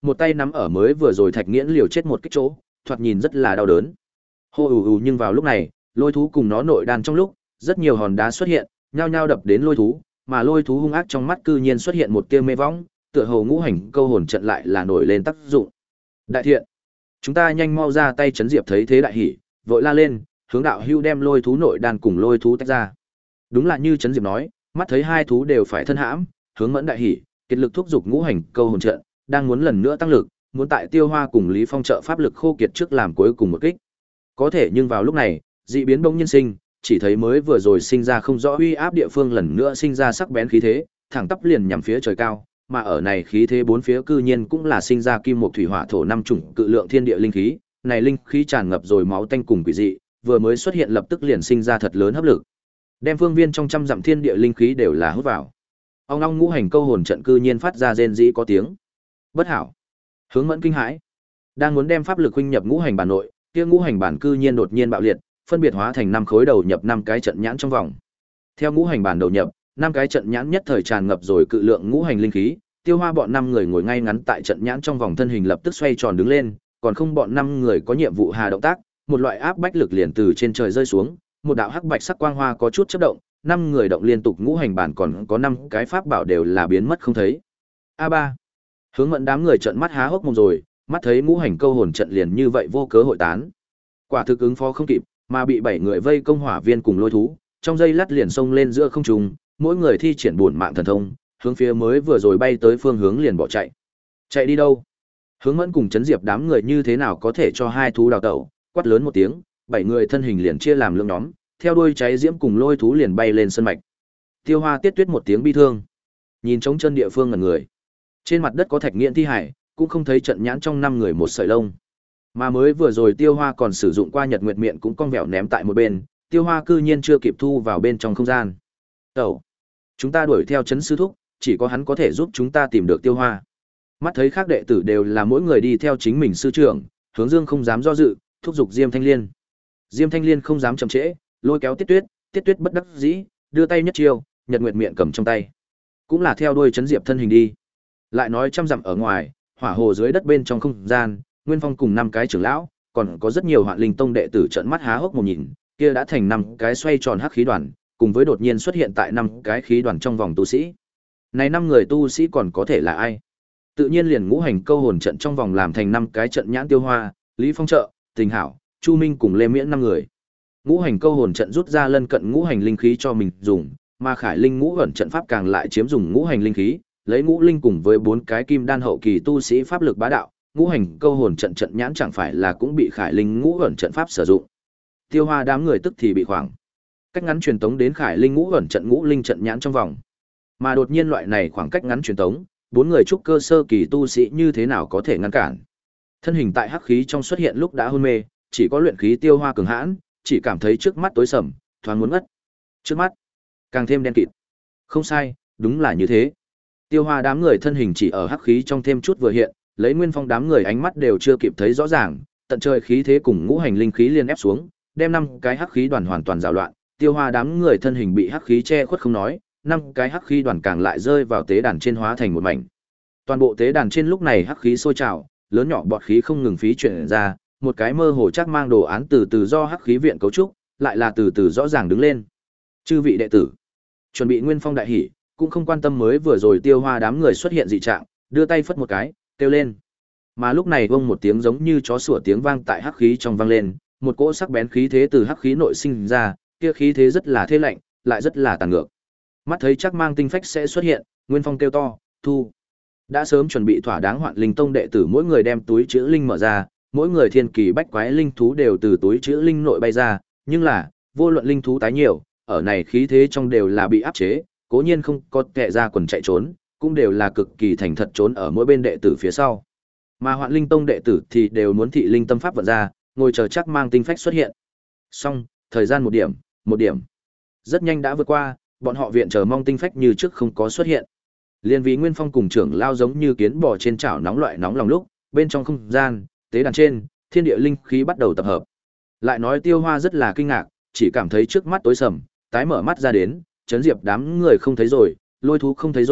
một tay nắm ở mới vừa rồi Thạch Nghiễn liều chết một cái chỗ, thoạt nhìn rất là đau đớn. Hô ù ù, nhưng vào lúc này, lôi thú cùng nó nội đan trong lúc, rất nhiều hòn đá xuất hiện, nhao nhao đập đến lôi thú, mà lôi thú hung ác trong mắt cư nhiên xuất hiện một tia mê võng, tựa hồ ngũ hành câu hồn trận lại là nổi lên tác dụng. Đại thiện, chúng ta nhanh mau ra tay. Trấn Diệp thấy thế đại hỉ, vội la lên, hướng đạo hưu đem lôi thú nội đan cùng lôi thú tách ra. Đúng là như Trấn Diệp nói, mắt thấy hai thú đều phải thân hãm, hướng Mẫn đại hỉ, kiệt lực thúc giục ngũ hành câu hồn trận, đang muốn lần nữa tăng lực, muốn tại Tiêu Hoa cùng Lý Phong trợ pháp lực khô kiệt trước làm cuối cùng một kích. Có thể nhưng vào lúc này, dị biến bỗng nhiên sinh, chỉ thấy mới vừa rồi sinh ra không rõ uy áp địa phương lần nữa sinh ra sắc bén khí thế, thẳng tắp liền nhằm phía trời cao, mà ở này khí thế bốn phía cư nhiên cũng là sinh ra kim một thủy hỏa thổ năm chủng cự lượng thiên địa linh khí, này linh khí tràn ngập rồi máu tanh cùng quỷ dị, vừa mới xuất hiện lập tức liền sinh ra thật lớn hấp lực. Đem phương viên trong trăm dặm thiên địa linh khí đều là hút vào. Ông long ngũ hành câu hồn trận cư nhiên phát ra rên rỉ có tiếng. Bất hảo. Hướng Mẫn kinh hãi, đang muốn đem pháp lực huynh nhập ngũ hành bản nội, kia ngũ hành bản cư nhiên đột nhiên bạo liệt, phân biệt hóa thành năm khối đầu nhập năm cái trận nhãn trong vòng. Theo ngũ hành bản đầu nhập, năm cái trận nhãn nhất thời tràn ngập rồi cự lượng ngũ hành linh khí, Tiêu Hoa bọn năm người ngồi ngay ngắn tại trận nhãn trong vòng thân hình lập tức xoay tròn đứng lên, còn không bọn năm người có nhiệm vụ hà động tác, một loại áp bách lực liền từ trên trời rơi xuống, một đạo hắc bạch sắc quang hoa có chút chớp động, năm người động liên tục ngũ hành bản còn có năm cái pháp bảo đều là biến mất không thấy. A ba. Hướng Mẫn đám người trợn mắt há hốc mồm rồi, mắt thấy ngũ hành câu hồn trận liền như vậy vô cớ hội tán. Quả thực ứng phó không kịp, mà bị bảy người vây công hỏa viên cùng lôi thú, trong giây lát liền xông lên giữa không trung, mỗi người thi triển bổn mạng thần thông, hướng phía mới vừa rồi bay tới phương hướng liền bỏ chạy. Chạy đi đâu? Hướng Mẫn cùng Trấn Diệp đám người như thế nào có thể cho hai thú đào tẩu, quát lớn một tiếng, bảy người thân hình liền chia làm lưỡng nhóm, theo đuôi cháy diễm cùng lôi thú liền bay lên sân mạch. Tiêu Hoa tiết tuyết một tiếng bi thương, nhìn trống chân địa phương ngẩn người. Trên mặt đất có Thạch Nghiễn thi hải, cũng không thấy trận nhãn trong năm người một sợi lông. Mà mới vừa rồi Tiêu Hoa còn sử dụng qua Nhật Nguyệt Miện cũng cong vẹo ném tại một bên, Tiêu Hoa cư nhiên chưa kịp thu vào bên trong không gian. Tẩu, chúng ta đuổi theo Trấn sư thúc, chỉ có hắn có thể giúp chúng ta tìm được Tiêu Hoa. Mắt thấy các đệ tử đều là mỗi người đi theo chính mình sư trưởng, Hướng Dương không dám do dự, thúc giục Diêm Thanh Liên. Diêm Thanh Liên không dám chậm trễ, lôi kéo Tiết Tuyết, Tiết Tuyết bất đắc dĩ, đưa tay nhất chiêu, Nhật Nguyệt Miện cầm trong tay. Cũng là theo đuôi Trấn Diệp thân hình đi. Lại nói trăm dặm ở ngoài, hỏa hồ dưới đất bên trong không gian, Nguyên Phong cùng năm cái trưởng lão, còn có rất nhiều Hoạn Linh Tông đệ tử trợn mắt há hốc mồm nhìn, kia đã thành năm cái xoay tròn hắc khí đoàn, cùng với đột nhiên xuất hiện tại năm cái khí đoàn trong vòng tu sĩ. Này năm người tu sĩ còn có thể là ai? Tự nhiên liền ngũ hành câu hồn trận trong vòng làm thành năm cái trận nhãn Tiêu Hoa, Lý Phong trợ, Tình Hảo, Chu Minh cùng Lê Miễn năm người. Ngũ hành câu hồn trận rút ra lân cận ngũ hành linh khí cho mình dùng, mà Khải Linh ngũ ẩn trận pháp càng lại chiếm dùng ngũ hành linh khí, lấy ngũ linh cùng với bốn cái kim đan hậu kỳ tu sĩ pháp lực bá đạo, ngũ hành câu hồn trận trận nhãn chẳng phải là cũng bị Khải Linh ngũ ẩn trận pháp sử dụng. Tiêu Hoa đám người tức thì bị khoảng cách ngắn truyền tống đến Khải Linh ngũ ẩn trận ngũ linh trận nhãn trong vòng. Mà đột nhiên loại này khoảng cách ngắn truyền tống, bốn người trúc cơ sơ kỳ tu sĩ như thế nào có thể ngăn cản? Thân hình tại hắc khí trong xuất hiện lúc đã hôn mê, chỉ có luyện khí Tiêu Hoa cường hãn, chỉ cảm thấy trước mắt tối sầm, thoáng muốn ngất. Trước mắt càng thêm đen kịt. Không sai, đúng là như thế. Tiêu Hoa đám người thân hình chỉ ở hắc khí trong thêm chút vừa hiện, lấy Nguyên Phong đám người ánh mắt đều chưa kịp thấy rõ ràng, tận trời khí thế cùng ngũ hành linh khí liên ép xuống, đem năm cái hắc khí đoàn hoàn toàn rào loạn, Tiêu Hoa đám người thân hình bị hắc khí che khuất không nói, năm cái hắc khí đoàn càng lại rơi vào tế đàn trên hóa thành một mảnh. Toàn bộ tế đàn trên lúc này hắc khí sôi trào, lớn nhỏ bọt khí không ngừng phí chuyển ra, một cái mơ hồ chắc mang đồ án từ từ do hắc khí viện cấu trúc, lại là từ từ rõ ràng đứng lên. Chư vị đệ tử, chuẩn bị Nguyên Phong đại hỉ, cũng không quan tâm mới vừa rồi Tiêu Hoa đám người xuất hiện dị trạng, đưa tay phất một cái, kêu lên. Mà lúc này vang một tiếng giống như chó sủa tiếng vang tại hắc khí trong vang lên, một cỗ sắc bén khí thế từ hắc khí nội sinh ra, kia khí thế rất là thê lạnh, lại rất là tàn ngược. Mắt thấy chắc mang tinh phách sẽ xuất hiện, Nguyên Phong kêu to, thu. Đã sớm chuẩn bị thỏa đáng Hoạn Linh Tông đệ tử mỗi người đem túi trữ linh mở ra, mỗi người thiên kỳ bách quái linh thú đều từ túi trữ linh nội bay ra, nhưng là, vô luận linh thú tái nhiều, ở này khí thế trong đều là bị áp chế, cố nhiên không có kẻ ra quần chạy trốn, cũng đều là cực kỳ thành thật trốn ở mỗi bên đệ tử phía sau. Mà Hoạn Linh Tông đệ tử thì đều muốn thị linh tâm pháp vận ra, ngồi chờ chắc mang tinh phách xuất hiện. Xong, thời gian một điểm, một điểm. Rất nhanh đã vượt qua, bọn họ viện chờ mong tinh phách như trước không có xuất hiện. Liên vì Nguyên Phong cùng trưởng lao giống như kiến bò trên chảo nóng loại nóng lòng lúc, bên trong không gian, tế đàn trên, thiên địa linh khí bắt đầu tập hợp. Lại nói Tiêu Hoa rất là kinh ngạc, chỉ cảm thấy trước mắt tối sầm, tái mở mắt ra đến, Trấn Diệp đám người không thấy rồi, lôi thú không thấy rồi,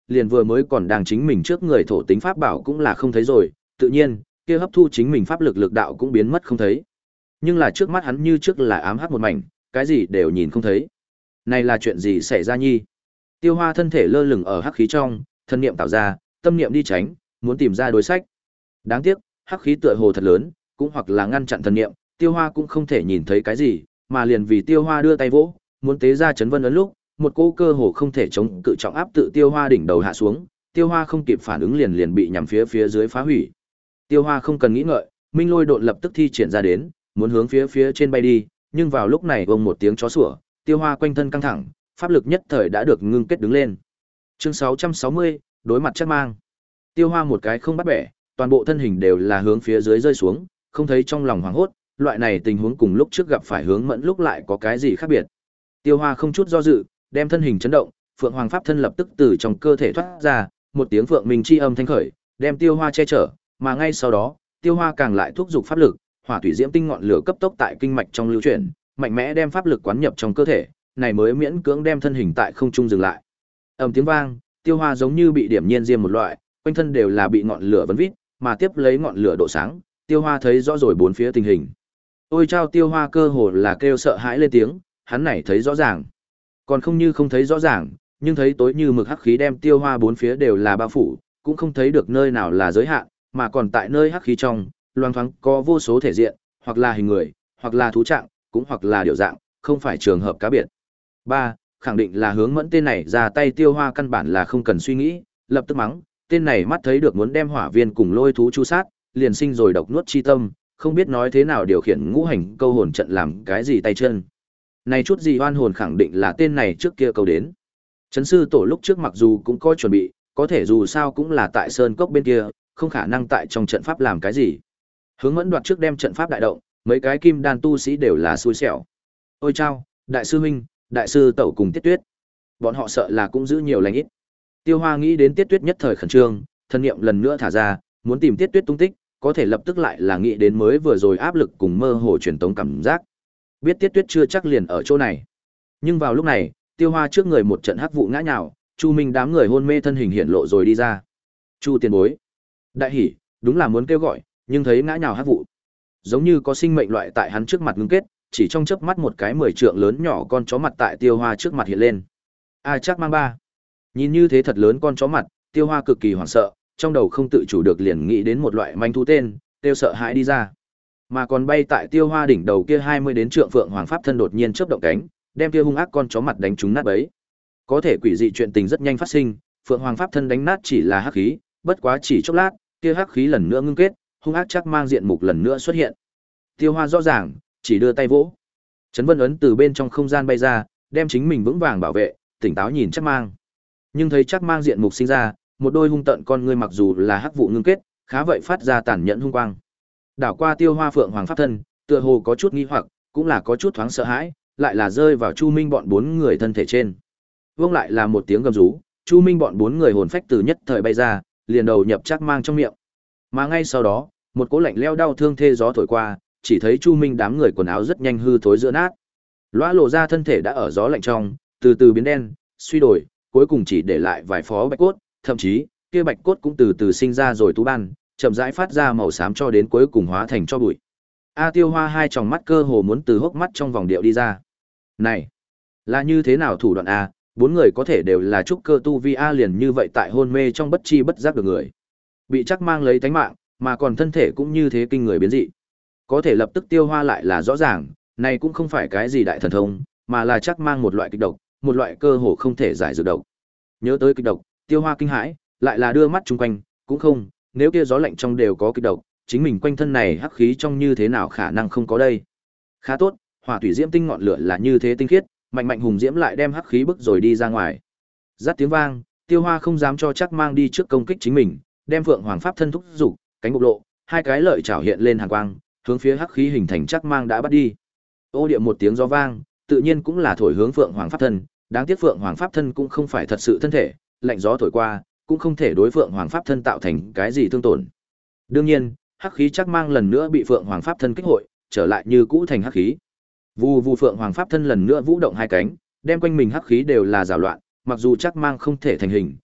liền vừa mới còn đang chính mình trước người thổ tính pháp bảo cũng là không thấy rồi, tự nhiên, kia hấp thu chính mình pháp lực lực đạo cũng biến mất không thấy. Nhưng là trước mắt hắn như trước là ám hắc một mảnh, cái gì đều nhìn không thấy. Này là chuyện gì xảy ra nhi? Tiêu Hoa thân thể lơ lửng ở hắc khí trong, thân niệm tạo ra, tâm niệm đi tránh, muốn tìm ra đối sách. Đáng tiếc, hắc khí tựa hồ thật lớn, cũng hoặc là ngăn chặn thần niệm, Tiêu Hoa cũng không thể nhìn thấy cái gì, mà liền vì Tiêu Hoa đưa tay vỗ, muốn tế ra chấn vân ấn lúc, một cỗ cơ hồ không thể chống cự trọng áp tự Tiêu Hoa đỉnh đầu hạ xuống, Tiêu Hoa không kịp phản ứng liền liền bị nhằm phía phía dưới phá hủy. Tiêu Hoa không cần nghĩ ngợi, Minh Lôi độn lập tức thi triển ra đến, muốn hướng phía phía trên bay đi, nhưng vào lúc này vang một tiếng chó sủa, Tiêu Hoa quanh thân căng thẳng, pháp lực nhất thời đã được ngưng kết đứng lên. Chương sáu trăm sáu mươi, đối mặt Trác Mang. Tiêu Hoa một cái không bắt bẻ, toàn bộ thân hình đều là hướng phía dưới rơi xuống, không thấy trong lòng hoảng hốt, loại này tình huống cùng lúc trước gặp phải hướng mẫn lúc lại có cái gì khác biệt. Tiêu Hoa không chút do dự, đem thân hình chấn động, Phượng Hoàng pháp thân lập tức từ trong cơ thể thoát ra, một tiếng phượng minh chi âm thanh khởi, đem Tiêu Hoa che chở, mà ngay sau đó, Tiêu Hoa càng lại thúc giục pháp lực, hỏa thủy diễm tinh ngọn lửa cấp tốc tại kinh mạch trong lưu chuyển, mạnh mẽ đem pháp lực quán nhập trong cơ thể, này mới miễn cưỡng đem thân hình tại không trung dừng lại. Ầm tiếng vang, Tiêu Hoa giống như bị điểm nhiên diêm một loại, quanh thân đều là bị ngọn lửa vấn vít, mà tiếp lấy ngọn lửa độ sáng, Tiêu Hoa thấy rõ rồi bốn phía tình hình. Ôi chao, Tiêu Hoa cơ hồ là kêu sợ hãi lên tiếng, hắn này thấy rõ ràng. Còn không như không thấy rõ ràng, nhưng thấy tối như mực hắc khí đem Tiêu Hoa bốn phía đều là bao phủ, cũng không thấy được nơi nào là giới hạn, mà còn tại nơi hắc khí trong, loang thoáng có vô số thể diện, hoặc là hình người, hoặc là thú trạng, cũng hoặc là điều dạng, không phải trường hợp cá biệt. ba. Khẳng định là hướng mẫn tên này ra tay. Tiêu Hoa căn bản là không cần suy nghĩ, lập tức mắng, tên này mắt thấy được muốn đem hỏa viên cùng lôi thú chu sát, liền sinh rồi độc nuốt chi tâm, không biết nói thế nào điều khiển ngũ hành câu hồn trận làm cái gì tay chân. Này chút gì oan hồn khẳng định là tên này trước kia câu đến. Trấn sư tổ lúc trước mặc dù cũng có chuẩn bị, có thể dù sao cũng là tại sơn cốc bên kia, không khả năng tại trong trận pháp làm cái gì. Hướng mẫn đoạt trước đem trận pháp đại động, mấy cái kim đan tu sĩ đều là xui xẻo. Ôi chao, đại sư huynh, đại sư tẩu cùng Tiết Tuyết, bọn họ sợ là cũng giữ nhiều lành ít. Tiêu Hoa nghĩ đến Tiết Tuyết nhất thời khẩn trương, thân niệm lần nữa thả ra, muốn tìm Tiết Tuyết tung tích, có thể lập tức lại là nghĩ đến mới vừa rồi áp lực cùng mơ hồ truyền tống cảm giác. Biết Tiết Tuyết chưa chắc liền ở chỗ này. Nhưng vào lúc này, Tiêu Hoa trước người một trận hắc vụ ngã nhào, Chu Minh đám người hôn mê thân hình hiện lộ rồi đi ra. Chu tiền bối, đại hỉ, đúng là muốn kêu gọi, nhưng thấy ngã nhào hắc vụ, giống như có sinh mệnh loại tại hắn trước mặt ngưng kết, chỉ trong chớp mắt một cái mười trượng lớn nhỏ con chó mặt tại Tiêu Hoa trước mặt hiện lên. A Trác Mang ba. Nhìn như thế thật lớn con chó mặt, Tiêu Hoa cực kỳ hoảng sợ, trong đầu không tự chủ được liền nghĩ đến một loại manh thú tên, tiêu sợ hãi đi ra. Mà còn bay tại Tiêu Hoa đỉnh đầu kia hai mươi đến trượng phượng hoàng pháp thân đột nhiên chớp động cánh, đem kia hung ác con chó mặt đánh trúng nát bấy. Có thể quỷ dị chuyện tình rất nhanh phát sinh, phượng hoàng pháp thân đánh nát chỉ là hắc khí, bất quá chỉ chốc lát, kia hắc khí lần nữa ngưng kết, hung ác Trác Mang diện mục lần nữa xuất hiện. Tiêu Hoa rõ ràng, chỉ đưa tay vỗ, chấn vân ấn từ bên trong không gian bay ra, đem chính mình vững vàng bảo vệ, tỉnh táo nhìn Trác Mang. Nhưng thấy Trác Mang diện mục sinh ra, một đôi hung tợn con ngươi mặc dù là hắc vụ ngưng kết, khá vậy phát ra tàn nhẫn hung quang. Đảo qua Tiêu Hoa phượng hoàng pháp thân, tựa hồ có chút nghi hoặc, cũng là có chút thoáng sợ hãi, lại là rơi vào Chu Minh bọn bốn người thân thể trên. Vương lại là một tiếng gầm rú, Chu Minh bọn bốn người hồn phách từ nhất thời bay ra, liền đầu nhập Trác Mang trong miệng. Mà ngay sau đó, một cỗ lạnh lẽo đau thương thê gió thổi qua, chỉ thấy Chu Minh đám người quần áo rất nhanh hư thối giữa nát. Lõa lộ ra thân thể đã ở gió lạnh trong, từ từ biến đen, suy đổi, cuối cùng chỉ để lại vài phó bạch cốt, thậm chí, kia bạch cốt cũng từ từ sinh ra rồi tú ban, chậm rãi phát ra màu xám cho đến cuối cùng hóa thành cho bụi. A Tiêu Hoa hai tròng mắt cơ hồ muốn từ hốc mắt trong vòng điệu đi ra. Này, là như thế nào thủ đoạn a? Bốn người có thể đều là trúc cơ tu vi a, liền như vậy tại hôn mê trong bất chi bất giác được người. Bị Trác Mang lấy tánh mạng, mà còn thân thể cũng như thế kinh người biến dị. Có thể lập tức Tiêu Hoa lại là rõ ràng, này cũng không phải cái gì đại thần thông, mà là Trác Mang một loại kịch độc, một loại cơ hồ không thể giải dược độc. Nhớ tới kịch độc, Tiêu Hoa kinh hãi, lại là đưa mắt chung quanh, cũng không, nếu kia gió lạnh trong đều có kịch độc, chính mình quanh thân này hắc khí trong như thế nào khả năng không có đây. Khá tốt, hỏa thủy diễm tinh ngọn lửa là như thế tinh khiết, mạnh mạnh hùng diễm lại đem hắc khí bức rồi đi ra ngoài. Rát tiếng vang, Tiêu Hoa không dám cho Trác Mang đi trước công kích chính mình, đem Phượng Hoàng pháp thân thúc dục, cánh bộc lộ, hai cái lợi chảo hiện lên hàn quang, hướng phía hắc khí hình thành Trác Mang đã bắt đi. Ô địa một tiếng gió vang, tự nhiên cũng là thổi hướng Phượng Hoàng pháp thân, đáng tiếc Phượng Hoàng pháp thân cũng không phải thật sự thân thể, lạnh gió thổi qua, cũng không thể đối Phượng Hoàng pháp thân tạo thành cái gì thương tổn. Đương nhiên, hắc khí Trác Mang lần nữa bị Phượng Hoàng pháp thân kích hội, trở lại như cũ thành hắc khí. Vù vù Phượng Hoàng pháp thân lần nữa vũ động hai cánh, đem quanh mình hắc khí đều là rào loạn, mặc dù Trác Mang không thể thành hình,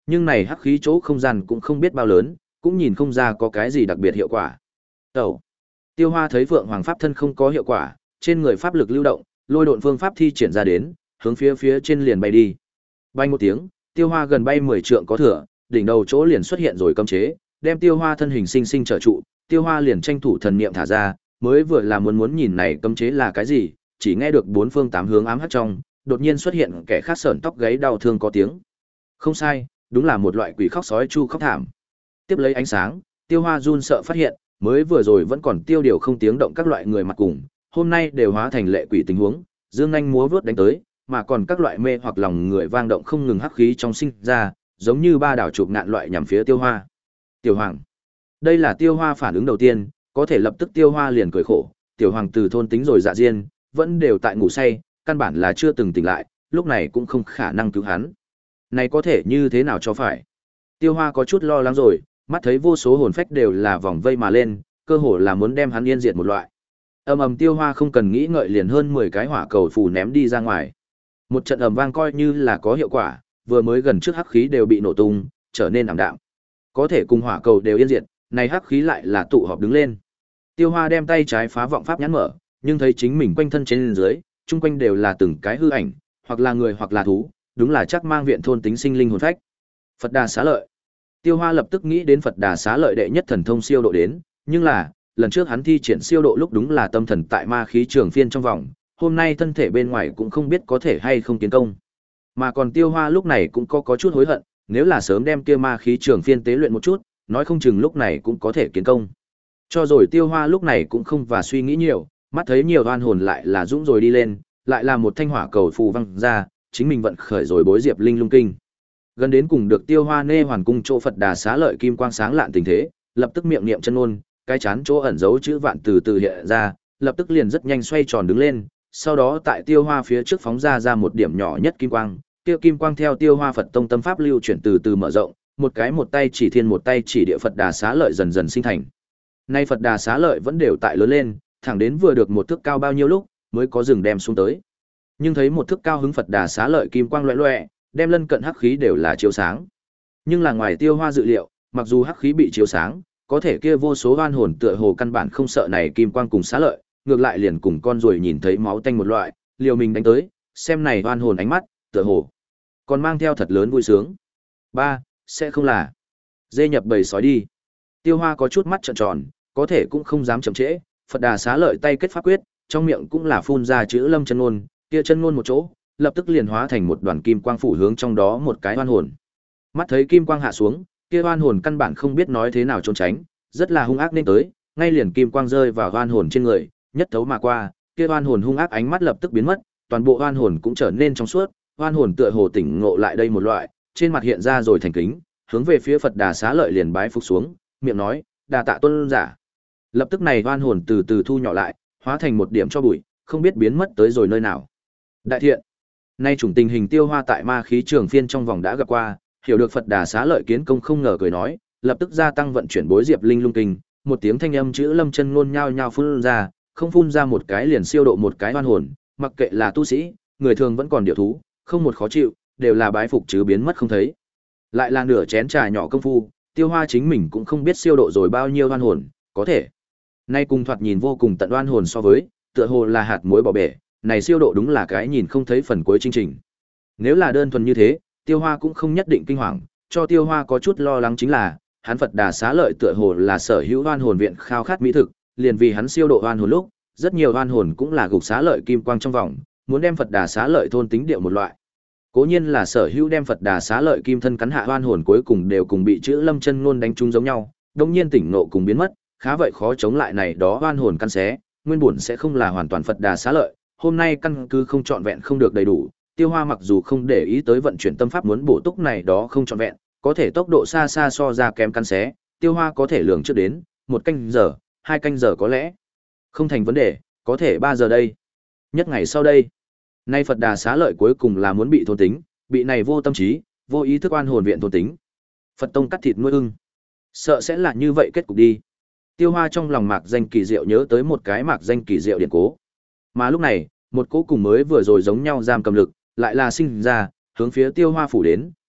Nhưng này hắc khí chỗ không gian cũng không biết bao lớn, cũng nhìn không ra có cái gì đặc biệt hiệu quả. Tẩu. Tiêu Hoa thấy Phượng Hoàng pháp thân không có hiệu quả, trên người pháp lực lưu động, lôi độn phương pháp thi triển ra đến, hướng phía phía trên liền bay đi. Bay một tiếng, Tiêu Hoa gần bay mười trượng có thừa, đỉnh đầu chỗ liền xuất hiện rồi cấm chế, đem Tiêu Hoa thân hình sinh sinh trở trụ, Tiêu Hoa liền tranh thủ thần niệm thả ra, mới vừa là muốn muốn nhìn này cấm chế là cái gì, chỉ nghe được bốn phương tám hướng ám hắc trong, đột nhiên xuất hiện kẻ khác sởn tóc gáy đau thương có tiếng. Không sai, đúng là một loại quỷ khóc sói chu khóc thảm. Tiếp lấy ánh sáng, Tiêu Hoa run sợ phát hiện, mới vừa rồi vẫn còn tiêu điều không tiếng động các loại người mặt cùng, hôm nay đều hóa thành lệ quỷ tình huống, dương nhanh múa vớt đánh tới, mà còn các loại mê hoặc lòng người vang động không ngừng hắc khí trong sinh ra, giống như ba đảo chụp nạn loại nhằm phía Tiêu Hoa. Tiểu Hoàng. Đây là Tiêu Hoa phản ứng đầu tiên, có thể lập tức Tiêu Hoa liền cười khổ, Tiểu Hoàng từ thôn tính rồi dạ diên, vẫn đều tại ngủ say, căn bản là chưa từng tỉnh lại, lúc này cũng không khả năng cứu hắn. Này có thể như thế nào cho phải? Tiêu Hoa có chút lo lắng rồi, mắt thấy vô số hồn phách đều là vòng vây mà lên, cơ hồ là muốn đem hắn yên diệt một loại. Ầm ầm, Tiêu Hoa không cần nghĩ ngợi liền hơn mười cái hỏa cầu phù ném đi ra ngoài. Một trận ầm vang coi như là có hiệu quả, vừa mới gần trước hắc khí đều bị nổ tung, trở nên ảm đạm. Có thể cùng hỏa cầu đều yên diệt, này hắc khí lại là tụ họp đứng lên. Tiêu Hoa đem tay trái phá vọng pháp nhãn mở, nhưng thấy chính mình quanh thân trên dưới, chung quanh đều là từng cái hư ảnh, hoặc là người hoặc là thú, đúng là chắc mang viện thôn tính sinh linh hồn phách. Phật Đà Xá Lợi. Tiêu Hoa lập tức nghĩ đến Phật Đà Xá Lợi đệ nhất thần thông siêu độ đến, nhưng là, lần trước hắn thi triển siêu độ lúc đúng là tâm thần tại ma khí trường phiên trong vòng, hôm nay thân thể bên ngoài cũng không biết có thể hay không tiến công. Mà còn Tiêu Hoa lúc này cũng có có chút hối hận, nếu là sớm đem kia ma khí trường phiên tế luyện một chút, nói không chừng lúc này cũng có thể kiến công. Cho rồi Tiêu Hoa lúc này cũng không và suy nghĩ nhiều, mắt thấy nhiều oan hồn lại là dũng rồi đi lên, lại là một thanh hỏa cầu phù văng ra, chính mình vận khởi rồi bối diệp linh lung kinh. Gần đến cùng được Tiêu Hoa nê hoàn cung chỗ Phật Đà Xá Lợi kim quang sáng lạn tình thế, lập tức miệng niệm chân ngôn, cái chán chỗ ẩn giấu chữ vạn từ từ hiện ra, lập tức liền rất nhanh xoay tròn đứng lên, sau đó tại Tiêu Hoa phía trước phóng ra ra một điểm nhỏ nhất kim quang, kia kim quang theo Tiêu Hoa Phật tông tâm pháp lưu chuyển từ từ mở rộng, một cái một tay chỉ thiên một tay chỉ địa Phật Đà Xá Lợi dần dần sinh thành. Nay Phật Đà Xá Lợi vẫn đều tại lớn lên, thẳng đến vừa được một thước cao bao nhiêu lúc mới có dừng đem xuống tới. Nhưng thấy một thước cao hứng Phật Đà Xá Lợi kim quang loẹt loẹt, đem lân cận hắc khí đều là chiếu sáng. Nhưng là ngoài Tiêu Hoa dự liệu, mặc dù hắc khí bị chiếu sáng, có thể kia vô số oan hồn tựa hồ căn bản không sợ này kim quang cùng xá lợi, ngược lại liền cùng con ruồi nhìn thấy máu tanh một loại, liều mình đánh tới, xem này oan hồn ánh mắt, tựa hồ còn mang theo thật lớn vui sướng. Ba, sẽ không là dê nhập bầy sói đi. Tiêu Hoa có chút mắt trợn tròn, có thể cũng không dám chậm trễ, Phật Đà Xá Lợi tay kết pháp quyết, trong miệng cũng là phun ra chữ Lâm chân ngôn, kia chân ngôn một chỗ, lập tức liền hóa thành một đoàn kim quang phủ hướng trong đó một cái oan hồn. Mắt thấy kim quang hạ xuống, kia oan hồn căn bản không biết nói thế nào trốn tránh, rất là hung ác nên tới, ngay liền kim quang rơi vào oan hồn trên người, nhất thấu mà qua, kia oan hồn hung ác ánh mắt lập tức biến mất, toàn bộ oan hồn cũng trở nên trong suốt, oan hồn tựa hồ tỉnh ngộ lại đây một loại, trên mặt hiện ra rồi thành kính, hướng về phía Phật Đà Xá Lợi liền bái phục xuống, miệng nói, đà tạ tôn giả. Lập tức này oan hồn từ từ thu nhỏ lại, hóa thành một điểm cho bụi, không biết biến mất tới rồi nơi nào. Đại thiện. Nay chủng tình hình Tiêu Hoa tại ma khí trường phiên trong vòng đã gặp qua, hiểu được Phật Đà Xá Lợi kiến công không ngờ cười nói, lập tức gia tăng vận chuyển bối diệp linh lung kinh, một tiếng thanh âm chữ Lâm chân ngôn nhao nhao phun ra, không phun ra một cái liền siêu độ một cái oan hồn, mặc kệ là tu sĩ, người thường vẫn còn điều thú, không một khó chịu, đều là bái phục chứ biến mất không thấy. Lại là nửa chén trà nhỏ công phu, Tiêu Hoa chính mình cũng không biết siêu độ rồi bao nhiêu oan hồn, có thể. Nay cùng thoạt nhìn vô cùng tận oan hồn so với, tựa hồ là hạt muối bỏ bể, này siêu độ đúng là cái nhìn không thấy phần cuối chương trình. Nếu là đơn thuần như thế, Tiêu Hoa cũng không nhất định kinh hoàng, cho Tiêu Hoa có chút lo lắng chính là, hắn Phật Đà Xá Lợi tựa hồ là sở hữu oan hồn viện khao khát mỹ thực, liền vì hắn siêu độ oan hồn lúc, rất nhiều oan hồn cũng là gục xá lợi kim quang trong vòng, muốn đem Phật Đà Xá Lợi thôn tính điệu một loại. Cố nhiên là sở hữu đem Phật Đà Xá Lợi kim thân cắn hạ oan hồn cuối cùng đều cùng bị chữ Lâm chân ngôn đánh trúng giống nhau, đột nhiên tỉnh nộ cùng biến mất, khá vậy khó chống lại này đó oan hồn căn xé, nguyên bổn sẽ không là hoàn toàn Phật Đà Xá Lợi, hôm nay căn cứ không trọn vẹn không được đầy đủ, Tiêu Hoa mặc dù không để ý tới vận chuyển tâm pháp muốn bổ túc này đó không trọn vẹn, có thể tốc độ xa xa so ra kém căn xé, Tiêu Hoa có thể lường trước đến, một canh giờ, hai canh giờ có lẽ không thành vấn đề, có thể ba giờ đây, nhất ngày sau đây. Nay Phật Đà Xá Lợi cuối cùng là muốn bị thôn tính, bị này vô tâm trí, vô ý thức oan hồn viện thôn tính. Phật tông cắt thịt nuôi ưng, sợ sẽ là như vậy kết cục đi. Tiêu Hoa trong lòng mạc danh kỳ diệu nhớ tới một cái mạc danh kỳ diệu điển cố. Mà lúc này, một cỗ cùng mới vừa rồi giống nhau giam cầm lực, lại là sinh ra, hướng phía Tiêu Hoa phủ đến,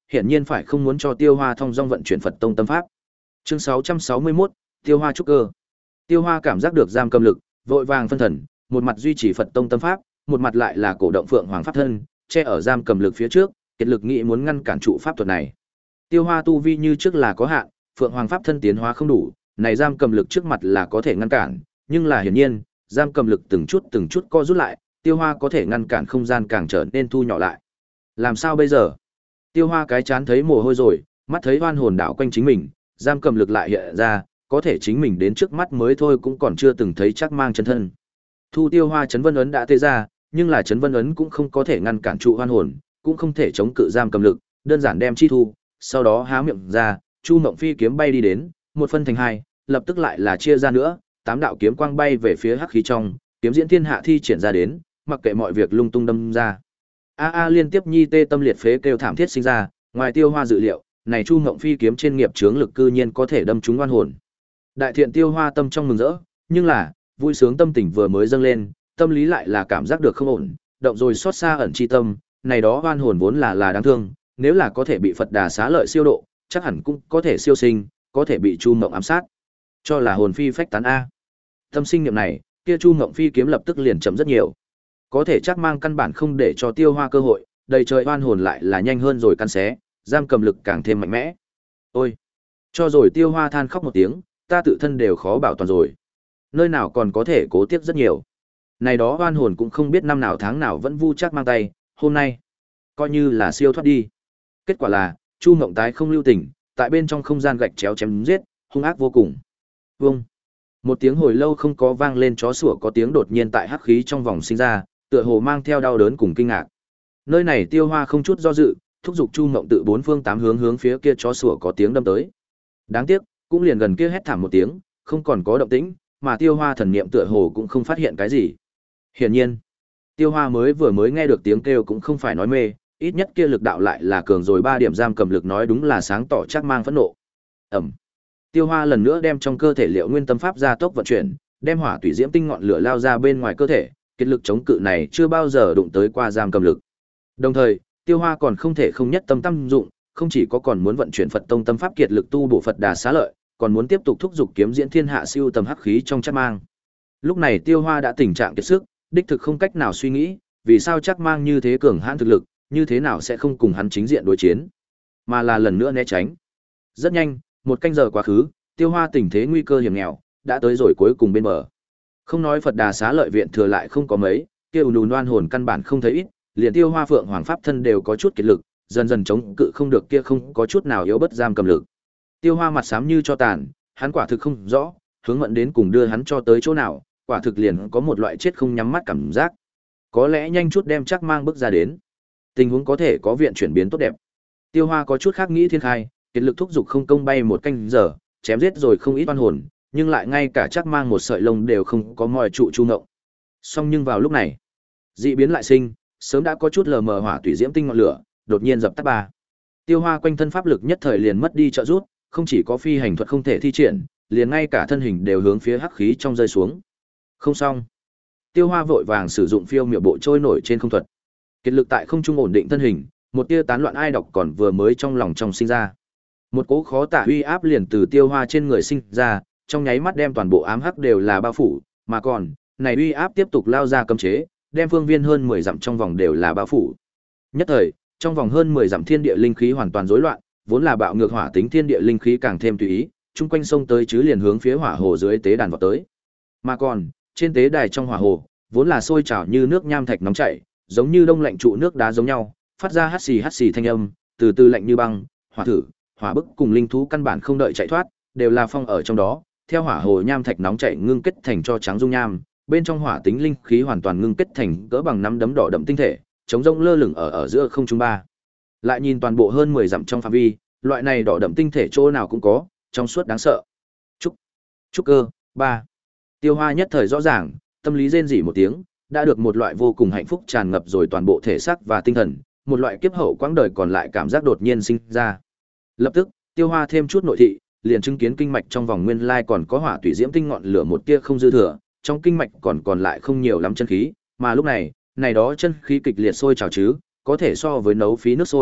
hiển nhiên phải không muốn cho Tiêu Hoa thông dong vận chuyển Phật tông tâm pháp. Chương sáu trăm sáu mươi mốt, Tiêu Hoa trúc cơ. Tiêu Hoa cảm giác được giam cầm lực, vội vàng phân thần, một mặt duy trì Phật tông tâm pháp, một mặt lại là cổ động Phượng Hoàng pháp thân, che ở giam cầm lực phía trước, kiệt lực nghĩ muốn ngăn cản trụ pháp thuật này. Tiêu Hoa tu vi như trước là có hạn, Phượng Hoàng pháp thân tiến hóa không đủ, này giam cầm lực trước mặt là có thể ngăn cản, nhưng là hiển nhiên, giam cầm lực từng chút từng chút co rút lại, Tiêu Hoa có thể ngăn cản không gian càng trở nên thu nhỏ lại. Làm sao bây giờ? Tiêu Hoa cái chán thấy mồ hôi rồi, mắt thấy oan hồn đảo quanh chính mình, giam cầm lực lại hiện ra, có thể chính mình đến trước mắt mới thôi cũng còn chưa từng thấy chắc mang chân thân. Thu Tiêu Hoa chấn vân ấn đã tê ra, nhưng là chấn vân ấn cũng không có thể ngăn cản trụ oan hồn, cũng không thể chống cự giam cầm lực, đơn giản đem chi thu, sau đó há miệng ra, Chu Mộng Phi kiếm bay đi đến, một phân thành hai, lập tức lại là chia ra nữa, tám đạo kiếm quang bay về phía hắc khí trong, kiếm diễn thiên hạ thi triển ra đến, mặc kệ mọi việc lung tung đâm ra. A a liên tiếp nhi tê tâm liệt phế kêu thảm thiết sinh ra, ngoài Tiêu Hoa dự liệu, này Chu Mộng Phi kiếm trên nghiệp chướng lực cư nhiên có thể đâm trúng oan hồn. Đại thiện Tiêu Hoa tâm trong mừng rỡ, nhưng là, vui sướng tâm tình vừa mới dâng lên, tâm lý lại là cảm giác được không ổn, động rồi xót xa ẩn chi tâm, này đó oan hồn vốn là là đáng thương, nếu là có thể bị Phật Đà xá lợi siêu độ, chắc hẳn cũng có thể siêu sinh, có thể bị Chu Mộng ám sát, cho là hồn phi phách tán a. Tâm sinh niệm này, kia Chu Mộng Phi kiếm lập tức liền chậm rất nhiều. Có thể chắc mang căn bản không để cho Tiêu Hoa cơ hội, đầy trời oan hồn lại là nhanh hơn rồi căn xé, giam cầm lực càng thêm mạnh mẽ. Ôi, cho rồi Tiêu Hoa than khóc một tiếng, ta tự thân đều khó bảo toàn rồi, nơi nào còn có thể cố tiếp rất nhiều. Này đó oan hồn cũng không biết năm nào tháng nào vẫn vu chắc mang tay, hôm nay coi như là siêu thoát đi. Kết quả là Chu Mộng tái không lưu tình, tại bên trong không gian gạch chéo chém giết, hung ác vô cùng. Vâng. Một tiếng hồi lâu không có vang lên chó sủa có tiếng đột nhiên tại hắc khí trong vòng sinh ra, tựa hồ mang theo đau đớn cùng kinh ngạc. Nơi này Tiêu Hoa không chút do dự, thúc giục Chu Mộng tự bốn phương tám hướng hướng phía kia chó sủa có tiếng đâm tới. Đáng tiếc, cũng liền gần kia hét thảm một tiếng, không còn có động tĩnh, mà Tiêu Hoa thần niệm tựa hồ cũng không phát hiện cái gì. Hiển nhiên, Tiêu Hoa mới vừa mới nghe được tiếng kêu cũng không phải nói mê, ít nhất kia lực đạo lại là cường rồi ba điểm giam cầm lực nói đúng là sáng tỏ chắc mang phẫn nộ. Ẩm. Tiêu Hoa lần nữa đem trong cơ thể Liệu Nguyên Tâm Pháp gia tốc vận chuyển, đem hỏa tủy diễm tinh ngọn lửa lao ra bên ngoài cơ thể, kết lực chống cự này chưa bao giờ đụng tới qua giam cầm lực. Đồng thời, Tiêu Hoa còn không thể không nhất tâm tâm dụng, không chỉ có còn muốn vận chuyển Phật tông tâm pháp kiệt lực tu bổ Phật Đà xá lợi, còn muốn tiếp tục thúc giục kiếm diễn thiên hạ siêu tầm hắc khí trong chắc mang. Lúc này Tiêu Hoa đã tình trạng kiệt sức, đích thực không cách nào suy nghĩ, vì sao chắc mang như thế cường hãn thực lực, như thế nào sẽ không cùng hắn chính diện đối chiến, mà là lần nữa né tránh. Rất nhanh, một canh giờ quá khứ, Tiêu Hoa tình thế nguy cơ hiểm nghèo, đã tới rồi cuối cùng bên bờ. Không nói Phật Đà xá lợi viện thừa lại không có mấy, kia ùn ùn oan hồn căn bản không thấy ít, liền Tiêu Hoa Phượng Hoàng pháp thân đều có chút kiệt lực, dần dần chống cự không được kia không có chút nào yếu bất giam cầm lực. Tiêu Hoa mặt xám như cho tàn, hắn quả thực không rõ, hướng mận đến cùng đưa hắn cho tới chỗ nào, quả thực liền có một loại chết không nhắm mắt cảm giác. Có lẽ nhanh chút đem chắc mang bước ra đến, tình huống có thể có viện chuyển biến tốt đẹp. Tiêu Hoa có chút khác nghĩ thiên khai, kiệt lực thúc giục không công bay một canh giờ, chém giết rồi không ít oan hồn, nhưng lại ngay cả chắc mang một sợi lông đều không có mọi trụ Chu Ngộng. Song nhưng vào lúc này, dị biến lại sinh, sớm đã có chút lờ mờ hỏa tủy diễm tinh ngọn lửa, đột nhiên dập tắt ba. Tiêu Hoa quanh thân pháp lực nhất thời liền mất đi trợ giúp, không chỉ có phi hành thuật không thể thi triển, liền ngay cả thân hình đều hướng phía hắc khí trong rơi xuống. Không xong. Tiêu Hoa vội vàng sử dụng phiêu miểu bộ trôi nổi trên không thuật. Kiệt lực tại không trung ổn định thân hình, một tia tán loạn ai độc còn vừa mới trong lòng trong sinh ra. Một cỗ khó tả uy áp liền từ Tiêu Hoa trên người sinh ra, trong nháy mắt đem toàn bộ ám hắc đều là bao phủ, mà còn, này uy áp tiếp tục lao ra cấm chế, đem phương viên hơn mười dặm trong vòng đều là bao phủ. Nhất thời, trong vòng hơn mười dặm thiên địa linh khí hoàn toàn rối loạn, vốn là bạo ngược hỏa tính thiên địa linh khí càng thêm tùy ý, chung quanh sông tới chứ liền hướng phía hỏa hồ dưới tế đàn vọt tới. Mà còn, trên tế đài trong hỏa hồ, vốn là sôi trào như nước nham thạch nóng chảy, giống như đông lạnh trụ nước đá giống nhau, phát ra hắt xì hắt xì thanh âm, từ từ lạnh như băng, hỏa thử, hỏa bức cùng linh thú căn bản không đợi chạy thoát, đều là phong ở trong đó, theo hỏa hồ nham thạch nóng chảy ngưng kết thành cho trắng dung nham, bên trong hỏa tính linh khí hoàn toàn ngưng kết thành cỡ bằng nắm đấm đỏ đậm tinh thể, chống rông lơ lửng ở ở giữa không trung ba. Lại nhìn toàn bộ hơn mười dặm trong phạm vi, loại này đỏ đậm tinh thể chỗ nào cũng có, trong suốt đáng sợ. Trúc, trúc cơ, ba. Tiêu Hoa nhất thời rõ ràng, tâm lý rên rỉ một tiếng, đã được một loại vô cùng hạnh phúc tràn ngập rồi toàn bộ thể xác và tinh thần, một loại kiếp hậu quãng đời còn lại cảm giác đột nhiên sinh ra. Lập tức, Tiêu Hoa thêm chút nội thị, liền chứng kiến kinh mạch trong vòng nguyên lai còn có hỏa tủy diễm tinh ngọn lửa một tia không dư thừa, trong kinh mạch còn còn lại không nhiều lắm chân khí, mà lúc này, này đó chân khí kịch liệt sôi trào chứ, có thể so với nấu phí nước sôi,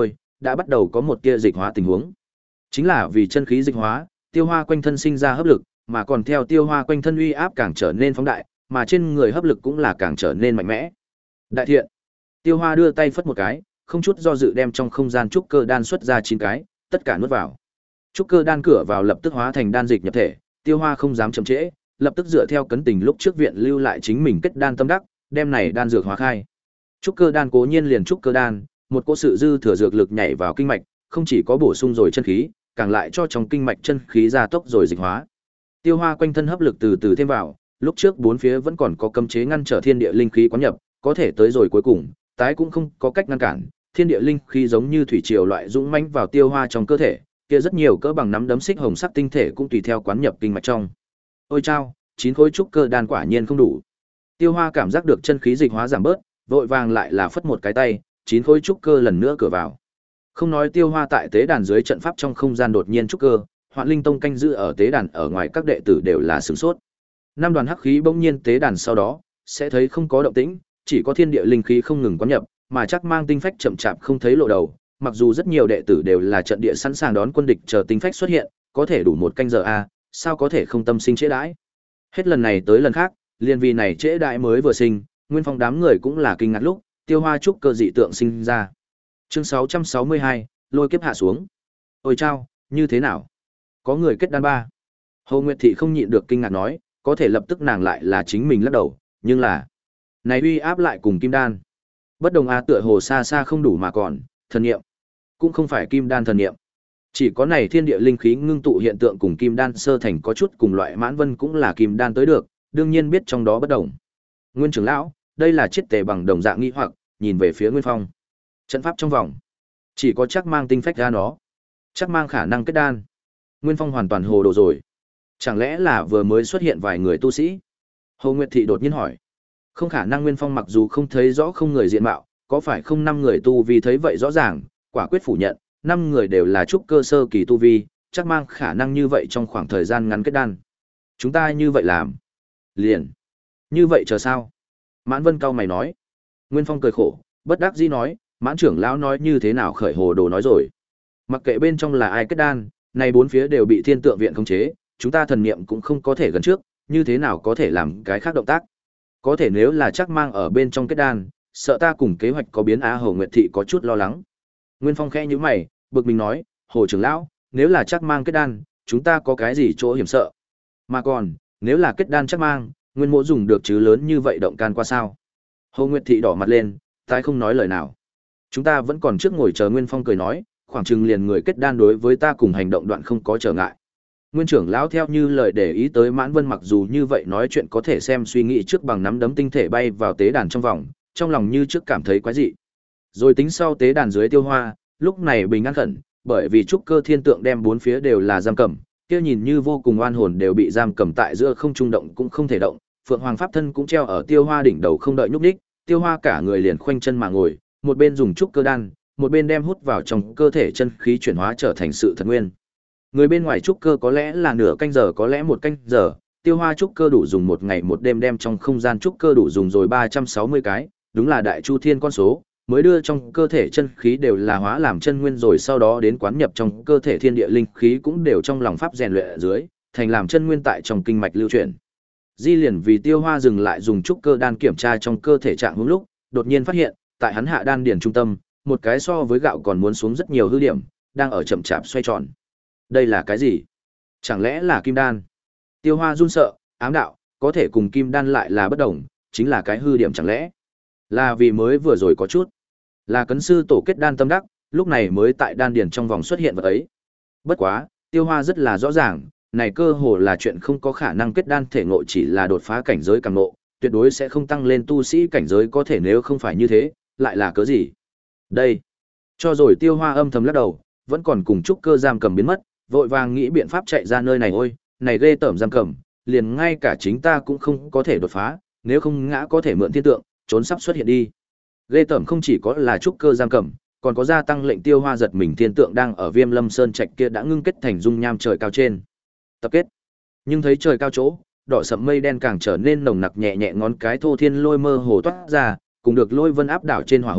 đã bắt đầu có một tia dịch hóa tình huống. Chính là vì chân khí dịch hóa, tiêu hoa quanh thân sinh ra hấp lực, mà còn theo tiêu hoa quanh thân uy áp càng trở nên phóng đại, mà trên người hấp lực cũng là càng trở nên mạnh mẽ. Đại thiện. Tiêu hoa đưa tay phất một cái, không chút do dự đem trong không gian trúc cơ đan xuất ra chín cái, tất cả nuốt vào. Trúc cơ đan cửa vào lập tức hóa thành đan dịch nhập thể, tiêu hoa không dám chậm trễ, lập tức dựa theo cấn tình lúc trước viện lưu lại chính mình kết đan tâm đắc, đem này đan dược hóa khai. Trúc cơ đan cố nhiên liền trúc cơ đan, một cỗ sự dư thừa dược lực nhảy vào kinh mạch, không chỉ có bổ sung rồi chân khí, càng lại cho trong kinh mạch chân khí gia tốc rồi dịch hóa. Tiêu hoa quanh thân hấp lực từ từ thêm vào, lúc trước bốn phía vẫn còn có cấm chế ngăn trở thiên địa linh khí quán nhập, có thể tới rồi cuối cùng, tái cũng không có cách ngăn cản, thiên địa linh khí giống như thủy triều loại dũng mãnh vào tiêu hoa trong cơ thể, kia rất nhiều cỡ bằng nắm đấm xích hồng sắc tinh thể cũng tùy theo quán nhập kinh mạch trong. Ôi chao, chín khối trúc cơ đan quả nhiên không đủ. Tiêu hoa cảm giác được chân khí dịch hóa giảm bớt, vội vàng lại là phất một cái tay, chín khối trúc cơ lần nữa cửa vào. Không nói tiêu hoa tại tế đàn dưới trận pháp trong không gian đột nhiên trúc cơ, Hoạn Linh Tông canh giữ ở tế đàn ở ngoài các đệ tử đều là sửng sốt. Năm đoàn hắc khí bỗng nhiên tế đàn sau đó, sẽ thấy không có động tĩnh, chỉ có thiên địa linh khí không ngừng quán nhập, mà chắc mang tinh phách chậm chạp không thấy lộ đầu, mặc dù rất nhiều đệ tử đều là trận địa sẵn sàng đón quân địch chờ tinh phách xuất hiện, có thể đủ một canh giờ a, sao có thể không tâm sinh trễ đãi. Hết lần này tới lần khác, liên vì này trễ đãi mới vừa sinh, Nguyên Phong đám người cũng là kinh ngạc lúc, tiêu hoa trúc cơ dị tượng sinh ra. Chương sáu trăm sáu mươi hai, lôi kiếp hạ xuống. Ôi chao, như thế nào? Có người kết đan ba. Hồ Nguyệt Thị không nhịn được kinh ngạc nói, có thể lập tức nàng lại là chính mình lắc đầu, nhưng là này uy áp lại cùng kim đan. Bất đồng a, tựa hồ xa xa không đủ mà còn, thần niệm cũng không phải kim đan thần niệm. Chỉ có này thiên địa linh khí ngưng tụ hiện tượng cùng kim đan sơ thành có chút cùng loại, Mãn Vân cũng là kim đan tới được, đương nhiên biết trong đó bất đồng. Nguyên trưởng lão, đây là chiết tề bằng đồng dạng nghi hoặc, nhìn về phía Nguyên Phong. Trận pháp trong vòng, chỉ có chắc mang tinh phách ra nó. Chắc mang khả năng kết đan. Nguyên Phong hoàn toàn hồ đồ rồi. Chẳng lẽ là vừa mới xuất hiện vài người tu sĩ? Hồ Nguyệt Thị đột nhiên hỏi. Không khả năng. Nguyên Phong mặc dù không thấy rõ không người diện mạo, có phải không năm người tu vi thấy vậy rõ ràng, quả quyết phủ nhận, năm người đều là trúc cơ sơ kỳ tu vi, chắc mang khả năng như vậy trong khoảng thời gian ngắn kết đan. Chúng ta như vậy làm. Liền. Như vậy chờ sao? Mãn Vân cau mày nói. Nguyên Phong cười khổ, bất đắc dĩ nói, Mãn trưởng lão nói như thế nào khởi hồ đồ nói rồi. Mặc kệ bên trong là ai kết đan, này bốn phía đều bị thiên tượng viện khống chế, chúng ta thần niệm cũng không có thể gần trước, như thế nào có thể làm cái khác động tác. Có thể nếu là chắc mang ở bên trong kết đan, sợ ta cùng kế hoạch có biến á. Hồ Nguyệt Thị có chút lo lắng. Nguyên Phong khẽ nhíu mày, bực mình nói, Hồ trưởng lão, nếu là chắc mang kết đan, chúng ta có cái gì chỗ hiểm sợ? Mà còn, nếu là kết đan chắc mang, Nguyên Mỗ dùng được chứ lớn như vậy động can qua sao? Hồ Nguyệt Thị đỏ mặt lên, tái không nói lời nào. Chúng ta vẫn còn trước ngồi chờ. Nguyên Phong cười nói, khoảng chừng liền người kết đan đối với ta cùng hành động đoạn không có trở ngại. Nguyên trưởng lão theo như lời để ý tới Mãn Vân, mặc dù như vậy nói chuyện có thể xem suy nghĩ trước bằng nắm đấm tinh thể bay vào tế đàn trong vòng, trong lòng như trước cảm thấy quái dị. Rồi tính sau tế đàn dưới tiêu hoa, lúc này bình an khẩn, bởi vì trúc cơ thiên tượng đem bốn phía đều là giam cầm, kia nhìn như vô cùng oan hồn đều bị giam cầm tại giữa không trung động cũng không thể động, Phượng Hoàng pháp thân cũng treo ở tiêu hoa đỉnh đầu không đợi nhúc nhích, tiêu hoa cả người liền khoanh chân mà ngồi, một bên dùng trúc cơ đan, một bên đem hút vào trong cơ thể chân khí chuyển hóa trở thành sự thật nguyên. Người bên ngoài trúc cơ có lẽ là nửa canh giờ, có lẽ một canh giờ, tiêu hoa trúc cơ đủ dùng một ngày một đêm, đem trong không gian trúc cơ đủ dùng rồi ba trăm sáu mươi cái, đúng là đại chu thiên con số, mới đưa trong cơ thể chân khí đều là hóa làm chân nguyên, rồi sau đó đến quán nhập trong cơ thể thiên địa linh khí cũng đều trong lòng pháp rèn luyện ở dưới, thành làm chân nguyên tại trong kinh mạch lưu chuyển. Di liền vì tiêu hoa dừng lại dùng trúc cơ đan kiểm tra trong cơ thể trạng hướng lúc, đột nhiên phát hiện, tại hắn hạ đan điển trung tâm, một cái so với gạo còn muốn xuống rất nhiều hư điểm, đang ở chậm chạp xoay tròn. Đây là cái gì? Chẳng lẽ là kim đan? Tiêu hoa run sợ, ám đạo, có thể cùng kim đan lại là bất đồng, chính là cái hư điểm, chẳng lẽ là vì mới vừa rồi có chút là cấn sư tổ kết đan tâm đắc, lúc này mới tại đan điển trong vòng xuất hiện vật ấy. Bất quá, tiêu hoa rất là rõ ràng, này cơ hồ là chuyện không có khả năng, kết đan thể ngộ chỉ là đột phá cảnh giới càng ngộ, tuyệt đối sẽ không tăng lên tu sĩ cảnh giới, có thể nếu không phải như thế, lại là cớ gì? Đây, cho rồi tiêu hoa âm thầm lắc đầu, vẫn còn cùng trúc cơ giam cầm biến mất, vội vàng nghĩ biện pháp chạy ra nơi này. Ôi, này ghê tởm giam cầm, liền ngay cả chính ta cũng không có thể đột phá, nếu không ngã có thể mượn thiên tượng, trốn sắp xuất hiện đi. Ghê tởm không chỉ có là trúc cơ giam cầm, còn có gia tăng lệnh tiêu hoa giật mình thiên tượng đang ở Viêm Lâm Sơn trạch kia đã ngưng kết thành dung nham trời cao trên. Tập kết. Nhưng thấy trời cao chỗ, đỏ sậm mây đen càng trở nên nồng nặc, nhẹ nhẹ ngón cái thô thiên lôi mơ hồ toát ra, cùng được lôi vân áp đảo trên hỏa hồ,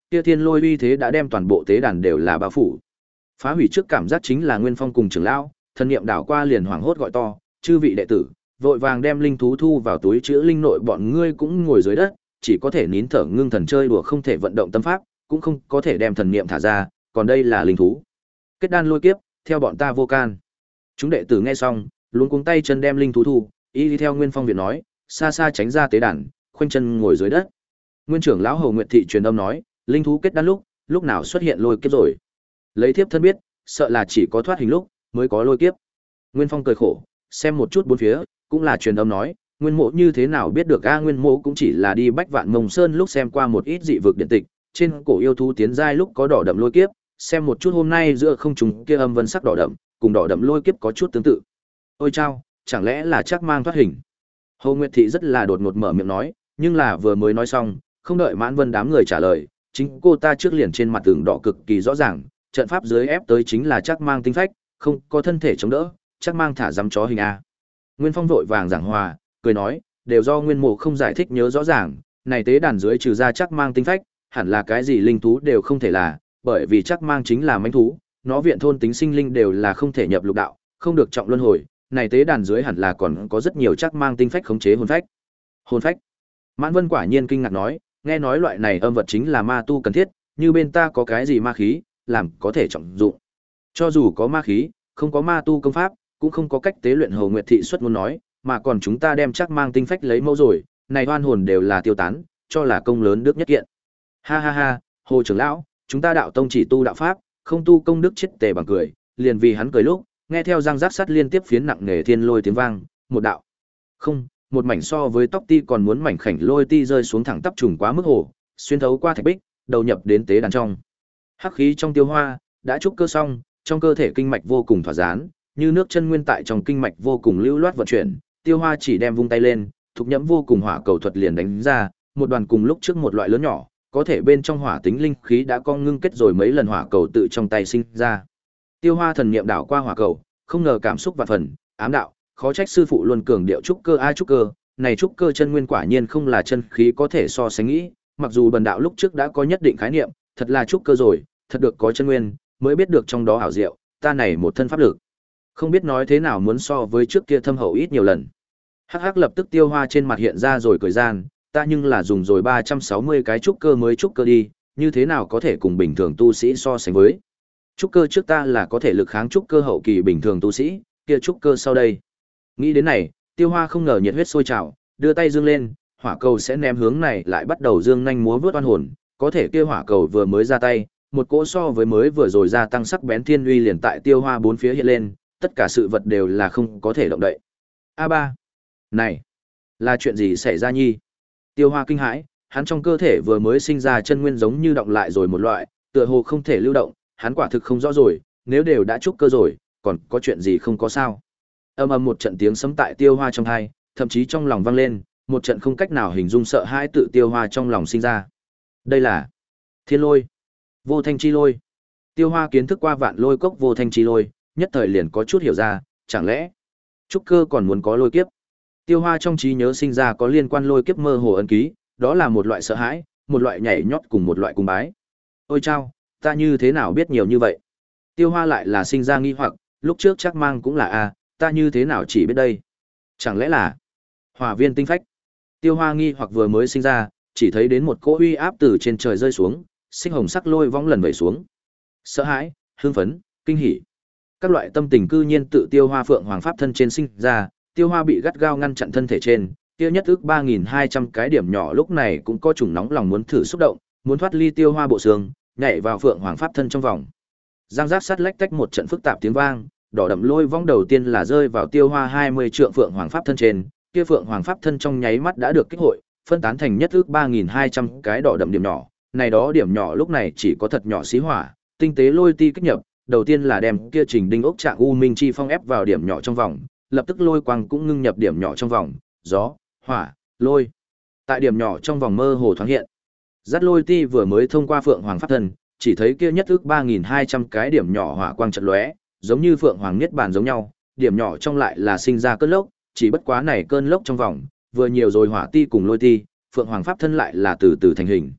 kia thiên lôi uy thế đã đem toàn bộ tế đàn đều là bao phủ. Phá hủy trước cảm giác chính là Nguyên Phong cùng trưởng lão, thần niệm đảo qua liền hoảng hốt gọi to, chư vị đệ tử, vội vàng đem linh thú thu vào túi chứa linh nội, bọn ngươi cũng ngồi dưới đất, chỉ có thể nín thở ngưng thần chơi đùa, không thể vận động tâm pháp, cũng không có thể đem thần niệm thả ra, còn đây là linh thú. Kết đan lôi kiếp, theo bọn ta vô can. Chúng đệ tử nghe xong, luống cuống tay chân đem linh thú thu, y đi theo Nguyên Phong viện nói, xa xa tránh ra tế đàn, khoanh chân ngồi dưới đất. Nguyên trưởng lão Hầu Nguyệt thị truyền âm nói, linh thú kết đan lúc, lúc nào xuất hiện lôi kiếp rồi? Lấy thiếp thân biết, sợ là chỉ có thoát hình lúc mới có lôi kiếp. Nguyên Phong cười khổ, xem một chút bốn phía, cũng là truyền âm nói, Nguyên Mộ như thế nào biết được a? Nguyên Mộ cũng chỉ là đi Bách Vạn Mông Sơn lúc xem qua một ít dị vực điện tịch, trên cổ yêu thú tiến giai lúc có đỏ đậm lôi kiếp, xem một chút hôm nay giữa không trung kia âm vân sắc đỏ đậm, cùng đỏ đậm lôi kiếp có chút tương tự. Ôi chao, chẳng lẽ là chắc mang thoát hình? Hồ Nguyệt thị rất là đột ngột mở miệng nói, nhưng là vừa mới nói xong, không đợi Mãn Vân đám người trả lời, chính cô ta trước liền trên mặt tường đỏ cực kỳ rõ ràng, trận pháp dưới ép tới chính là chắc mang tinh phách, không có thân thể chống đỡ, chắc mang thả dám chó hình a. Nguyên Phong vội vàng giảng hòa, cười nói, đều do Nguyên Mộ không giải thích nhớ rõ ràng, này tế đàn dưới trừ ra chắc mang tinh phách, hẳn là cái gì linh thú đều không thể là, bởi vì chắc mang chính là mãnh thú, nó viện thôn tính sinh linh đều là không thể nhập lục đạo, không được trọng luân hồi, này tế đàn dưới hẳn là còn có rất nhiều chắc mang tinh phách khống chế hồn phách. Hồn phách? Mãn Vân quả nhiên kinh ngạc nói, nghe nói loại này âm vật chính là ma tu cần thiết, như bên ta có cái gì ma khí, làm có thể trọng dụng. Cho dù có ma khí, không có ma tu công pháp, cũng không có cách tế luyện. Hồ Nguyệt thị xuất muốn nói, mà còn chúng ta đem chắc mang tinh phách lấy mẫu rồi, này oan hồn đều là tiêu tán, cho là công lớn đức nhất kiện. Ha ha ha, Hồ trưởng lão, chúng ta đạo tông chỉ tu đạo pháp, không tu công đức, chết tề bằng cười, liền vì hắn cười lúc, nghe theo răng rác sắt liên tiếp phiến nặng nề thiên lôi tiếng vang, một đạo. Không, một mảnh so với tóc ti còn muốn mảnh khảnh lôi ti rơi xuống thẳng tắp trùng quá mức hồ, xuyên thấu qua thạch bích, đầu nhập đến tế đàn trong. Hắc khí trong tiêu hoa đã trúc cơ xong, trong cơ thể kinh mạch vô cùng thỏa dán, như nước chân nguyên tại trong kinh mạch vô cùng lưu loát vận chuyển, tiêu hoa chỉ đem vung tay lên, thục nhẫm vô cùng hỏa cầu thuật liền đánh ra, một đoàn cùng lúc trước một loại lớn nhỏ, có thể bên trong hỏa tính linh khí đã co ngưng kết rồi mấy lần hỏa cầu tự trong tay sinh ra. Tiêu hoa thần niệm đảo qua hỏa cầu, không ngờ cảm xúc vạn phần, ám đạo, khó trách sư phụ luôn cường điệu trúc cơ ai trúc cơ, này trúc cơ chân nguyên quả nhiên không là chân khí có thể so sánh nghĩ, mặc dù bần đạo lúc trước đã có nhất định khái niệm, thật là trúc cơ rồi, thật được có chân nguyên, mới biết được trong đó ảo diệu, ta này một thân pháp lực, không biết nói thế nào muốn so với trước kia thâm hậu ít nhiều lần. Hắc hắc, lập tức tiêu hoa trên mặt hiện ra rồi cười gian, ta nhưng là dùng rồi ba trăm sáu mươi cái trúc cơ mới trúc cơ đi, như thế nào có thể cùng bình thường tu sĩ so sánh với. Trúc cơ trước ta là có thể lực kháng trúc cơ hậu kỳ bình thường tu sĩ, kia trúc cơ sau đây. Nghĩ đến này, tiêu hoa không ngờ nhiệt huyết sôi trào, đưa tay dương lên, hỏa cầu sẽ ném hướng này lại bắt đầu dương nhanh múa vớt oan hồn, có thể kia hỏa cầu vừa mới ra tay, một cỗ so với mới vừa rồi gia tăng sắc bén thiên uy liền tại tiêu hoa bốn phía hiện lên, tất cả sự vật đều là không có thể động đậy. A ba, này, là chuyện gì xảy ra nhi? Tiêu hoa kinh hãi, hắn trong cơ thể vừa mới sinh ra chân nguyên giống như động lại rồi một loại, tựa hồ không thể lưu động, hắn quả thực không rõ rồi, nếu đều đã trúc cơ rồi, còn có chuyện gì không có sao? Âm ầm một trận tiếng sấm tại tiêu hoa trong tai, thậm chí trong lòng vang lên, một trận không cách nào hình dung sợ hãi tự tiêu hoa trong lòng sinh ra. Đây là thiên lôi, vô thanh chi lôi. Tiêu hoa kiến thức qua vạn lôi cốc vô thanh chi lôi, nhất thời liền có chút hiểu ra, chẳng lẽ trúc cơ còn muốn có lôi kiếp? Tiêu hoa trong trí nhớ sinh ra có liên quan lôi kiếp mơ hồ ấn ký, đó là một loại sợ hãi, một loại nhảy nhót cùng một loại cung bái. Ôi chao, ta như thế nào biết nhiều như vậy? Tiêu hoa lại là sinh ra nghi hoặc, lúc trước chắc mang cũng là a, ta như thế nào chỉ biết đây? Chẳng lẽ là hỏa viên tinh phách? Tiêu hoa nghi hoặc vừa mới sinh ra, chỉ thấy đến một cỗ uy áp từ trên trời rơi xuống, sinh hồng sắc lôi vong lần vẩy xuống. Sợ hãi, hưng phấn, kinh hỉ, các loại tâm tình cư nhiên tự tiêu hoa phượng hoàng pháp thân trên sinh ra, tiêu hoa bị gắt gao ngăn chặn thân thể trên, kia nhất ước ba nghìn hai trăm cái điểm nhỏ lúc này cũng có chủng nóng lòng muốn thử xúc động, muốn thoát ly tiêu hoa bộ xương, nhảy vào phượng hoàng pháp thân trong vòng. Giang giác sát lách tách một trận phức tạp tiếng vang, đỏ đậm lôi vong đầu tiên là rơi vào tiêu hoa hai mươi trượng phượng hoàng pháp thân trên, kia phượng hoàng pháp thân trong nháy mắt đã được kích hội, phân tán thành nhất ước ba nghìn hai trăm cái đỏ đậm điểm nhỏ, này đó điểm nhỏ lúc này chỉ có thật nhỏ xí hỏa, tinh tế lôi ti kích nhập, đầu tiên là đem kia trình đinh ốc trạng u minh chi phong ép vào điểm nhỏ trong vòng, lập tức lôi quang cũng ngưng nhập điểm nhỏ trong vòng, gió, hỏa, lôi. Tại điểm nhỏ trong vòng mơ hồ thoáng hiện. Dắt lôi ti vừa mới thông qua phượng hoàng pháp thân, chỉ thấy kia nhất ước ba nghìn hai trăm cái điểm nhỏ hỏa quang chợt lóe, giống như phượng hoàng niết bàn giống nhau, điểm nhỏ trong lại là sinh ra cơn lốc, chỉ bất quá này cơn lốc trong vòng, vừa nhiều rồi hỏa ti cùng lôi ti, phượng hoàng pháp thân lại là từ từ thành hình.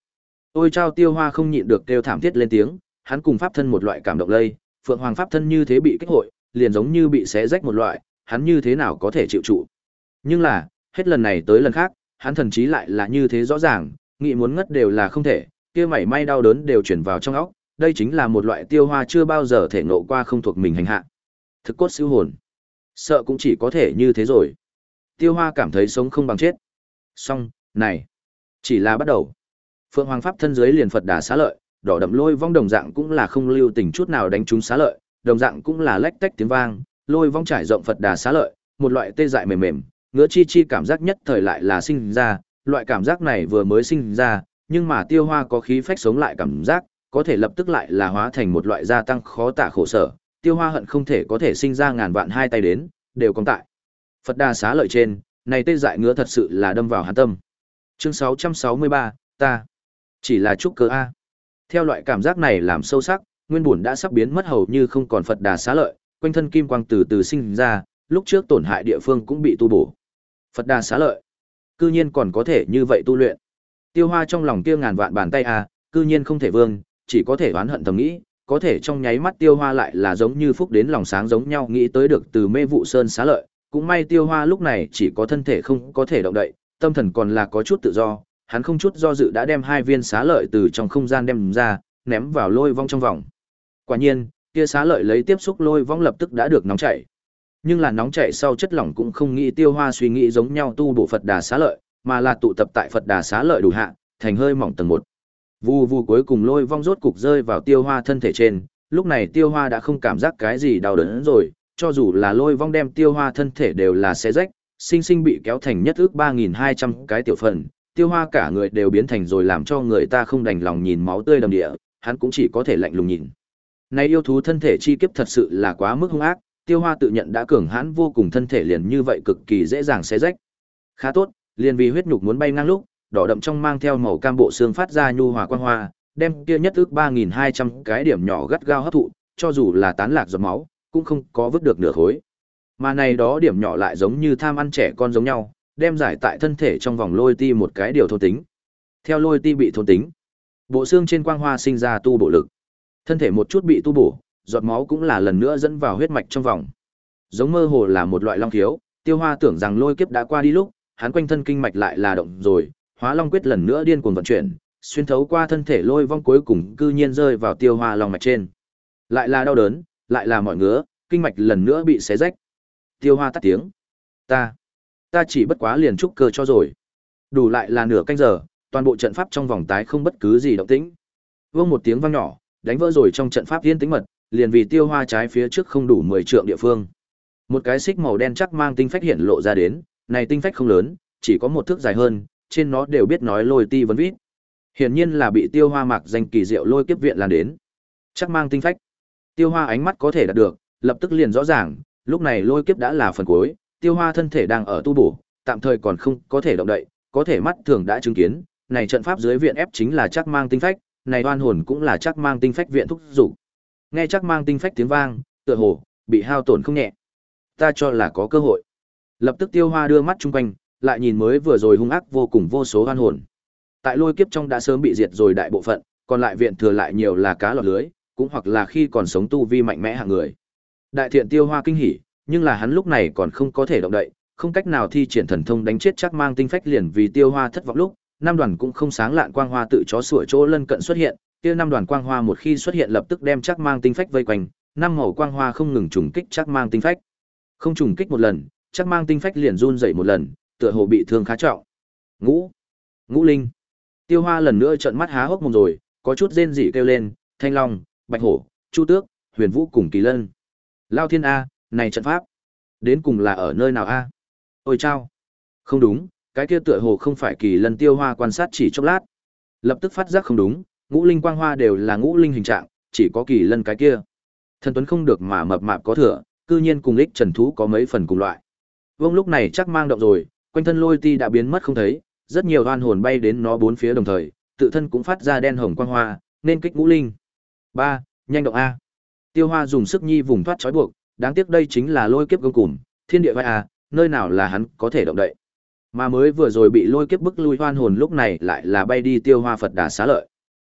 Ôi chao, Tiêu Hoa không nhịn được kêu thảm thiết lên tiếng, hắn cùng pháp thân một loại cảm động lây, Phượng Hoàng pháp thân như thế bị kích hội, liền giống như bị xé rách một loại, hắn như thế nào có thể chịu trụ. Nhưng là, hết lần này tới lần khác, hắn thần trí lại là như thế rõ ràng, nghĩ muốn ngất đều là không thể, kia mảy may đau đớn đều chuyển vào trong óc, đây chính là một loại Tiêu Hoa chưa bao giờ thể ngộ qua không thuộc mình hành hạ. Thực cốt siêu hồn. Sợ cũng chỉ có thể như thế rồi. Tiêu Hoa cảm thấy sống không bằng chết. Xong, này, chỉ là bắt đầu. Phượng Hoàng pháp thân dưới liền Phật Đà xá lợi, đỏ đậm lôi vong đồng dạng cũng là không lưu tình chút nào đánh trúng xá lợi, đồng dạng cũng là lách tách tiếng vang, lôi vong trải rộng Phật Đà xá lợi, một loại tê dại mềm mềm, ngứa chi chi cảm giác nhất thời lại là sinh ra, loại cảm giác này vừa mới sinh ra, nhưng mà Tiêu Hoa có khí phách sống lại cảm giác, có thể lập tức lại là hóa thành một loại gia tăng khó tả khổ sở. Tiêu Hoa hận không thể có thể sinh ra ngàn vạn hai tay đến, đều còn tại Phật Đà xá lợi trên, này tê dại ngứa thật sự là đâm vào hắn tâm. Chương sáu trăm sáu mươi ba, ta chỉ là trúc cơ a. Theo loại cảm giác này làm sâu sắc, nguyên bổn đã sắp biến mất hầu như không còn Phật Đà xá lợi, quanh thân kim quang từ từ sinh ra, lúc trước tổn hại địa phương cũng bị tu bổ. Phật Đà xá lợi, cư nhiên còn có thể như vậy tu luyện. Tiêu Hoa trong lòng kia ngàn vạn bàn tay a, cư nhiên không thể vương, chỉ có thể oán hận thầm nghĩ, có thể trong nháy mắt Tiêu Hoa lại là giống như phúc đến lòng sáng giống nhau nghĩ tới được từ Mê Vụ Sơn xá lợi, cũng may Tiêu Hoa lúc này chỉ có thân thể không có thể động đậy, tâm thần còn là có chút tự do, hắn không chút do dự đã đem hai viên xá lợi từ trong không gian đem ra, ném vào lôi vong trong vòng. Quả nhiên, kia xá lợi lấy tiếp xúc lôi vong lập tức đã được nóng chảy. Nhưng là nóng chảy sau chất lỏng cũng không nghĩ Tiêu Hoa suy nghĩ giống nhau tu bổ Phật Đà xá lợi, mà là tụ tập tại Phật Đà xá lợi đủ hạ, thành hơi mỏng tầng một. Vù vù cuối cùng lôi vong rốt cục rơi vào Tiêu Hoa thân thể trên, lúc này Tiêu Hoa đã không cảm giác cái gì đau đớn rồi, cho dù là lôi vong đem Tiêu Hoa thân thể đều là xé rách, sinh sinh bị kéo thành nhất ước ba nghìn hai trăm cái tiểu phần, Tiêu Hoa cả người đều biến thành rồi làm cho người ta không đành lòng nhìn máu tươi đầm địa, hắn cũng chỉ có thể lạnh lùng nhìn. Này yêu thú thân thể chi kiếp thật sự là quá mức hung ác, Tiêu Hoa tự nhận đã cường hãn vô cùng thân thể liền như vậy cực kỳ dễ dàng xé rách. Khá tốt, liền vì huyết nhục muốn bay ngang lúc, đỏ đậm trong mang theo màu cam bộ xương phát ra nhu hòa quang hoa, đem kia nhất ước ba nghìn hai trăm cái điểm nhỏ gắt gao hấp thụ, cho dù là tán lạc giọt máu, cũng không có vứt được nửa khối. Mà này đó điểm nhỏ lại giống như tham ăn trẻ con giống nhau, đem giải tại thân thể trong vòng lôi ti một cái điều thôn tính. Theo lôi ti bị thôn tính, bộ xương trên quang hoa sinh ra tu bộ lực. Thân thể một chút bị tu bổ, giọt máu cũng là lần nữa dẫn vào huyết mạch trong vòng. Giống mơ hồ là một loại long khiếu, Tiêu Hoa tưởng rằng lôi kiếp đã qua đi lúc, hắn quanh thân kinh mạch lại là động rồi, Hóa Long quyết lần nữa điên cuồng vận chuyển, xuyên thấu qua thân thể lôi vong cuối cùng cư nhiên rơi vào Tiêu Hoa long mạch trên. Lại là đau đớn, lại là mỏi ngứa, kinh mạch lần nữa bị xé rách. Tiêu Hoa tắt tiếng. Ta, ta chỉ bất quá liền trúc cơ cho rồi. Đủ lại là nửa canh giờ, toàn bộ trận pháp trong vòng tái không bất cứ gì động tĩnh. Vang một tiếng vang nhỏ, đánh vỡ rồi trong trận pháp yên tĩnh mật, liền vì Tiêu Hoa trái phía trước không đủ mười trượng địa phương. Một cái xích màu đen chắc mang tinh phách hiện lộ ra đến, này tinh phách không lớn, chỉ có một thước dài hơn, trên nó đều biết nói lôi ti vấn vít. Hiển nhiên là bị Tiêu Hoa mặc danh kỳ diệu lôi kiếp viện lan đến. Chắc mang tinh phách. Tiêu Hoa ánh mắt có thể đạt được, lập tức liền rõ ràng, lúc này lôi kiếp đã là phần cuối, Tiêu Hoa thân thể đang ở tu bổ, tạm thời còn không có thể động đậy, có thể mắt thường đã chứng kiến, này trận pháp dưới viện ép chính là chắc mang tinh phách, này oan hồn cũng là chắc mang tinh phách viện thúc dục. Nghe chắc mang tinh phách tiếng vang, tựa hồ bị hao tổn không nhẹ. Ta cho là có cơ hội. Lập tức Tiêu Hoa đưa mắt chung quanh, lại nhìn mới vừa rồi hung ác vô cùng vô số oan hồn. Tại lôi kiếp trong đã sớm bị diệt rồi đại bộ phận, còn lại viện thừa lại nhiều là cá lọt lưới, cũng hoặc là khi còn sống tu vi mạnh mẽ hạng người. Đại thiện Tiêu Hoa kinh hỉ, nhưng là hắn lúc này còn không có thể động đậy, không cách nào thi triển thần thông đánh chết chắc mang tinh phách liền vì Tiêu Hoa thất vọng lúc, năm đoàn cũng không sáng lạn quang hoa tự chó sủa chỗ lân cận xuất hiện, kia năm đoàn quang hoa một khi xuất hiện lập tức đem chắc mang tinh phách vây quanh, năm màu quang hoa không ngừng trùng kích chắc mang tinh phách. Không trùng kích một lần, chắc mang tinh phách liền run dậy một lần, tựa hồ bị thương khá trọng. Ngũ, Ngũ Linh. Tiêu Hoa lần nữa trợn mắt há hốc mồm rồi, có chút rên rỉ kêu lên, Thanh Long, Bạch Hổ, Chu Tước, Huyền Vũ cùng Kỳ Lân. Lao Thiên a, này trận pháp, đến cùng là ở nơi nào a? Ôi chao. Không đúng, cái kia tựa hồ không phải Kỳ Lân. Tiêu Hoa quan sát chỉ chốc lát, lập tức phát giác không đúng, ngũ linh quang hoa đều là ngũ linh hình trạng, chỉ có Kỳ Lân cái kia thần tuấn không được mà mập mạp có thừa, cư nhiên cùng Lịch Trần thú có mấy phần cùng loại. Vông lúc này chắc mang động rồi, quanh thân lôi ti đã biến mất không thấy, rất nhiều oan hồn bay đến nó bốn phía đồng thời, tự thân cũng phát ra đen hồng quang hoa, nên kích ngũ linh. Ba, nhanh động a. Tiêu Hoa dùng sức nhi vùng thoát trói buộc, đáng tiếc đây chính là lôi kiếp gông cùm, thiên địa vai a, nơi nào là hắn có thể động đậy. Mà mới vừa rồi bị lôi kiếp bức lui oan hồn lúc này lại là bay đi Tiêu Hoa Phật Đà xá lợi.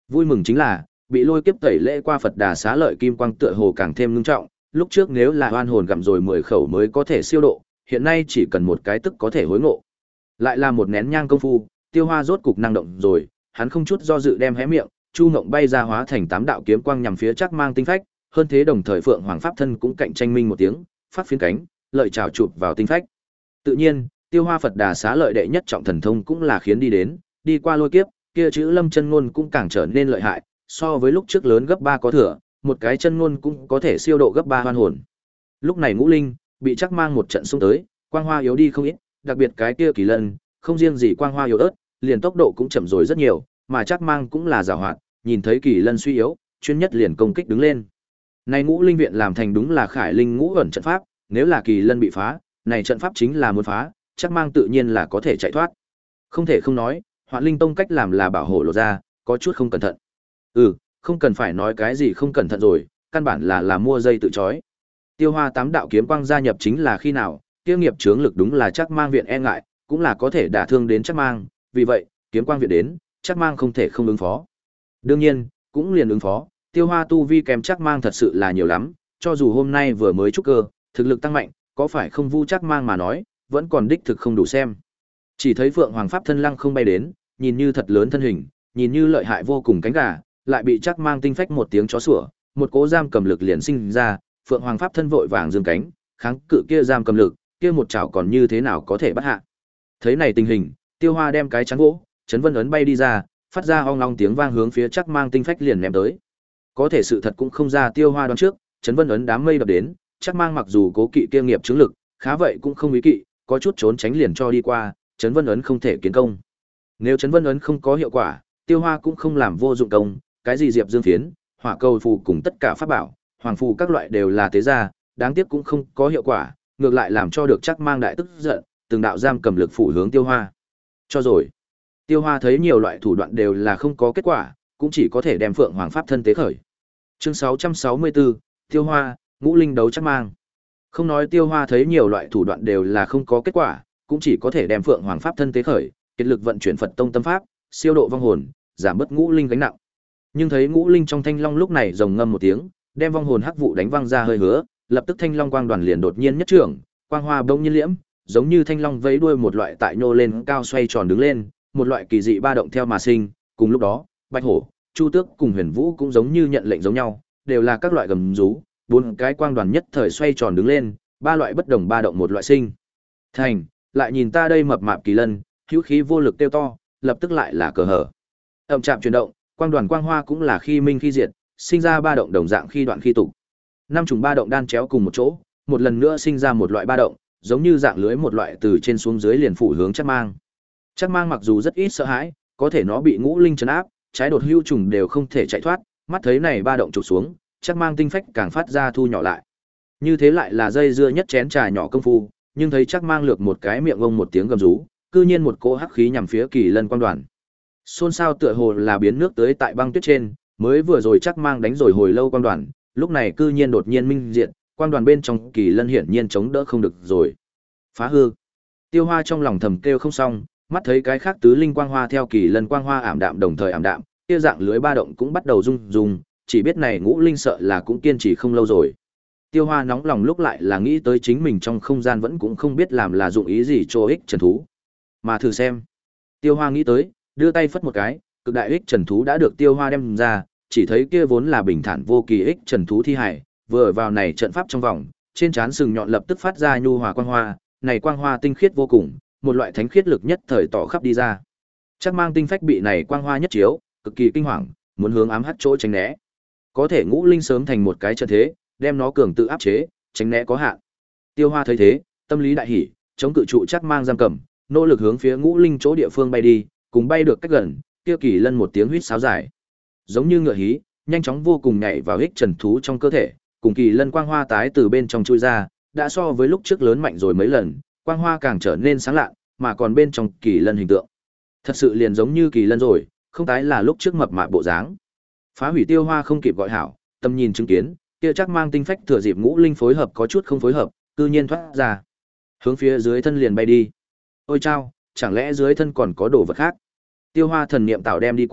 Vui mừng chính là, bị lôi kiếp tẩy lễ qua Phật Đà xá lợi kim quang tựa hồ càng thêm ngưng trọng, lúc trước nếu là oan hồn gặm rồi mười khẩu mới có thể siêu độ, hiện nay chỉ cần một cái tức có thể hối ngộ. Lại là một nén nhang công phu, Tiêu Hoa rốt cục năng động rồi, hắn không chút do dự đem hé miệng, chu ngộng bay ra hóa thành tám đạo kiếm quang nhằm phía Trác Mang tinh phách, hơn thế đồng thời Phượng Hoàng pháp thân cũng cạnh tranh minh một tiếng, phát phiến cánh, lợi chảo chụp vào tinh phách. Tự nhiên, Tiêu Hoa Phật Đà xá lợi đệ nhất trọng thần thông cũng là khiến đi đến, đi qua lôi kiếp, kia chữ Lâm chân ngôn cũng càng trở nên lợi hại, so với lúc trước lớn gấp ba có thừa, một cái chân ngôn cũng có thể siêu độ gấp ba hoan hồn. Lúc này Ngũ Linh bị Trác Mang một trận xung tới, quang hoa yếu đi không ít, đặc biệt cái kia Kỳ Lân, không riêng gì quang hoa yếu ớt, liền tốc độ cũng chậm rồi rất nhiều, mà Trác Mang cũng là giàu hoạt, nhìn thấy Kỳ Lân suy yếu, chuyên nhất liền công kích đứng lên. Này Ngũ Linh viện làm thành đúng là Khải Linh Ngũ ẩn trận pháp, nếu là Kỳ Lân bị phá, này trận pháp chính là muốn phá, Trác Mang tự nhiên là có thể chạy thoát. Không thể không nói, Hoạn Linh Tông cách làm là bảo hộ lộ ra, có chút không cẩn thận. Ừ, không cần phải nói cái gì không cẩn thận rồi, căn bản là là mua dây tự chói. Tiêu Hoa tám đạo kiếm quang gia nhập chính là khi nào, kia nghiệp chướng lực đúng là Trác Mang viện e ngại, cũng là có thể đả thương đến Trác Mang, vì vậy, kiếm quang viện đến, Trác Mang không thể không ứng phó. Đương nhiên, cũng liền ứng phó, Tiêu Hoa tu vi kém Trác Mang thật sự là nhiều lắm, cho dù hôm nay vừa mới trúc cơ, thực lực tăng mạnh, có phải không vu Trác Mang mà nói, vẫn còn đích thực không đủ xem. Chỉ thấy Phượng Hoàng pháp thân lăng không bay đến, nhìn như thật lớn thân hình, nhìn như lợi hại vô cùng cánh gà, lại bị Trác Mang tinh phách một tiếng chó sủa, một cỗ giam cầm lực liền sinh ra, Phượng Hoàng pháp thân vội vàng dương cánh, kháng cự kia giam cầm lực, kia một chảo còn như thế nào có thể bắt hạ. Thấy này tình hình, Tiêu Hoa đem cái chắn gỗ, chấn vân ấn bay đi ra, phát ra ong long tiếng vang hướng phía Trác Mang tinh phách liền ném tới. Có thể sự thật cũng không ra Tiêu Hoa đoán trước, chấn vân ấn đám mây đập đến, Trác Mang mặc dù cố kỵ kia nghiệp chứng lực, khá vậy cũng không ý kỵ, có chút trốn tránh liền cho đi qua, chấn vân ấn không thể kiến công. Nếu chấn vân ấn không có hiệu quả, Tiêu Hoa cũng không làm vô dụng công, cái gì diệp dương phiến, hỏa cầu phù cùng tất cả pháp bảo, hoàng phù các loại đều là tế gia, đáng tiếc cũng không có hiệu quả, ngược lại làm cho được Trác Mang đại tức giận, từng đạo giam cầm lực phủ hướng Tiêu Hoa. Cho rồi. Tiêu Hoa thấy nhiều loại thủ đoạn đều là không có kết quả, cũng chỉ có thể đem Phượng Hoàng pháp thân tế khởi. Chương sáu trăm sáu mươi tư, Tiêu Hoa, Ngũ Linh đấu Trác Mang. Không nói Tiêu Hoa thấy nhiều loại thủ đoạn đều là không có kết quả, cũng chỉ có thể đem Phượng Hoàng pháp thân tế khởi, kết lực vận chuyển Phật tông tâm pháp, siêu độ vong hồn, giảm bớt Ngũ Linh gánh nặng. Nhưng thấy Ngũ Linh trong thanh long lúc này rồng ngâm một tiếng, đem vong hồn hắc vụ đánh văng ra hơi hứa, lập tức thanh long quang đoàn liền đột nhiên nhất trưởng, quang hoa bỗng nhiên liễm, giống như thanh long vẫy đuôi một loại tại nhô lên cao xoay tròn đứng lên, một loại kỳ dị ba động theo mà sinh, cùng lúc đó, Bạch Hổ, Chu Tước cùng Huyền Vũ cũng giống như nhận lệnh giống nhau, đều là các loại gầm rú, bốn cái quang đoàn nhất thời xoay tròn đứng lên, ba loại bất đồng ba động một loại sinh. Thành, lại nhìn ta đây mập mạp kỳ lân, hữu khí vô lực tiêu to, lập tức lại là cờ hở. Ầm chạm chuyển động, quang đoàn quang hoa cũng là khi minh khi diệt, sinh ra ba động đồng dạng khi đoạn khi tụ. Năm trùng ba động đan chéo cùng một chỗ, một lần nữa sinh ra một loại ba động, giống như dạng lưới một loại từ trên xuống dưới liền phủ hướng Trác Mang. Trác Mang mặc dù rất ít sợ hãi, có thể nó bị Ngũ Linh trấn áp, trái đột hưu trùng đều không thể chạy thoát, mắt thấy này ba động trục xuống, Trác Mang tinh phách càng phát ra thu nhỏ lại. Như thế lại là dây dưa nhất chén trà nhỏ công phu, nhưng thấy Trác Mang lược một cái miệng ông một tiếng gầm rú, cư nhiên một cỗ hắc khí nhằm phía Kỳ Lân quang đoàn. Xôn xao tựa hồ là biến nước tới tại băng tuyết trên, mới vừa rồi Trác Mang đánh rồi hồi lâu quang đoàn, lúc này cư nhiên đột nhiên minh diện, quang đoàn bên trong Kỳ Lân hiển nhiên chống đỡ không được rồi. Phá hư. Tiêu Hoa trong lòng thầm kêu không xong, mắt thấy cái khác tứ linh quang hoa theo Kỳ Lân quang hoa ảm đạm đồng thời ảm đạm, kia dạng lưới ba động cũng bắt đầu rung rung, chỉ biết này Ngũ Linh sợ là cũng kiên trì không lâu rồi. Tiêu Hoa nóng lòng lúc lại là nghĩ tới chính mình trong không gian vẫn cũng không biết làm là dụng ý gì cho ích trần thú. Mà thử xem. Tiêu Hoa nghĩ tới, đưa tay phất một cái, cực đại ích trần thú đã được Tiêu Hoa đem ra, chỉ thấy kia vốn là bình thản vô kỳ ích trần thú thi hải, vừa vào này trận pháp trong vòng, trên trán sừng nhọn lập tức phát ra nhu hòa quang hoa, này quang hoa tinh khiết vô cùng, một loại thánh khiết lực nhất thời tỏ khắp đi ra. Trác Mang tinh phách bị này quang hoa nhất chiếu, cực kỳ kinh hoàng, muốn hướng ám hắt chỗ tránh né. Có thể Ngũ Linh sớm thành một cái trận thế, đem nó cường tự áp chế, tránh né có hạn. Tiêu Hoa thấy thế, tâm lý đại hỉ, chống cự trụ Trác Mang giam cầm, nỗ lực hướng phía Ngũ Linh chỗ địa phương bay đi, cùng bay được cách gần, kia Kỳ Lân một tiếng huýt sáo dài, giống như ngựa hí, nhanh chóng vô cùng nhảy vào ích trần thú trong cơ thể, cùng Kỳ Lân quang hoa tái từ bên trong chui ra, đã so với lúc trước lớn mạnh rồi mấy lần, quang hoa càng trở nên sáng lạ, mà còn bên trong Kỳ Lân hình tượng, thật sự liền giống như Kỳ Lân rồi, không tái là lúc trước mập mạp bộ dáng. Phá hủy Tiêu Hoa không kịp gọi hảo, tâm nhìn chứng kiến, kia Trác Mang tinh phách thừa dịp Ngũ Linh phối hợp có chút không phối hợp, cư nhiên thoát ra, hướng phía dưới thân liền bay đi. Ôi chao, chẳng lẽ dưới thân còn có đồ vật khác? Tiêu Hoa thần niệm tạo đem đi qua,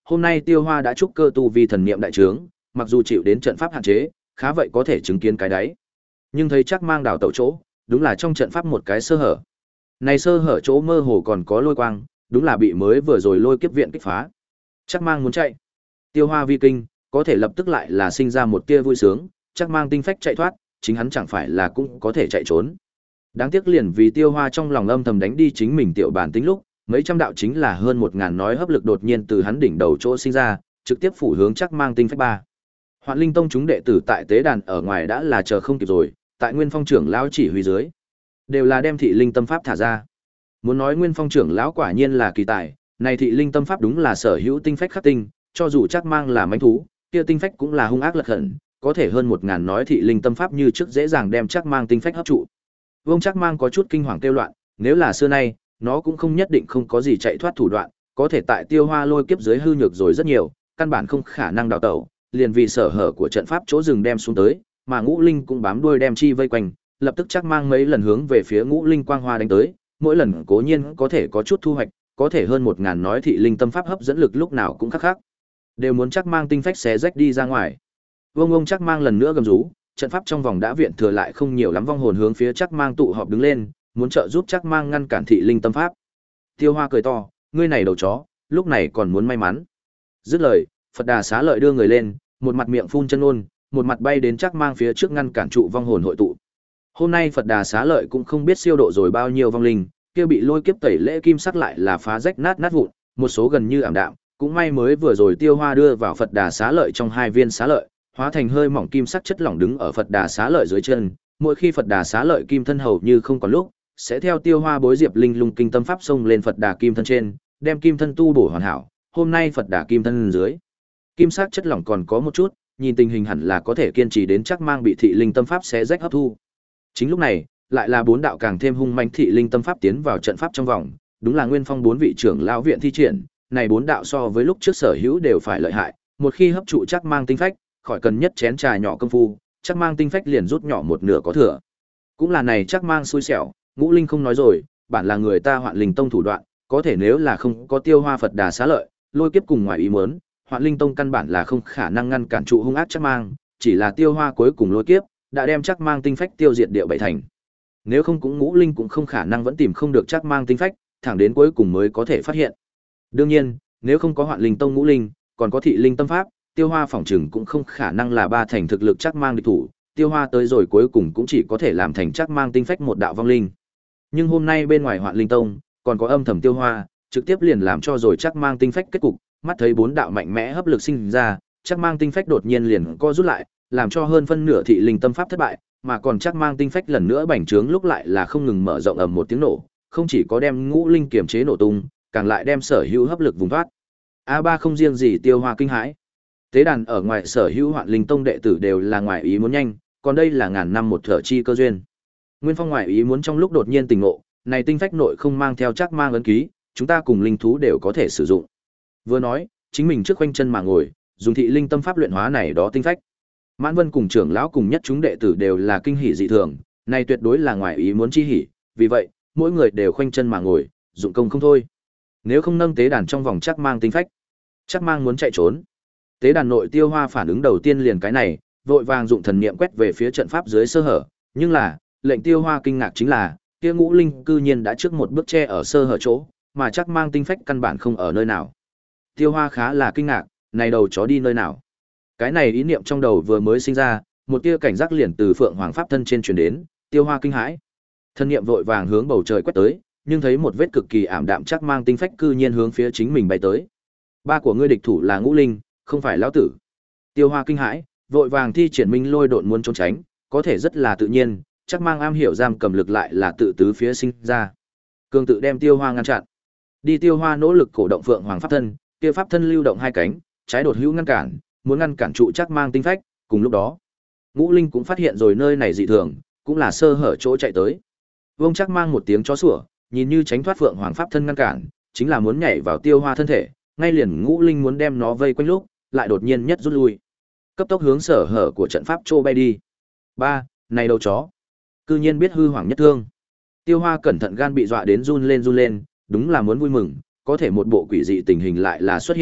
hôm nay Tiêu Hoa đã trúc cơ tu vi thần niệm đại trướng, mặc dù chịu đến trận pháp hạn chế, khá vậy có thể chứng kiến cái đáy. Nhưng thấy chắc mang đảo tẩu chỗ, đúng là trong trận pháp một cái sơ hở. Này sơ hở chỗ mơ hồ còn có lôi quang, đúng là bị mới vừa rồi lôi kiếp viện kích phá. Chắc mang muốn chạy. Tiêu Hoa vi kinh, có thể lập tức lại là sinh ra một tia vui sướng, chắc mang tinh phách chạy thoát, chính hắn chẳng phải là cũng có thể chạy trốn. Đáng tiếc liền vì Tiêu Hoa trong lòng âm thầm đánh đi chính mình tiểu bản tính lúc, mấy trăm đạo chính là hơn một ngàn nói hấp lực đột nhiên từ hắn đỉnh đầu chỗ sinh ra, trực tiếp phủ hướng chắc mang tinh phách ba. Hoạn Linh Tông chúng đệ tử tại tế đàn ở ngoài đã là chờ không kịp rồi, tại Nguyên Phong trưởng lão chỉ huy dưới, đều là đem thị linh tâm pháp thả ra. Muốn nói Nguyên Phong trưởng lão quả nhiên là kỳ tài, này thị linh tâm pháp đúng là sở hữu tinh phách khắc tinh, cho dù chắc mang là mãnh thú, kia tinh phách cũng là hung ác lật hận, có thể hơn một ngàn nói thị linh tâm pháp như trước dễ dàng đem chắc mang tinh phách hấp trụ. Vương chắc mang có chút kinh hoàng kêu loạn, nếu là xưa nay, nó cũng không nhất định không có gì chạy thoát thủ đoạn, có thể tại Tiêu Hoa lôi kiếp dưới hư nhược rồi rất nhiều, căn bản không khả năng đào tẩu, liền vì sở hở của trận pháp chỗ rừng đem xuống tới, mà Ngũ Linh cũng bám đuôi đem chi vây quanh, lập tức chắc mang mấy lần hướng về phía Ngũ Linh quang hoa đánh tới, mỗi lần cố nhiên có thể có chút thu hoạch, có thể hơn một ngàn nói thị linh tâm pháp hấp dẫn lực lúc nào cũng khác khác, đều muốn chắc mang tinh phách xé rách đi ra ngoài. Vương ông chắc mang lần nữa gầm rú, trận pháp trong vòng đã viện thừa lại không nhiều lắm vong hồn hướng phía chắc mang tụ họp đứng lên, muốn trợ giúp chắc mang ngăn cản thị linh tâm pháp. Tiêu Hoa cười to, ngươi này đầu chó, lúc này còn muốn may mắn. Dứt lời, Phật Đà Xá Lợi đưa người lên, một mặt miệng phun chân ôn, một mặt bay đến chắc mang phía trước ngăn cản trụ vong hồn hội tụ. Hôm nay Phật Đà Xá Lợi cũng không biết siêu độ rồi bao nhiêu vong linh, kia bị lôi kiếp tẩy lễ kim sắc lại là phá rách nát nát vụn, một số gần như ảm đạm, cũng may mới vừa rồi Tiêu Hoa đưa vào Phật Đà Xá Lợi trong hai viên xá lợi, hóa thành hơi mỏng kim sắc chất lỏng đứng ở Phật Đà Xá Lợi dưới chân, mỗi khi Phật Đà Xá Lợi kim thân hầu như không còn lúc, sẽ theo Tiêu Hoa bối diệp linh lung kinh tâm pháp xông lên Phật Đà kim thân trên, đem kim thân tu bổ hoàn hảo. Hôm nay Phật Đà kim thân dưới, kim sắc chất lỏng còn có một chút, nhìn tình hình hẳn là có thể kiên trì đến chắc mang bị thị linh tâm pháp xé rách hấp thu. Chính lúc này, lại là bốn đạo càng thêm hung manh thị linh tâm pháp tiến vào trận pháp trong vòng, đúng là Nguyên Phong bốn vị trưởng lão viện thi triển, này bốn đạo so với lúc trước sở hữu đều phải lợi hại, một khi hấp trụ chắc mang tinh phách, khỏi cần nhất chén trà nhỏ công phu, chắc mang tinh phách liền rút nhỏ một nửa có thừa. Cũng là này chắc mang xui xẻo, Ngũ Linh không nói rồi, bản là người ta Hoạn Linh Tông thủ đoạn, có thể nếu là không có Tiêu Hoa Phật Đà Xá Lợi, lôi kiếp cùng ngoài ý muốn, Hoạn Linh Tông căn bản là không khả năng ngăn cản trụ hung ác chắc mang, chỉ là Tiêu Hoa cuối cùng lôi kiếp, đã đem chắc mang tinh phách tiêu diệt địa bảy thành. Nếu không cũng Ngũ Linh cũng không khả năng vẫn tìm không được chắc mang tinh phách, thẳng đến cuối cùng mới có thể phát hiện. Đương nhiên, nếu không có Hoạn Linh Tông Ngũ Linh, còn có thị linh tâm pháp, Tiêu Hoa phỏng chừng cũng không khả năng là ba thành thực lực chắc mang địch thủ, Tiêu Hoa tới rồi cuối cùng cũng chỉ có thể làm thành chắc mang tinh phách một đạo vong linh. Nhưng hôm nay bên ngoài Hoạn Linh Tông, còn có âm thầm Tiêu Hoa, trực tiếp liền làm cho rồi chắc mang tinh phách kết cục, mắt thấy bốn đạo mạnh mẽ hấp lực sinh ra, chắc mang tinh phách đột nhiên liền co rút lại, làm cho hơn phân nửa thị linh tâm pháp thất bại, mà còn chắc mang tinh phách lần nữa bành trướng lúc lại là không ngừng mở rộng ầm một tiếng nổ, không chỉ có đem Ngũ Linh kiềm chế nổ tung, càng lại đem sở hữu hấp lực vùng thoát. a ba không riêng gì Tiêu Hoa kinh hãi. Tế đàn ở ngoài sở hữu Hoạn Linh Tông đệ tử đều là ngoài ý muốn nhanh, còn đây là ngàn năm một thở chi cơ duyên. Nguyên Phong ngoài ý muốn trong lúc đột nhiên tỉnh ngộ, này tinh phách nội không mang theo chắc mang ấn ký, chúng ta cùng linh thú đều có thể sử dụng. Vừa nói, chính mình trước khoanh chân mà ngồi, dùng thị linh tâm pháp luyện hóa này đó tinh phách. Mãn Vân cùng trưởng lão cùng nhất chúng đệ tử đều là kinh hỉ dị thường, này tuyệt đối là ngoài ý muốn chi hỉ, vì vậy, mỗi người đều khoanh chân mà ngồi, dụng công không thôi. Nếu không nâng tế đàn trong vòng chắc mang tinh phách, chắc mang muốn chạy trốn. Tế đàn nội Tiêu Hoa phản ứng đầu tiên liền cái này, vội vàng dụng thần niệm quét về phía trận pháp dưới sơ hở, nhưng là, lệnh Tiêu Hoa kinh ngạc chính là, kia Ngũ Linh cư nhiên đã trước một bước che ở sơ hở chỗ, mà chắc mang tinh phách căn bản không ở nơi nào. Tiêu Hoa khá là kinh ngạc, này đầu chó đi nơi nào? Cái này ý niệm trong đầu vừa mới sinh ra, một tia cảnh giác liền từ Phượng Hoàng pháp thân trên truyền đến, Tiêu Hoa kinh hãi. Thân niệm vội vàng hướng bầu trời quét tới, nhưng thấy một vết cực kỳ ảm đạm chắc mang tinh phách cư nhiên hướng phía chính mình bay tới. Ba của ngươi địch thủ là Ngũ Linh, không phải lão tử. Tiêu Hoa kinh hãi, vội vàng thi triển minh lôi độn muốn trốn tránh, có thể rất là tự nhiên, chắc mang am hiểu giam cầm lực lại là tự tứ phía sinh ra. Cường tự đem Tiêu Hoa ngăn chặn. Đi Tiêu Hoa nỗ lực cổ động Phượng Hoàng pháp thân, kia pháp thân lưu động hai cánh, trái đột hữu ngăn cản, muốn ngăn cản trụ chắc mang tinh phách, cùng lúc đó, Ngũ Linh cũng phát hiện rồi nơi này dị thường, cũng là sơ hở chỗ chạy tới. Vông chắc mang một tiếng chó sủa, nhìn như tránh thoát Phượng Hoàng pháp thân ngăn cản, chính là muốn nhảy vào Tiêu Hoa thân thể, ngay liền Ngũ Linh muốn đem nó vây quanh lúc, lại đột nhiên nhất rút lui. Cấp tốc hướng sở hở của trận pháp trô bay đi. Ba, này đầu chó, cư nhiên biết hư hoàng nhất thương. Tiêu Hoa cẩn thận gan bị dọa đến run lên run lên, đúng là muốn vui mừng, có thể một bộ quỷ dị tình hình lại là xuất hiện,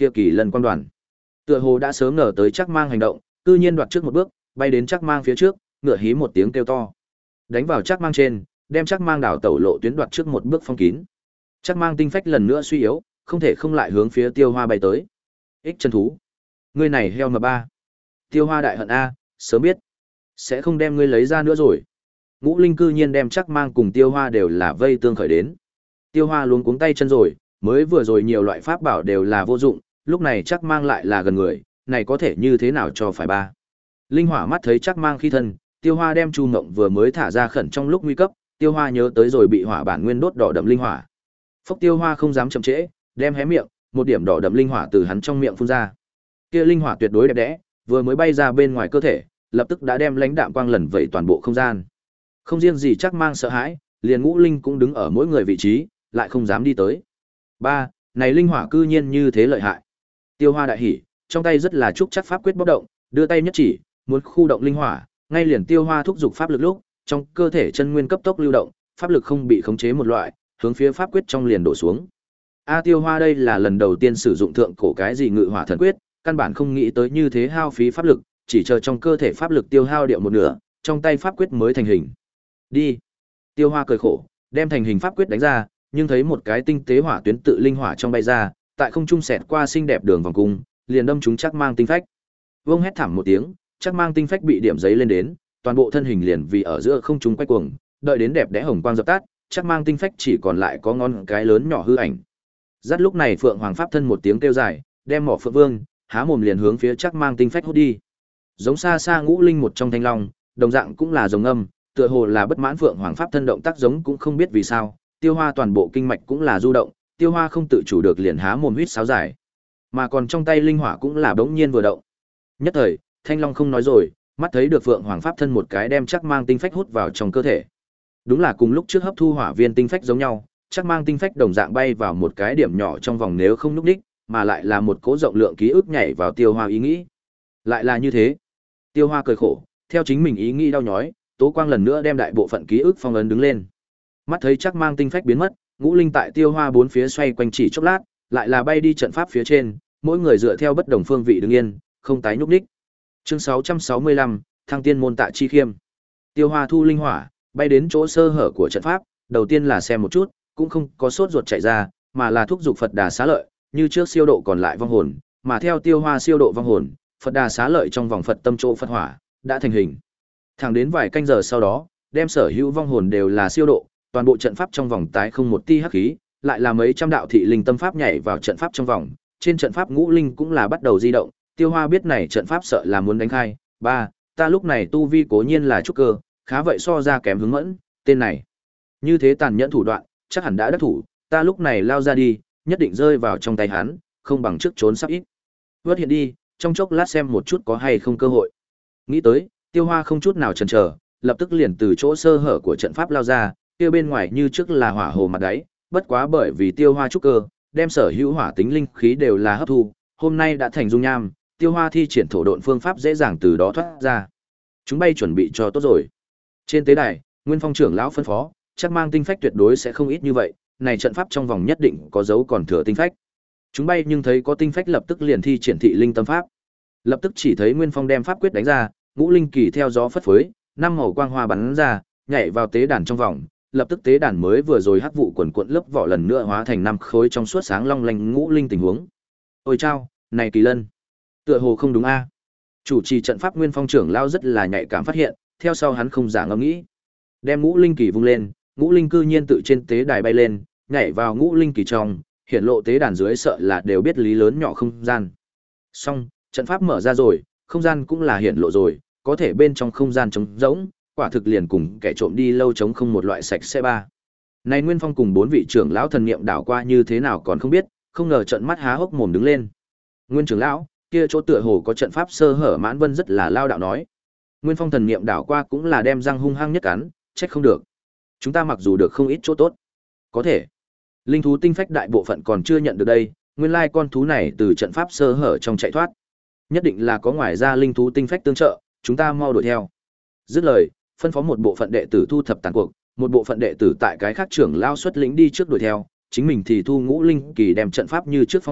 kia kỳ lân quang đoàn. Tựa hồ đã sớm ngờ tới Trác Mang hành động, cư nhiên đoạt trước một bước, bay đến Trác Mang phía trước, ngựa hí một tiếng kêu to, đánh vào Trác Mang trên, đem Trác Mang đảo tẩu lộ tuyến đoạt trước một bước phong kín. Trác Mang tinh phách lần nữa suy yếu, không thể không lại hướng phía Tiêu Hoa bay tới. Ích chân thú, ngươi này heo mà ba. Tiêu Hoa đại hận a, sớm biết sẽ không đem ngươi lấy ra nữa rồi. Ngũ Linh cư nhiên đem Trác Mang cùng Tiêu Hoa đều là vây tương khởi đến. Tiêu Hoa luống cuống tay chân rồi, mới vừa rồi nhiều loại pháp bảo đều là vô dụng, lúc này Trác Mang lại là gần người, này có thể như thế nào cho phải ba. Linh Hỏa mắt thấy Trác Mang khi thân, Tiêu Hoa đem Chu Ngộng vừa mới thả ra khẩn trong lúc nguy cấp, Tiêu Hoa nhớ tới rồi bị hỏa bản nguyên đốt đỏ đậm linh hỏa. Phốc Tiêu Hoa không dám chậm trễ, đem hé miệng, một điểm đỏ đậm linh hỏa từ hắn trong miệng phun ra. Kia linh hỏa tuyệt đối đẹp đẽ, vừa mới bay ra bên ngoài cơ thể, lập tức đã đem lãnh đạm quang lần vẩy toàn bộ không gian. Không riêng gì Trác Mang sợ hãi, liền Ngũ Linh cũng đứng ở mỗi người vị trí, lại không dám đi tới. Ba, này linh hỏa cư nhiên như thế lợi hại. Tiêu Hoa đại hỉ, trong tay rất là trúc chắc pháp quyết bốc động, đưa tay nhất chỉ, muốn khu động linh hỏa, ngay liền Tiêu Hoa thúc giục pháp lực lúc, trong cơ thể chân nguyên cấp tốc lưu động, pháp lực không bị khống chế một loại, hướng phía pháp quyết trong liền đổ xuống. A Tiêu Hoa đây là lần đầu tiên sử dụng thượng cổ cái gì ngự hỏa thần quyết, căn bản không nghĩ tới như thế hao phí pháp lực, chỉ chờ trong cơ thể pháp lực tiêu hao điệu một nửa, trong tay pháp quyết mới thành hình. Đi. Tiêu Hoa cười khổ, đem thành hình pháp quyết đánh ra, nhưng thấy một cái tinh tế hỏa tuyến tự linh hỏa trong bay ra, tại không trung xẹt qua xinh đẹp đường vòng cung, liền đâm trúng Trác Mang tinh phách. Vông hét thảm một tiếng, Trác Mang tinh phách bị điểm giấy lên đến, toàn bộ thân hình liền vì ở giữa không trung quay cuồng, đợi đến đẹp đẽ hồng quang dập tắt, Trác Mang tinh phách chỉ còn lại có ngón cái lớn nhỏ hư ảnh. Dắt lúc này Phượng Hoàng pháp thân một tiếng kêu dài, đem Mỏ Phượng Vương há mồm liền hướng phía Trác Mang tinh phách hút đi. Giống xa xa Ngũ Linh một trong thanh long, đồng dạng cũng là rồng âm, tựa hồ là bất mãn Phượng Hoàng pháp thân động tác giống cũng không biết vì sao, Tiêu Hoa toàn bộ kinh mạch cũng là du động, Tiêu Hoa không tự chủ được liền há mồm huýt sáo dài. Mà còn trong tay linh hỏa cũng là bỗng nhiên vừa động. Nhất thời, thanh long không nói rồi, mắt thấy được Phượng Hoàng pháp thân một cái đem Trác Mang tinh phách hút vào trong cơ thể. Đúng là cùng lúc trước hấp thu hỏa viên tinh phách giống nhau, Trác Mang tinh phách đồng dạng bay vào một cái điểm nhỏ trong vòng nếu không núc đích, mà lại là một cỗ rộng lượng ký ức nhảy vào Tiêu Hoa ý nghĩ. Lại là như thế. Tiêu Hoa cười khổ, theo chính mình ý nghĩ đau nhói, tố quang lần nữa đem đại bộ phận ký ức phong ấn đứng lên. Mắt thấy Trác Mang tinh phách biến mất, Ngũ Linh tại Tiêu Hoa bốn phía xoay quanh chỉ chốc lát, lại là bay đi trận pháp phía trên, mỗi người dựa theo bất đồng phương vị đứng yên, không tái nhúc nhích. Chương sáu trăm sáu mươi lăm, Thăng Tiên môn Tạ Chi Khiêm. Tiêu Hoa thu linh hỏa, bay đến chỗ sơ hở của trận pháp, đầu tiên là xem một chút, cũng không có sốt ruột chạy ra, mà là thúc giục Phật Đà Xá Lợi, như trước siêu độ còn lại vong hồn, mà theo Tiêu Hoa siêu độ vong hồn, Phật Đà Xá Lợi trong vòng Phật tâm chỗ Phật hỏa đã thành hình. Thẳng đến vài canh giờ sau đó, đem sở hữu vong hồn đều là siêu độ, toàn bộ trận pháp trong vòng tái không một ti hắc khí, lại là mấy trăm đạo thị linh tâm pháp nhảy vào trận pháp trong vòng, trên trận pháp Ngũ Linh cũng là bắt đầu di động, Tiêu Hoa biết này trận pháp sợ là muốn đánh khai. Ba, ta lúc này tu vi cố nhiên là trúc cơ, khá vậy so ra kém hướng mẫn, tên này như thế tàn nhẫn thủ đoạn, chắc hẳn đã đắc thủ, ta lúc này lao ra đi, nhất định rơi vào trong tay hắn, không bằng trước trốn sắp ít. Vớt hiện đi, trong chốc lát xem một chút có hay không cơ hội. Nghĩ tới, Tiêu Hoa không chút nào chần chờ, lập tức liền từ chỗ sơ hở của trận pháp lao ra, kia bên ngoài như trước là hỏa hồ mặt đáy, bất quá bởi vì Tiêu Hoa trúc cơ, đem sở hữu hỏa tính linh khí đều là hấp thu, hôm nay đã thành dung nham, Tiêu Hoa thi triển thổ độn phương pháp dễ dàng từ đó thoát ra. Chúng bay chuẩn bị cho tốt rồi. Trên tế đài, Nguyên Phong trưởng lão phân phó, Trác Mang tinh phách tuyệt đối sẽ không ít như vậy, này trận pháp trong vòng nhất định có dấu còn thừa tinh phách. Chúng bay nhưng thấy có tinh phách lập tức liền thi triển thị linh tâm pháp. Lập tức chỉ thấy Nguyên Phong đem pháp quyết đánh ra, Ngũ Linh kỳ theo gió phất phới, năm màu quang hoa bắn ra, nhảy vào tế đàn trong vòng, lập tức tế đàn mới vừa rồi hắc vụ quần cuộn lớp vỏ lần nữa hóa thành năm khối trong suốt sáng long lanh ngũ linh tình huống. Ôi chao, này kỳ lân, tựa hồ không đúng a. Chủ trì trận pháp Nguyên Phong trưởng lão rất là nhạy cảm phát hiện, theo sau hắn không giả ngẫm nghĩ, đem ngũ linh kỳ vung lên, ngũ linh cư nhiên tự trên tế đài bay lên, nhảy vào ngũ linh kỳ trong, hiện lộ tế đàn dưới sợ là đều biết lý lớn nhỏ không gian. Xong, trận pháp mở ra rồi, không gian cũng là hiện lộ rồi, có thể bên trong không gian trống rỗng, quả thực liền cùng kẻ trộm đi lâu trống không một loại sạch sẽ ba. Này Nguyên Phong cùng bốn vị trưởng lão thần niệm đảo qua như thế nào còn không biết, không ngờ trận mắt há hốc mồm đứng lên. Nguyên trưởng lão, kia chỗ tựa hồ có trận pháp sơ hở, Mãn Vân rất là lao đạo nói. Nguyên Phong thần niệm đảo qua cũng là đem răng hung hăng nhất cắn, trách không được. Chúng ta mặc dù được không ít chỗ tốt, có thể linh thú tinh phách đại bộ phận còn chưa nhận được đây, nguyên lai con thú này từ trận pháp sơ hở trong chạy thoát, nhất định là có ngoài ra linh thú tinh phách tương trợ, chúng ta mau đuổi theo. Dứt lời, phân phó một bộ phận đệ tử thu thập tàn cuộc, một bộ phận đệ tử tại cái khác trưởng lao xuất lĩnh đi trước đuổi theo, chính mình thì thu ngũ linh kỳ đem trận pháp như trước phong hảo,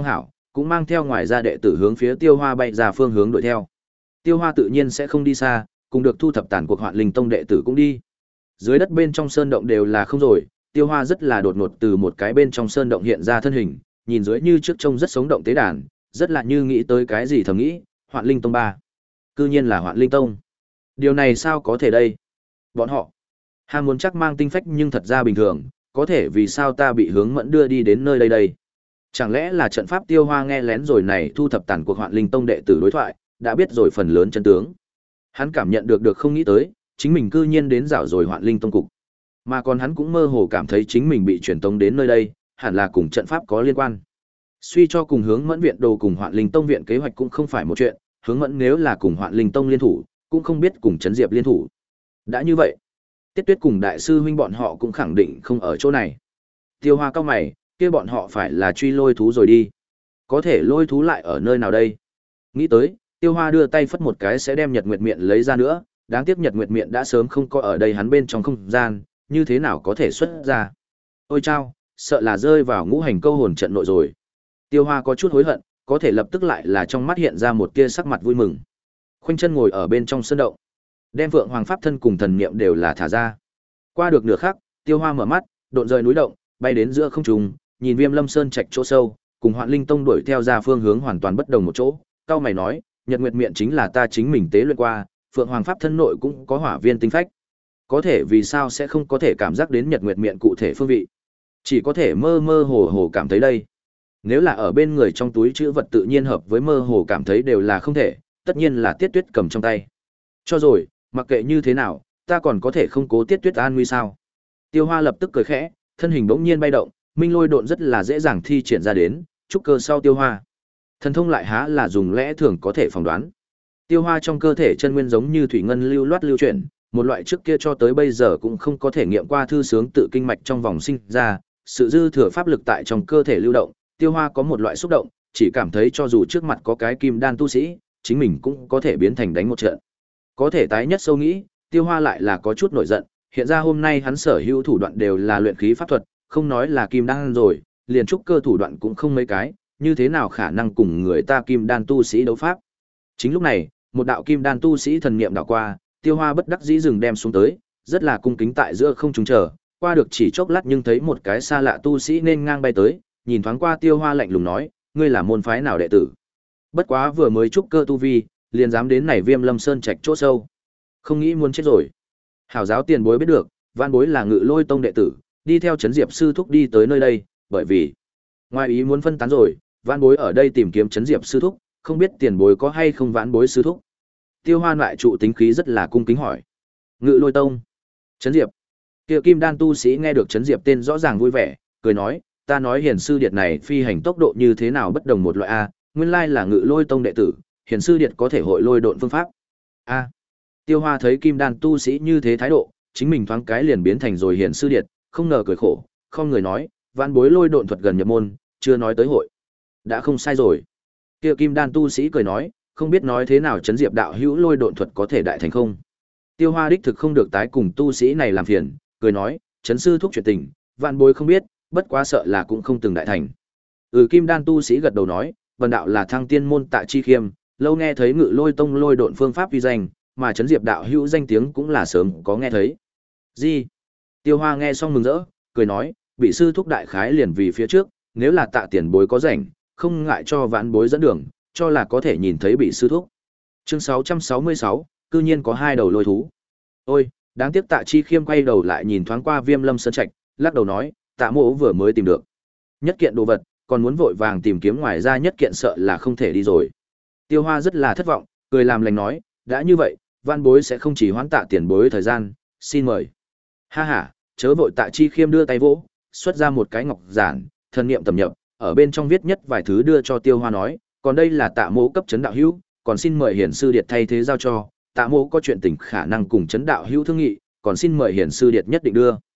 cũng mang theo ngoài ra đệ tử hướng phía Tiêu Hoa bay ra phương hướng đuổi theo. Tiêu Hoa tự nhiên sẽ không đi xa, cùng được thu thập tàn cuộc Hoạn Linh Tông đệ tử cũng đi. Dưới đất bên trong sơn động đều là không rồi, Tiêu Hoa rất là đột ngột từ một cái bên trong sơn động hiện ra thân hình, nhìn dưới như trước trông rất sống động tế đàn, rất là như nghĩ tới cái gì thầm nghĩ, Hoạn Linh Tông ba. Cư nhiên là Hoạn Linh Tông. Điều này sao có thể đây? Bọn họ ham muốn chắc mang tinh phách nhưng thật ra bình thường, có thể vì sao ta bị hướng mẫn đưa đi đến nơi đây đây? Chẳng lẽ là trận pháp Tiêu Hoa nghe lén rồi này thu thập tàn cuộc Hoạn Linh Tông đệ tử đối thoại, đã biết rồi phần lớn chân tướng. Hắn cảm nhận được được không nghĩ tới, chính mình cư nhiên đến rảo rồi Hoạn Linh Tông cục. Mà còn hắn cũng mơ hồ cảm thấy chính mình bị truyền tống đến nơi đây, hẳn là cùng trận pháp có liên quan. Suy cho cùng hướng mẫn viện đồ cùng Hoạn Linh Tông viện kế hoạch cũng không phải một chuyện, hướng mẫn nếu là cùng Hoạn Linh Tông liên thủ, cũng không biết cùng Trấn Diệp liên thủ. Đã như vậy, Tiết Tuyết cùng đại sư huynh bọn họ cũng khẳng định không ở chỗ này. Tiêu Hoa cao mày, kia bọn họ phải là truy lôi thú rồi đi. Có thể lôi thú lại ở nơi nào đây? Nghĩ tới, Tiêu Hoa đưa tay phất một cái sẽ đem Nhật Nguyệt Miện lấy ra nữa, đáng tiếc Nhật Nguyệt Miện đã sớm không có ở đây hắn bên trong không gian, như thế nào có thể xuất ra. Ôi chao, sợ là rơi vào ngũ hành câu hồn trận nội rồi. Tiêu Hoa có chút hối hận, có thể lập tức lại là trong mắt hiện ra một tia sắc mặt vui mừng. Khoanh chân ngồi ở bên trong sân động, đem Phượng Hoàng Pháp thân cùng thần niệm đều là thả ra. Qua được nửa khắc, Tiêu Hoa mở mắt, độn rời núi động, bay đến giữa không trung, nhìn Viêm Lâm Sơn trạch chỗ sâu, cùng Hoạn Linh Tông đuổi theo ra phương hướng hoàn toàn bất đồng một chỗ. Cao mày nói, Nhật Nguyệt Miện chính là ta chính mình tế luyện qua, Phượng Hoàng Pháp thân nội cũng có hỏa viên tinh phách. Có thể vì sao sẽ không có thể cảm giác đến Nhật Nguyệt Miện cụ thể phương vị? Chỉ có thể mơ mơ hồ hồ cảm thấy đây. Nếu là ở bên người trong túi chữ vật tự nhiên hợp với mơ hồ cảm thấy đều là không thể, tất nhiên là Tiết Tuyết cầm trong tay. Cho rồi, mặc kệ như thế nào, ta còn có thể không cố Tiết Tuyết an nguy sao? Tiêu Hoa lập tức cười khẽ, thân hình bỗng nhiên bay động, minh lôi độn rất là dễ dàng thi triển ra đến, trúc cơ sau Tiêu Hoa. Thần thông lại há là dùng lẽ thường có thể phỏng đoán. Tiêu Hoa trong cơ thể chân nguyên giống như thủy ngân lưu loát lưu chuyển, một loại trước kia cho tới bây giờ cũng không có thể nghiệm qua thư sướng tự kinh mạch trong vòng sinh ra, sự dư thừa pháp lực tại trong cơ thể lưu động, Tiêu Hoa có một loại xúc động, chỉ cảm thấy cho dù trước mặt có cái kim đan tu sĩ, chính mình cũng có thể biến thành đánh một trận. Có thể tái nhất sâu nghĩ, Tiêu Hoa lại là có chút nổi giận, hiện ra hôm nay hắn sở hữu thủ đoạn đều là luyện khí pháp thuật, không nói là kim đan rồi, liền trúc cơ thủ đoạn cũng không mấy cái, như thế nào khả năng cùng người ta kim đan tu sĩ đấu pháp. Chính lúc này, một đạo kim đan tu sĩ thần niệm đảo qua, Tiêu Hoa bất đắc dĩ dừng đem xuống tới, rất là cung kính tại giữa không trung chờ, qua được chỉ chốc lát nhưng thấy một cái xa lạ tu sĩ nên ngang bay tới, nhìn thoáng qua Tiêu Hoa lạnh lùng nói, ngươi là môn phái nào đệ tử? Bất quá vừa mới trúc cơ tu vi, liền dám đến này Viêm Lâm Sơn trạch chỗ sâu. Không nghĩ muốn chết rồi. Hảo giáo tiền bối biết được, Vãn bối là Ngự Lôi Tông đệ tử, đi theo Trấn Diệp sư thúc đi tới nơi đây, bởi vì ngoài ý muốn phân tán rồi, Vãn bối ở đây tìm kiếm Trấn Diệp sư thúc, không biết tiền bối có hay không Vãn bối sư thúc. Tiêu Hoa lại trụ tính khí rất là cung kính hỏi. Ngự Lôi Tông, Trấn Diệp. Kia kim đan tu sĩ nghe được Trấn Diệp tên rõ ràng vui vẻ, cười nói, ta nói hiền sư điệt này phi hành tốc độ như thế nào bất đồng một loại a, nguyên lai là Ngự Lôi Tông đệ tử, hiền sư điệt có thể hội lôi độn phương pháp. A. Tiêu Hoa thấy kim đan tu sĩ như thế thái độ, chính mình thoáng cái liền biến thành rồi hiền sư điệt, không ngờ cười khổ, không người nói, Vãn bối lôi độn thuật gần nhập môn, chưa nói tới hội. Đã không sai rồi. Kia kim đan tu sĩ cười nói, không biết nói thế nào Trấn Diệp đạo hữu lôi độn thuật có thể đại thành không. Tiêu Hoa đích thực không được tái cùng tu sĩ này làm phiền, cười nói, Trấn sư thúc chuyện tình, Vãn bối không biết, bất quá sợ là cũng không từng đại thành. Ừ, kim đan tu sĩ gật đầu nói, vần đạo là Thăng Tiên môn Tạ Chi Khiêm, lâu nghe thấy Ngự Lôi Tông lôi độn phương pháp uy danh, mà Trấn Diệp đạo hữu danh tiếng cũng là sớm có nghe thấy. Gì? Tiêu Hoa nghe xong mừng rỡ, cười nói, bị sư thúc đại khái liền vì phía trước, nếu là Tạ tiền bối có rảnh, không ngại cho Vãn bối dẫn đường, cho là có thể nhìn thấy bị sư thúc. Chương sáu trăm sáu mươi sáu, cư nhiên có hai đầu lôi thú. Ôi, đáng tiếc Tạ Chi Khiêm quay đầu lại nhìn thoáng qua Viêm Lâm Sơn trạch, lắc đầu nói, Tạ mỗ vừa mới tìm được nhất kiện đồ vật, còn muốn vội vàng tìm kiếm ngoài ra nhất kiện sợ là không thể đi rồi. Tiêu Hoa rất là thất vọng, cười làm lành nói, đã như vậy, Vãn bối sẽ không chỉ hoãn Tạ tiền bối thời gian, xin mời. Ha ha, chớ vội. Tạ Chi Khiêm đưa tay vỗ, xuất ra một cái ngọc giản, thần niệm tầm nhập, ở bên trong viết nhất vài thứ đưa cho Tiêu Hoa nói, còn đây là Tạ mỗ cấp Trấn đạo hữu, còn xin mời hiển sư điệt thay thế giao cho, Tạ mỗ có chuyện tình khả năng cùng Trấn đạo hữu thương nghị, còn xin mời hiển sư điệt nhất định đưa.